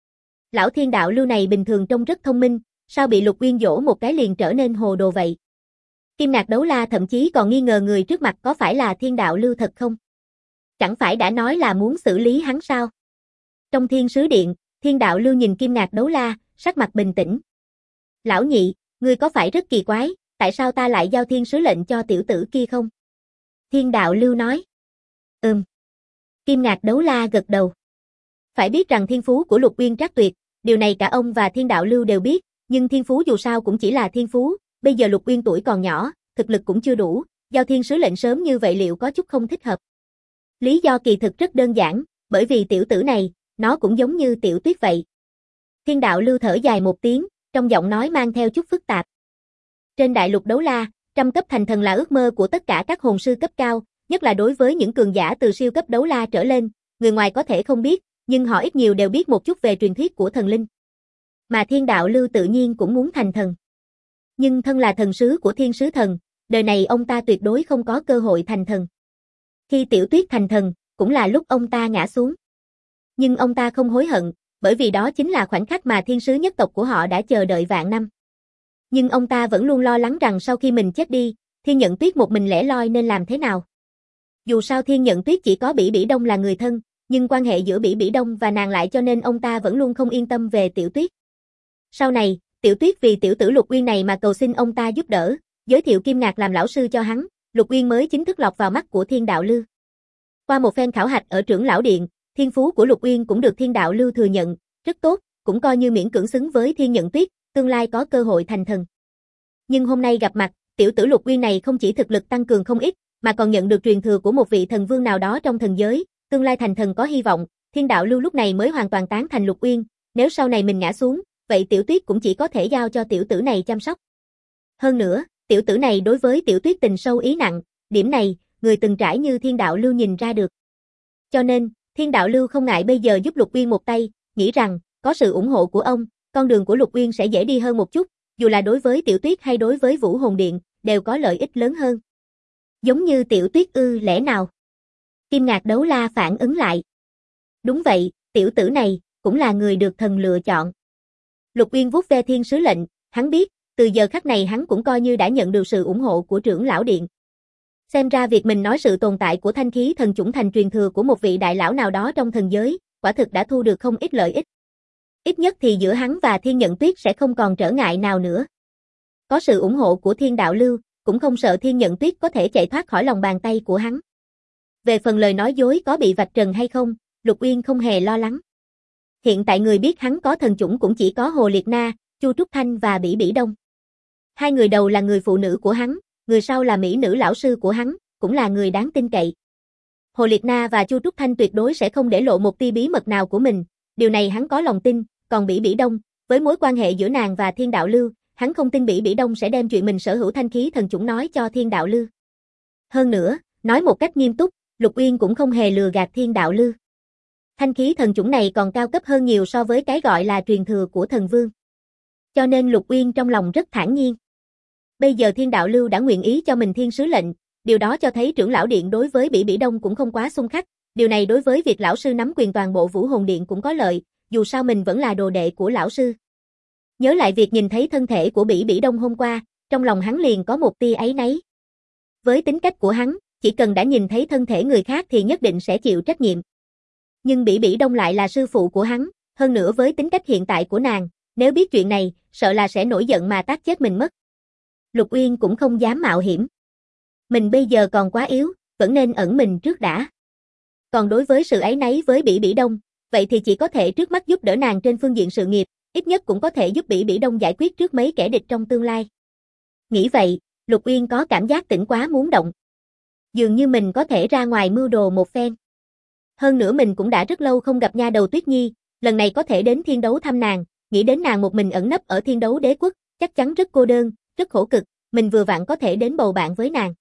Lão Thiên Đạo Lưu này bình thường trông rất thông minh, sao bị Lục Uyên dỗ một cái liền trở nên hồ đồ vậy? Kim Ngạc Đấu La thậm chí còn nghi ngờ người trước mặt có phải là Thiên Đạo Lưu thật không? Chẳng phải đã nói là muốn xử lý hắn sao? Trong thiên sứ điện, Thiên Đạo Lưu nhìn Kim Ngạc Đấu La, sắc mặt bình tĩnh. Lão nhị, ngươi có phải rất kỳ quái, tại sao ta lại giao thiên sứ lệnh cho tiểu tử kia không? Thiên Đạo Lưu nói. Kim Ngạc Đấu La gật đầu. Phải biết rằng thiên phú của Lục Uyên trác tuyệt, điều này cả ông và Thiên Đạo Lưu đều biết, nhưng thiên phú dù sao cũng chỉ là thiên phú, bây giờ Lục Uyên tuổi còn nhỏ, thực lực cũng chưa đủ, giao thiên sứ lệnh sớm như vậy liệu có chút không thích hợp. Lý do kỳ thực rất đơn giản, bởi vì tiểu tử này, nó cũng giống như Tiểu Tuyết vậy. Thiên Đạo Lưu thở dài một tiếng, trong giọng nói mang theo chút phức tạp. Trên đại lục đấu la, trăm cấp thành thần là ước mơ của tất cả các hồn sư cấp cao, nhất là đối với những cường giả từ siêu cấp đấu la trở lên, người ngoài có thể không biết, nhưng họ ít nhiều đều biết một chút về truyền thuyết của thần linh. Mà Thiên Đạo Lưu tự nhiên cũng muốn thành thần. Nhưng thân là thần sứ của thiên sứ thần, đời này ông ta tuyệt đối không có cơ hội thành thần. Khi Tiểu Tuyết thành thần, cũng là lúc ông ta ngã xuống. Nhưng ông ta không hối hận, bởi vì đó chính là khoảnh khắc mà thiên sứ nhất tộc của họ đã chờ đợi vạn năm. Nhưng ông ta vẫn luôn lo lắng rằng sau khi mình chết đi, Thiên Nhận Tuyết một mình lẻ loi nên làm thế nào. Dù sao Thiên Nhận Tuyết chỉ có Bỉ Bỉ Đông là người thân, nhưng quan hệ giữa Bỉ Bỉ Đông và nàng lại cho nên ông ta vẫn luôn không yên tâm về Tiểu Tuyết. Sau này, Tiểu Tuyết vì tiểu tử Lục Uyên này mà cầu xin ông ta giúp đỡ, giới thiệu Kim Ngạc làm lão sư cho hắn, Lục Uyên mới chính thức lọt vào mắt của Thiên Đạo Lưu. Qua một phen khảo hạch ở trưởng lão điện, thiên phú của Lục Uyên cũng được Thiên Đạo Lưu thừa nhận, rất tốt, cũng coi như miễn cưỡng xứng với Thiên Nhận Tuyết, tương lai có cơ hội thành thần. Nhưng hôm nay gặp mặt, tiểu tử Lục Uyên này không chỉ thực lực tăng cường không ít, mà còn nhận được truyền thừa của một vị thần vương nào đó trong thần giới, tương lai thành thần có hy vọng. Thiên Đạo Lưu lúc này mới hoàn toàn tán thành Lục Uyên, nếu sau này mình ngã xuống, vậy Tiểu Tuyết cũng chỉ có thể giao cho tiểu tử này chăm sóc. Hơn nữa, tiểu tử này đối với Tiểu Tuyết tình sâu ý nặng, điểm này, người từng trải như Thiên Đạo Lưu nhìn ra được. Cho nên, Thiên Đạo Lưu không ngại bây giờ giúp Lục Uyên một tay, nghĩ rằng, có sự ủng hộ của ông, con đường của Lục Uyên sẽ dễ đi hơn một chút, dù là đối với Tiểu Tuyết hay đối với Vũ Hồn Điện, đều có lợi ích lớn hơn. Giống như Tiểu Tuyết ư, lẽ nào? Kim Ngạc Đấu La phản ứng lại. Đúng vậy, tiểu tử này, cũng là người được thần lựa chọn. Lục Uyên vuốt ve thiên sứ lệnh, hắn biết, từ giờ khắc này hắn cũng coi như đã nhận được sự ủng hộ của trưởng lão điện. Xem ra việc mình nói sự tồn tại của thanh khí thần chủng thành truyền thừa của một vị đại lão nào đó trong thần giới, quả thực đã thu được không ít lợi ích. Ít nhất thì giữa hắn và Thiên Nhận Tuyết sẽ không còn trở ngại nào nữa. Có sự ủng hộ của Thiên Đạo Lưu, cũng không sợ Thiên Nhận Tuyết có thể chạy thoát khỏi lòng bàn tay của hắn. Về phần lời nói dối có bị vạch trần hay không, Lục Uyên không hề lo lắng. Hiện tại người biết hắn có thần chủng cũng chỉ có Hồ Liệt Na, Chu Trúc Thanh và Bỉ Bỉ Đông. Hai người đầu là người phụ nữ của hắn, người sau là mỹ nữ lão sư của hắn, cũng là người đáng tin cậy. Hồ Liệt Na và Chu Trúc Thanh tuyệt đối sẽ không để lộ một tia bí mật nào của mình, điều này hắn có lòng tin, còn Bỉ Bỉ Đông, với mối quan hệ giữa nàng và Thiên Đạo Lưu, hắn không tin Bỉ Bỉ Đông sẽ đem chuyện mình sở hữu thanh khí thần chủng nói cho Thiên Đạo Lưu. Hơn nữa, nói một cách nghiêm túc, Lục Uyên cũng không hề lừa gạt Thiên Đạo Lưu. Thanh khí thần chủng này còn cao cấp hơn nhiều so với cái gọi là truyền thừa của thần vương. Cho nên Lục Uyên trong lòng rất thản nhiên. Bây giờ Thiên Đạo Lưu đã nguyện ý cho mình thiên sứ lệnh, điều đó cho thấy trưởng lão điện đối với Bỉ Bỉ Đông cũng không quá xung khắc, điều này đối với việc lão sư nắm quyền toàn bộ Vũ Hồn Điện cũng có lợi, dù sao mình vẫn là đồ đệ của lão sư. Nhớ lại việc nhìn thấy thân thể của Bỉ Bỉ Đông hôm qua, trong lòng hắn liền có một tia áy náy. Với tính cách của hắn, chỉ cần đã nhìn thấy thân thể người khác thì nhất định sẽ chịu trách nhiệm. Nhưng Bỉ Bỉ Đông lại là sư phụ của hắn, hơn nữa với tính cách hiện tại của nàng, nếu biết chuyện này, sợ là sẽ nổi giận mà tát chết mình mất. Lục Uyên cũng không dám mạo hiểm. Mình bây giờ còn quá yếu, vẫn nên ẩn mình trước đã. Còn đối với sự áy náy với Bỉ Bỉ Đông, vậy thì chỉ có thể trước mắt giúp đỡ nàng trên phương diện sự nghiệp, ít nhất cũng có thể giúp Bỉ Bỉ Đông giải quyết trước mấy kẻ địch trong tương lai. Nghĩ vậy, Lục Uyên có cảm giác tỉnh quá muốn động. Dường như mình có thể ra ngoài mưu đồ một phen. Hơn nữa mình cũng đã rất lâu không gặp nha đầu Tuyết Nhi, lần này có thể đến Thiên Đấu thăm nàng, nghĩ đến nàng một mình ẩn nấp ở Thiên Đấu Đế quốc, chắc chắn rất cô đơn, rất khổ cực, mình vừa vặn có thể đến bầu bạn với nàng.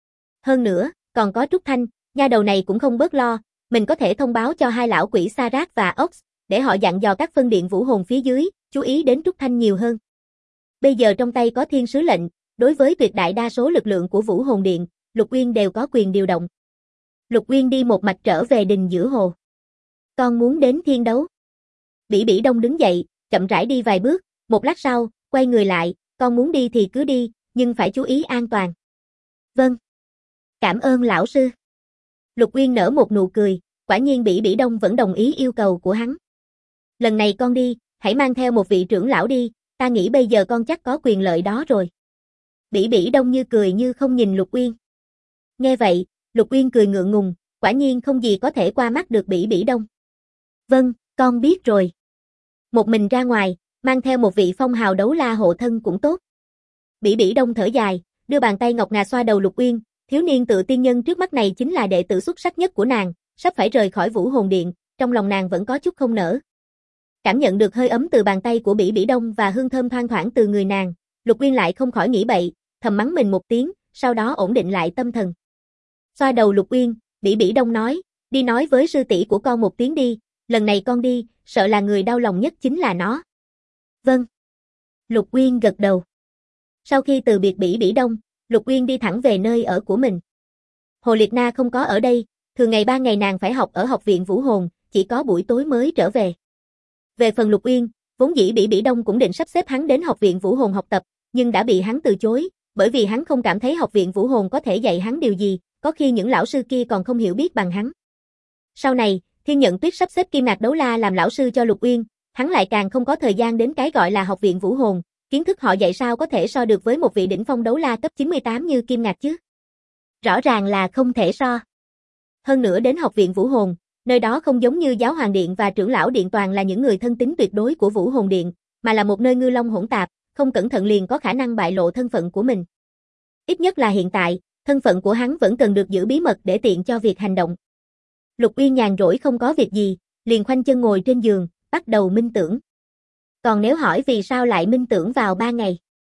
Hơn nữa, còn có Trúc Thanh, nha đầu này cũng không bớt lo, mình có thể thông báo cho hai lão quỷ Sa Rát và Ox, để họ dặn dò các phân điện vũ hồn phía dưới, chú ý đến Trúc Thanh nhiều hơn. Bây giờ trong tay có thiên sứ lệnh, đối với tuyệt đại đa số lực lượng của Vũ Hồn Điện, Lục Uyên đều có quyền điều động. Lục Uyên đi một mạch trở về đình giữa hồ. Con muốn đến Thiên Đấu. Bỉ Bỉ Đông đứng dậy, chậm rãi đi vài bước, một lát sau, quay người lại, con muốn đi thì cứ đi, nhưng phải chú ý an toàn. Vâng. Cảm ơn lão sư. Lục Uyên nở một nụ cười, quả nhiên Bỉ Bỉ Đông vẫn đồng ý yêu cầu của hắn. Lần này con đi, hãy mang theo một vị trưởng lão đi, ta nghĩ bây giờ con chắc có quyền lợi đó rồi. Bỉ Bỉ Đông như cười như không nhìn Lục Uyên. Nghe vậy, Lục Uyên cười ngượng ngùng, quả nhiên không gì có thể qua mắt được Bỉ Bỉ Đông. Vâng, con biết rồi. Một mình ra ngoài, mang theo một vị phong hào đấu la hộ thân cũng tốt. Bỉ Bỉ Đông thở dài, đưa bàn tay ngọc ngà xoa đầu Lục Uyên, thiếu niên tự tiên nhân trước mắt này chính là đệ tử xuất sắc nhất của nàng, sắp phải rời khỏi Vũ Hồn Điện, trong lòng nàng vẫn có chút không nỡ. Cảm nhận được hơi ấm từ bàn tay của Bỉ Bỉ Đông và hương thơm thoang thoảng từ người nàng, Lục Uyên lại không khỏi nghĩ bậy, thầm mắng mình một tiếng, sau đó ổn định lại tâm thần. Xoa đầu Lục Uyên, Bỉ Bỉ Đông nói, đi nói với sư tỷ của con một tiếng đi, lần này con đi, sợ là người đau lòng nhất chính là nó. Vâng. Lục Uyên gật đầu. Sau khi từ biệt Bỉ Bỉ Đông, Lục Uyên đi thẳng về nơi ở của mình. Hồ Liệt Na không có ở đây, thường ngày 3 ngày nàng phải học ở học viện Vũ Hồn, chỉ có buổi tối mới trở về. Về phần Lục Uyên, vốn dĩ Bỉ Bỉ Đông cũng định sắp xếp hắn đến học viện Vũ Hồn học tập, nhưng đã bị hắn từ chối, bởi vì hắn không cảm thấy học viện Vũ Hồn có thể dạy hắn điều gì, có khi những lão sư kia còn không hiểu biết bằng hắn. Sau này, Thiên Nhận Tuyết sắp xếp Kim Ngạc Đấu La làm lão sư cho Lục Uyên, hắn lại càng không có thời gian đến cái gọi là học viện Vũ Hồn, kiến thức họ dạy sao có thể so được với một vị đỉnh phong đấu la cấp 98 như Kim Ngạc chứ. Rõ ràng là không thể so. Hơn nữa đến học viện Vũ Hồn, nơi đó không giống như Giáo Hoàng Điện và Trưởng lão Điện toàn là những người thân tín tuyệt đối của Vũ Hồn Điện, mà là một nơi ngư long hỗn tạp, không cẩn thận liền có khả năng bại lộ thân phận của mình. Ít nhất là hiện tại, thân phận của hắn vẫn cần được giữ bí mật để tiện cho việc hành động. Lục Uyên nhàn rỗi không có việc gì, liền khoanh chân ngồi trên giường, bắt đầu minh tưởng. Còn nếu hỏi vì sao lại minh tưởng vào 3 ngày?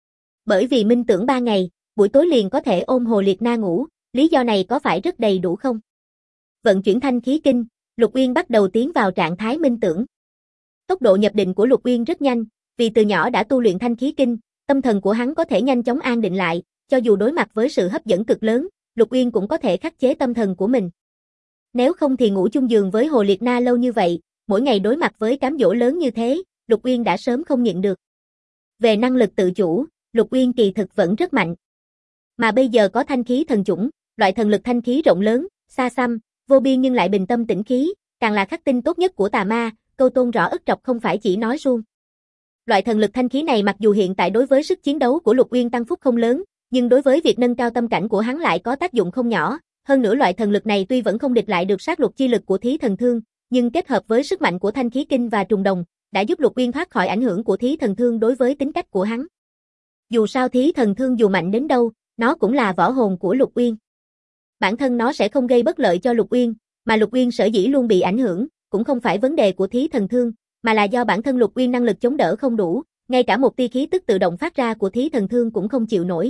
Bởi vì minh tưởng 3 ngày, buổi tối liền có thể ôm Hồ Liệt Na ngủ, lý do này có phải rất đầy đủ không? Vận chuyển thanh khí kinh, Lục Uyên bắt đầu tiến vào trạng thái minh tưởng. Tốc độ nhập định của Lục Uyên rất nhanh, vì từ nhỏ đã tu luyện thanh khí kinh, tâm thần của hắn có thể nhanh chóng an định lại, cho dù đối mặt với sự hấp dẫn cực lớn, Lục Uyên cũng có thể khắc chế tâm thần của mình. Nếu không thì ngủ chung giường với Hồ Liệt Na lâu như vậy, mỗi ngày đối mặt với cám dỗ lớn như thế, Lục Uyên đã sớm không nhịn được. Về năng lực tự chủ, Lục Uyên kỳ thực vẫn rất mạnh. Mà bây giờ có thanh khí thần chủng, loại thần lực thanh khí rộng lớn, xa xăm, vô biên nhưng lại bình tâm tĩnh khí, càng là khắc tinh tốt nhất của tà ma, câu tôn rõ ức trọc không phải chỉ nói suông. Loại thần lực thanh khí này mặc dù hiện tại đối với sức chiến đấu của Lục Uyên tăng phúc không lớn, nhưng đối với việc nâng cao tâm cảnh của hắn lại có tác dụng không nhỏ. Hơn nữa loại thần lực này tuy vẫn không địch lại được sát lục chi lực của Thí Thần Thương, nhưng kết hợp với sức mạnh của thanh khí kinh và trùng đồng, đã giúp Lục Uyên thoát khỏi ảnh hưởng của Thí Thần Thương đối với tính cách của hắn. Dù sao Thí Thần Thương dù mạnh đến đâu, nó cũng là võ hồn của Lục Uyên. Bản thân nó sẽ không gây bất lợi cho Lục Uyên, mà Lục Uyên sở dĩ luôn bị ảnh hưởng, cũng không phải vấn đề của Thí Thần Thương, mà là do bản thân Lục Uyên năng lực chống đỡ không đủ, ngay cả một tia khí tức tự động phát ra của Thí Thần Thương cũng không chịu nổi.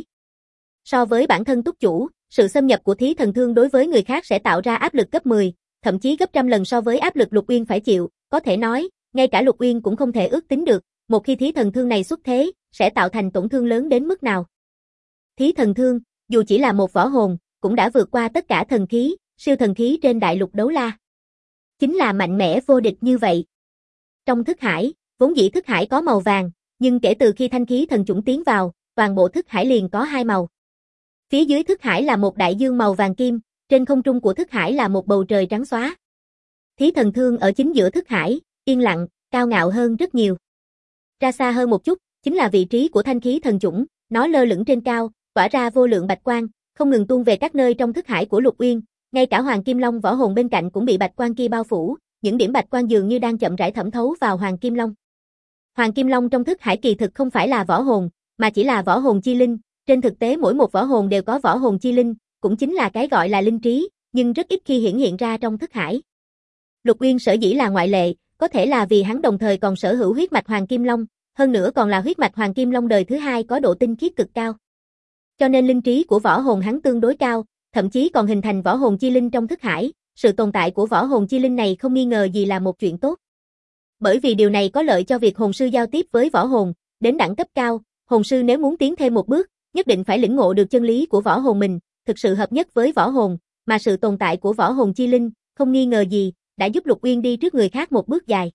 So với bản thân túc chủ, sự xâm nhập của Thí Thần Thương đối với người khác sẽ tạo ra áp lực gấp 10, thậm chí gấp trăm lần so với áp lực Lục Uyên phải chịu, có thể nói, ngay cả Lục Uyên cũng không thể ước tính được, một khi Thí Thần Thương này xuất thế, sẽ tạo thành tổn thương lớn đến mức nào. Thí Thần Thương, dù chỉ là một võ hồn, cũng đã vượt qua tất cả thần khí, siêu thần khí trên đại lục đấu la. Chính là mạnh mẽ vô địch như vậy. Trong thức hải, vốn dĩ thức hải có màu vàng, nhưng kể từ khi thanh khí thần chủng tiến vào, toàn bộ thức hải liền có 2 màu. Phía dưới thức hải là một đại dương màu vàng kim, trên không trung của thức hải là một bầu trời trắng xóa. Thí Thần Thương ở chính giữa thức hải, yên lặng, cao ngạo hơn rất nhiều. Ra xa hơn một chút, chính là vị trí của thanh khí thần chủng, nó lơ lửng trên cao, tỏa ra vô lượng bạch quang, không ngừng tuôn về các nơi trong thức hải của Lục Uyên, ngay cả Hoàng Kim Long võ hồn bên cạnh cũng bị bạch quang kia bao phủ, những điểm bạch quang dường như đang chậm rãi thẩm thấu vào Hoàng Kim Long. Hoàng Kim Long trong thức hải kỳ thực không phải là võ hồn, mà chỉ là võ hồn chi linh, trên thực tế mỗi một võ hồn đều có võ hồn chi linh, cũng chính là cái gọi là linh trí, nhưng rất ít khi hiển hiện ra trong thức hải. Lục Uyên sở dĩ là ngoại lệ, có thể là vì hắn đồng thời còn sở hữu huyết mạch Hoàng Kim Long, hơn nữa còn là huyết mạch Hoàng Kim Long đời thứ 2 có độ tinh khiết cực cao. Cho nên linh trí của võ hồn hắn tương đối cao, thậm chí còn hình thành võ hồn chi linh trong thức hải, sự tồn tại của võ hồn chi linh này không nghi ngờ gì là một chuyện tốt. Bởi vì điều này có lợi cho việc hồn sư giao tiếp với võ hồn, đến đẳng cấp cao, hồn sư nếu muốn tiến thêm một bước, nhất định phải lĩnh ngộ được chân lý của võ hồn mình, thực sự hợp nhất với võ hồn, mà sự tồn tại của võ hồn chi linh, không nghi ngờ gì, đã giúp Lục Uyên đi trước người khác một bước dài.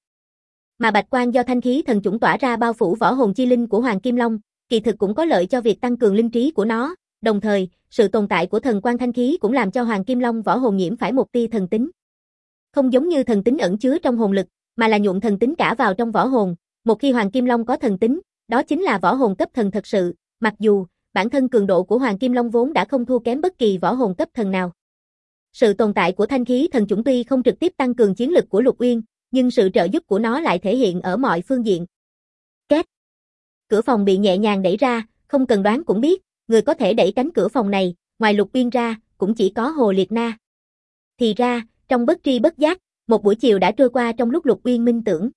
Mà bạch quang do thanh khí thần chủng tỏa ra bao phủ võ hồn chi linh của Hoàng Kim Long, kỳ thực cũng có lợi cho việc tăng cường linh trí của nó, đồng thời, sự tồn tại của thần quang thanh khí cũng làm cho Hoàng Kim Long võ hồn nhiễm phải một tia thần tính. Không giống như thần tính ẩn chứa trong hồn lực, mà là nhuộm thần tính cả vào trong võ hồn, một khi Hoàng Kim Long có thần tính, đó chính là võ hồn cấp thần thật sự, mặc dù bản thân cường độ của Hoàng Kim Long vốn đã không thua kém bất kỳ võ hồn cấp thần nào. Sự tồn tại của thanh khí thần chủng tuy không trực tiếp tăng cường chiến lực của Lục Uyên, nhưng sự trợ giúp của nó lại thể hiện ở mọi phương diện. Két. Cửa phòng bị nhẹ nhàng đẩy ra, không cần đoán cũng biết, người có thể đẩy cánh cửa phòng này, ngoài Lục Uyên ra, cũng chỉ có Hồ Liệt Na. Thì ra, trong bất tri bất giác, một buổi chiều đã trôi qua trong lúc Lục Uyên minh tưởng.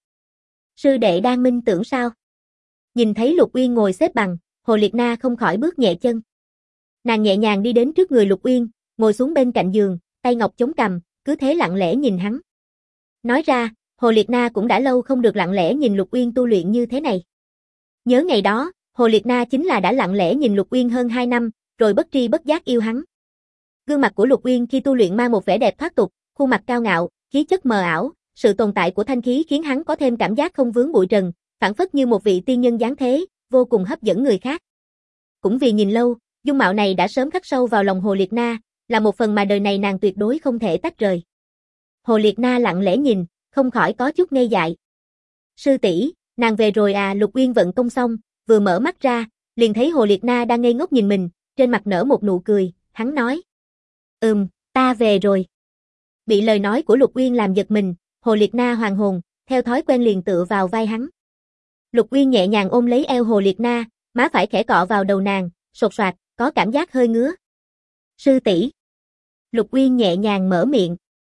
Sư đệ đang minh tưởng sao? Nhìn thấy Lục Uyên ngồi xếp bằng, Hồ Liệt Na không khỏi bước nhẹ chân. Nàng nhẹ nhàng đi đến trước người Lục Uyên, ngồi xuống bên cạnh giường, tay ngọc chống cằm, cứ thế lặng lẽ nhìn hắn. Nói ra, Hồ Liệt Na cũng đã lâu không được lặng lẽ nhìn Lục Uyên tu luyện như thế này. Nhớ ngày đó, Hồ Liệt Na chính là đã lặng lẽ nhìn Lục Uyên hơn 2 năm, rồi bất tri bất giác yêu hắn. Gương mặt của Lục Uyên khi tu luyện mang một vẻ đẹp thoát tục, khuôn mặt cao ngạo, khí chất mờ ảo, sự tồn tại của thanh khí khiến hắn có thêm cảm giác không vướng bụi trần, phảng phất như một vị tiên nhân dáng thế, vô cùng hấp dẫn người khác. Cũng vì nhìn lâu, dung mạo này đã sớm khắc sâu vào lòng Hồ Liệt Na, là một phần mà đời này nàng tuyệt đối không thể tách rời. Hồ Liệt Na lặng lẽ nhìn, không khỏi có chút ngây dại. Sư tỷ, nàng về rồi à? Lục Uyên vận công xong, vừa mở mắt ra, liền thấy Hồ Liệt Na đang ngây ngốc nhìn mình, trên mặt nở một nụ cười, hắn nói. Ta về rồi. Bị lời nói của Lục Uyên làm giật mình, Hồ Liệt Na hoàn hồn, theo thói quen liền tựa vào vai hắn. Lục Uyên nhẹ nhàng ôm lấy eo Hồ Liệt Na, má phải khẽ cọ vào đầu nàng, sột soạt, có cảm giác hơi ngứa. Sư tỷ. Lục Uyên nhẹ nhàng mở miệng.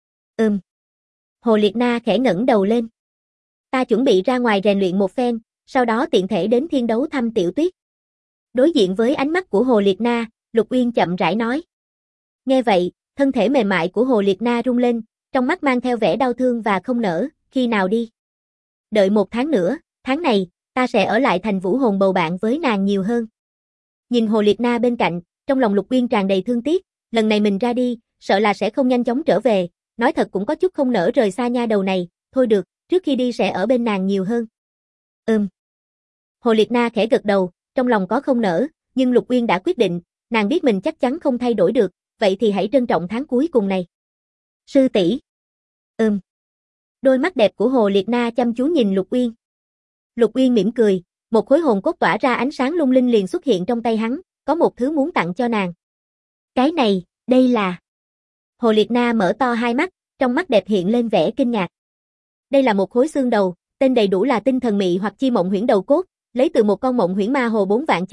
Hồ Liệt Na khẽ ngẩng đầu lên. Ta chuẩn bị ra ngoài rèn luyện một phen, sau đó tiện thể đến thiên đấu thăm Tiểu Tuyết. Đối diện với ánh mắt của Hồ Liệt Na, Lục Uyên chậm rãi nói. Nghe vậy, thân thể mềm mại của Hồ Liệt Na rung lên, trong mắt mang theo vẻ đau thương và không nỡ, khi nào đi? Đợi 1 tháng nữa, tháng này, ta sẽ ở lại thành Vũ Hồn bầu bạn với nàng nhiều hơn. Nhìn Hồ Liệt Na bên cạnh, trong lòng Lục Uyên tràn đầy thương tiếc, lần này mình ra đi, sợ là sẽ không nhanh chóng trở về, nói thật cũng có chút không nỡ rời xa nha đầu này, thôi được, trước khi đi sẽ ở bên nàng nhiều hơn. Hồ Liệt Na khẽ gật đầu, trong lòng có không nỡ, nhưng Lục Uyên đã quyết định, nàng biết mình chắc chắn không thay đổi được, vậy thì hãy trân trọng tháng cuối cùng này. Sư tỷ. Đôi mắt đẹp của Hồ Liệt Na chăm chú nhìn Lục Uyên. Lục Uyên mỉm cười, một khối hồn cốt tỏa ra ánh sáng lung linh liền xuất hiện trong tay hắn, có một thứ muốn tặng cho nàng. Cái này, đây là... Hồ Liệt Na mở to hai mắt, trong mắt đẹp hiện lên vẻ kinh ngạc. Đây là một khối xương đầu, tên đầy đủ là tinh thần mị hoặc chi mộng huyễn đầu cốt, lấy từ một con mộng huyễn ma hồ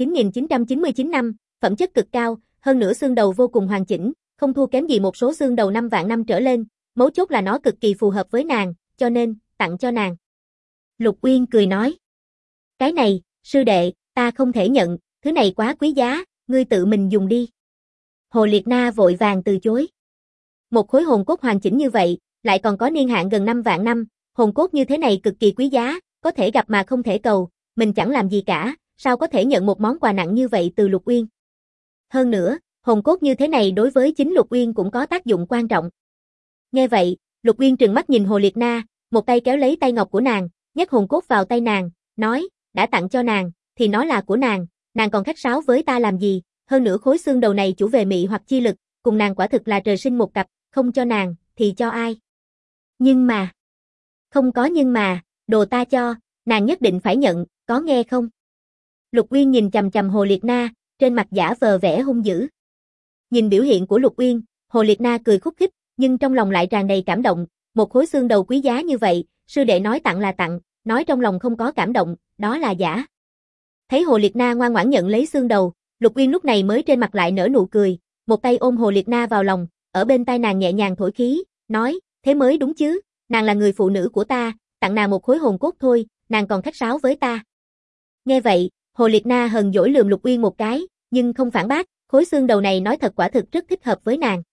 4.9999 năm, phẩm chất cực cao, hơn nữa xương đầu vô cùng hoàn chỉnh, không thua kém gì một số xương đầu 5 vạn năm trở lên, mấu chốt là nó cực kỳ phù hợp với nàng, cho nên, tặng cho nàng. Lục Uyên cười nói. Cái này, sư đệ, ta không thể nhận, thứ này quá quý giá, ngươi tự mình dùng đi. Hồ Liệt Na vội vàng từ chối. Một khối hồn cốt hoàn chỉnh như vậy, lại còn có niên hạn gần 5 vạn năm, hồn cốt như thế này cực kỳ quý giá, có thể gặp mà không thể cầu, mình chẳng làm gì cả, sao có thể nhận một món quà nặng như vậy từ Lục Uyên. Hơn nữa, hồn cốt như thế này đối với chính Lục Uyên cũng có tác dụng quan trọng. Nghe vậy, Lục Uyên trừng mắt nhìn Hồ Liệt Na, một tay kéo lấy tay ngọc của nàng, nhét hồn cốt vào tay nàng, nói, đã tặng cho nàng, thì nó là của nàng còn khách sáo với ta làm gì, hơn nữa khối xương đầu này chủ về mị hoặc chi lực, cùng nàng quả thực là trời sinh một cặp, không cho nàng, thì cho ai? Nhưng mà... Không có nhưng mà, đồ ta cho, nàng nhất định phải nhận, có nghe không? Lục Uyên nhìn chằm chằm Hồ Liệt Na, trên mặt giả vờ vẻ hung dữ. Nhìn biểu hiện của Lục Uyên, Hồ Liệt Na cười khúc khích, nhưng trong lòng lại tràn đầy cảm động, một khối xương đầu quý giá như vậy, sư đệ nói tặng là tặng, nói trong lòng không có cảm động, đó là giả. Thấy Hồ Liệt Na ngoan ngoãn nhận lấy xương đầu, Lục Uyên lúc này mới trên mặt lại nở nụ cười, một tay ôm Hồ Liệt Na vào lòng, ở bên tai nàng nhẹ nhàng thổi khí, nói, thế mới đúng chứ, nàng là người phụ nữ của ta, tặng nàng một khối hồn cốt thôi, nàng còn khách sáo với ta. Nghe vậy, Hồ Liệt Na hờn dỗi lườm Lục Uyên một cái, nhưng không phản bác, khối xương đầu này nói thật quả thực rất thích hợp với nàng.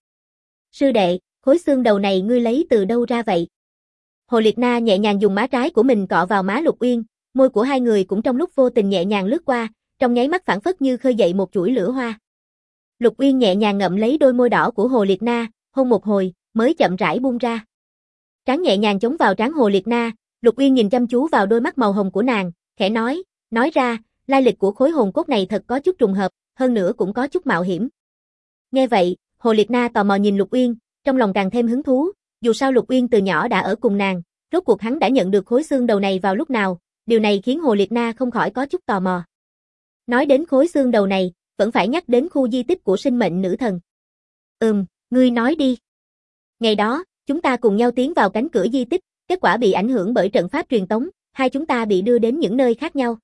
Sư đệ, khối xương đầu này ngươi lấy từ đâu ra vậy? Hồ Liệt Na nhẹ nhàng dùng má trái của mình cọ vào má Lục Uyên, môi của hai người cũng trong lúc vô tình nhẹ nhàng lướt qua, trong nháy mắt phảng phất như khơi dậy một chuỗi lửa hoa. Lục Uyên nhẹ nhàng ngậm lấy đôi môi đỏ của Hồ Liệt Na, hôn một hồi, mới chậm rãi buông ra. Trán nhẹ nhàng chống vào trán Hồ Liệt Na, Lục Uyên nhìn chăm chú vào đôi mắt màu hồng của nàng, khẽ nói ra, lai lịch của khối hồn cốt này thật có chút trùng hợp, hơn nữa cũng có chút mạo hiểm. Nghe vậy, Hồ Liệt Na tò mò nhìn Lục Uyên, trong lòng càng thêm hứng thú, dù sao Lục Uyên từ nhỏ đã ở cùng nàng, rốt cuộc hắn đã nhận được khối xương đầu này vào lúc nào, điều này khiến Hồ Liệt Na không khỏi có chút tò mò. Nói đến khối xương đầu này, vẫn phải nhắc đến khu di tích của sinh mệnh nữ thần. Ngươi nói đi. Ngày đó, chúng ta cùng nhau tiến vào cánh cửa di tích, kết quả bị ảnh hưởng bởi trận pháp truyền tống, hai chúng ta bị đưa đến những nơi khác nhau.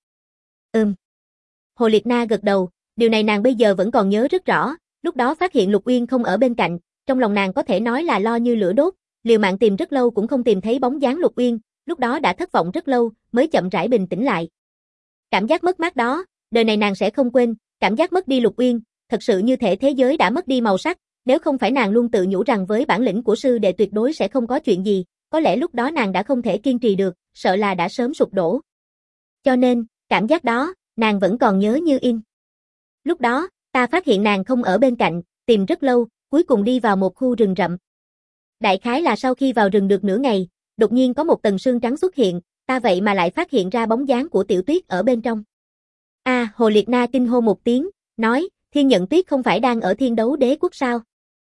Hồ Liệt Na gật đầu, điều này nàng bây giờ vẫn còn nhớ rất rõ, lúc đó phát hiện Lục Uyên không ở bên cạnh, trong lòng nàng có thể nói là lo như lửa đốt, liều mạng tìm rất lâu cũng không tìm thấy bóng dáng Lục Uyên, lúc đó đã thất vọng rất lâu, mới chậm rãi bình tĩnh lại. Cảm giác mất mát đó, đời này nàng sẽ không quên, cảm giác mất đi Lục Uyên, thật sự như thể thế giới đã mất đi màu sắc, nếu không phải nàng luôn tự nhủ rằng với bản lĩnh của sư đệ tuyệt đối sẽ không có chuyện gì, có lẽ lúc đó nàng đã không thể kiên trì được, sợ là đã sớm sụp đổ. Cho nên, cảm giác đó, nàng vẫn còn nhớ như in. Lúc đó, ta phát hiện nàng không ở bên cạnh, tìm rất lâu, cuối cùng đi vào một khu rừng rậm. Đại khái là sau khi vào rừng được nửa ngày, đột nhiên có một tầng sương trắng xuất hiện, ta vậy mà lại phát hiện ra bóng dáng của Tiểu Tuyết ở bên trong. Hồ Liệt Na kinh hô một tiếng, nói, Thiên Nhận Tuyết không phải đang ở Thiên Đấu Đế Quốc sao?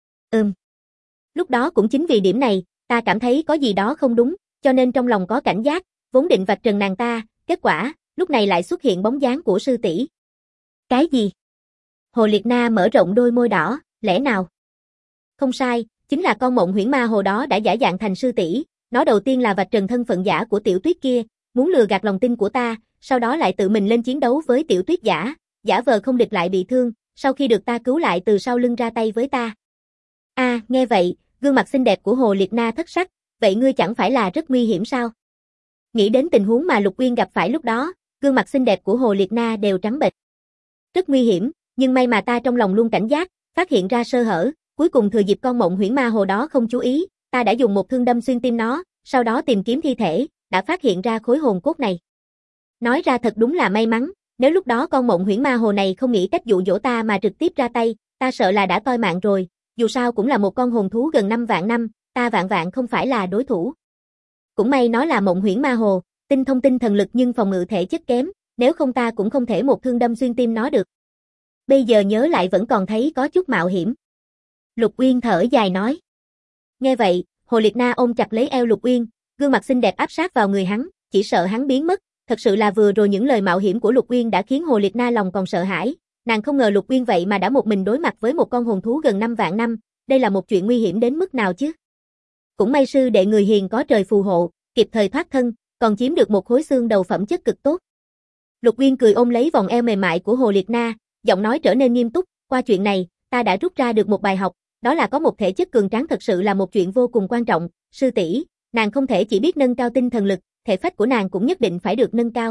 Lúc đó cũng chính vì điểm này, ta cảm thấy có gì đó không đúng, cho nên trong lòng có cảnh giác, vốn định vạch trần nàng ta, kết quả, lúc này lại xuất hiện bóng dáng của sư tỷ. Cái gì? Hồ Liệt Na mở rộng đôi môi đỏ, lẽ nào? Không sai, chính là con Mộng Huyễn Ma Hồ đó đã giả dạng thành sư tỷ, nó đầu tiên là vạch trần thân phận giả của Tiểu Tuyết kia, muốn lừa gạt lòng tin của ta, sau đó lại tự mình lên chiến đấu với Tiểu Tuyết giả vờ không địch lại bị thương, sau khi được ta cứu lại từ sau lưng ra tay với ta. Nghe vậy, gương mặt xinh đẹp của Hồ Liệt Na thất sắc, vậy ngươi chẳng phải là rất nguy hiểm sao? Nghĩ đến tình huống mà Lục Uyên gặp phải lúc đó, gương mặt xinh đẹp của Hồ Liệt Na đều trắng bệch. Rất nguy hiểm, nhưng may mà ta trong lòng luôn cảnh giác, phát hiện ra sơ hở, cuối cùng thừa dịp con Mộng Huyễn Ma Hồ đó không chú ý, ta đã dùng một thương đâm xuyên tim nó, sau đó tìm kiếm thi thể, đã phát hiện ra khối hồn cốt này. Nói ra thật đúng là may mắn, nếu lúc đó con Mộng Huyễn Ma Hồ này không nghĩ cách dụ dỗ ta mà trực tiếp ra tay, ta sợ là đã toi mạng rồi, dù sao cũng là một con hồn thú gần 5 vạn năm, ta vạn không phải là đối thủ. Cũng may nó là Mộng Huyễn Ma Hồ, tinh thông tinh thần lực nhưng phòng ngự thể chất kém, nếu không ta cũng không thể một thương đâm xuyên tim nó được. Bây giờ nhớ lại vẫn còn thấy có chút mạo hiểm. Lục Uyên thở dài nói. Nghe vậy, Hồ Liệt Na ôm chặt lấy eo Lục Uyên, gương mặt xinh đẹp áp sát vào người hắn, chỉ sợ hắn biến mất, thật sự là vừa rồi những lời mạo hiểm của Lục Uyên đã khiến Hồ Liệt Na lòng còn sợ hãi, nàng không ngờ Lục Uyên vậy mà đã một mình đối mặt với một con hồn thú gần 5 vạn năm, đây là một chuyện nguy hiểm đến mức nào chứ? Cũng may sư đệ người hiền có trời phù hộ, kịp thời thoát thân, còn chiếm được một khối xương đầu phẩm chất cực tốt. Lục Uyên cười ôm lấy vòng eo mềm mại của Hồ Liệt Na, giọng nói trở nên nghiêm túc, qua chuyện này, ta đã rút ra được một bài học, đó là có một thể chất cường tráng thật sự là một chuyện vô cùng quan trọng, sư tỷ, nàng không thể chỉ biết nâng cao tinh thần lực, thể phách của nàng cũng nhất định phải được nâng cao.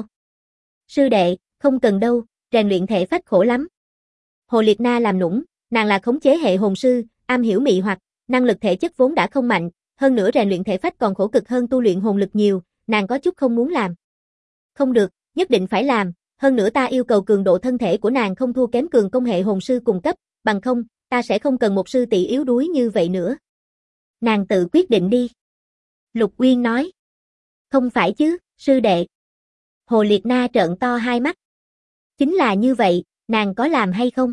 Sư đệ, không cần đâu, rèn luyện thể phách khổ lắm. Hồ Liệt Na làm nũng, nàng là khống chế hệ hồn sư, am hiểu mị hoặc, năng lực thể chất vốn đã không mạnh, hơn nữa rèn luyện thể phách còn khổ cực hơn tu luyện hồn lực nhiều, nàng có chút không muốn làm. Không được, nhất định phải làm, hơn nữa ta yêu cầu cường độ thân thể của nàng không thua kém cường công hệ hồn sư cùng cấp, bằng không, ta sẽ không cần một sư tỷ yếu đuối như vậy nữa. Nàng tự quyết định đi. Lục Uyên nói. Không phải chứ, sư đệ. Hồ Liệt Na trợn to hai mắt. Chính là như vậy, nàng có làm hay không?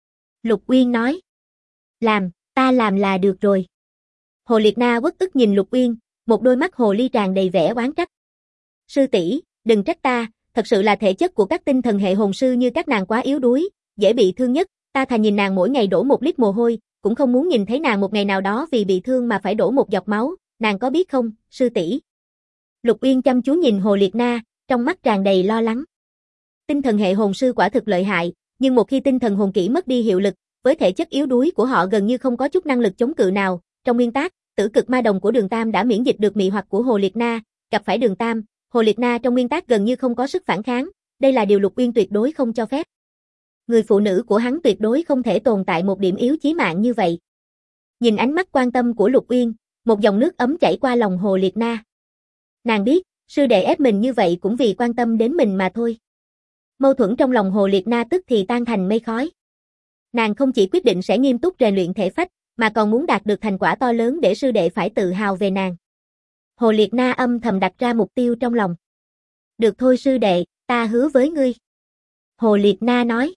Lục Uyên nói. Làm, ta làm là được rồi. Hồ Liệt Na uất ức nhìn Lục Uyên, một đôi mắt hồ ly tràn đầy vẻ oán trách. Sư tỷ, đừng trách ta, thật sự là thể chất của các tinh thần hệ hồn sư như các nàng quá yếu đuối, dễ bị thương nhất, ta thà nhìn nàng mỗi ngày đổ 1 lít mồ hôi, cũng không muốn nhìn thấy nàng một ngày nào đó vì bị thương mà phải đổ một giọt máu, nàng có biết không, sư tỷ? Lục Uyên chăm chú nhìn Hồ Liệt Na, trong mắt tràn đầy lo lắng. Tinh thần hệ hồn sư quả thực lợi hại, nhưng một khi tinh thần hồn kỹ mất đi hiệu lực, với thể chất yếu đuối của họ gần như không có chút năng lực chống cự nào, trong nguyên tắc, tử cực ma đồng của Đường Tam đã miễn dịch được mị hoặc của Hồ Liệt Na, gặp phải Đường Tam, Hồ Liệt Na trong nguyên tắc gần như không có sức phản kháng, đây là điều Lục Uyên tuyệt đối không cho phép. Người phụ nữ của hắn tuyệt đối không thể tồn tại một điểm yếu chí mạng như vậy. Nhìn ánh mắt quan tâm của Lục Uyên, một dòng nước ấm chảy qua lòng Hồ Liệt Na. Nàng biết, sư đệ ép mình như vậy cũng vì quan tâm đến mình mà thôi. Mâu thuẫn trong lòng Hồ Liệt Na tức thì tan thành mây khói. Nàng không chỉ quyết định sẽ nghiêm túc rèn luyện thể phách, mà còn muốn đạt được thành quả to lớn để sư đệ phải tự hào về nàng. Hồ Liệt Na âm thầm đặt ra mục tiêu trong lòng. Được thôi sư đệ, ta hứa với ngươi. Hồ Liệt Na nói.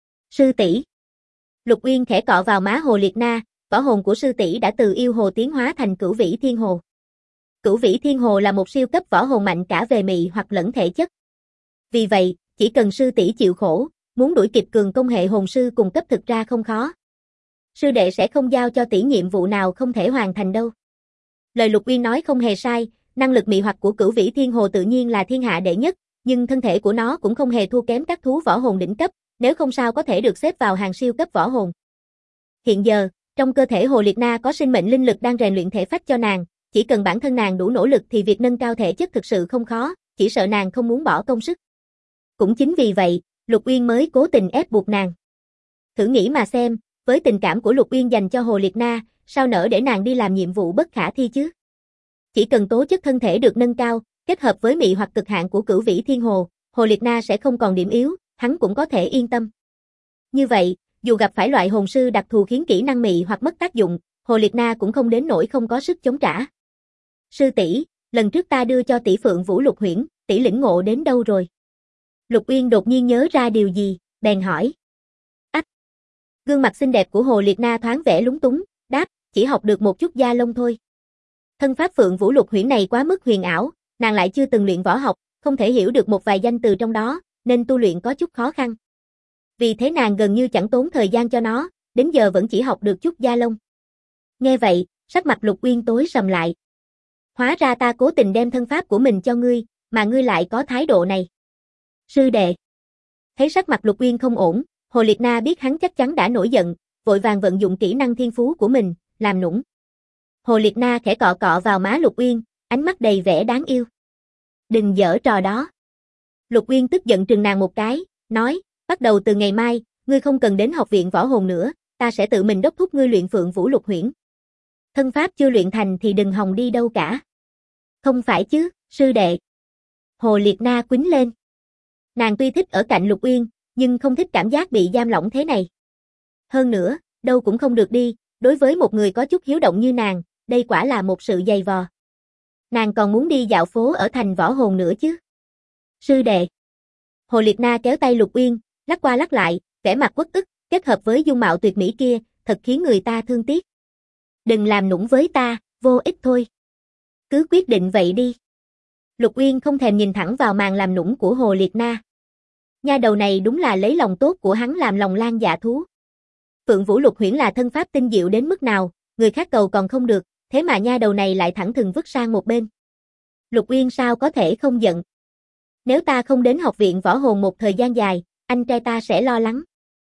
Sư tỷ. Lục Uyên khẽ cọ vào má Hồ Liệt Na, võ hồn của sư tỷ đã từ yêu hồ tiến hóa thành Cửu Vĩ Thiên Hồ. Cửu Vĩ Thiên Hồ là một siêu cấp võ hồn mạnh cả về mị hoặc lẫn thể chất. Vì vậy, chỉ cần sư tỷ chịu khổ, muốn đuổi kịp cường công hệ hồn sư cùng cấp thực ra không khó. Sư đệ sẽ không giao cho tỷ nhiệm vụ nào không thể hoàn thành đâu. Lời Lục Uyên nói không hề sai, năng lực mị hoặc của Cửu Vĩ Thiên Hồ tự nhiên là thiên hạ đệ nhất, nhưng thân thể của nó cũng không hề thua kém các thú võ hồn đỉnh cấp, nếu không sao có thể được xếp vào hàng siêu cấp võ hồn. Hiện giờ, trong cơ thể Hồ Liệt Na có sinh mệnh linh lực đang rèn luyện thể phách cho nàng, chỉ cần bản thân nàng đủ nỗ lực thì việc nâng cao thể chất thực sự không khó, chỉ sợ nàng không muốn bỏ công sức. Cũng chính vì vậy, Lục Uyên mới cố tình ép buộc nàng. Thử nghĩ mà xem, với tình cảm của Lục Uyên dành cho Hồ Liệt Na, sao nỡ để nàng đi làm nhiệm vụ bất khả thi chứ? Chỉ cần tố chất thân thể được nâng cao, kết hợp với mị hoặc cực hạn của Cửu Vĩ Thiên Hồ, Hồ Liệt Na sẽ không còn điểm yếu, hắn cũng có thể yên tâm. Như vậy, dù gặp phải loại hồn sư đặc thù khiến kỹ năng mị hoặc mất tác dụng, Hồ Liệt Na cũng không đến nỗi không có sức chống trả. Sư tỷ, lần trước ta đưa cho tỷ Phượng Vũ Lục Huyễn, tỷ lĩnh ngộ đến đâu rồi? Lục Uyên đột nhiên nhớ ra điều gì, bèn hỏi. Ách! Gương mặt xinh đẹp của Hồ Liệt Na thoáng vẻ lúng túng, đáp, chỉ học được một chút da lông thôi. Thân pháp Phượng Vũ Lục Huyễn này quá mức huyền ảo, nàng lại chưa từng luyện võ học, không thể hiểu được một vài danh từ trong đó, nên tu luyện có chút khó khăn. Vì thế nàng gần như chẳng tốn thời gian cho nó, đến giờ vẫn chỉ học được chút da lông. Nghe vậy, sắc mặt Lục Uyên tối sầm lại. Hóa ra ta cố tình đem thân pháp của mình cho ngươi, mà ngươi lại có thái độ này. Sư đệ. Thấy sắc mặt Lục Uyên không ổn, Hồ Liệt Na biết hắn chắc chắn đã nổi giận, vội vàng vận dụng kỹ năng thiên phú của mình, làm nũng. Hồ Liệt Na khẽ cọ cọ vào má Lục Uyên, ánh mắt đầy vẻ đáng yêu. Đừng giở trò đó. Lục Uyên tức giận trừng nàng một cái, nói, bắt đầu từ ngày mai, ngươi không cần đến học viện võ hồn nữa, ta sẽ tự mình đốc thúc ngươi luyện Phượng Vũ Lục Huyễn. Thân pháp chưa luyện thành thì đừng hòng đi đâu cả. Không phải chứ, sư đệ. Hồ Liệt Na quýnh lên. Nàng tuy thích ở cạnh Lục Uyên, nhưng không thích cảm giác bị giam lỏng thế này. Hơn nữa, đâu cũng không được đi, đối với một người có chút hiếu động như nàng, đây quả là một sự dày vò. Nàng còn muốn đi dạo phố ở thành võ hồn nữa chứ. Sư đệ. Hồ Liệt Na kéo tay Lục Uyên, lắc qua lắc lại, vẻ mặt uất ức, kết hợp với dung mạo tuyệt mỹ kia, thật khiến người ta thương tiếc. Đừng làm nũng với ta, vô ích thôi. Cứ quyết định vậy đi. Lục Uyên không thèm nhìn thẳng vào màn làm nũng của Hồ Liệt Na. Nha đầu này đúng là lấy lòng tốt của hắn làm lòng lang dạ thú. Phượng Vũ Lục Huyễn là thân pháp tinh diệu đến mức nào, người khác cầu còn không được, thế mà nha đầu này lại thẳng thừng vứt sang một bên. Lục Uyên sao có thể không giận. Nếu ta không đến học viện võ hồn một thời gian dài, anh trai ta sẽ lo lắng.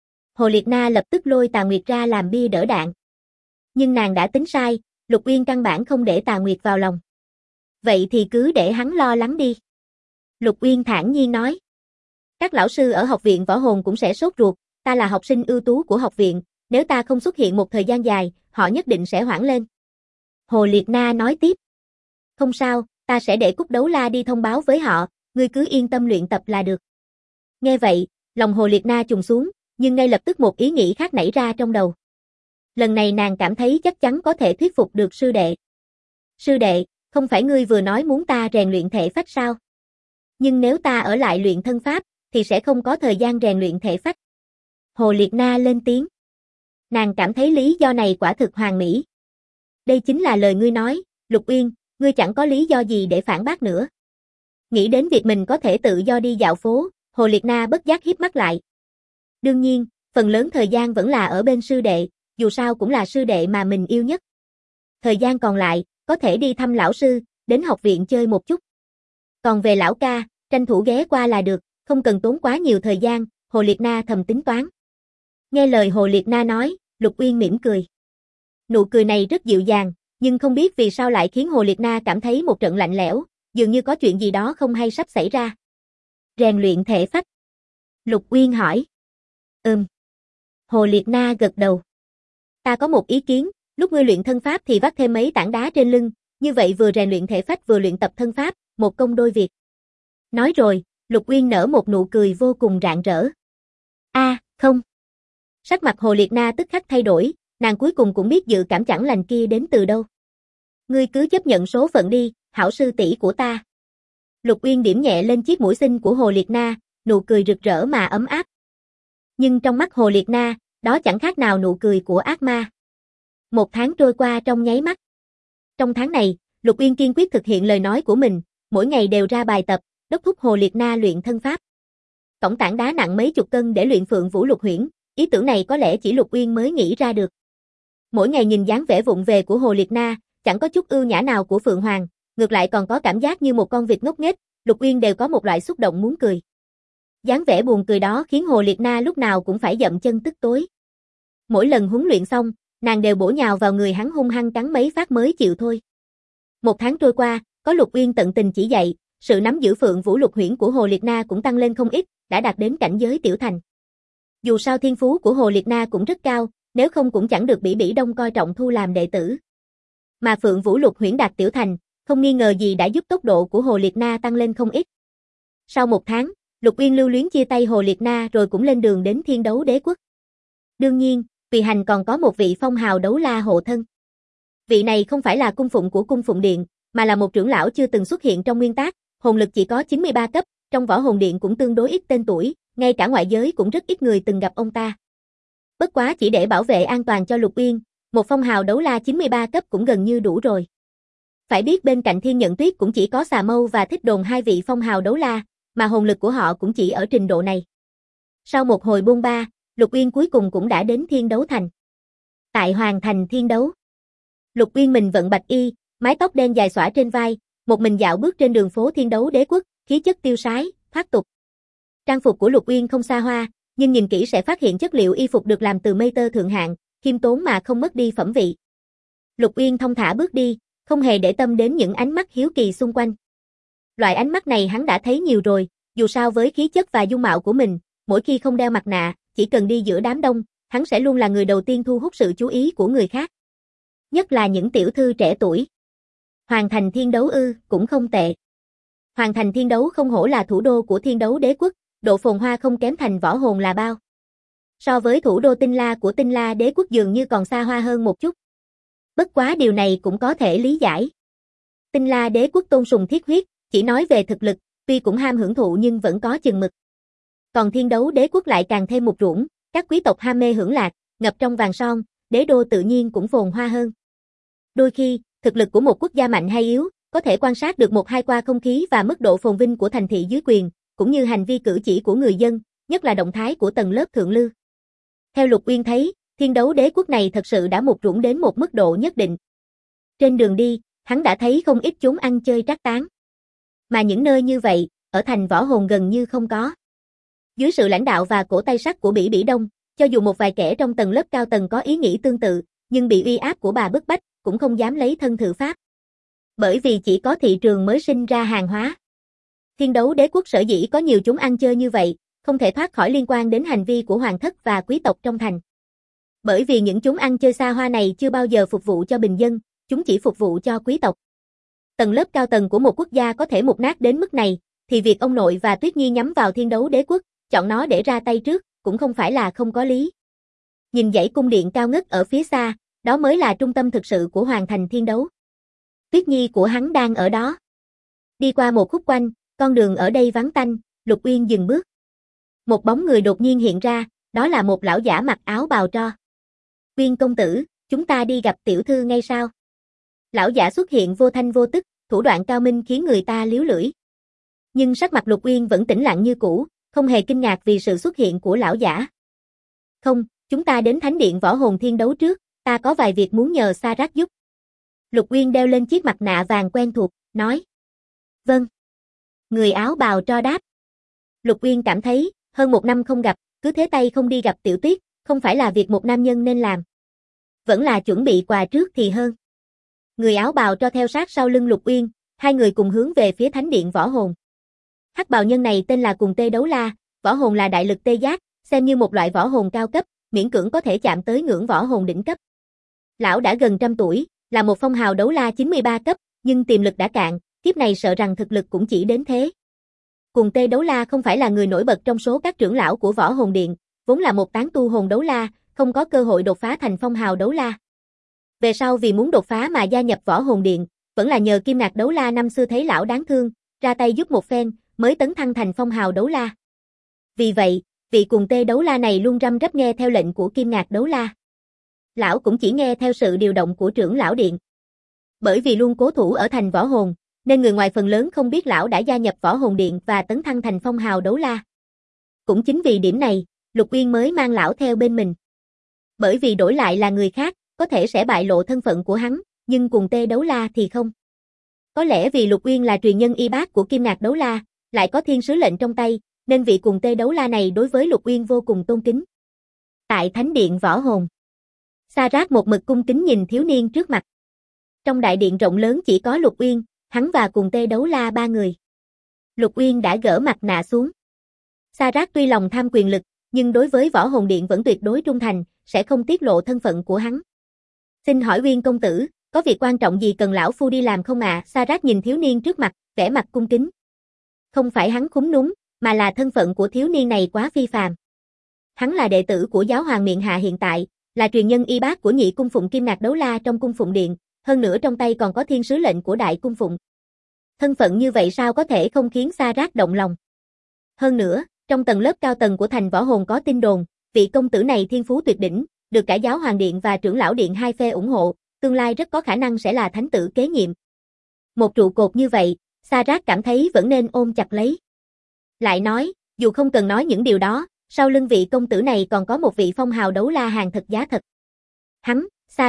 Hồ Liệt Na lập tức lôi Tà Nguyệt ra làm bia đỡ đạn. Nhưng nàng đã tính sai, Lục Uyên căn bản không để Tà Nguyệt vào lòng. Vậy thì cứ để hắn lo lắng đi. Lục Uyên thản nhiên nói. Các lão sư ở học viện võ hồn cũng sẽ sốt ruột, ta là học sinh ưu tú của học viện, nếu ta không xuất hiện một thời gian dài, họ nhất định sẽ hoảng lên. Hồ Liệt Na nói tiếp. Không sao, ta sẽ để Cúc Đấu La đi thông báo với họ, ngươi cứ yên tâm luyện tập là được. Nghe vậy, lòng Hồ Liệt Na trùng xuống, nhưng ngay lập tức một ý nghĩ khác nảy ra trong đầu. Lần này nàng cảm thấy chắc chắn có thể thuyết phục được sư đệ. Sư đệ, không phải ngươi vừa nói muốn ta rèn luyện thể phách sao? Nhưng nếu ta ở lại luyện thân pháp, thì sẽ không có thời gian rèn luyện thể phách. Hồ Liệt Na lên tiếng. Nàng cảm thấy lý do này quả thực hoàn mỹ. Đây chính là lời ngươi nói, Lục Uyên, ngươi chẳng có lý do gì để phản bác nữa. Nghĩ đến việc mình có thể tự do đi dạo phố, Hồ Liệt Na bất giác híp mắt lại. Đương nhiên, phần lớn thời gian vẫn là ở bên sư đệ, dù sao cũng là sư đệ mà mình yêu nhất. Thời gian còn lại, có thể đi thăm lão sư, đến học viện chơi một chút. Còn về lão ca, tranh thủ ghé qua là được, không cần tốn quá nhiều thời gian, Hồ Liệt Na thầm tính toán. Nghe lời Hồ Liệt Na nói, Lục Uyên mỉm cười. Nụ cười này rất dịu dàng, nhưng không biết vì sao lại khiến Hồ Liệt Na cảm thấy một trận lạnh lẽo, dường như có chuyện gì đó không hay sắp xảy ra. Rèn luyện thể phách. Lục Uyên hỏi. Hồ Liệt Na gật đầu. Ta có một ý kiến, lúc ngươi luyện thân pháp thì vác thêm mấy tảng đá trên lưng, như vậy vừa rèn luyện thể phách vừa luyện tập thân pháp, một công đôi việc. Nói rồi, Lục Uyên nở một nụ cười vô cùng rạng rỡ. Không. Sắc mặt Hồ Liệt Na tức khắc thay đổi, nàng cuối cùng cũng biết dự cảm chẳng lành kia đến từ đâu. Ngươi cứ chấp nhận số phận đi, hảo sư tỷ của ta. Lục Uyên điểm nhẹ lên chiếc mũi xinh của Hồ Liệt Na, nụ cười rực rỡ mà ấm áp. Nhưng trong mắt Hồ Liệt Na, đó chẳng khác nào nụ cười của ác ma. Một tháng trôi qua trong nháy mắt. Trong tháng này, Lục Uyên kiên quyết thực hiện lời nói của mình, mỗi ngày đều ra bài tập, đốc thúc Hồ Liệt Na luyện thân pháp. Cổng tảng đá nặng mấy chục cân để luyện Phượng Vũ Lục Huyễn, ý tưởng này có lẽ chỉ Lục Uyên mới nghĩ ra được. Mỗi ngày nhìn dáng vẻ vụng về của Hồ Liệt Na, chẳng có chút ưu nhã nào của Phượng Hoàng, ngược lại còn có cảm giác như một con vịt ngốc nghếch, Lục Uyên đều có một loại xúc động muốn cười. Dáng vẻ buồn cười đó khiến Hồ Liệt Na lúc nào cũng phải dậm chân tức tối. Mỗi lần huấn luyện xong, nàng đều bổ nhào vào người hắn hung hăng cắn mấy phát mới chịu thôi. Một tháng trôi qua, có Lục Uyên tận tình chỉ dạy, sự nắm giữ Phượng Vũ Lục Huyễn của Hồ Liệt Na cũng tăng lên không ít, đã đạt đến cảnh giới tiểu thành. Dù sao thiên phú của Hồ Liệt Na cũng rất cao, nếu không cũng chẳng được Bỉ Bỉ Đông coi trọng thu làm đệ tử. Mà Phượng Vũ Lục Huyễn đạt tiểu thành, không nghi ngờ gì đã giúp tốc độ của Hồ Liệt Na tăng lên không ít. Sau một tháng, Lục Uyên lưu luyến chia tay Hồ Liệt Na rồi cũng lên đường đến Thiên Đấu Đế Quốc. Đương nhiên, Tùy hành còn có một vị phong hào đấu la hộ thân. Vị này không phải là cung phụng của cung phụng điện, mà là một trưởng lão chưa từng xuất hiện trong nguyên tác, hồn lực chỉ có 93 cấp, trong võ hồn điện cũng tương đối ít tên tuổi, ngay cả ngoại giới cũng rất ít người từng gặp ông ta. Bất quá chỉ để bảo vệ an toàn cho Lục Uyên, một phong hào đấu la 93 cấp cũng gần như đủ rồi. Phải biết bên cạnh Thiên Nhận Tuyết cũng chỉ có Xà Mâu và Thích Đồn hai vị phong hào đấu la, mà hồn lực của họ cũng chỉ ở trình độ này. Sau một hồi bôn ba, Lục Uyên cuối cùng cũng đã đến Thiên Đấu Thành. Tại Hoàng Thành Thiên Đấu, Lục Uyên mình vận bạch y, mái tóc đen dài xõa trên vai, một mình dạo bước trên đường phố Thiên Đấu Đế Quốc, khí chất tiêu sái, thoát tục. Trang phục của Lục Uyên không xa hoa, nhưng nhìn kỹ sẽ phát hiện chất liệu y phục được làm từ mây tơ thượng hạng, khiêm tốn mà không mất đi phẩm vị. Lục Uyên thong thả bước đi, không hề để tâm đến những ánh mắt hiếu kỳ xung quanh. Loại ánh mắt này hắn đã thấy nhiều rồi, dù sao với khí chất và dung mạo của mình, mỗi khi không đeo mặt nạ, chỉ cần đi giữa đám đông, hắn sẽ luôn là người đầu tiên thu hút sự chú ý của người khác. Nhất là những tiểu thư trẻ tuổi. Hoàng thành Thiên Đấu ư, cũng không tệ. Hoàng thành Thiên Đấu không hổ là thủ đô của Thiên Đấu Đế Quốc, độ phồn hoa không kém thành Võ Hồn là bao. So với thủ đô Tinh La của Tinh La Đế Quốc dường như còn xa hoa hơn một chút. Bất quá điều này cũng có thể lý giải. Tinh La Đế Quốc tôn sùng thiết huyết, chỉ nói về thực lực, tuy cũng ham hưởng thụ nhưng vẫn có chừng mực. Còn Thiên Đấu Đế Quốc lại càng thêm một ruộng, các quý tộc ham mê hưởng lạc, ngập trong vàng son, đế đô tự nhiên cũng phồn hoa hơn. Đôi khi, thực lực của một quốc gia mạnh hay yếu, có thể quan sát được một hai qua không khí và mức độ phồn vinh của thành thị dưới quyền, cũng như hành vi cử chỉ của người dân, nhất là động thái của tầng lớp thượng lưu. Theo Lục Uyên thấy, Thiên Đấu Đế Quốc này thật sự đã một ruộng đến một mức độ nhất định. Trên đường đi, hắn đã thấy không ít chốn ăn chơi trác táng. Mà những nơi như vậy, ở thành Võ Hồn gần như không có. Dưới sự lãnh đạo và cổ tay sắt của Bỉ Bỉ Đông, cho dù một vài kẻ trong tầng lớp cao tầng có ý nghĩ tương tự, nhưng bị uy áp của bà bức bách, cũng không dám lấy thân thử pháp. Bởi vì chỉ có thị trường mới sinh ra hàng hóa. Thiên Đấu Đế Quốc sở dĩ có nhiều chúng ăn chơi như vậy, không thể thoát khỏi liên quan đến hành vi của hoàng thất và quý tộc trong thành. Bởi vì những chúng ăn chơi xa hoa này chưa bao giờ phục vụ cho bình dân, chúng chỉ phục vụ cho quý tộc. Tầng lớp cao tầng của một quốc gia có thể mục nát đến mức này, thì việc ông nội và Tuyết Nhi nhắm vào Thiên Đấu Đế Quốc, chọn nó để ra tay trước, cũng không phải là không có lý. Nhìn dãy cung điện cao ngất ở phía xa, đó mới là trung tâm thực sự của Hoàng thành Thiên Đấu. Tuyết Nhi của hắn đang ở đó. Đi qua một khúc quanh, con đường ở đây vắng tanh, Lục Uyên dừng bước. Một bóng người đột nhiên hiện ra, đó là một lão giả mặc áo bào tro. Uyên công tử, chúng ta đi gặp tiểu thư ngay sao? Lão giả xuất hiện vô thanh vô tức, thủ đoạn cao minh khiến người ta líu lưỡi. Nhưng sắc mặt Lục Uyên vẫn tĩnh lặng như cũ, không hề kinh ngạc vì sự xuất hiện của lão giả. Không, chúng ta đến Thánh điện Võ Hồn Thiên Đấu trước, ta có vài việc muốn nhờ Sa Rác giúp. Lục Uyên đeo lên chiếc mặt nạ vàng quen thuộc, nói. Vâng. Người áo bào tro đáp. Lục Uyên cảm thấy, hơn một năm không gặp, cứ thế tay không đi gặp Tiểu Tuyết, không phải là việc một nam nhân nên làm. Vẫn là chuẩn bị quà trước thì hơn. Người áo bào tro theo sát sau lưng Lục Uyên, hai người cùng hướng về phía Thánh điện Võ Hồn. Hắc bào nhân này tên là Cùng Tê Đấu La, võ hồn là đại lực tê giác, xem như một loại võ hồn cao cấp, miễn cưỡng có thể chạm tới ngưỡng võ hồn đỉnh cấp. Lão đã gần trăm tuổi, là một phong hào đấu la 93 cấp, nhưng tiềm lực đã cạn, kiếp này sợ rằng thực lực cũng chỉ đến thế. Cùng Tê Đấu La không phải là người nổi bật trong số các trưởng lão của Võ Hồn Điện, vốn là một tán tu hồn đấu la, không có cơ hội đột phá thành phong hào đấu la. Về sau vì muốn đột phá mà gia nhập Võ Hồn Điện, vẫn là nhờ Kim Ngạc Đấu La năm xưa thấy lão đáng thương, ra tay giúp một phen, mới tấn thăng thành phong hào đấu la. Vì vậy, vị Cùng Tê Đấu La này luôn răm rắp nghe theo lệnh của Kim Ngạc Đấu La. Lão cũng chỉ nghe theo sự điều động của trưởng lão điện. Bởi vì luôn cố thủ ở thành Võ Hồn, nên người ngoài phần lớn không biết lão đã gia nhập Võ Hồn Điện và tấn thăng thành phong hào đấu la. Cũng chính vì điểm này, Lục Uyên mới mang lão theo bên mình. Bởi vì đổi lại là người khác, có thể sẽ bại lộ thân phận của hắn, nhưng Cùng Tê Đấu La thì không. Có lẽ vì Lục Uyên là truyền nhân y bác của Kim Ngạc Đấu La, lại có thiên sứ lệnh trong tay, nên vị Cùng Tê Đấu La này đối với Lục Uyên vô cùng tôn kính. Tại Thánh điện Võ Hồn, Sa Rác một mực cung kính nhìn thiếu niên trước mặt. Trong đại điện rộng lớn chỉ có Lục Uyên, hắn và Cùng Tê Đấu La ba người. Lục Uyên đã gỡ mặt nạ xuống. Sa Rác tuy lòng tham quyền lực, nhưng đối với Võ Hồn Điện vẫn tuyệt đối trung thành, sẽ không tiết lộ thân phận của hắn. Xin hỏi Uyên công tử, có việc quan trọng gì cần lão phu đi làm không ạ? Sa Rác nhìn thiếu niên trước mặt, vẻ mặt cung kính. Không phải hắn khúm núm, mà là thân phận của thiếu niên này quá phi phàm. Hắn là đệ tử của giáo hoàng miện hạ hiện tại, là truyền nhân y bác của nhị cung phụng Kim Ngạc Đấu La trong cung phụng điện, hơn nữa trong tay còn có thiên sứ lệnh của đại cung phụng. Thân phận như vậy sao có thể không khiến Sa Rác động lòng. Hơn nữa, trong tầng lớp cao tầng của thành Võ Hồn có tin đồn, vị công tử này thiên phú tuyệt đỉnh, được cả giáo hoàng điện và trưởng lão điện hai phe ủng hộ, tương lai rất có khả năng sẽ là thánh tử kế nhiệm. Một trụ cột như vậy, Sa Rác cảm thấy vẫn nên ôm chặt lấy. Lại nói, dù không cần nói những điều đó, sau lưng vị công tử này còn có một vị phong hào đấu la hàng thật giá thật. Hắn, Sa Rác,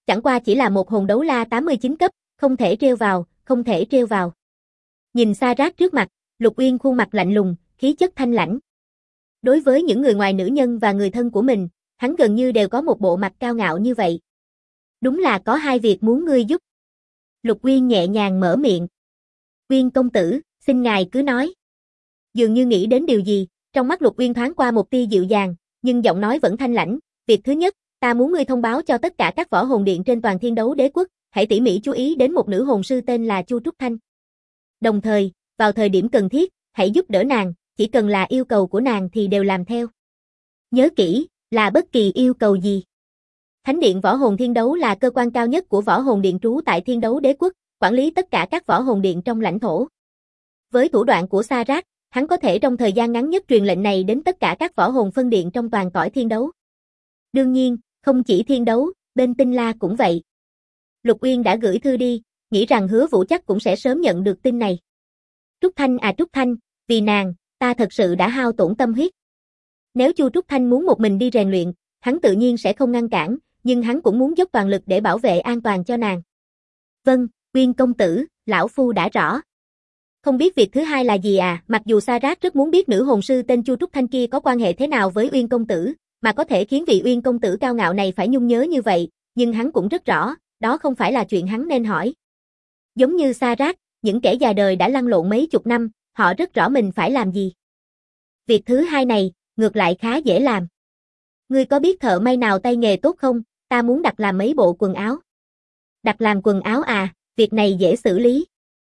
chẳng qua chỉ là một hồn đấu la 89 cấp, không thể trêu vào, không thể trêu vào. Nhìn Sa Rát trước mặt, Lục Uyên khuôn mặt lạnh lùng, khí chất thanh lãnh. Đối với những người ngoài nữ nhân và người thân của mình, hắn gần như đều có một bộ mặt cao ngạo như vậy. Đúng là có hai việc muốn ngươi giúp. Lục Uyên nhẹ nhàng mở miệng. Uyên công tử, xin ngài cứ nói. Dường như nghĩ đến điều gì, trong mắt Lục Uyên thoáng qua một tia dịu dàng, nhưng giọng nói vẫn thanh lãnh. Việc thứ nhất, ta muốn ngươi thông báo cho tất cả các võ hồn điện trên toàn Thiên Đấu Đế quốc, hãy tỉ mỉ chú ý đến một nữ hồn sư tên là Chu Trúc Thanh. Đồng thời, vào thời điểm cần thiết, hãy giúp đỡ nàng, chỉ cần là yêu cầu của nàng thì đều làm theo. Nhớ kỹ, là bất kỳ yêu cầu gì. Thánh điện Võ Hồn Thiên Đấu là cơ quan cao nhất của Võ Hồn Điện trú tại Thiên Đấu Đế quốc, quản lý tất cả các võ hồn điện trong lãnh thổ. Với thủ đoạn của Sa Rát, hắn có thể trong thời gian ngắn nhất truyền lệnh này đến tất cả các võ hồn phân điện trong toàn cõi Thiên Đấu. Đương nhiên, không chỉ Thiên Đấu, bên Tinh La cũng vậy. Lục Uyên đã gửi thư đi, nghĩ rằng Hứa Vũ chắc cũng sẽ sớm nhận được tin này. Trúc Thanh à Trúc Thanh, vì nàng, ta thật sự đã hao tổn tâm huyết. Nếu Chu Trúc Thanh muốn một mình đi rèn luyện, hắn tự nhiên sẽ không ngăn cản, nhưng hắn cũng muốn dốc toàn lực để bảo vệ an toàn cho nàng. Vâng, Uyên công tử, lão phu đã rõ. Không biết việc thứ hai là gì à? Mặc dù Sa Rát rất muốn biết nữ hồn sư tên Chu Trúc Thanh kia có quan hệ thế nào với Uyên công tử, mà có thể khiến vị Uyên công tử cao ngạo này phải nhung nhớ như vậy, nhưng hắn cũng rất rõ, đó không phải là chuyện hắn nên hỏi. Giống như Sa Rát, những kẻ già đời đã lăn lộn mấy chục năm, họ rất rõ mình phải làm gì. Việc thứ hai này, ngược lại khá dễ làm. Ngươi có biết thợ may nào tay nghề tốt không? Ta muốn đặt làm mấy bộ quần áo. Đặt làm quần áo à, việc này dễ xử lý.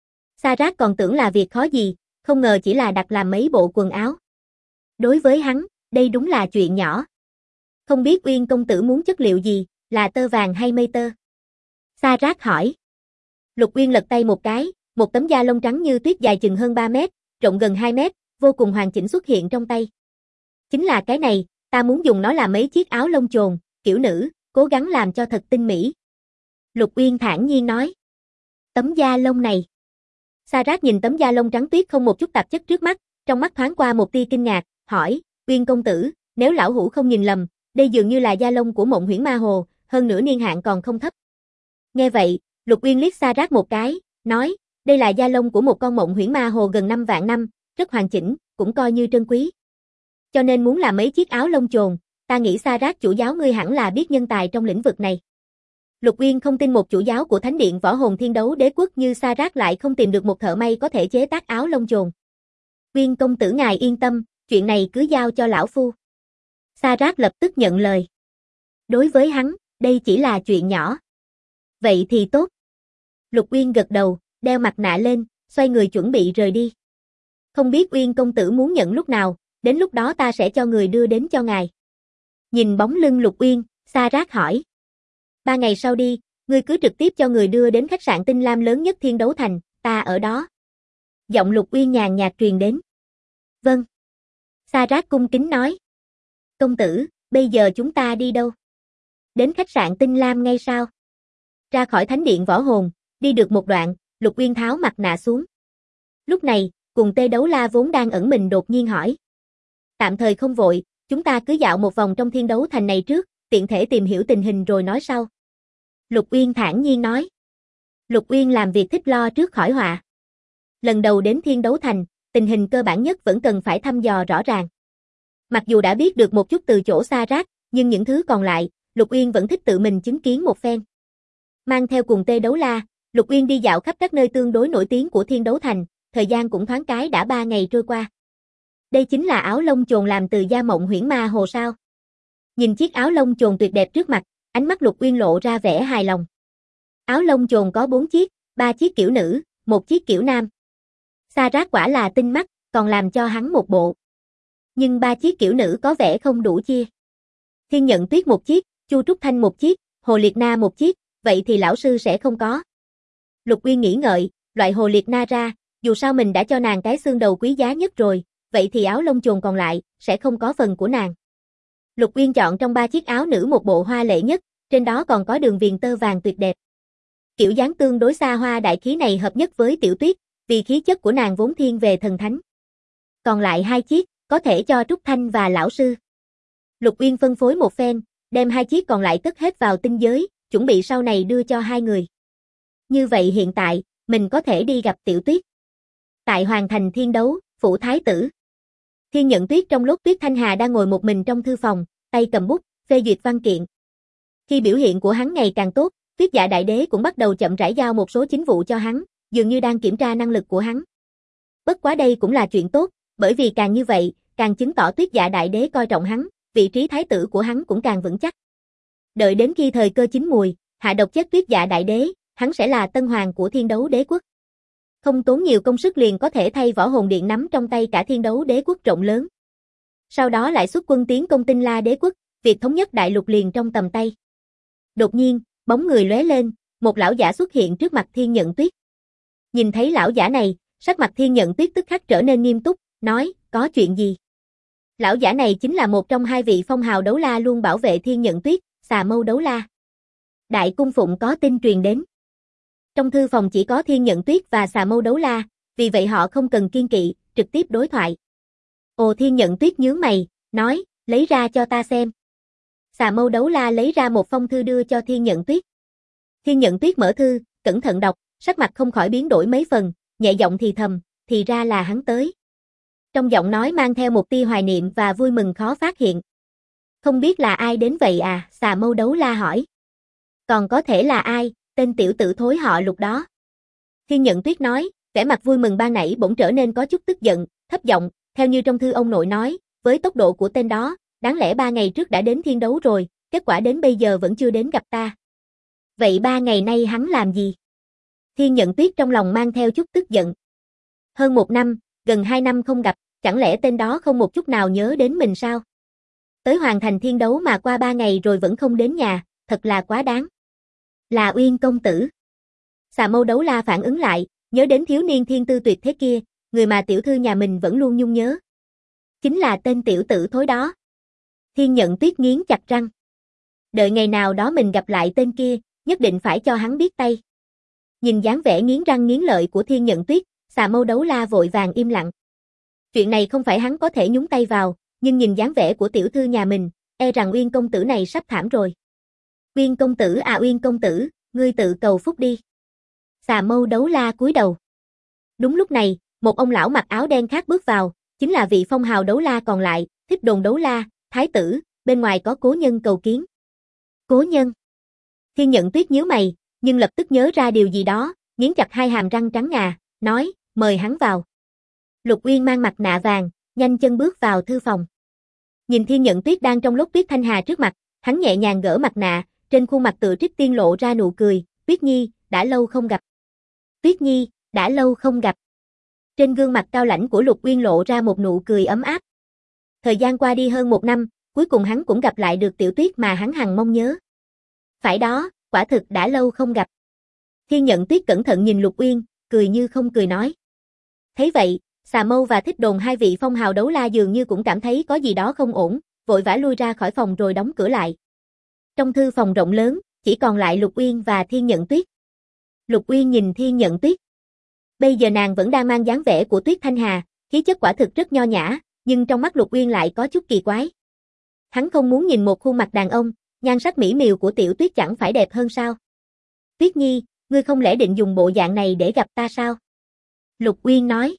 Sa Rát còn tưởng là việc khó gì, không ngờ chỉ là đặt làm mấy bộ quần áo. Đối với hắn, đây đúng là chuyện nhỏ. Không biết Uyên công tử muốn chất liệu gì, là tơ vàng hay mây tơ? Sa Rát hỏi. Lục Uyên lật tay một cái, một tấm da lông trắng như tuyết dài chừng hơn 3 mét, rộng gần 2 mét, vô cùng hoàn chỉnh xuất hiện trong tay. Chính là cái này, ta muốn dùng nó làm mấy chiếc áo lông chồn, kiểu nữ, cố gắng làm cho thật tinh mỹ. Lục Uyên thản nhiên nói. Tấm da lông này. Sa Rát nhìn tấm da lông trắng tuyết không một chút tạp chất trước mắt, trong mắt thoáng qua một tia kinh ngạc, hỏi, Uyên công tử, nếu lão hủ không nhìn lầm, đây dường như là da lông của Mộng Huyễn Ma Hồ, hơn nữa niên hạn còn không thấp. Nghe vậy, Lục Uyên liếc Sa Rát một cái, nói, đây là da lông của một con Mộng Huyễn Ma Hồ gần 5 vạn năm, rất hoàn chỉnh, cũng coi như trân quý. Cho nên muốn làm mấy chiếc áo lông chồn, ta nghĩ Sa Rát chủ giáo ngươi hẳn là biết nhân tài trong lĩnh vực này. Lục Uyên không tin một chủ giáo của Thánh điện Võ Hồn Thiên Đấu Đế quốc như Sa Rát lại không tìm được một thợ may có thể chế tác áo lông chồn. Uyên công tử ngài yên tâm, chuyện này cứ giao cho lão phu. Sa Rát lập tức nhận lời. Đối với hắn, đây chỉ là chuyện nhỏ. Vậy thì tốt. Lục Uyên gật đầu, đeo mặt nạ lên, xoay người chuẩn bị rời đi. Không biết Uyên công tử muốn nhận lúc nào, đến lúc đó ta sẽ cho người đưa đến cho ngài. Nhìn bóng lưng Lục Uyên, Sa Rát hỏi. 3 ngày sau đi, ngươi cứ trực tiếp cho người đưa đến khách sạn Tinh Lam lớn nhất Thiên Đấu Thành, ta ở đó. Giọng Lục Uyên nhàn nhạt truyền đến. Vâng. Sa Rát cung kính nói. Công tử, bây giờ chúng ta đi đâu? Đến khách sạn Tinh Lam ngay sao? Ra khỏi thánh điện Võ Hồn, đi được một đoạn, Lục Uyên tháo mặt nạ xuống. Lúc này, cùng Tê Đấu La vốn đang ẩn mình đột nhiên hỏi. Tạm thời không vội, chúng ta cứ dạo một vòng trong Thiên Đấu Thành này trước, tiện thể tìm hiểu tình hình rồi nói sau. Lục Uyên thản nhiên nói. Lục Uyên làm việc thích lo trước khỏi họa. Lần đầu đến Thiên Đấu Thành, tình hình cơ bản nhất vẫn cần phải thăm dò rõ ràng. Mặc dù đã biết được một chút từ chỗ Sa Rát, nhưng những thứ còn lại, Lục Uyên vẫn thích tự mình chứng kiến một phen. Mang theo cùng Tê Đấu La, Lục Uyên đi dạo khắp các nơi tương đối nổi tiếng của Thiên Đấu Thành, thời gian cũng thoáng cái đã 3 ngày trôi qua. Đây chính là áo lông chồn làm từ da Mộng Huyễn Ma Hồ sao? Nhìn chiếc áo lông chồn tuyệt đẹp trước mặt, ánh mắt Lục Uyên lộ ra vẻ hài lòng. Áo lông chồn có 4 chiếc, 3 chiếc kiểu nữ, 1 chiếc kiểu nam. Sa Rát quả là tinh mắt, còn làm cho hắn một bộ. Nhưng 3 chiếc kiểu nữ có vẻ không đủ chia. Thiên Nhận Tuyết 1 chiếc, Chu Trúc Thanh 1 chiếc, Hồ Liệt Na 1 chiếc, vậy thì lão sư sẽ không có. Lục Uyên nghĩ ngợi, loại Hồ Liệt Na ra, dù sao mình đã cho nàng cái xương đầu quý giá nhất rồi, vậy thì áo lông chồn còn lại, sẽ không có phần của nàng. Lục Uyên chọn trong 3 chiếc áo nữ một bộ hoa lệ nhất, trên đó còn có đường viền tơ vàng tuyệt đẹp. Kiểu dáng tương đối xa hoa đại khí này hợp nhất với Tiểu Tuyết, vì khí chất của nàng vốn thiên về thần thánh. Còn lại 2 chiếc, có thể cho Trúc Thanh và lão sư. Lục Uyên phân phối một phen, đem 2 chiếc còn lại cất hết vào tinh giới, chuẩn bị sau này đưa cho hai người. Như vậy hiện tại, mình có thể đi gặp Tiểu Tuyết. Tại Hoàng Thành Thiên Đấu, phủ thái tử. Thiên Nhận Tuyết trong lúc Tuyết Thanh Hà đang ngồi một mình trong thư phòng, tay cầm bút, phê duyệt văn kiện. Khi biểu hiện của hắn ngày càng tốt, Tuyết Dạ Đại Đế cũng bắt đầu chậm rãi giao một số chính vụ cho hắn, dường như đang kiểm tra năng lực của hắn. Bất quá đây cũng là chuyện tốt, bởi vì càng như vậy, càng chứng tỏ Tuyết Dạ Đại Đế coi trọng hắn, vị trí thái tử của hắn cũng càng vững chắc. Đợi đến khi thời cơ chín mùi, hạ độc chết Tuyết Dạ Đại Đế, hắn sẽ là tân hoàng của Thiên Đấu Đế quốc. Không tốn nhiều công sức liền có thể thay Võ Hồn Điện nắm trong tay cả Thiên Đấu Đế quốc rộng lớn. Sau đó lại xuất quân tiến công Tinh La Đế quốc, việc thống nhất đại lục liền trong tầm tay. Đột nhiên, bóng người lóe lên, một lão giả xuất hiện trước mặt Thiên Nhận Tuyết. Nhìn thấy lão giả này, sắc mặt Thiên Nhận Tuyết tức khắc trở nên nghiêm túc, nói, có chuyện gì? Lão giả này chính là một trong hai vị phong hào đấu la luôn bảo vệ Thiên Nhận Tuyết, Xà Mâu Đấu La. Đại cung phụng có tin truyền đến. Trong thư phòng chỉ có Thiên Nhận Tuyết và Xà Mâu Đấu La, vì vậy họ không cần kiên kỵ, trực tiếp đối thoại. Ồ, Thiên Nhận Tuyết nhướng mày, nói, lấy ra cho ta xem. Xà Mâu Đấu La lấy ra một phong thư đưa cho Thiên Nhận Tuyết. Thiên Nhận Tuyết mở thư, cẩn thận đọc, sắc mặt không khỏi biến đổi mấy phần, nhẹ giọng thì thầm, thì ra là hắn tới. Trong giọng nói mang theo một tia hoài niệm và vui mừng khó phát hiện. Không biết là ai đến vậy à, Xà Mâu Đấu La hỏi. Còn có thể là ai, tên tiểu tử thối họ Lục đó. Thiên Nhận Tuyết nói, vẻ mặt vui mừng ban nãy bỗng trở nên có chút tức giận, thấp giọng, theo như trong thư ông nội nói, với tốc độ của tên đó, đáng lẽ 3 ngày trước đã đến Thiên Đấu rồi, kết quả đến bây giờ vẫn chưa đến gặp ta. Vậy 3 ngày nay hắn làm gì? Thiên Nhận Tuyết trong lòng mang theo chút tức giận. Hơn 1 năm, gần 2 năm không gặp, chẳng lẽ tên đó không một chút nào nhớ đến mình sao? Tới Hoàng Thành Thiên Đấu mà qua 3 ngày rồi vẫn không đến nhà, thật là quá đáng. Là Uyên công tử. Xà Mâu Đấu La phản ứng lại, nhớ đến thiếu niên thiên tư tuyệt thế kia, người mà tiểu thư nhà mình vẫn luôn nhung nhớ. Chính là tên tiểu tử thối đó. Thiên Nhận Tuyết nghiến chặt răng. Đợi ngày nào đó mình gặp lại tên kia, nhất định phải cho hắn biết tay. Nhìn dáng vẻ nghiến răng nghiến lợi của Thiên Nhận Tuyết, Xà Mâu Đấu La vội vàng im lặng. Chuyện này không phải hắn có thể nhúng tay vào, nhưng nhìn dáng vẻ của tiểu thư nhà mình, e rằng Uyên công tử này sắp thảm rồi. Uyên công tử à, Uyên công tử, ngươi tự cầu phúc đi. Xà Mâu Đấu La cúi đầu. Đúng lúc này, một ông lão mặc áo đen khác bước vào, chính là vị phong hào đấu la còn lại, Thích Đồn Đấu La, thái tử, bên ngoài có cố nhân cầu kiến. Cố nhân? Thiên Nhận Tuyết nhíu mày, nhưng lập tức nhớ ra điều gì đó, nghiến chặt hai hàm răng trắng ngà, nói, mời hắn vào. Lục Uyên mang mặt nạ vàng, nhanh chân bước vào thư phòng. Nhìn Thiên Nhận Tuyết đang trong lúc Tuyết Thanh Hà trước mặt, hắn nhẹ nhàng gỡ mặt nạ, trên khuôn mặt tựa trích tiên lộ ra nụ cười, Tuyết Nhi, đã lâu không gặp. Tuyết Nhi, đã lâu không gặp. Trên gương mặt cao lãnh của Lục Uyên lộ ra một nụ cười ấm áp. Thời gian qua đi hơn 1 năm, cuối cùng hắn cũng gặp lại được Tiểu Tuyết mà hắn hằng mong nhớ. Phải đó, quả thực đã lâu không gặp. Thiên Nhận Tuyết cẩn thận nhìn Lục Uyên, cười như không cười nói. Thấy vậy, Xà Mâu và Thích Đồn hai vị phong hào đấu la dường như cũng cảm thấy có gì đó không ổn, vội vã lui ra khỏi phòng rồi đóng cửa lại. Trong thư phòng rộng lớn, chỉ còn lại Lục Uyên và Thiên Nhận Tuyết. Lục Uyên nhìn Thiên Nhận Tuyết. Bây giờ nàng vẫn đang mang dáng vẻ của Tuyết Thanh Hà, khí chất quả thực rất nho nhã, nhưng trong mắt Lục Uyên lại có chút kỳ quái. Hắn không muốn nhìn một khuôn mặt đàn ông, nhan sắc mỹ miều của Tiểu Tuyết chẳng phải đẹp hơn sao? Tuyết Nhi, ngươi không lẽ định dùng bộ dạng này để gặp ta sao? Lục Uyên nói.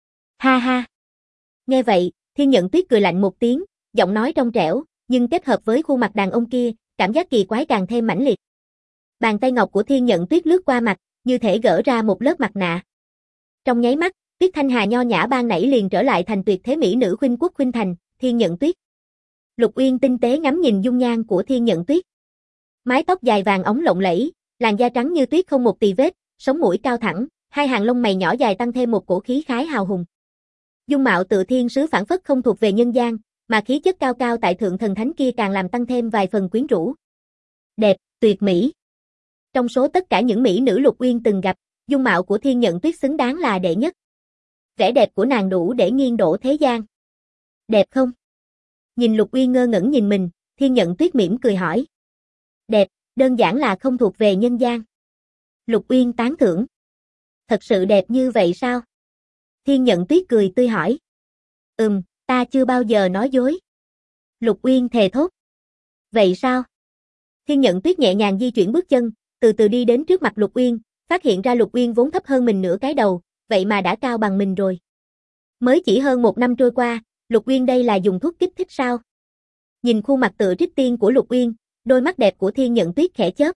Ha ha. Nghe vậy, Thiên Nhận Tuyết cười lạnh một tiếng, giọng nói trong trẻo, nhưng kết hợp với khuôn mặt đàn ông kia, cảm giác kỳ quái càng thêm mãnh liệt. Bàn tay ngọc của Thiên Nhận Tuyết lướt qua mặt, như thể gỡ ra một lớp mặt nạ. Trong nháy mắt, Tuyết Thanh Hà nho nhã ban nãy liền trở lại thành tuyệt thế mỹ nữ khuynh quốc khuynh thành, Thiên Nhận Tuyết. Lục Uyên tinh tế ngắm nhìn dung nhan của Thiên Nhận Tuyết. Mái tóc dài vàng óng lộng lẫy, làn da trắng như tuyết không một tì vết, sống mũi cao thẳng, hai hàng lông mày nhỏ dài tăng thêm một cổ khí khái hào hùng. Dung mạo tự thiên sứ phảng phất không thuộc về nhân gian, mà khí chất cao cao tại thượng thần thánh kia càng làm tăng thêm vài phần quyến rũ. Đẹp, tuyệt mỹ. Trong số tất cả những mỹ nữ Lục Uyên từng gặp, dung mạo của Thiên Nhận Tuyết xứng đáng là đệ nhất. Vẻ đẹp của nàng đủ để nghiêng đổ thế gian. Đẹp không? Nhìn Lục Uyên ngơ ngẩn nhìn mình, Thiên Nhận Tuyết mỉm cười hỏi. Đẹp, đơn giản là không thuộc về nhân gian. Lục Uyên tán thưởng. Thật sự đẹp như vậy sao? Thiên Nhận Tuyết cười tươi hỏi. Ta chưa bao giờ nói dối. Lục Uyên thề thốt. Vậy sao? Thiên Nhận Tuyết nhẹ nhàng di chuyển bước chân, từ từ đi đến trước mặt Lục Uyên, phát hiện ra Lục Uyên vốn thấp hơn mình nửa cái đầu, vậy mà đã cao bằng mình rồi. Mới chỉ hơn 1 năm trôi qua, Lục Uyên đây là dùng thuốc kích thích sao? Nhìn khuôn mặt tựa trích tiên của Lục Uyên, đôi mắt đẹp của Thiên Nhận Tuyết khẽ chớp.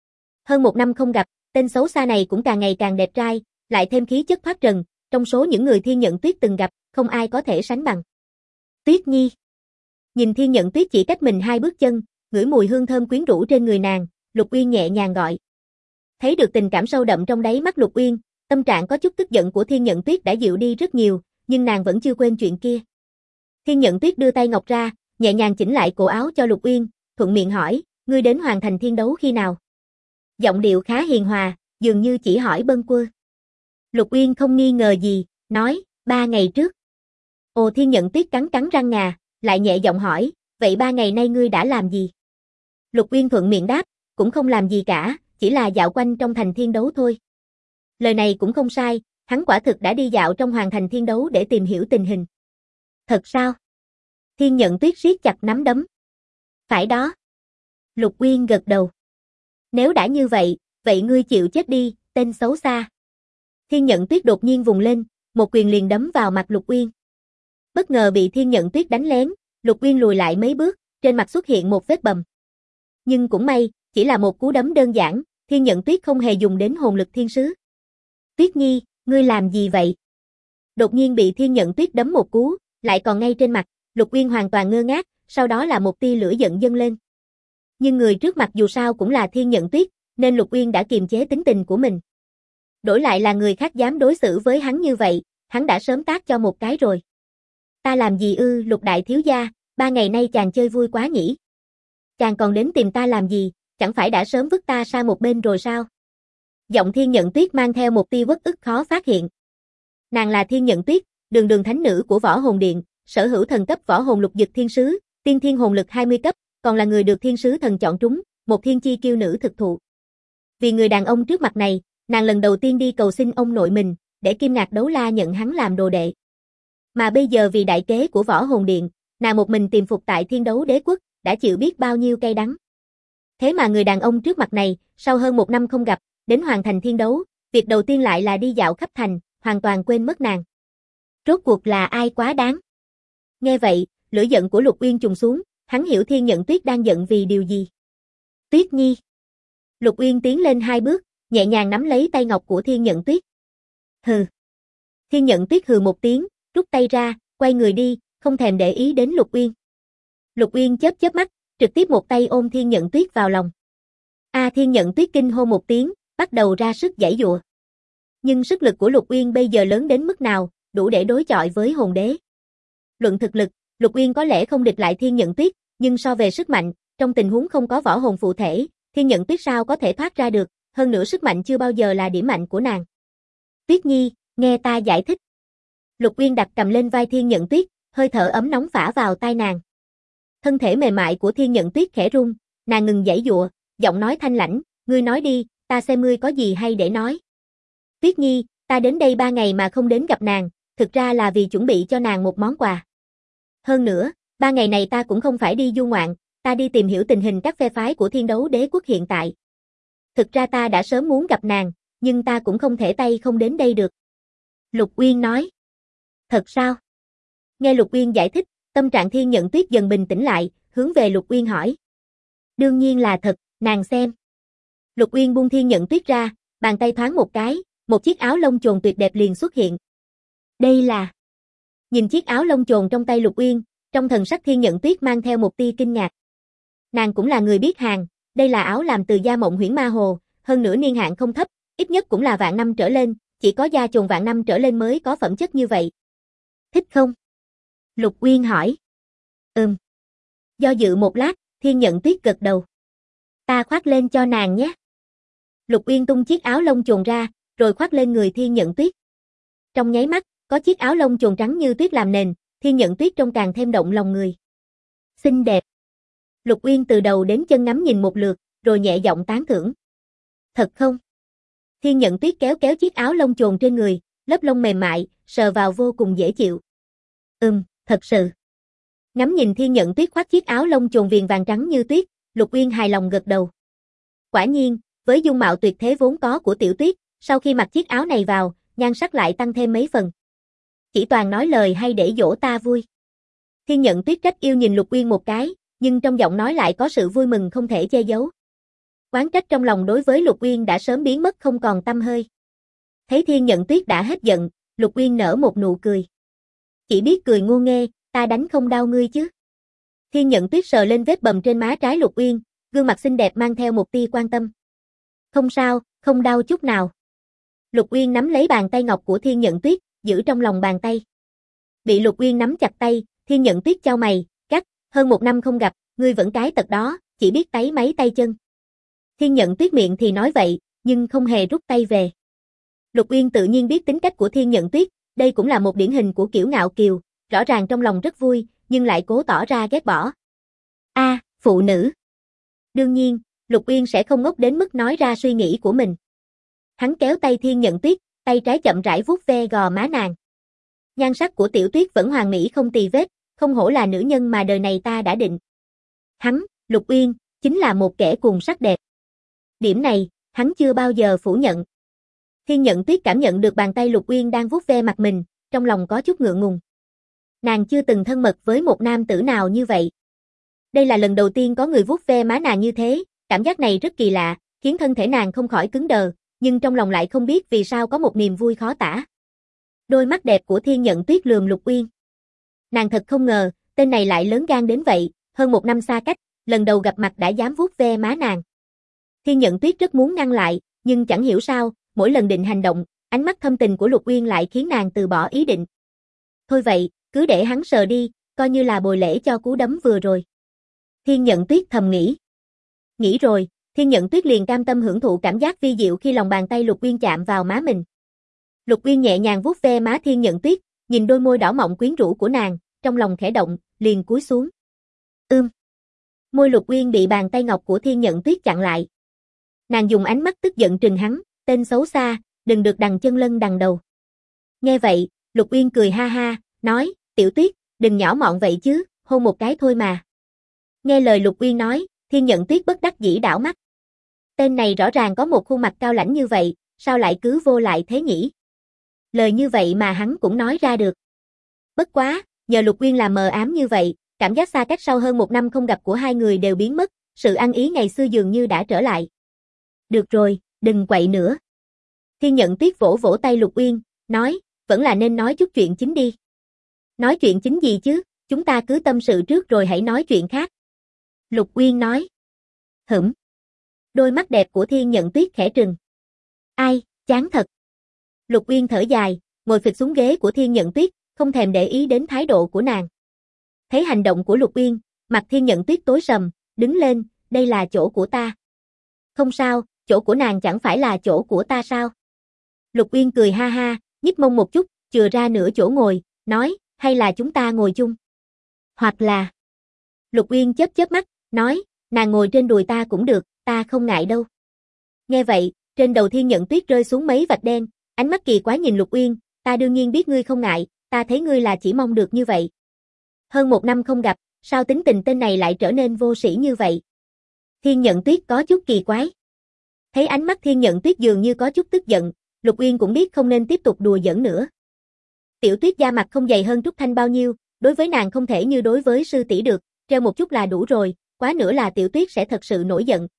Hơn 1 năm không gặp, tên xấu xa này cũng càng ngày càng đẹp trai, lại thêm khí chất thoát trần, trong số những người Thiên Nhận Tuyết từng gặp, không ai có thể sánh bằng. Tuyết Nhi. Nhìn Thiên Nhận Tuyết chỉ cách mình 2 bước chân, ngửi mùi hương thơm quyến rũ trên người nàng, Lục Uyên nhẹ nhàng gọi. Thấy được tình cảm sâu đậm trong đáy mắt Lục Uyên, tâm trạng có chút tức giận của Thiên Nhận Tuyết đã dịu đi rất nhiều, nhưng nàng vẫn chưa quên chuyện kia. Thiên Nhận Tuyết đưa tay ngọc ra, nhẹ nhàng chỉnh lại cổ áo cho Lục Uyên, thuận miệng hỏi, ngươi đến Hoàng Thành Thiên Đấu khi nào? Giọng điệu khá hiền hòa, dường như chỉ hỏi bâng quơ. Lục Uyên không nghi ngờ gì, nói, 3 ngày trước. Ồ, Thiên Nhận Tuyết cắn cắn răng ngà, lại nhẹ giọng hỏi, vậy 3 ngày nay ngươi đã làm gì? Lục Uyên thuận miệng đáp, cũng không làm gì cả, chỉ là dạo quanh trong thành Thiên Đấu thôi. Lời này cũng không sai, hắn quả thực đã đi dạo trong Hoàng Thành Thiên Đấu để tìm hiểu tình hình. Thật sao? Thiên Nhận Tuyết siết chặt nắm đấm. Phải đó. Lục Uyên gật đầu. Nếu đã như vậy, vậy ngươi chịu chết đi, tên xấu xa. Thiên Nhận Tuyết đột nhiên vùng lên, một quyền liền đấm vào mặt Lục Uyên. Bất ngờ bị Thiên Nhận Tuyết đánh lén, Lục Uyên lùi lại mấy bước, trên mặt xuất hiện một vết bầm. Nhưng cũng may, chỉ là một cú đấm đơn giản, Thiên Nhận Tuyết không hề dùng đến hồn lực thiên sứ. Tuyết Nhi, ngươi làm gì vậy? Đột nhiên bị Thiên Nhận Tuyết đấm một cú, lại còn ngay trên mặt, Lục Uyên hoàn toàn ngơ ngác, sau đó là một tia lửa giận dâng lên. Nhưng người trước mặt dù sao cũng là Thiên Nhận Tuyết, nên Lục Uyên đã kiềm chế tính tình của mình. Đổi lại là người khác dám đối xử với hắn như vậy, hắn đã sớm tát cho một cái rồi. Ta làm gì ư, Lục đại thiếu gia, 3 ngày nay chàng chơi vui quá nhỉ? Chàng còn đến tìm ta làm gì, chẳng phải đã sớm vứt ta sang một bên rồi sao? Giọng Thiên Nhận Tuyết mang theo một tia uất ức khó phát hiện. Nàng là Thiên Nhận Tuyết, đường đường thánh nữ của Võ Hồn Điện, sở hữu thần cấp võ hồn lục dực thiên sứ, tiên thiên hồn lực 20 cấp, còn là người được thiên sứ thần chọn trúng, một thiên chi kiêu nữ thực thụ. Vì người đàn ông trước mặt này, nàng lần đầu tiên đi cầu xin ông nội mình, để Kim Ngạc Đấu La nhận hắn làm đồ đệ. Mà bây giờ vì đại kế của Võ Hồn Điện, nàng một mình tìm phục tại Thiên Đấu Đế Quốc, đã chịu biết bao nhiêu cay đắng. Thế mà người đàn ông trước mặt này, sau hơn 1 năm không gặp, đến Hoàng Thành Thiên Đấu, việc đầu tiên lại là đi dạo khắp thành, hoàn toàn quên mất nàng. Rốt cuộc là ai quá đáng? Nghe vậy, lửa giận của Lục Uyên trùng xuống, hắn hiểu Thiên Nhận Tuyết đang giận vì điều gì. Tuyết Nhi. Lục Uyên tiến lên 2 bước, nhẹ nhàng nắm lấy tay ngọc của Thiên Nhận Tuyết. Hừ. Thiên Nhận Tuyết hừ một tiếng, rút tay ra, quay người đi, không thèm để ý đến Lục Uyên. Lục Uyên chớp chớp mắt, trực tiếp một tay ôm Thiên Nhận Tuyết vào lòng. Thiên Nhận Tuyết kinh hô một tiếng, bắt đầu ra sức giãy giụa. Nhưng sức lực của Lục Uyên bây giờ lớn đến mức nào, đủ để đối chọi với hồn đế. Luận thực lực, Lục Uyên có lẽ không địch lại Thiên Nhận Tuyết, nhưng so về sức mạnh, trong tình huống không có võ hồn phụ thể, Thiên Nhận Tuyết sao có thể thoát ra được, hơn nữa sức mạnh chưa bao giờ là điểm mạnh của nàng. Tuyết Nhi, nghe ta giải thích. Lục Uyên đặt cầm lên vai Thiên Nhận Tuyết, hơi thở ấm nóng phả vào tai nàng. Thân thể mềm mại của Thiên Nhận Tuyết khẽ run, nàng ngừng giãy giụa, giọng nói thanh lãnh, ngươi nói đi, ta xem ngươi có gì hay để nói. Tuyết Nhi, ta đến đây 3 ngày mà không đến gặp nàng, thực ra là vì chuẩn bị cho nàng một món quà. Hơn nữa, 3 ngày này ta cũng không phải đi du ngoạn, ta đi tìm hiểu tình hình các phe phái của Thiên Đấu Đế Quốc hiện tại. Thực ra ta đã sớm muốn gặp nàng, nhưng ta cũng không thể tay không đến đây được. Lục Uyên nói. Thật sao? Nghe Lục Uyên giải thích, tâm trạng Thiên Nhận Tuyết dần bình tĩnh lại, hướng về Lục Uyên hỏi. Đương nhiên là thật, nàng xem. Lục Uyên buông Thiên Nhận Tuyết ra, bàn tay thoáng một cái, một chiếc áo lông chồn tuyệt đẹp liền xuất hiện. Đây là... Nhìn chiếc áo lông chồn trong tay Lục Uyên, trong thần sắc Thiên Nhận Tuyết mang theo một tia kinh ngạc. Nàng cũng là người biết hàng, đây là áo làm từ da mộng huyễn ma hồ, hơn nữa niên hạn không thấp, ít nhất cũng là vạn năm trở lên, chỉ có da chồn vạn năm trở lên mới có phẩm chất như vậy. Thích không? Lục Uyên hỏi. Do dự một lát, Thiên Nhận Tuyết gật đầu. Ta khoác lên cho nàng nhé. Lục Uyên tung chiếc áo lông chồn ra, rồi khoác lên người Thiên Nhận Tuyết. Trong nháy mắt, có chiếc áo lông chồn trắng như tuyết làm nền, Thiên Nhận Tuyết trông càng thêm động lòng người. Xinh đẹp. Lục Uyên từ đầu đến chân ngắm nhìn một lượt, rồi nhẹ giọng tán thưởng. Thật không? Thiên Nhận Tuyết kéo kéo chiếc áo lông chồn trên người, lớp lông mềm mại, sờ vào vô cùng dễ chịu. Thật sự. Ngắm nhìn Thiên Nhận Tuyết khoác chiếc áo lông chồn viền vàng trắng như tuyết, Lục Uyên hài lòng gật đầu. Quả nhiên, với dung mạo tuyệt thế vốn có của Tiểu Tuyết, sau khi mặc chiếc áo này vào, nhan sắc lại tăng thêm mấy phần. Chỉ toàn nói lời hay để dỗ ta vui. Thiên Nhận Tuyết trách yêu nhìn Lục Uyên một cái, nhưng trong giọng nói lại có sự vui mừng không thể che giấu. Oán trách trong lòng đối với Lục Uyên đã sớm biến mất không còn tăm hơi. Thấy Thiên Nhận Tuyết đã hết giận, Lục Uyên nở một nụ cười. Chỉ biết cười ngu nghê, ta đánh không đau ngươi chứ. Thiên Nhận Tuyết sờ lên vết bầm trên má trái Lục Uyên, gương mặt xinh đẹp mang theo một tia quan tâm. Không sao, không đau chút nào. Lục Uyên nắm lấy bàn tay ngọc của Thiên Nhận Tuyết, giữ trong lòng bàn tay. Bị Lục Uyên nắm chặt tay, Thiên Nhận Tuyết chau mày, gắt, hơn 1 năm không gặp, ngươi vẫn cái tật đó, chỉ biết táy máy tay chân. Thiên Nhận Tuyết miệng thì nói vậy, nhưng không hề rút tay về. Lục Uyên tự nhiên biết tính cách của Thiên Nhận Tuyết, đây cũng là một điển hình của kiểu ngạo kiều, rõ ràng trong lòng rất vui, nhưng lại cố tỏ ra ghét bỏ. Phụ nữ. Đương nhiên, Lục Uyên sẽ không ngốc đến mức nói ra suy nghĩ của mình. Hắn kéo tay Thiên Nhận Tuyết, tay trái chậm rãi vuốt ve gò má nàng. Nhan sắc của Tiểu Tuyết vẫn hoàn mỹ không tì vết, không hổ là nữ nhân mà đời này ta đã định. Hắn, Lục Uyên, chính là một kẻ cùng sắc đẹp. Điểm này, hắn chưa bao giờ phủ nhận. Thiên Nhận Tuyết cảm nhận được bàn tay Lục Uyên đang vuốt ve mặt mình, trong lòng có chút ngượng ngùng. Nàng chưa từng thân mật với một nam tử nào như vậy. Đây là lần đầu tiên có người vuốt ve má nàng như thế, cảm giác này rất kỳ lạ, khiến thân thể nàng không khỏi cứng đờ, nhưng trong lòng lại không biết vì sao có một niềm vui khó tả. Đôi mắt đẹp của Thiên Nhận Tuyết lườm Lục Uyên. Nàng thật không ngờ, tên này lại lớn gan đến vậy, hơn 1 năm xa cách, lần đầu gặp mặt đã dám vuốt ve má nàng. Thiên Nhận Tuyết rất muốn ngăn lại, nhưng chẳng hiểu sao, mỗi lần định hành động, ánh mắt thâm tình của Lục Uyên lại khiến nàng từ bỏ ý định. Thôi vậy, cứ để hắn sờ đi, coi như là bồi lễ cho cú đấm vừa rồi. Thiên Nhận Tuyết thầm nghĩ. Nghĩ rồi, Thiên Nhận Tuyết liền cam tâm hưởng thụ cảm giác vi diệu khi lòng bàn tay Lục Uyên chạm vào má mình. Lục Uyên nhẹ nhàng vuốt ve má Thiên Nhận Tuyết, nhìn đôi môi đỏ mọng quyến rũ của nàng, trong lòng khẽ động, liền cúi xuống. Môi Lục Uyên bị bàn tay ngọc của Thiên Nhận Tuyết chặn lại. Nàng dùng ánh mắt tức giận trừng hắn, tên xấu xa, đừng được đằng chân lân đằng đầu. Nghe vậy, Lục Uyên cười ha ha, nói, Tiểu Tuyết, đừng nhỏ mọn vậy chứ, hôn một cái thôi mà. Nghe lời Lục Uyên nói, Thiên Nhận Tuyết bất đắc dĩ đảo mắt. Tên này rõ ràng có một khuôn mặt cao lãnh như vậy, sao lại cứ vô lại thế nhỉ? Lời như vậy mà hắn cũng nói ra được. Bất quá, nhờ Lục Uyên làm mờ ám như vậy, cảm giác xa cách sau hơn 1 năm không gặp của hai người đều biến mất, sự ăn ý ngày xưa dường như đã trở lại. Được rồi, đừng quậy nữa. Thiên Nhận Tuyết vỗ vỗ tay Lục Uyên, nói, vẫn là nên nói chút chuyện chính đi. Nói chuyện chính gì chứ, chúng ta cứ tâm sự trước rồi hãy nói chuyện khác. Lục Uyên nói. Đôi mắt đẹp của Thiên Nhận Tuyết khẽ trừng. Ai, chán thật. Lục Uyên thở dài, ngồi phịch xuống ghế của Thiên Nhận Tuyết, không thèm để ý đến thái độ của nàng. Thấy hành động của Lục Uyên, mặt Thiên Nhận Tuyết tối sầm, đứng lên, đây là chỗ của ta. Không sao, chỗ của nàng chẳng phải là chỗ của ta sao? Lục Uyên cười ha ha, nhích mông một chút, chừa ra nửa chỗ ngồi, nói, hay là chúng ta ngồi chung? Hoặc là... Lục Uyên chớp chớp mắt, nói, nàng ngồi trên đùi ta cũng được, ta không ngại đâu. Nghe vậy, trên đầu Thiên Nhận Tuyết rơi xuống mấy vạch đen, ánh mắt kỳ quái nhìn Lục Uyên, ta đương nhiên biết ngươi không ngại, ta thấy ngươi là chỉ mong được như vậy. Hơn 1 năm không gặp, sao tính tình tên này lại trở nên vô sĩ như vậy? Thiên Nhận Tuyết có chút kỳ quái. Thấy ánh mắt Thiên Nhận Tuyết dường như có chút tức giận, Lục Uyên cũng biết không nên tiếp tục đùa giỡn nữa. Tiểu Tuyết da mặt không dày hơn Trúc Thanh bao nhiêu, đối với nàng không thể như đối với sư tỷ được, treo một chút là đủ rồi, quá nữa là Tiểu Tuyết sẽ thật sự nổi giận.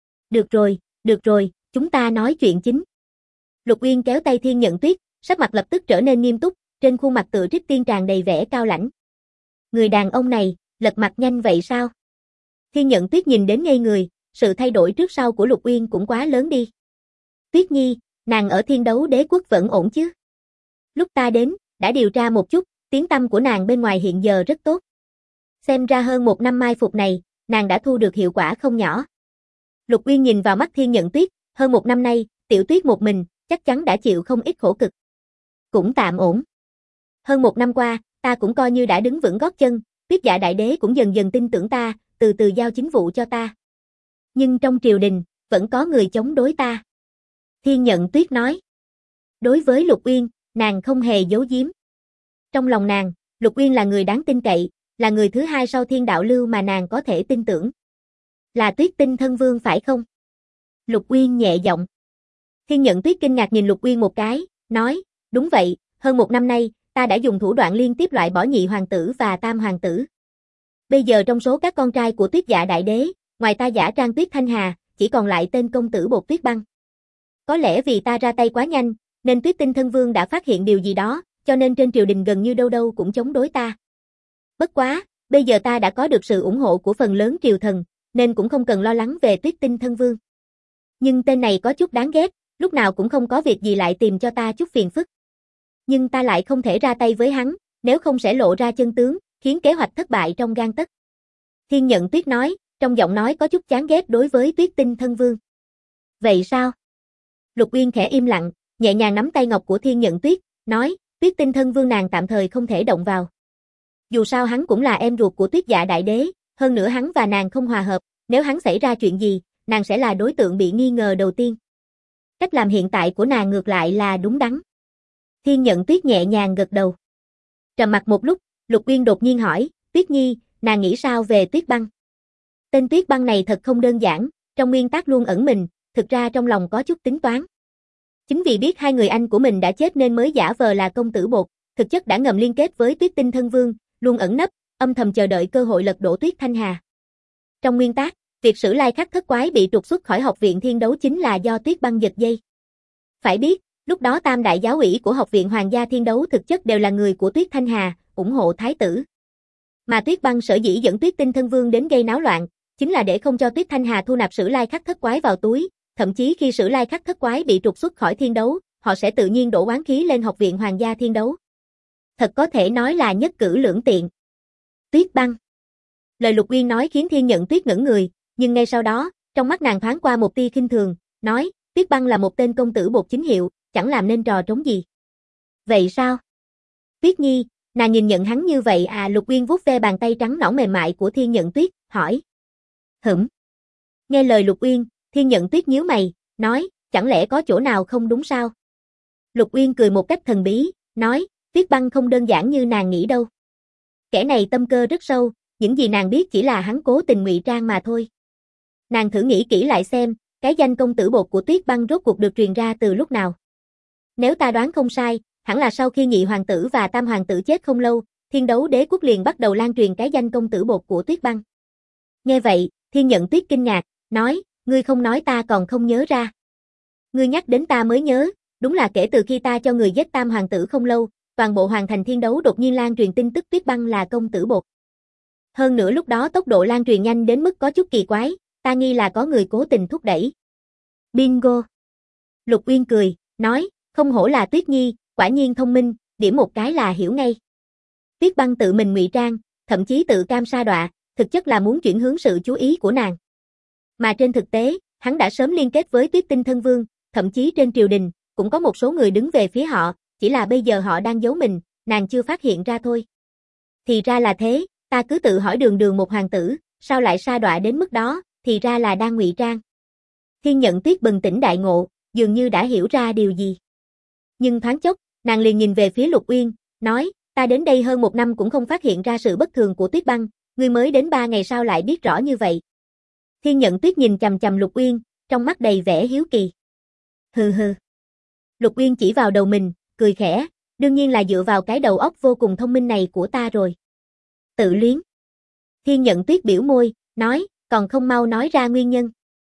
Được rồi, chúng ta nói chuyện chính. Lục Uyên kéo tay Thiên Nhận Tuyết, sắc mặt lập tức trở nên nghiêm túc, trên khuôn mặt tựa trích tiên tràn đầy vẻ cao lãnh. Người đàn ông này, lật mặt nhanh vậy sao? Thiên Nhận Tuyết nhìn đến ngây người, sự thay đổi trước sau của Lục Uyên cũng quá lớn đi. Tuyết Nhi, nàng ở Thiên Đấu Đế Quốc vẫn ổn chứ? Lúc ta đến, đã điều tra một chút, tiếng tăm của nàng bên ngoài hiện giờ rất tốt. Xem ra hơn 1 năm mai phục này, nàng đã thu được hiệu quả không nhỏ. Lục Uyên nhìn vào mắt Thiên Nhận Tuyết, hơn 1 năm nay, Tiểu Tuyết một mình, chắc chắn đã chịu không ít khổ cực. Cũng tạm ổn. Hơn 1 năm qua, ta cũng coi như đã đứng vững gót chân, Tuyết Dạ Đại Đế cũng dần dần tin tưởng ta, từ từ giao chính vụ cho ta. Nhưng trong triều đình, vẫn có người chống đối ta. Thiên Nhận Tuyết nói. Đối với Lục Uyên, nàng không hề giấu giếm. Trong lòng nàng, Lục Uyên là người đáng tin cậy, là người thứ hai sau Thiên Đạo Lưu mà nàng có thể tin tưởng. Là Tuyết Tinh Thân Vương phải không? Lục Uyên nhẹ giọng. Thiên Nhận Tuyết kinh ngạc nhìn Lục Uyên một cái, nói, đúng vậy, hơn 1 năm nay, ta đã dùng thủ đoạn liên tiếp loại bỏ nhị hoàng tử và tam hoàng tử. Bây giờ trong số các con trai của Tuyết Dạ Đại Đế, ngoài ta giả trang Tuyết Thanh Hà, chỉ còn lại tên công tử bột Tuyết Băng. Có lẽ vì ta ra tay quá nhanh, nên Tuyết Tinh Thân Vương đã phát hiện điều gì đó, cho nên trên triều đình gần như đâu đâu cũng chống đối ta. Bất quá, bây giờ ta đã có được sự ủng hộ của phần lớn triều thần, nên cũng không cần lo lắng về Tuyết Tinh Thân Vương. Nhưng tên này có chút đáng ghét, lúc nào cũng không có việc gì lại tìm cho ta chút phiền phức. Nhưng ta lại không thể ra tay với hắn, nếu không sẽ lộ ra chân tướng, khiến kế hoạch thất bại trong gang tấc. Thiên Nhận Tuyết nói, trong giọng nói có chút chán ghét đối với Tuyết Tinh Thân Vương. Vậy sao? Lục Uyên khẽ im lặng, nhẹ nhàng nắm tay ngọc của Thiên Nhận Tuyết, nói, Tuyết Tinh Thân Vương nàng tạm thời không thể động vào. Dù sao hắn cũng là em ruột của Tuyết Dạ Đại Đế, hơn nữa hắn và nàng không hòa hợp, nếu hắn xảy ra chuyện gì, nàng sẽ là đối tượng bị nghi ngờ đầu tiên. Cách làm hiện tại của nàng ngược lại là đúng đắn. Thiên Nhận Tuyết nhẹ nhàng gật đầu. Trầm mặc một lúc, Lục Uyên đột nhiên hỏi, Tuyết Nhi, nàng nghĩ sao về Tuyết Băng? Tên Tuyết Băng này thật không đơn giản, trong nguyên tắc luôn ẩn mình, thực ra trong lòng có chút tính toán. Chính vì biết hai người anh của mình đã chết nên mới giả vờ là công tử bột, thực chất đã ngầm liên kết với Tuyết Tinh Thân Vương, luôn ẩn nấp, âm thầm chờ đợi cơ hội lật đổ Tuyết Thanh Hà. Trong nguyên tắc, việc Sử Lai Khắc Thất Quái bị trục xuất khỏi Học viện Thiên Đấu chính là do Tuyết Băng giật dây. Phải biết, lúc đó tam đại giáo ủy của Học viện Hoàng gia Thiên Đấu thực chất đều là người của Tuyết Thanh Hà, ủng hộ thái tử. Mà Tuyết Băng sở dĩ dẫn Tuyết Tinh Thân Vương đến gây náo loạn, chính là để không cho Tuyết Thanh Hà thu nạp Sử Lai Khắc Thất Quái vào túi, thậm chí khi Sử Lai Khắc Thất Quái bị trục xuất khỏi Thiên Đấu, họ sẽ tự nhiên đổ oán khí lên Học viện Hoàng gia Thiên Đấu. Thật có thể nói là nhất cử lưỡng tiện. Tuyết Băng. Lời Lục Uyên nói khiến Thiên Nhận Tuyết ngẩn người, nhưng ngay sau đó, trong mắt nàng thoáng qua một tia khinh thường, nói, Tuyết Băng là một tên công tử bột chính hiệu, chẳng làm nên trò trống gì. Vậy sao? Tuyết Nhi, nàng nhìn nhận hắn như vậy à? Lục Uyên vuốt ve bàn tay trắng nõn mềm mại của Thiên Nhận Tuyết, hỏi. Nghe lời Lục Uyên, Thiên Nhận Tuyết nhíu mày, nói, chẳng lẽ có chỗ nào không đúng sao? Lục Uyên cười một cách thần bí, nói, Tuyết Băng không đơn giản như nàng nghĩ đâu. Kẻ này tâm cơ rất sâu, những gì nàng biết chỉ là hắn cố tình ngụy trang mà thôi. Nàng thử nghĩ kỹ lại xem, cái danh công tử bột của Tuyết Băng rốt cuộc được truyền ra từ lúc nào. Nếu ta đoán không sai, hẳn là sau khi nhị hoàng tử và tam hoàng tử chết không lâu, Thiên Đấu Đế quốc liền bắt đầu lan truyền cái danh công tử bột của Tuyết Băng. Nghe vậy, Thiên Nhận Tuyết kinh ngạc, nói, ngươi không nói ta còn không nhớ ra. Ngươi nhắc đến ta mới nhớ, đúng là kể từ khi ta cho người giết tam hoàng tử không lâu, toàn bộ hoàng thành Thiên Đấu đột nhiên lan truyền tin tức Tuyết Băng là công tử bột. Hơn nữa lúc đó tốc độ lan truyền nhanh đến mức có chút kỳ quái, ta nghi là có người cố tình thúc đẩy. Bingo! Lục Uyên cười, nói, không hổ là Tuyết Nhi, quả nhiên thông minh, điểm một cái là hiểu ngay. Tuyết Băng tự mình ngụy trang, thậm chí tự cam sa đọa, thực chất là muốn chuyển hướng sự chú ý của nàng. Mà trên thực tế, hắn đã sớm liên kết với Tuyết Tinh Thân Vương, thậm chí trên triều đình, cũng có một số người đứng về phía họ, chỉ là bây giờ họ đang giấu mình, nàng chưa phát hiện ra thôi. Thì ra là thế, ta cứ tự hỏi đường một hoàng tử, sao lại sa đọa đến mức đó, thì ra là đang ngụy trang. Thiên Nhận Tuyết bừng tỉnh đại ngộ, dường như đã hiểu ra điều gì. Nhưng thoáng chốc, nàng liền nhìn về phía Lục Uyên, nói, ta đến đây hơn 1 năm cũng không phát hiện ra sự bất thường của Tuyết Băng, ngươi mới đến 3 ngày sao lại biết rõ như vậy. Thiên Nhận Tuyết nhìn chằm chằm Lục Uyên, trong mắt đầy vẻ hiếu kỳ. Hừ hừ. Lục Uyên chỉ vào đầu mình, cười khẽ, đương nhiên là dựa vào cái đầu óc vô cùng thông minh này của ta rồi. Tự luyến. Thiên Nhận Tuyết biểu môi, nói, còn không mau nói ra nguyên nhân.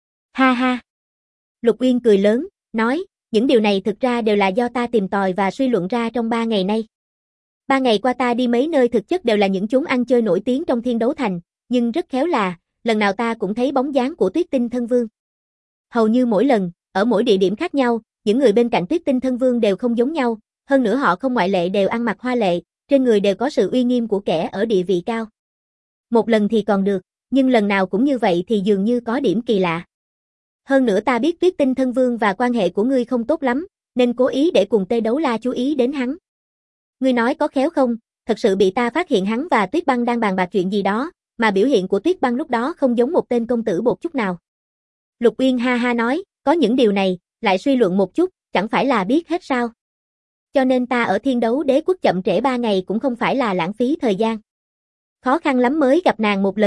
Ha ha. Lục Uyên cười lớn, nói, những điều này thực ra đều là do ta tìm tòi và suy luận ra trong 3 ngày nay. 3 ngày qua ta đi mấy nơi thực chất đều là những chốn ăn chơi nổi tiếng trong Thiên Đấu Thành, nhưng rất khéo là, lần nào ta cũng thấy bóng dáng của Tuyết Tinh Thân Vương. Hầu như mỗi lần, ở mỗi địa điểm khác nhau, những người bên cạnh Tuyết Tinh Thân Vương đều không giống nhau, hơn nữa họ không ngoại lệ đều ăn mặc hoa lệ, trên người đều có sự uy nghiêm của kẻ ở địa vị cao. Một lần thì còn được, nhưng lần nào cũng như vậy thì dường như có điểm kỳ lạ. Hơn nữa ta biết Tuyết Tinh Thân Vương và quan hệ của ngươi không tốt lắm, nên cố ý để cùng Tê Đấu La chú ý đến hắn. Ngươi nói có khéo không, thật sự bị ta phát hiện hắn và Tuyết Băng đang bàn bạc chuyện gì đó, mà biểu hiện của Tuyết Băng lúc đó không giống một tên công tử bột chút nào. Lục Uyên ha ha nói, có những điều này, lại suy luận một chút, chẳng phải là biết hết sao. Cho nên ta ở Thiên Đấu Đế quốc chậm trễ 3 ngày cũng không phải là lãng phí thời gian. Khó khăn lắm mới gặp nàng một lần,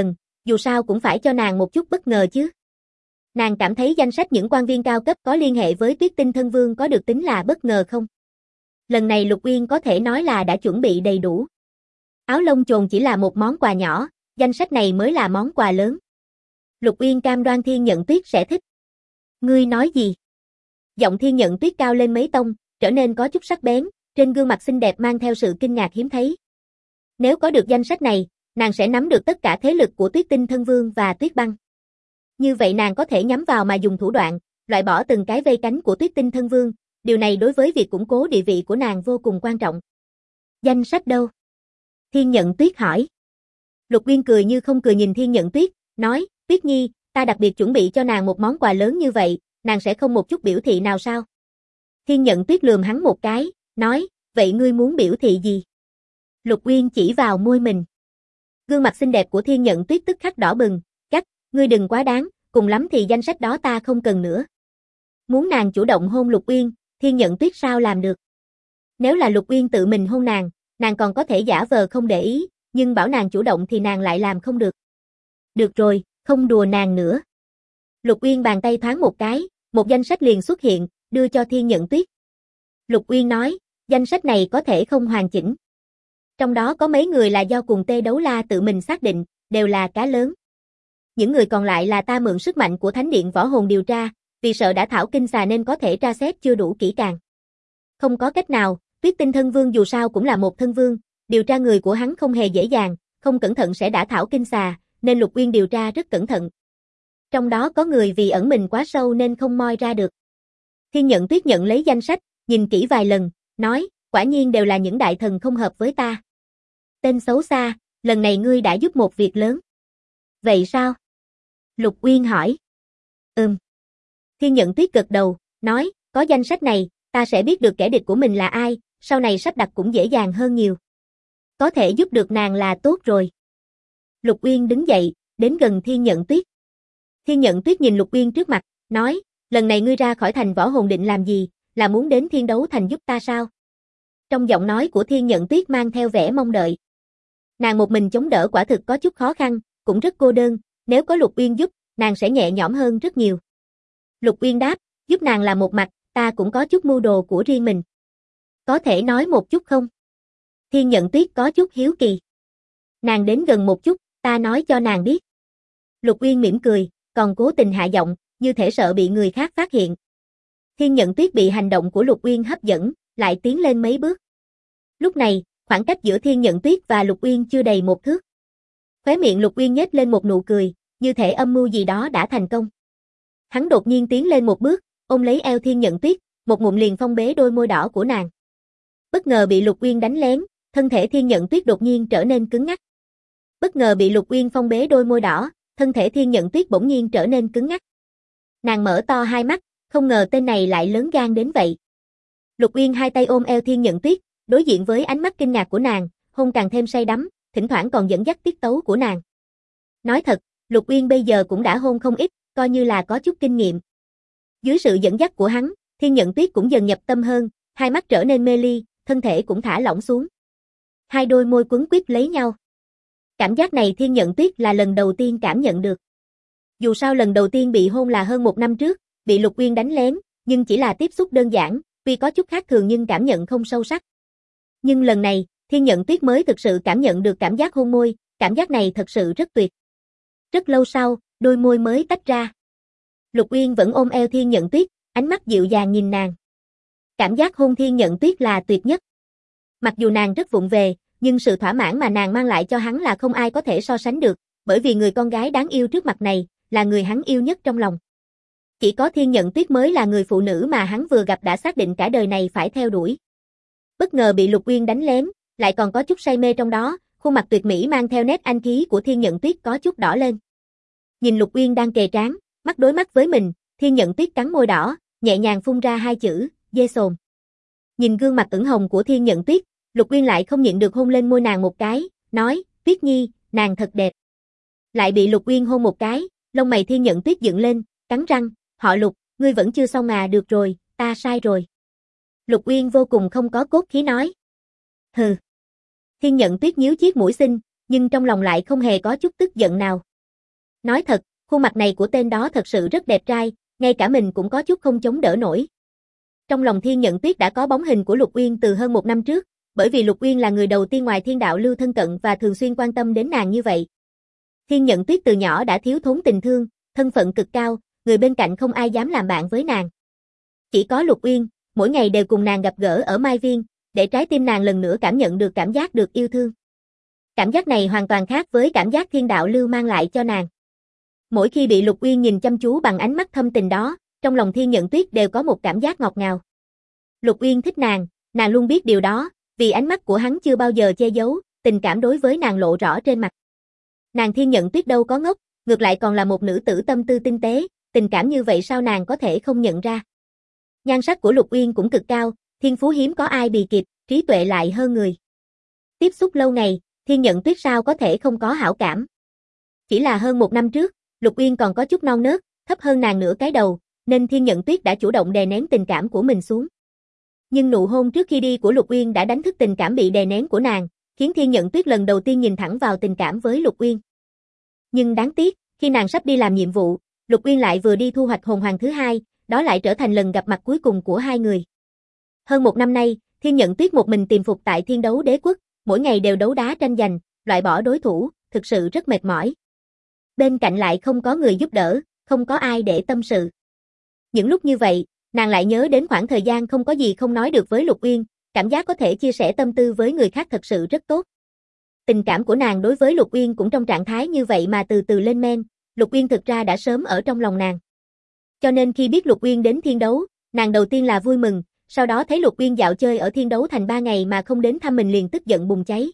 Dù sao cũng phải cho nàng một chút bất ngờ chứ. Nàng cảm thấy danh sách những quan viên cao cấp có liên hệ với Tuyết Tinh Thân Vương có được tính là bất ngờ không? Lần này Lục Uyên có thể nói là đã chuẩn bị đầy đủ. Áo lông chồn chỉ là một món quà nhỏ, danh sách này mới là món quà lớn. Lục Uyên cam đoan Thiên Nhận Tuyết sẽ thích. Ngươi nói gì? Giọng Thiên Nhận Tuyết cao lên mấy tông, trở nên có chút sắc bén, trên gương mặt xinh đẹp mang theo sự kinh ngạc hiếm thấy. Nếu có được danh sách này, nàng sẽ nắm được tất cả thế lực của Tuyết Tinh Thân Vương và Tuyết Băng. Như vậy nàng có thể nhắm vào mà dùng thủ đoạn, loại bỏ từng cái vây cánh của Tuyết Tinh Thân Vương, điều này đối với việc củng cố địa vị của nàng vô cùng quan trọng. Danh sách đâu? Thiên Nhận Tuyết hỏi. Lục Uyên cười như không cười nhìn Thiên Nhận Tuyết, nói, Tuyết Nhi, ta đặc biệt chuẩn bị cho nàng một món quà lớn như vậy, nàng sẽ không một chút biểu thị nào sao? Thiên Nhận Tuyết lườm hắn một cái, nói, vậy ngươi muốn biểu thị gì? Lục Uyên chỉ vào môi mình. Gương mặt xinh đẹp của Thiên Nhận Tuyết tức khắc đỏ bừng, cắt, ngươi đừng quá đáng, cùng lắm thì danh sách đó ta không cần nữa. Muốn nàng chủ động hôn Lục Uyên, Thiên Nhận Tuyết sao làm được? Nếu là Lục Uyên tự mình hôn nàng còn có thể giả vờ không để ý, nhưng bảo nàng chủ động thì nàng lại làm không được. Được rồi, không đùa nàng nữa. Lục Uyên bàn tay thoáng một cái, một danh sách liền xuất hiện, đưa cho Thiên Nhận Tuyết. Lục Uyên nói, danh sách này có thể không hoàn chỉnh. Trong đó có mấy người là do cùng Tê Đấu La tự mình xác định, đều là cá lớn. Những người còn lại là ta mượn sức mạnh của Thánh Điện Võ Hồn điều tra, vì sợ đã thảo kinh xà nên có thể tra xét chưa đủ kỹ càng. Không có cách nào, Tuyết Tinh Thân Vương dù sao cũng là một thân vương, điều tra người của hắn không hề dễ dàng, không cẩn thận sẽ đã thảo kinh xà, nên Lục Uyên điều tra rất cẩn thận. Trong đó có người vì ẩn mình quá sâu nên không moi ra được. Thiên Nhận Tuyết nhận lấy danh sách, nhìn kỹ vài lần, nói, quả nhiên đều là những đại thần không hợp với ta. Tên xấu xa, lần này ngươi đã giúp một việc lớn. Vậy sao? Lục Uyên hỏi. Thiên Nhận Tuyết gật đầu, nói, có danh sách này, ta sẽ biết được kẻ địch của mình là ai, sau này sắp đặt cũng dễ dàng hơn nhiều. Có thể giúp được nàng là tốt rồi. Lục Uyên đứng dậy, đến gần Thiên Nhận Tuyết. Thiên Nhận Tuyết nhìn Lục Uyên trước mặt, nói, lần này ngươi ra khỏi thành Võ Hồn định làm gì, là muốn đến Thiên Đấu Thành giúp ta sao? Trong giọng nói của Thiên Nhận Tuyết mang theo vẻ mong đợi. Nàng một mình chống đỡ quả thực có chút khó khăn, cũng rất cô đơn, nếu có Lục Uyên giúp, nàng sẽ nhẹ nhõm hơn rất nhiều. Lục Uyên đáp, giúp nàng là một mặt, ta cũng có chút mưu đồ của riêng mình. Có thể nói một chút không? Thiên Nhận Tuyết có chút hiếu kỳ. Nàng đến gần một chút, ta nói cho nàng biết. Lục Uyên mỉm cười, còn cố tình hạ giọng, như thể sợ bị người khác phát hiện. Thiên Nhận Tuyết bị hành động của Lục Uyên hấp dẫn, lại tiến lên mấy bước. Lúc này, khoảng cách giữa Thiên Nhận Tuyết và Lục Uyên chưa đầy một thước. Khóe miệng Lục Uyên nhếch lên một nụ cười, như thể âm mưu gì đó đã thành công. Hắn đột nhiên tiến lên một bước, ôm lấy eo Thiên Nhận Tuyết, một ngụm liền phong bế đôi môi đỏ của nàng. Bất ngờ bị Lục Uyên đánh lén, thân thể Thiên Nhận Tuyết đột nhiên trở nên cứng ngắc. Bất ngờ bị Lục Uyên phong bế đôi môi đỏ, thân thể Thiên Nhận Tuyết bỗng nhiên trở nên cứng ngắc. Nàng mở to hai mắt, không ngờ tên này lại lớn gan đến vậy. Lục Uyên hai tay ôm eo Thiên Nhận Tuyết, đối diện với ánh mắt kinh ngạc của nàng, hôn càng thêm say đắm, thỉnh thoảng còn dẫn dắt tiết tấu của nàng. Nói thật, Lục Uyên bây giờ cũng đã hôn không ít, coi như là có chút kinh nghiệm. Dưới sự dẫn dắt của hắn, Thiên Nhận Tuyết cũng dần nhập tâm hơn, hai mắt trở nên mê ly, thân thể cũng thả lỏng xuống. Hai đôi môi quấn quýt lấy nhau. Cảm giác này Thiên Nhận Tuyết là lần đầu tiên cảm nhận được. Dù sao lần đầu tiên bị hôn là hơn 1 năm trước, bị Lục Uyên đánh lén, nhưng chỉ là tiếp xúc đơn giản, tuy có chút khác thường nhưng cảm nhận không sâu sắc. Nhưng lần này, Thiên Nhận Tuyết mới thực sự cảm nhận được cảm giác hôn môi, cảm giác này thật sự rất tuyệt. Rất lâu sau, đôi môi mới tách ra. Lục Uyên vẫn ôm eo Thiên Nhận Tuyết, ánh mắt dịu dàng nhìn nàng. Cảm giác hôn Thiên Nhận Tuyết là tuyệt nhất. Mặc dù nàng rất vụng về, nhưng sự thỏa mãn mà nàng mang lại cho hắn là không ai có thể so sánh được, bởi vì người con gái đáng yêu trước mặt này, là người hắn yêu nhất trong lòng. Chỉ có Thiên Nhận Tuyết mới là người phụ nữ mà hắn vừa gặp đã xác định cả đời này phải theo đuổi. Bất ngờ bị Lục Uyên đánh lén, lại còn có chút say mê trong đó, khuôn mặt tuyệt mỹ mang theo nét anh khí của Thiên Nhận Tuyết có chút đỏ lên. Nhìn Lục Uyên đang kề trán, mắt đối mắt với mình, Thiên Nhận Tuyết cắn môi đỏ, nhẹ nhàng phun ra hai chữ, dê sồn. Nhìn gương mặt ửng hồng của Thiên Nhận Tuyết, Lục Uyên lại không nhịn được hôn lên môi nàng một cái, nói, Tuyết Nhi, nàng thật đẹp. Lại bị Lục Uyên hôn một cái, lông mày Thiên Nhận Tuyết dựng lên, cắn răng, họ Lục, ngươi vẫn chưa xong à, được rồi, ta sai rồi. Lục Uyên vô cùng không có cốt khí nói. Hừ. Thiên Nhận Tuyết nhíu chiếc mũi xinh, nhưng trong lòng lại không hề có chút tức giận nào. Nói thật, khuôn mặt này của tên đó thật sự rất đẹp trai, ngay cả mình cũng có chút không chống đỡ nổi. Trong lòng Thiên Nhận Tuyết đã có bóng hình của Lục Uyên từ hơn 1 năm trước, bởi vì Lục Uyên là người đầu tiên ngoài Thiên Đạo Lưu thân cận và thường xuyên quan tâm đến nàng như vậy. Thiên Nhận Tuyết từ nhỏ đã thiếu thốn tình thương, thân phận cực cao, người bên cạnh không ai dám làm bạn với nàng. Chỉ có Lục Uyên, mỗi ngày đều cùng nàng gặp gỡ ở Mai Viên, để trái tim nàng lần nữa cảm nhận được cảm giác được yêu thương. Cảm giác này hoàn toàn khác với cảm giác Thiên Đạo Lưu mang lại cho nàng. Mỗi khi bị Lục Uyên nhìn chăm chú bằng ánh mắt thâm tình đó, trong lòng Thiên Nhận Tuyết đều có một cảm giác ngọt ngào. Lục Uyên thích nàng luôn biết điều đó, vì ánh mắt của hắn chưa bao giờ che giấu, tình cảm đối với nàng lộ rõ trên mặt. Nàng Thiên Nhận Tuyết đâu có ngốc, ngược lại còn là một nữ tử tâm tư tinh tế, tình cảm như vậy sao nàng có thể không nhận ra. Nhan sắc của Lục Uyên cũng cực cao, thiên phú hiếm có ai bì kịp, trí tuệ lại hơn người. Tiếp xúc lâu ngày, Thiên Nhận Tuyết sao có thể không có hảo cảm. Chỉ là hơn 1 năm trước, Lục Uyên còn có chút non nớt, thấp hơn nàng nửa cái đầu, nên Thiên Nhận Tuyết đã chủ động đè nén tình cảm của mình xuống. Nhưng nụ hôn trước khi đi của Lục Uyên đã đánh thức tình cảm bị đè nén của nàng, khiến Thiên Nhận Tuyết lần đầu tiên nhìn thẳng vào tình cảm với Lục Uyên. Nhưng đáng tiếc, khi nàng sắp đi làm nhiệm vụ, Lục Uyên lại vừa đi thu hoạch hồn hoàng thứ 2, đó lại trở thành lần gặp mặt cuối cùng của hai người. Hơn 1 năm nay, Thiên Nhận Tuyết một mình tìm phục tại Thiên Đấu Đế Quốc, mỗi ngày đều đấu đá tranh giành, loại bỏ đối thủ, thực sự rất mệt mỏi. Bên cạnh lại không có người giúp đỡ, không có ai để tâm sự. Những lúc như vậy, nàng lại nhớ đến khoảng thời gian không có gì không nói được với Lục Uyên, cảm giác có thể chia sẻ tâm tư với người khác thật sự rất tốt. Tình cảm của nàng đối với Lục Uyên cũng trong trạng thái như vậy mà từ từ lên men, Lục Uyên thực ra đã sớm ở trong lòng nàng. Cho nên khi biết Lục Uyên đến Thiên Đấu, nàng đầu tiên là vui mừng, sau đó thấy Lục Uyên dạo chơi ở Thiên Đấu Thành 3 ngày mà không đến thăm mình liền tức giận bùng cháy.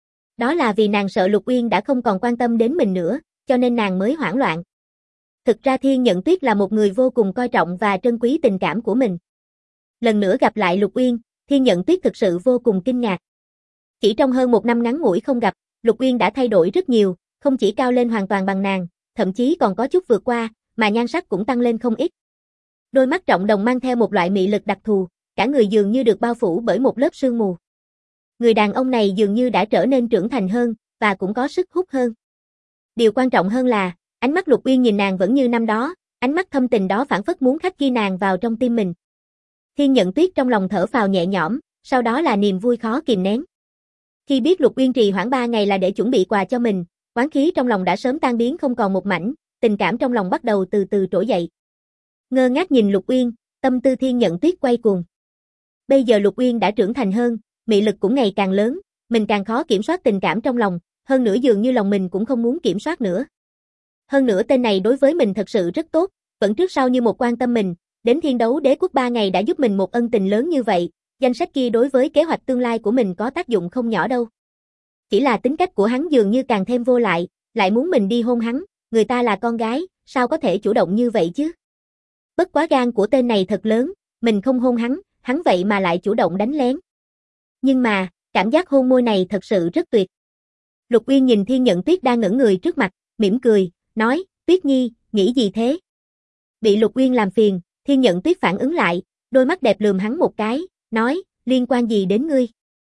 Đó là vì nàng sợ Lục Uyên đã không còn quan tâm đến mình nữa, cho nên nàng mới hoảng loạn. Thực ra Thiên Nhận Tuyết là một người vô cùng coi trọng và trân quý tình cảm của mình. Lần nữa gặp lại Lục Uyên, Thiên Nhận Tuyết thực sự vô cùng kinh ngạc. Chỉ trong hơn 1 năm ngắn ngủi không gặp, Lục Uyên đã thay đổi rất nhiều, không chỉ cao lên hoàn toàn bằng nàng, thậm chí còn có chút vượt qua, mà nhan sắc cũng tăng lên không ít. Đôi mắt trọng đồng mang theo một loại mị lực đặc thù, cả người dường như được bao phủ bởi một lớp sương mù. Người đàn ông này dường như đã trở nên trưởng thành hơn, và cũng có sức hút hơn. Điều quan trọng hơn là, ánh mắt Lục Uyên nhìn nàng vẫn như năm đó, ánh mắt thâm tình đó phảng phất muốn khắc ghi nàng vào trong tim mình. Thiên Nhận Tuyết trong lòng thở phào nhẹ nhõm, sau đó là niềm vui khó kìm nén. Khi biết Lục Uyên trì hoãn 3 ngày là để chuẩn bị quà cho mình, oán khí trong lòng đã sớm tan biến không còn một mảnh, tình cảm trong lòng bắt đầu từ từ trỗi dậy. Ngơ ngác nhìn Lục Uyên, tâm tư Thiên Nhận Tuyết quay cuồng. Bây giờ Lục Uyên đã trưởng thành hơn, mị lực cũng ngày càng lớn, mình càng khó kiểm soát tình cảm trong lòng, hơn nữa dường như lòng mình cũng không muốn kiểm soát nữa. Hơn nữa tên này đối với mình thật sự rất tốt, vẫn trước sau như một quan tâm mình, đến Thiên Đấu Đế Quốc 3 ngày đã giúp mình một ân tình lớn như vậy, danh sách kia đối với kế hoạch tương lai của mình có tác dụng không nhỏ đâu. Chỉ là tính cách của hắn dường như càng thêm vô lại muốn mình đi hôn hắn, người ta là con gái, sao có thể chủ động như vậy chứ? Bất quá gan của tên này thật lớn, mình không hôn hắn vậy mà lại chủ động đánh lén. Nhưng mà, cảm giác hôn môi này thật sự rất tuyệt. Lục Uyên nhìn Thiên Nhận Tuyết đang ngẩn người trước mặt, mỉm cười, nói, Tuyết Nhi, nghĩ gì thế? Bị Lục Uyên làm phiền, Thiên Nhận Tuyết phản ứng lại, đôi mắt đẹp lườm hắn một cái, nói, liên quan gì đến ngươi?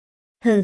Hừ.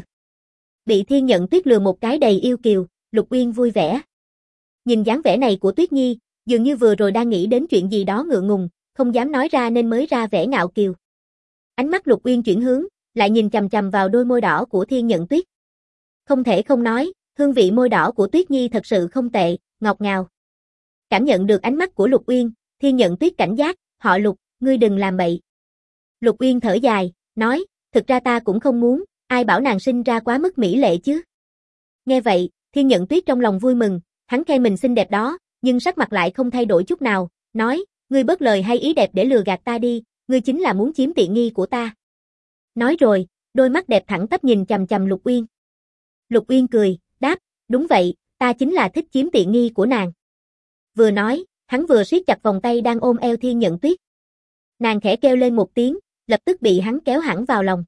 Bị Thiên Nhận Tuyết lừa một cái đầy yêu kiều, Lục Uyên vui vẻ. Nhìn dáng vẻ này của Tuyết Nhi, dường như vừa rồi đang nghĩ đến chuyện gì đó ngượng ngùng, không dám nói ra nên mới ra vẻ ngạo kiều. Ánh mắt Lục Uyên chuyển hướng, lại nhìn chằm chằm vào đôi môi đỏ của Thiên Nhận Tuyết. Không thể không nói, hương vị môi đỏ của Tuyết Nhi thật sự không tệ, ngọt ngào. Cảm nhận được ánh mắt của Lục Uyên, Thiên Nhận Tuyết cảnh giác, họ Lục, ngươi đừng làm bậy. Lục Uyên thở dài, nói, thực ra ta cũng không muốn, ai bảo nàng sinh ra quá mức mỹ lệ chứ. Nghe vậy, Thiên Nhận Tuyết trong lòng vui mừng, hắn khen mình xinh đẹp đó, nhưng sắc mặt lại không thay đổi chút nào, nói, ngươi bớt lời hay ý đẹp để lừa gạt ta đi, ngươi chính là muốn chiếm tiện nghi của ta. Nói rồi, đôi mắt đẹp thẳng tắp nhìn chằm chằm Lục Uyên. Lục Uyên cười, đáp, đúng vậy, ta chính là thích chiếm tiện nghi của nàng. Vừa nói, hắn vừa siết chặt vòng tay đang ôm eo Thiên Nhận Tuyết. Nàng khẽ kêu lên một tiếng, lập tức bị hắn kéo hẳn vào lòng.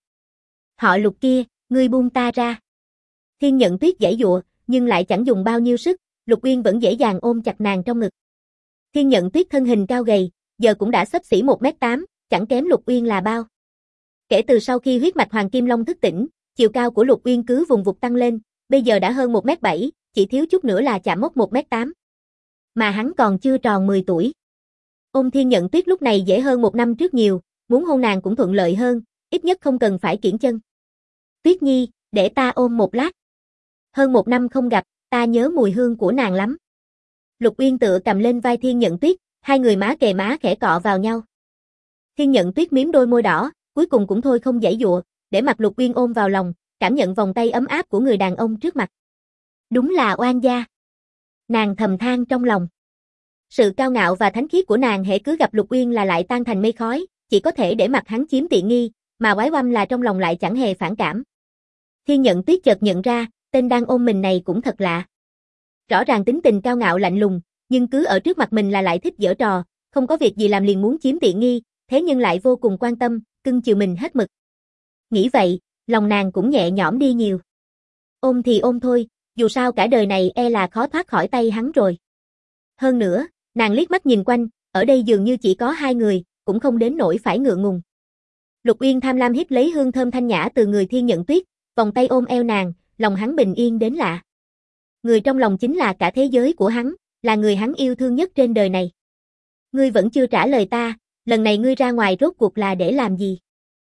Họ Lục kia, ngươi buông ta ra. Thiên Nhận Tuyết giãy giụa, nhưng lại chẳng dùng bao nhiêu sức, Lục Uyên vẫn dễ dàng ôm chặt nàng trong ngực. Thiên Nhận Tuyết thân hình cao gầy, giờ cũng đã xấp xỉ 1m8, chẳng kém Lục Uyên là bao. Kể từ sau khi huyết mạch Hoàng Kim Long thức tỉnh, chiều cao của Lục Uyên cứ vùng vụt tăng lên, bây giờ đã hơn 1m7, chỉ thiếu chút nữa là chạm mốc 1m8. Mà hắn còn chưa tròn 10 tuổi. Ôm Thiên Nhận Tuyết lúc này dễ hơn 1 năm trước nhiều, muốn hôn nàng cũng thuận lợi hơn, ít nhất không cần phải kiễng chân. Tuyết Nhi, để ta ôm một lát. Hơn 1 năm không gặp, ta nhớ mùi hương của nàng lắm. Lục Uyên tựa cầm lên vai Thiên Nhận Tuyết, hai người má kề má khẽ cọ vào nhau. Thiên Nhận Tuyết miếm đôi môi đỏ, cuối cùng cũng thôi không giãy giụa, để mặt Lục Uyên ôm vào lòng, cảm nhận vòng tay ấm áp của người đàn ông trước mặt. Đúng là oan gia. Nàng thầm than trong lòng. Sự cao ngạo và thánh khiết của nàng hễ cứ gặp Lục Uyên là lại tan thành mây khói, chỉ có thể để mặt hắn chiếm tiện nghi, mà oái oăm là trong lòng lại chẳng hề phản cảm. Thiên Nhận Tuyết chợt nhận ra, tên đang ôm mình này cũng thật lạ. Rõ ràng tính tình cao ngạo lạnh lùng, nhưng cứ ở trước mặt mình là lại thích giở trò, không có việc gì làm liền muốn chiếm tiện nghi, thế nhưng lại vô cùng quan tâm, cưng chiều mình hết mực. Nghĩ vậy, lòng nàng cũng nhẹ nhõm đi nhiều. Ôm thì ôm thôi, dù sao cả đời này e là khó thoát khỏi tay hắn rồi. Hơn nữa, nàng liếc mắt nhìn quanh, ở đây dường như chỉ có hai người, cũng không đến nỗi phải ngượng ngùng. Lục Uyên tham lam hít lấy hương thơm thanh nhã từ người Thiên Nhận Tuyết, vòng tay ôm eo nàng, lòng hắn bình yên đến lạ. Người trong lòng chính là cả thế giới của hắn, là người hắn yêu thương nhất trên đời này. Ngươi vẫn chưa trả lời ta, lần này ngươi ra ngoài rốt cuộc là để làm gì?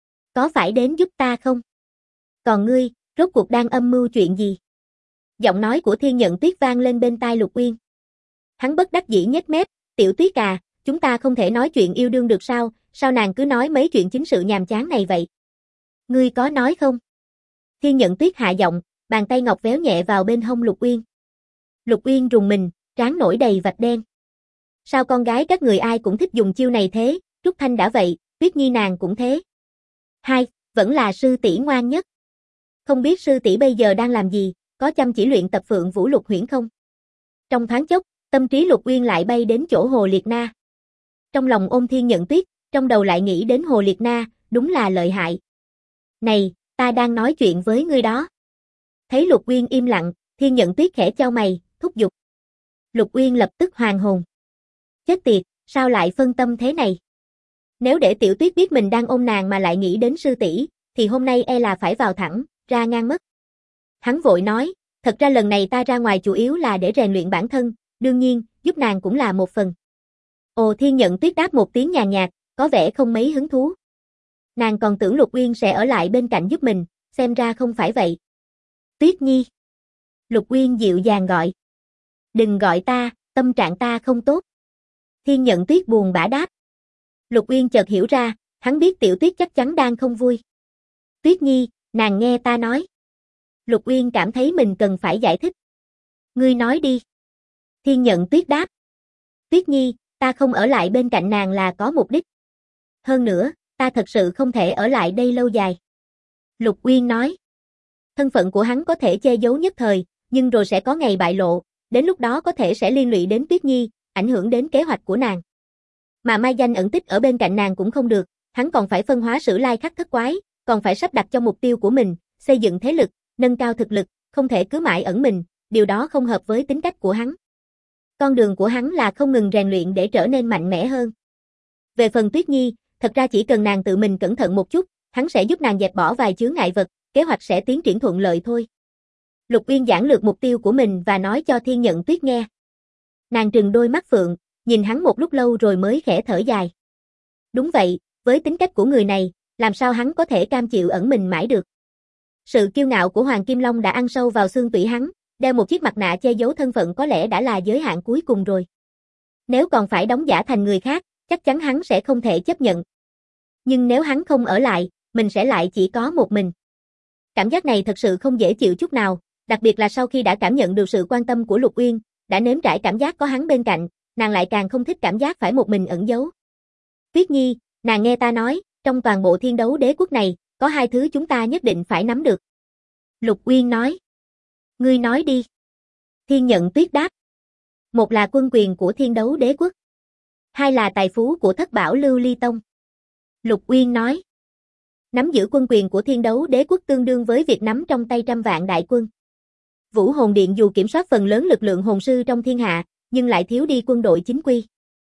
Có phải đến giúp ta không? Còn ngươi, rốt cuộc đang âm mưu chuyện gì? Giọng nói của Thiên Nhận Tuyết vang lên bên tai Lục Uyên. Hắn bất đắc dĩ nhếch mép, Tiểu Tuyết à, chúng ta không thể nói chuyện yêu đương được sao, sao nàng cứ nói mấy chuyện chính sự nhàm chán này vậy? Ngươi có nói không? Thiên Nhận Tuyết hạ giọng, bàn tay ngọc véo nhẹ vào bên hông Lục Uyên. Lục Uyên rùng mình, trán nổi đầy vạch đen. Sao con gái các người ai cũng thích dùng chiêu này thế, Trúc Thanh đã vậy, Tuyết Nhi nàng cũng thế. Hai, vẫn là sư tỷ ngoan nhất. Không biết sư tỷ bây giờ đang làm gì, có chăm chỉ luyện tập Phượng Vũ Lục Huyễn không? Trong thoáng chốc, tâm trí Lục Uyên lại bay đến chỗ Hồ Liệt Na. Trong lòng ôm Thiên Nhận Tuyết, trong đầu lại nghĩ đến Hồ Liệt Na, đúng là lợi hại. Này, ta đang nói chuyện với ngươi đó. Thấy Lục Uyên im lặng, Thiên Nhận Tuyết khẽ chau mày, thúc giục. Lục Uyên lập tức hoàn hồn. Chết tiệt, sao lại phân tâm thế này? Nếu để Tiểu Tuyết biết mình đang ôm nàng mà lại nghĩ đến sư tỷ, thì hôm nay e là phải vào thẳng, ra ngang mất. Hắn vội nói, thật ra lần này ta ra ngoài chủ yếu là để rèn luyện bản thân, đương nhiên, giúp nàng cũng là một phần. Ồ, Thiên Nhận Tuyết đáp một tiếng nhàn nhạt, có vẻ không mấy hứng thú. Nàng còn tưởng Lục Uyên sẽ ở lại bên cạnh giúp mình, xem ra không phải vậy. Tuyết Nhi. Lục Uyên dịu dàng gọi. Đừng gọi ta, tâm trạng ta không tốt. Thiên Nhận Tuyết buồn bã đáp. Lục Uyên chợt hiểu ra, hắn biết Tiểu Tuyết chắc chắn đang không vui. Tuyết Nhi, nàng nghe ta nói. Lục Uyên cảm thấy mình cần phải giải thích. Ngươi nói đi. Thiên Nhận Tuyết đáp. Tuyết Nhi, ta không ở lại bên cạnh nàng là có mục đích. Hơn nữa, ta thật sự không thể ở lại đây lâu dài. Lục Uyên nói. Thân phận của hắn có thể che giấu nhất thời, nhưng rồi sẽ có ngày bại lộ, đến lúc đó có thể sẽ liên lụy đến Tuyết Nhi, ảnh hưởng đến kế hoạch của nàng. Mà mai danh ẩn tích ở bên cạnh nàng cũng không được, hắn còn phải phân hóa Sử Lai Khắc thất quái, còn phải sắp đặt cho mục tiêu của mình, xây dựng thế lực, nâng cao thực lực, không thể cứ mãi ẩn mình, điều đó không hợp với tính cách của hắn. Con đường của hắn là không ngừng rèn luyện để trở nên mạnh mẽ hơn. Về phần Tuyết Nhi, thật ra chỉ cần nàng tự mình cẩn thận một chút, hắn sẽ giúp nàng dẹp bỏ vài chướng ngại vật, kế hoạch sẽ tiến triển thuận lợi thôi. Lục Uyên giảng lược mục tiêu của mình và nói cho Thiên Nhận Tuyết nghe. Nàng trừng đôi mắt phượng, nhìn hắn một lúc lâu rồi mới khẽ thở dài. Đúng vậy, với tính cách của người này, làm sao hắn có thể cam chịu ẩn mình mãi được. Sự kiêu ngạo của Hoàng Kim Long đã ăn sâu vào xương tủy hắn, đeo một chiếc mặt nạ che giấu thân phận có lẽ đã là giới hạn cuối cùng rồi. Nếu còn phải đóng giả thành người khác, chắc chắn hắn sẽ không thể chấp nhận. Nhưng nếu hắn không ở lại, mình sẽ lại chỉ có một mình. Cảm giác này thật sự không dễ chịu chút nào, đặc biệt là sau khi đã cảm nhận được sự quan tâm của Lục Uyên, đã nếm trải cảm giác có hắn bên cạnh, nàng lại càng không thích cảm giác phải một mình ẩn giấu. Tuyết Nhi, nàng nghe ta nói, trong toàn bộ Thiên Đấu Đế quốc này, có hai thứ chúng ta nhất định phải nắm được. Lục Uyên nói. Ngươi nói đi. Thiên Nhận Tuyết đáp. Một là quân quyền của Thiên Đấu Đế quốc. Hai là tài phú của Thất Bảo Lưu Ly Tông. Lục Uyên nói. Nắm giữ quân quyền của Thiên Đấu Đế quốc tương đương với việc nắm trong tay 100 vạn đại quân. Vũ Hồn Điện dù kiểm soát phần lớn lực lượng hồn sư trong thiên hạ, nhưng lại thiếu đi quân đội chính quy.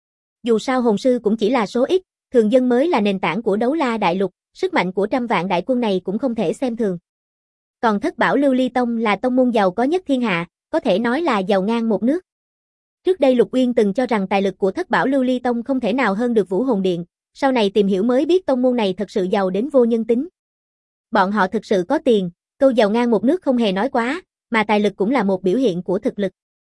Dù sao hồn sư cũng chỉ là số ít, thường dân mới là nền tảng của Đấu La Đại Lục, sức mạnh của 100 vạn đại quân này cũng không thể xem thường. Còn Thất Bảo Lưu Ly Tông là tông môn giàu có nhất thiên hạ, có thể nói là giàu ngang một nước. Trước đây Lục Uyên từng cho rằng tài lực của Thất Bảo Lưu Ly Tông không thể nào hơn được Vũ Hồn Điện, sau này tìm hiểu mới biết tông môn này thật sự giàu đến vô nhân tính. Bọn họ thực sự có tiền, câu giàu ngang một nước không hề nói quá, mà tài lực cũng là một biểu hiện của thực lực.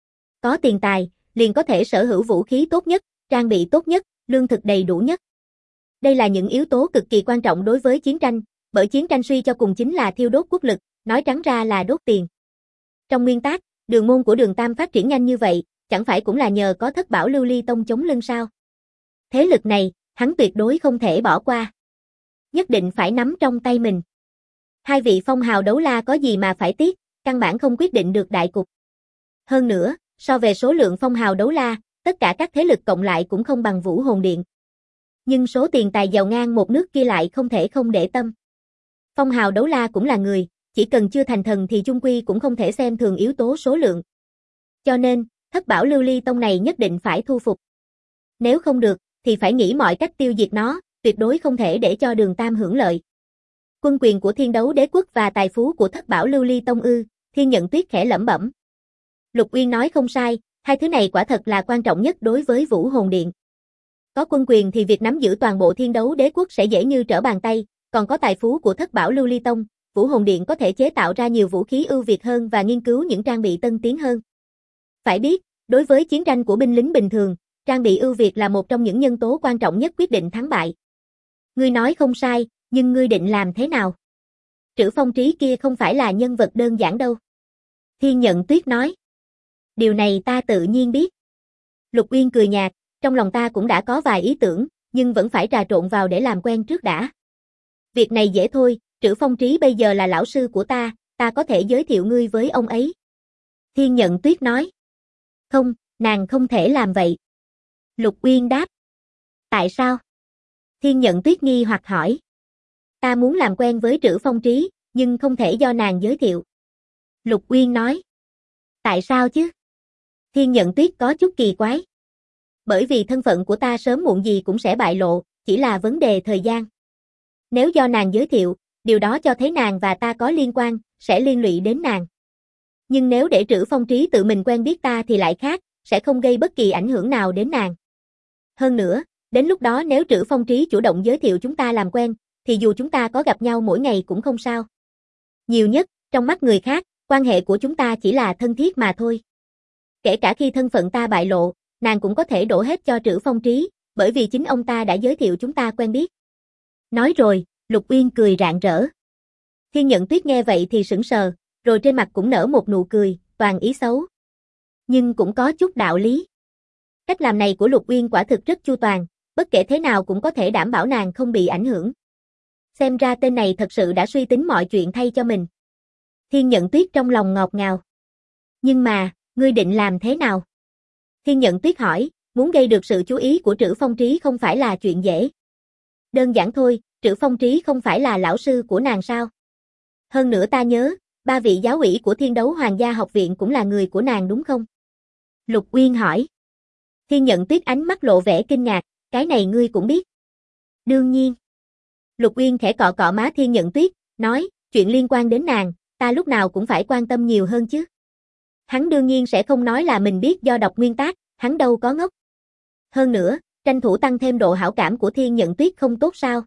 Có tiền tài, liền có thể sở hữu vũ khí tốt nhất, trang bị tốt nhất, lương thực đầy đủ nhất. Đây là những yếu tố cực kỳ quan trọng đối với chiến tranh, bởi chiến tranh suy cho cùng chính là thiêu đốt quốc lực, nói trắng ra là đốt tiền. Trong nguyên tắc, đường môn của Đường Tam phát triển nhanh như vậy, chẳng phải cũng là nhờ có Thất Bảo Lưu Ly Tông chống lưng sao? Thế lực này, hắn tuyệt đối không thể bỏ qua. Nhất định phải nắm trong tay mình. Hai vị phong hào đấu la có gì mà phải tiếc, căn bản không quyết định được đại cục. Hơn nữa, so về số lượng phong hào đấu la, tất cả các thế lực cộng lại cũng không bằng Vũ Hồn Điện. Nhưng số tiền tài giàu ngang một nước kia lại không thể không để tâm. Phong hào đấu la cũng là người, chỉ cần chưa thành thần thì chung quy cũng không thể xem thường yếu tố số lượng. Cho nên, Thất Bảo Lưu Ly Tông này nhất định phải thu phục. Nếu không được, thì phải nghĩ mọi cách tiêu diệt nó, tuyệt đối không thể để cho Đường Tam hưởng lợi. Quân quyền của Thiên Đấu Đế Quốc và tài phú của Thất Bảo Lưu Ly Tông ư? Thiên Nhận Tuyết khẽ lẩm bẩm. Lục Uyên nói không sai, hai thứ này quả thật là quan trọng nhất đối với Vũ Hồn Điện. Có quân quyền thì việc nắm giữ toàn bộ Thiên Đấu Đế Quốc sẽ dễ như trở bàn tay, còn có tài phú của Thất Bảo Lưu Ly Tông, Vũ Hồn Điện có thể chế tạo ra nhiều vũ khí ưu việt hơn và nghiên cứu những trang bị tân tiến hơn. Phải biết, đối với chiến tranh của binh lính bình thường, trang bị ưu việt là một trong những nhân tố quan trọng nhất quyết định thắng bại. Ngươi nói không sai, nhưng ngươi định làm thế nào? Trữ Phong Trí kia không phải là nhân vật đơn giản đâu. Thiên Nhận Tuyết nói. Điều này ta tự nhiên biết. Lục Uyên cười nhạt, trong lòng ta cũng đã có vài ý tưởng, nhưng vẫn phải trà trộn vào để làm quen trước đã. Việc này dễ thôi, Trữ Phong Trí bây giờ là lão sư của ta có thể giới thiệu ngươi với ông ấy. Thiên Nhận Tuyết nói. Không, nàng không thể làm vậy. Lục Uyên đáp. Tại sao? Thiên Nhận Tuyết nghi hoặc hỏi. Ta muốn làm quen với Trữ Phong Trí, nhưng không thể do nàng giới thiệu. Lục Uyên nói. Tại sao chứ? Thiên Nhận Tuyết có chút kỳ quái. Bởi vì thân phận của ta sớm muộn gì cũng sẽ bại lộ, chỉ là vấn đề thời gian. Nếu do nàng giới thiệu, điều đó cho thấy nàng và ta có liên quan, sẽ liên lụy đến nàng. Nhưng nếu để Trữ Phong Trí tự mình quen biết ta thì lại khác, sẽ không gây bất kỳ ảnh hưởng nào đến nàng. Hơn nữa, đến lúc đó nếu Trữ Phong Trí chủ động giới thiệu chúng ta làm quen, thì dù chúng ta có gặp nhau mỗi ngày cũng không sao. Nhiều nhất, trong mắt người khác, quan hệ của chúng ta chỉ là thân thiết mà thôi. Kể cả khi thân phận ta bại lộ, nàng cũng có thể đổ hết cho Trữ Phong Trí, bởi vì chính ông ta đã giới thiệu chúng ta quen biết. Nói rồi, Lục Uyên cười rạng rỡ. Thiên Nhận Tuyết nghe vậy thì sững sờ, rồi trên mặt cũng nở một nụ cười, toàn ý xấu. Nhưng cũng có chút đạo lý. Cách làm này của Lục Uyên quả thực rất chu toàn, bất kể thế nào cũng có thể đảm bảo nàng không bị ảnh hưởng. Xem ra tên này thật sự đã suy tính mọi chuyện thay cho mình. Thiên Nhận Tuyết trong lòng ngọt ngào. Nhưng mà, ngươi định làm thế nào? Thiên Nhận Tuyết hỏi, muốn gây được sự chú ý của Trữ Phong Trí không phải là chuyện dễ. Đơn giản thôi, Trữ Phong Trí không phải là lão sư của nàng sao? Hơn nữa ta nhớ, 3 vị giáo ủy của Thiên Đấu Hoàng gia học viện cũng là người của nàng đúng không? Lục Uyên hỏi. Thiên Nhận Tuyết ánh mắt lộ vẻ kinh ngạc, cái này ngươi cũng biết. Đương nhiên. Lục Uyên khẽ cọ cọ má Thiên Nhận Tuyết, nói, chuyện liên quan đến nàng, ta lúc nào cũng phải quan tâm nhiều hơn chứ. Hắn đương nhiên sẽ không nói là mình biết do đọc nguyên tác, hắn đâu có ngốc. Hơn nữa, tranh thủ tăng thêm độ hảo cảm của Thiên Nhận Tuyết không tốt sao?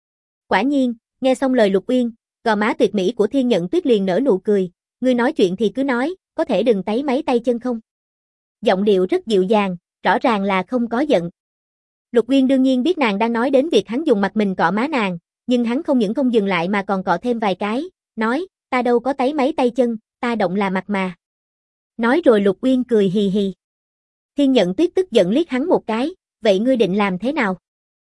Quả nhiên, nghe xong lời Lục Uyên, gò má tuyệt mỹ của Thiên Nhận Tuyết liền nở nụ cười, ngươi nói chuyện thì cứ nói, có thể đừng táy máy tay chân không? Giọng điệu rất dịu dàng, rõ ràng là không có giận. Lục Uyên đương nhiên biết nàng đang nói đến việc hắn dùng mặt mình cọ má nàng, nhưng hắn không những không dừng lại mà còn cọ thêm vài cái, nói, ta đâu có táy máy tay chân, ta động là mặt mà. Nói rồi Lục Uyên cười hì hì. Thiên Nhận Tuyết tức giận liếc hắn một cái, vậy ngươi định làm thế nào?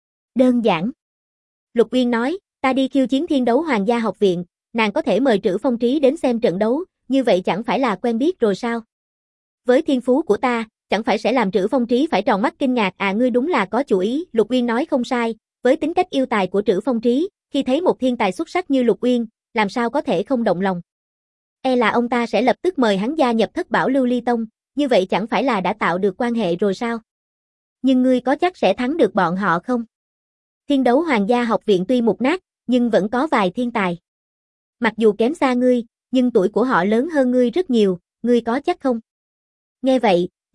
Đơn giản. Lục Uyên nói, ta đi khiêu chiến Thiên Đấu Hoàng gia học viện, nàng có thể mời Trữ Phong Trí đến xem trận đấu, như vậy chẳng phải là quen biết rồi sao? Với thiên phú của ta, chẳng phải sẽ làm Trữ Phong Trí phải tròn mắt kinh ngạc à, ngươi đúng là có chủ ý, Lục Uyên nói không sai, với tính cách yêu tài của Trữ Phong Trí, khi thấy một thiên tài xuất sắc như Lục Uyên, làm sao có thể không động lòng. E là ông ta sẽ lập tức mời hắn gia nhập Thất Bảo Lưu Ly Tông, như vậy chẳng phải là đã tạo được quan hệ rồi sao? Nhưng ngươi có chắc sẽ thắng được bọn họ không? Thiên Đấu Hoàng gia học viện tuy mục nát, nhưng vẫn có vài thiên tài. Mặc dù kém xa ngươi, nhưng tuổi của họ lớn hơn ngươi rất nhiều, ngươi có chắc không? Nghe vậy,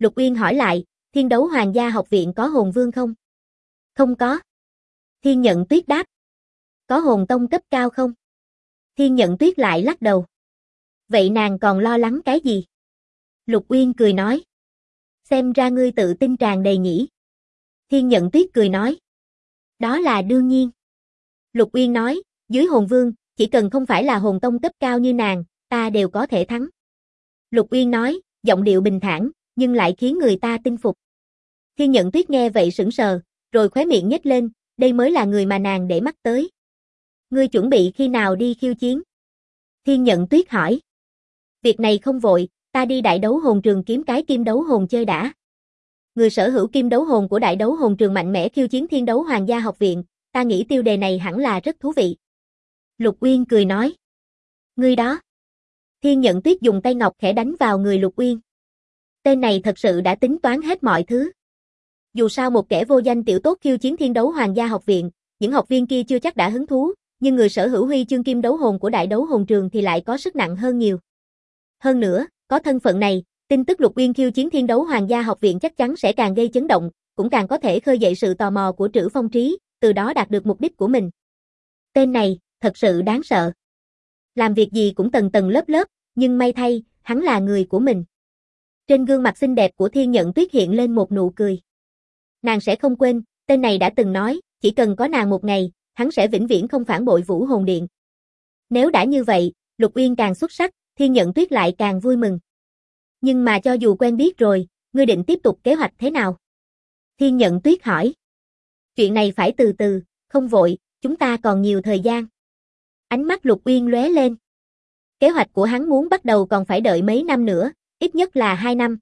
Lục Uyên hỏi lại, Thiên Đấu Hoàng gia học viện có hồn vương không? Không có. Thiên Nhận Tuyết đáp. Có hồn tông cấp cao không? Thiên Nhận Tuyết lại lắc đầu. Vậy nàng còn lo lắng cái gì? Lục Uyên cười nói. Xem ra ngươi tự tin tràn đầy nhỉ. Thiên Nhận Tuyết cười nói. Đó là đương nhiên. Lục Uyên nói, dưới hồn vương, chỉ cần không phải là hồn tông cấp cao như nàng, ta đều có thể thắng. Lục Uyên nói, giọng điệu bình thản, nhưng lại khiến người ta tin phục. Thiên Nhận Tuyết nghe vậy sững sờ, rồi khóe miệng nhếch lên, đây mới là người mà nàng để mắt tới. Ngươi chuẩn bị khi nào đi khiêu chiến? Thiên Nhận Tuyết hỏi. Việc này không vội, ta đi đại đấu hồn trường kiếm cái kim đấu hồn chơi đã. Người sở hữu kim đấu hồn của đại đấu hồn trường mạnh mẽ khiêu chiến Thiên Đấu Hoàng gia học viện, ta nghĩ tiêu đề này hẳn là rất thú vị. Lục Uyên cười nói. Ngươi đó. Thiên Nhận Tuyết dùng tay ngọc khẽ đánh vào người Lục Uyên. Tên này thật sự đã tính toán hết mọi thứ. Dù sao một kẻ vô danh tiểu tốt khiêu chiến Thiên Đấu Hoàng gia học viện, những học viên kia chưa chắc đã hứng thú, nhưng người sở hữu huy chương kim đấu hồn của đại đấu hồn trường thì lại có sức nặng hơn nhiều. Hơn nữa, có thân phận này, tin tức Lục Uyên khiêu chiến Thiên Đấu Hoàng gia học viện chắc chắn sẽ càng gây chấn động, cũng càng có thể khơi dậy sự tò mò của Trữ Phong Trí, từ đó đạt được mục đích của mình. Tên này, thật sự đáng sợ. Làm việc gì cũng tầng tầng lớp lớp, nhưng may thay, hắn là người của mình. Trên gương mặt xinh đẹp của Thiên Nhận Tuyết hiện lên một nụ cười. Nàng sẽ không quên, tên này đã từng nói, chỉ cần có nàng một ngày, hắn sẽ vĩnh viễn không phản bội Vũ Hồn Điện. Nếu đã như vậy, Lục Uyên càng xuất sắc, Thiên Nhận Tuyết lại càng vui mừng. Nhưng mà cho dù quen biết rồi, ngươi định tiếp tục kế hoạch thế nào? Thiên Nhận Tuyết hỏi. Chuyện này phải từ từ, không vội, chúng ta còn nhiều thời gian. Ánh mắt Lục Uyên lóe lên. Kế hoạch của hắn muốn bắt đầu còn phải đợi mấy năm nữa, ít nhất là 2 năm.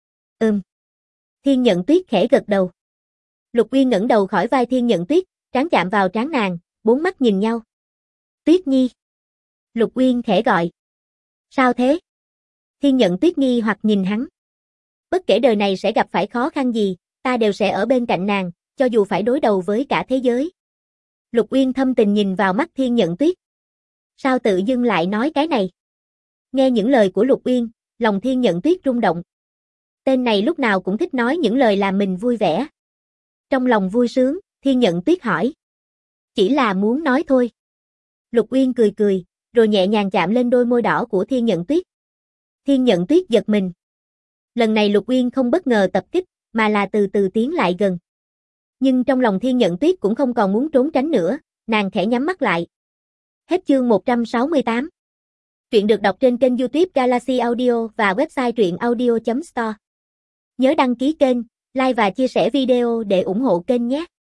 Thiên Nhận Tuyết khẽ gật đầu. Lục Uyên ngẩng đầu khỏi vai Thiên Nhận Tuyết, trán chạm vào trán nàng, bốn mắt nhìn nhau. Tuyết Nhi. Lục Uyên khẽ gọi. Sao thế? Thiên Nhận Tuyết nghi hoặc nhìn hắn. Bất kể đời này sẽ gặp phải khó khăn gì, ta đều sẽ ở bên cạnh nàng, cho dù phải đối đầu với cả thế giới. Lục Uyên thâm tình nhìn vào mắt Thiên Nhận Tuyết. Sao tự dưng lại nói cái này? Nghe những lời của Lục Uyên, lòng Thiên Nhận Tuyết rung động. Tên này lúc nào cũng thích nói những lời làm mình vui vẻ. Trong lòng vui sướng, Thiên Nhận Tuyết hỏi. Chỉ là muốn nói thôi. Lục Uyên cười cười, rồi nhẹ nhàng chạm lên đôi môi đỏ của Thiên Nhận Tuyết. Thiên Nhận Tuyết giật mình. Lần này Lục Uyên không bất ngờ tập kích, mà là từ từ tiến lại gần. Nhưng trong lòng Thiên Nhận Tuyết cũng không còn muốn trốn tránh nữa, nàng khẽ nhắm mắt lại. Hết chương 168. Truyện được đọc trên kênh YouTube Galaxy Audio và website truyệnaudio.store. Nhớ đăng ký kênh, like và chia sẻ video để ủng hộ kênh nhé.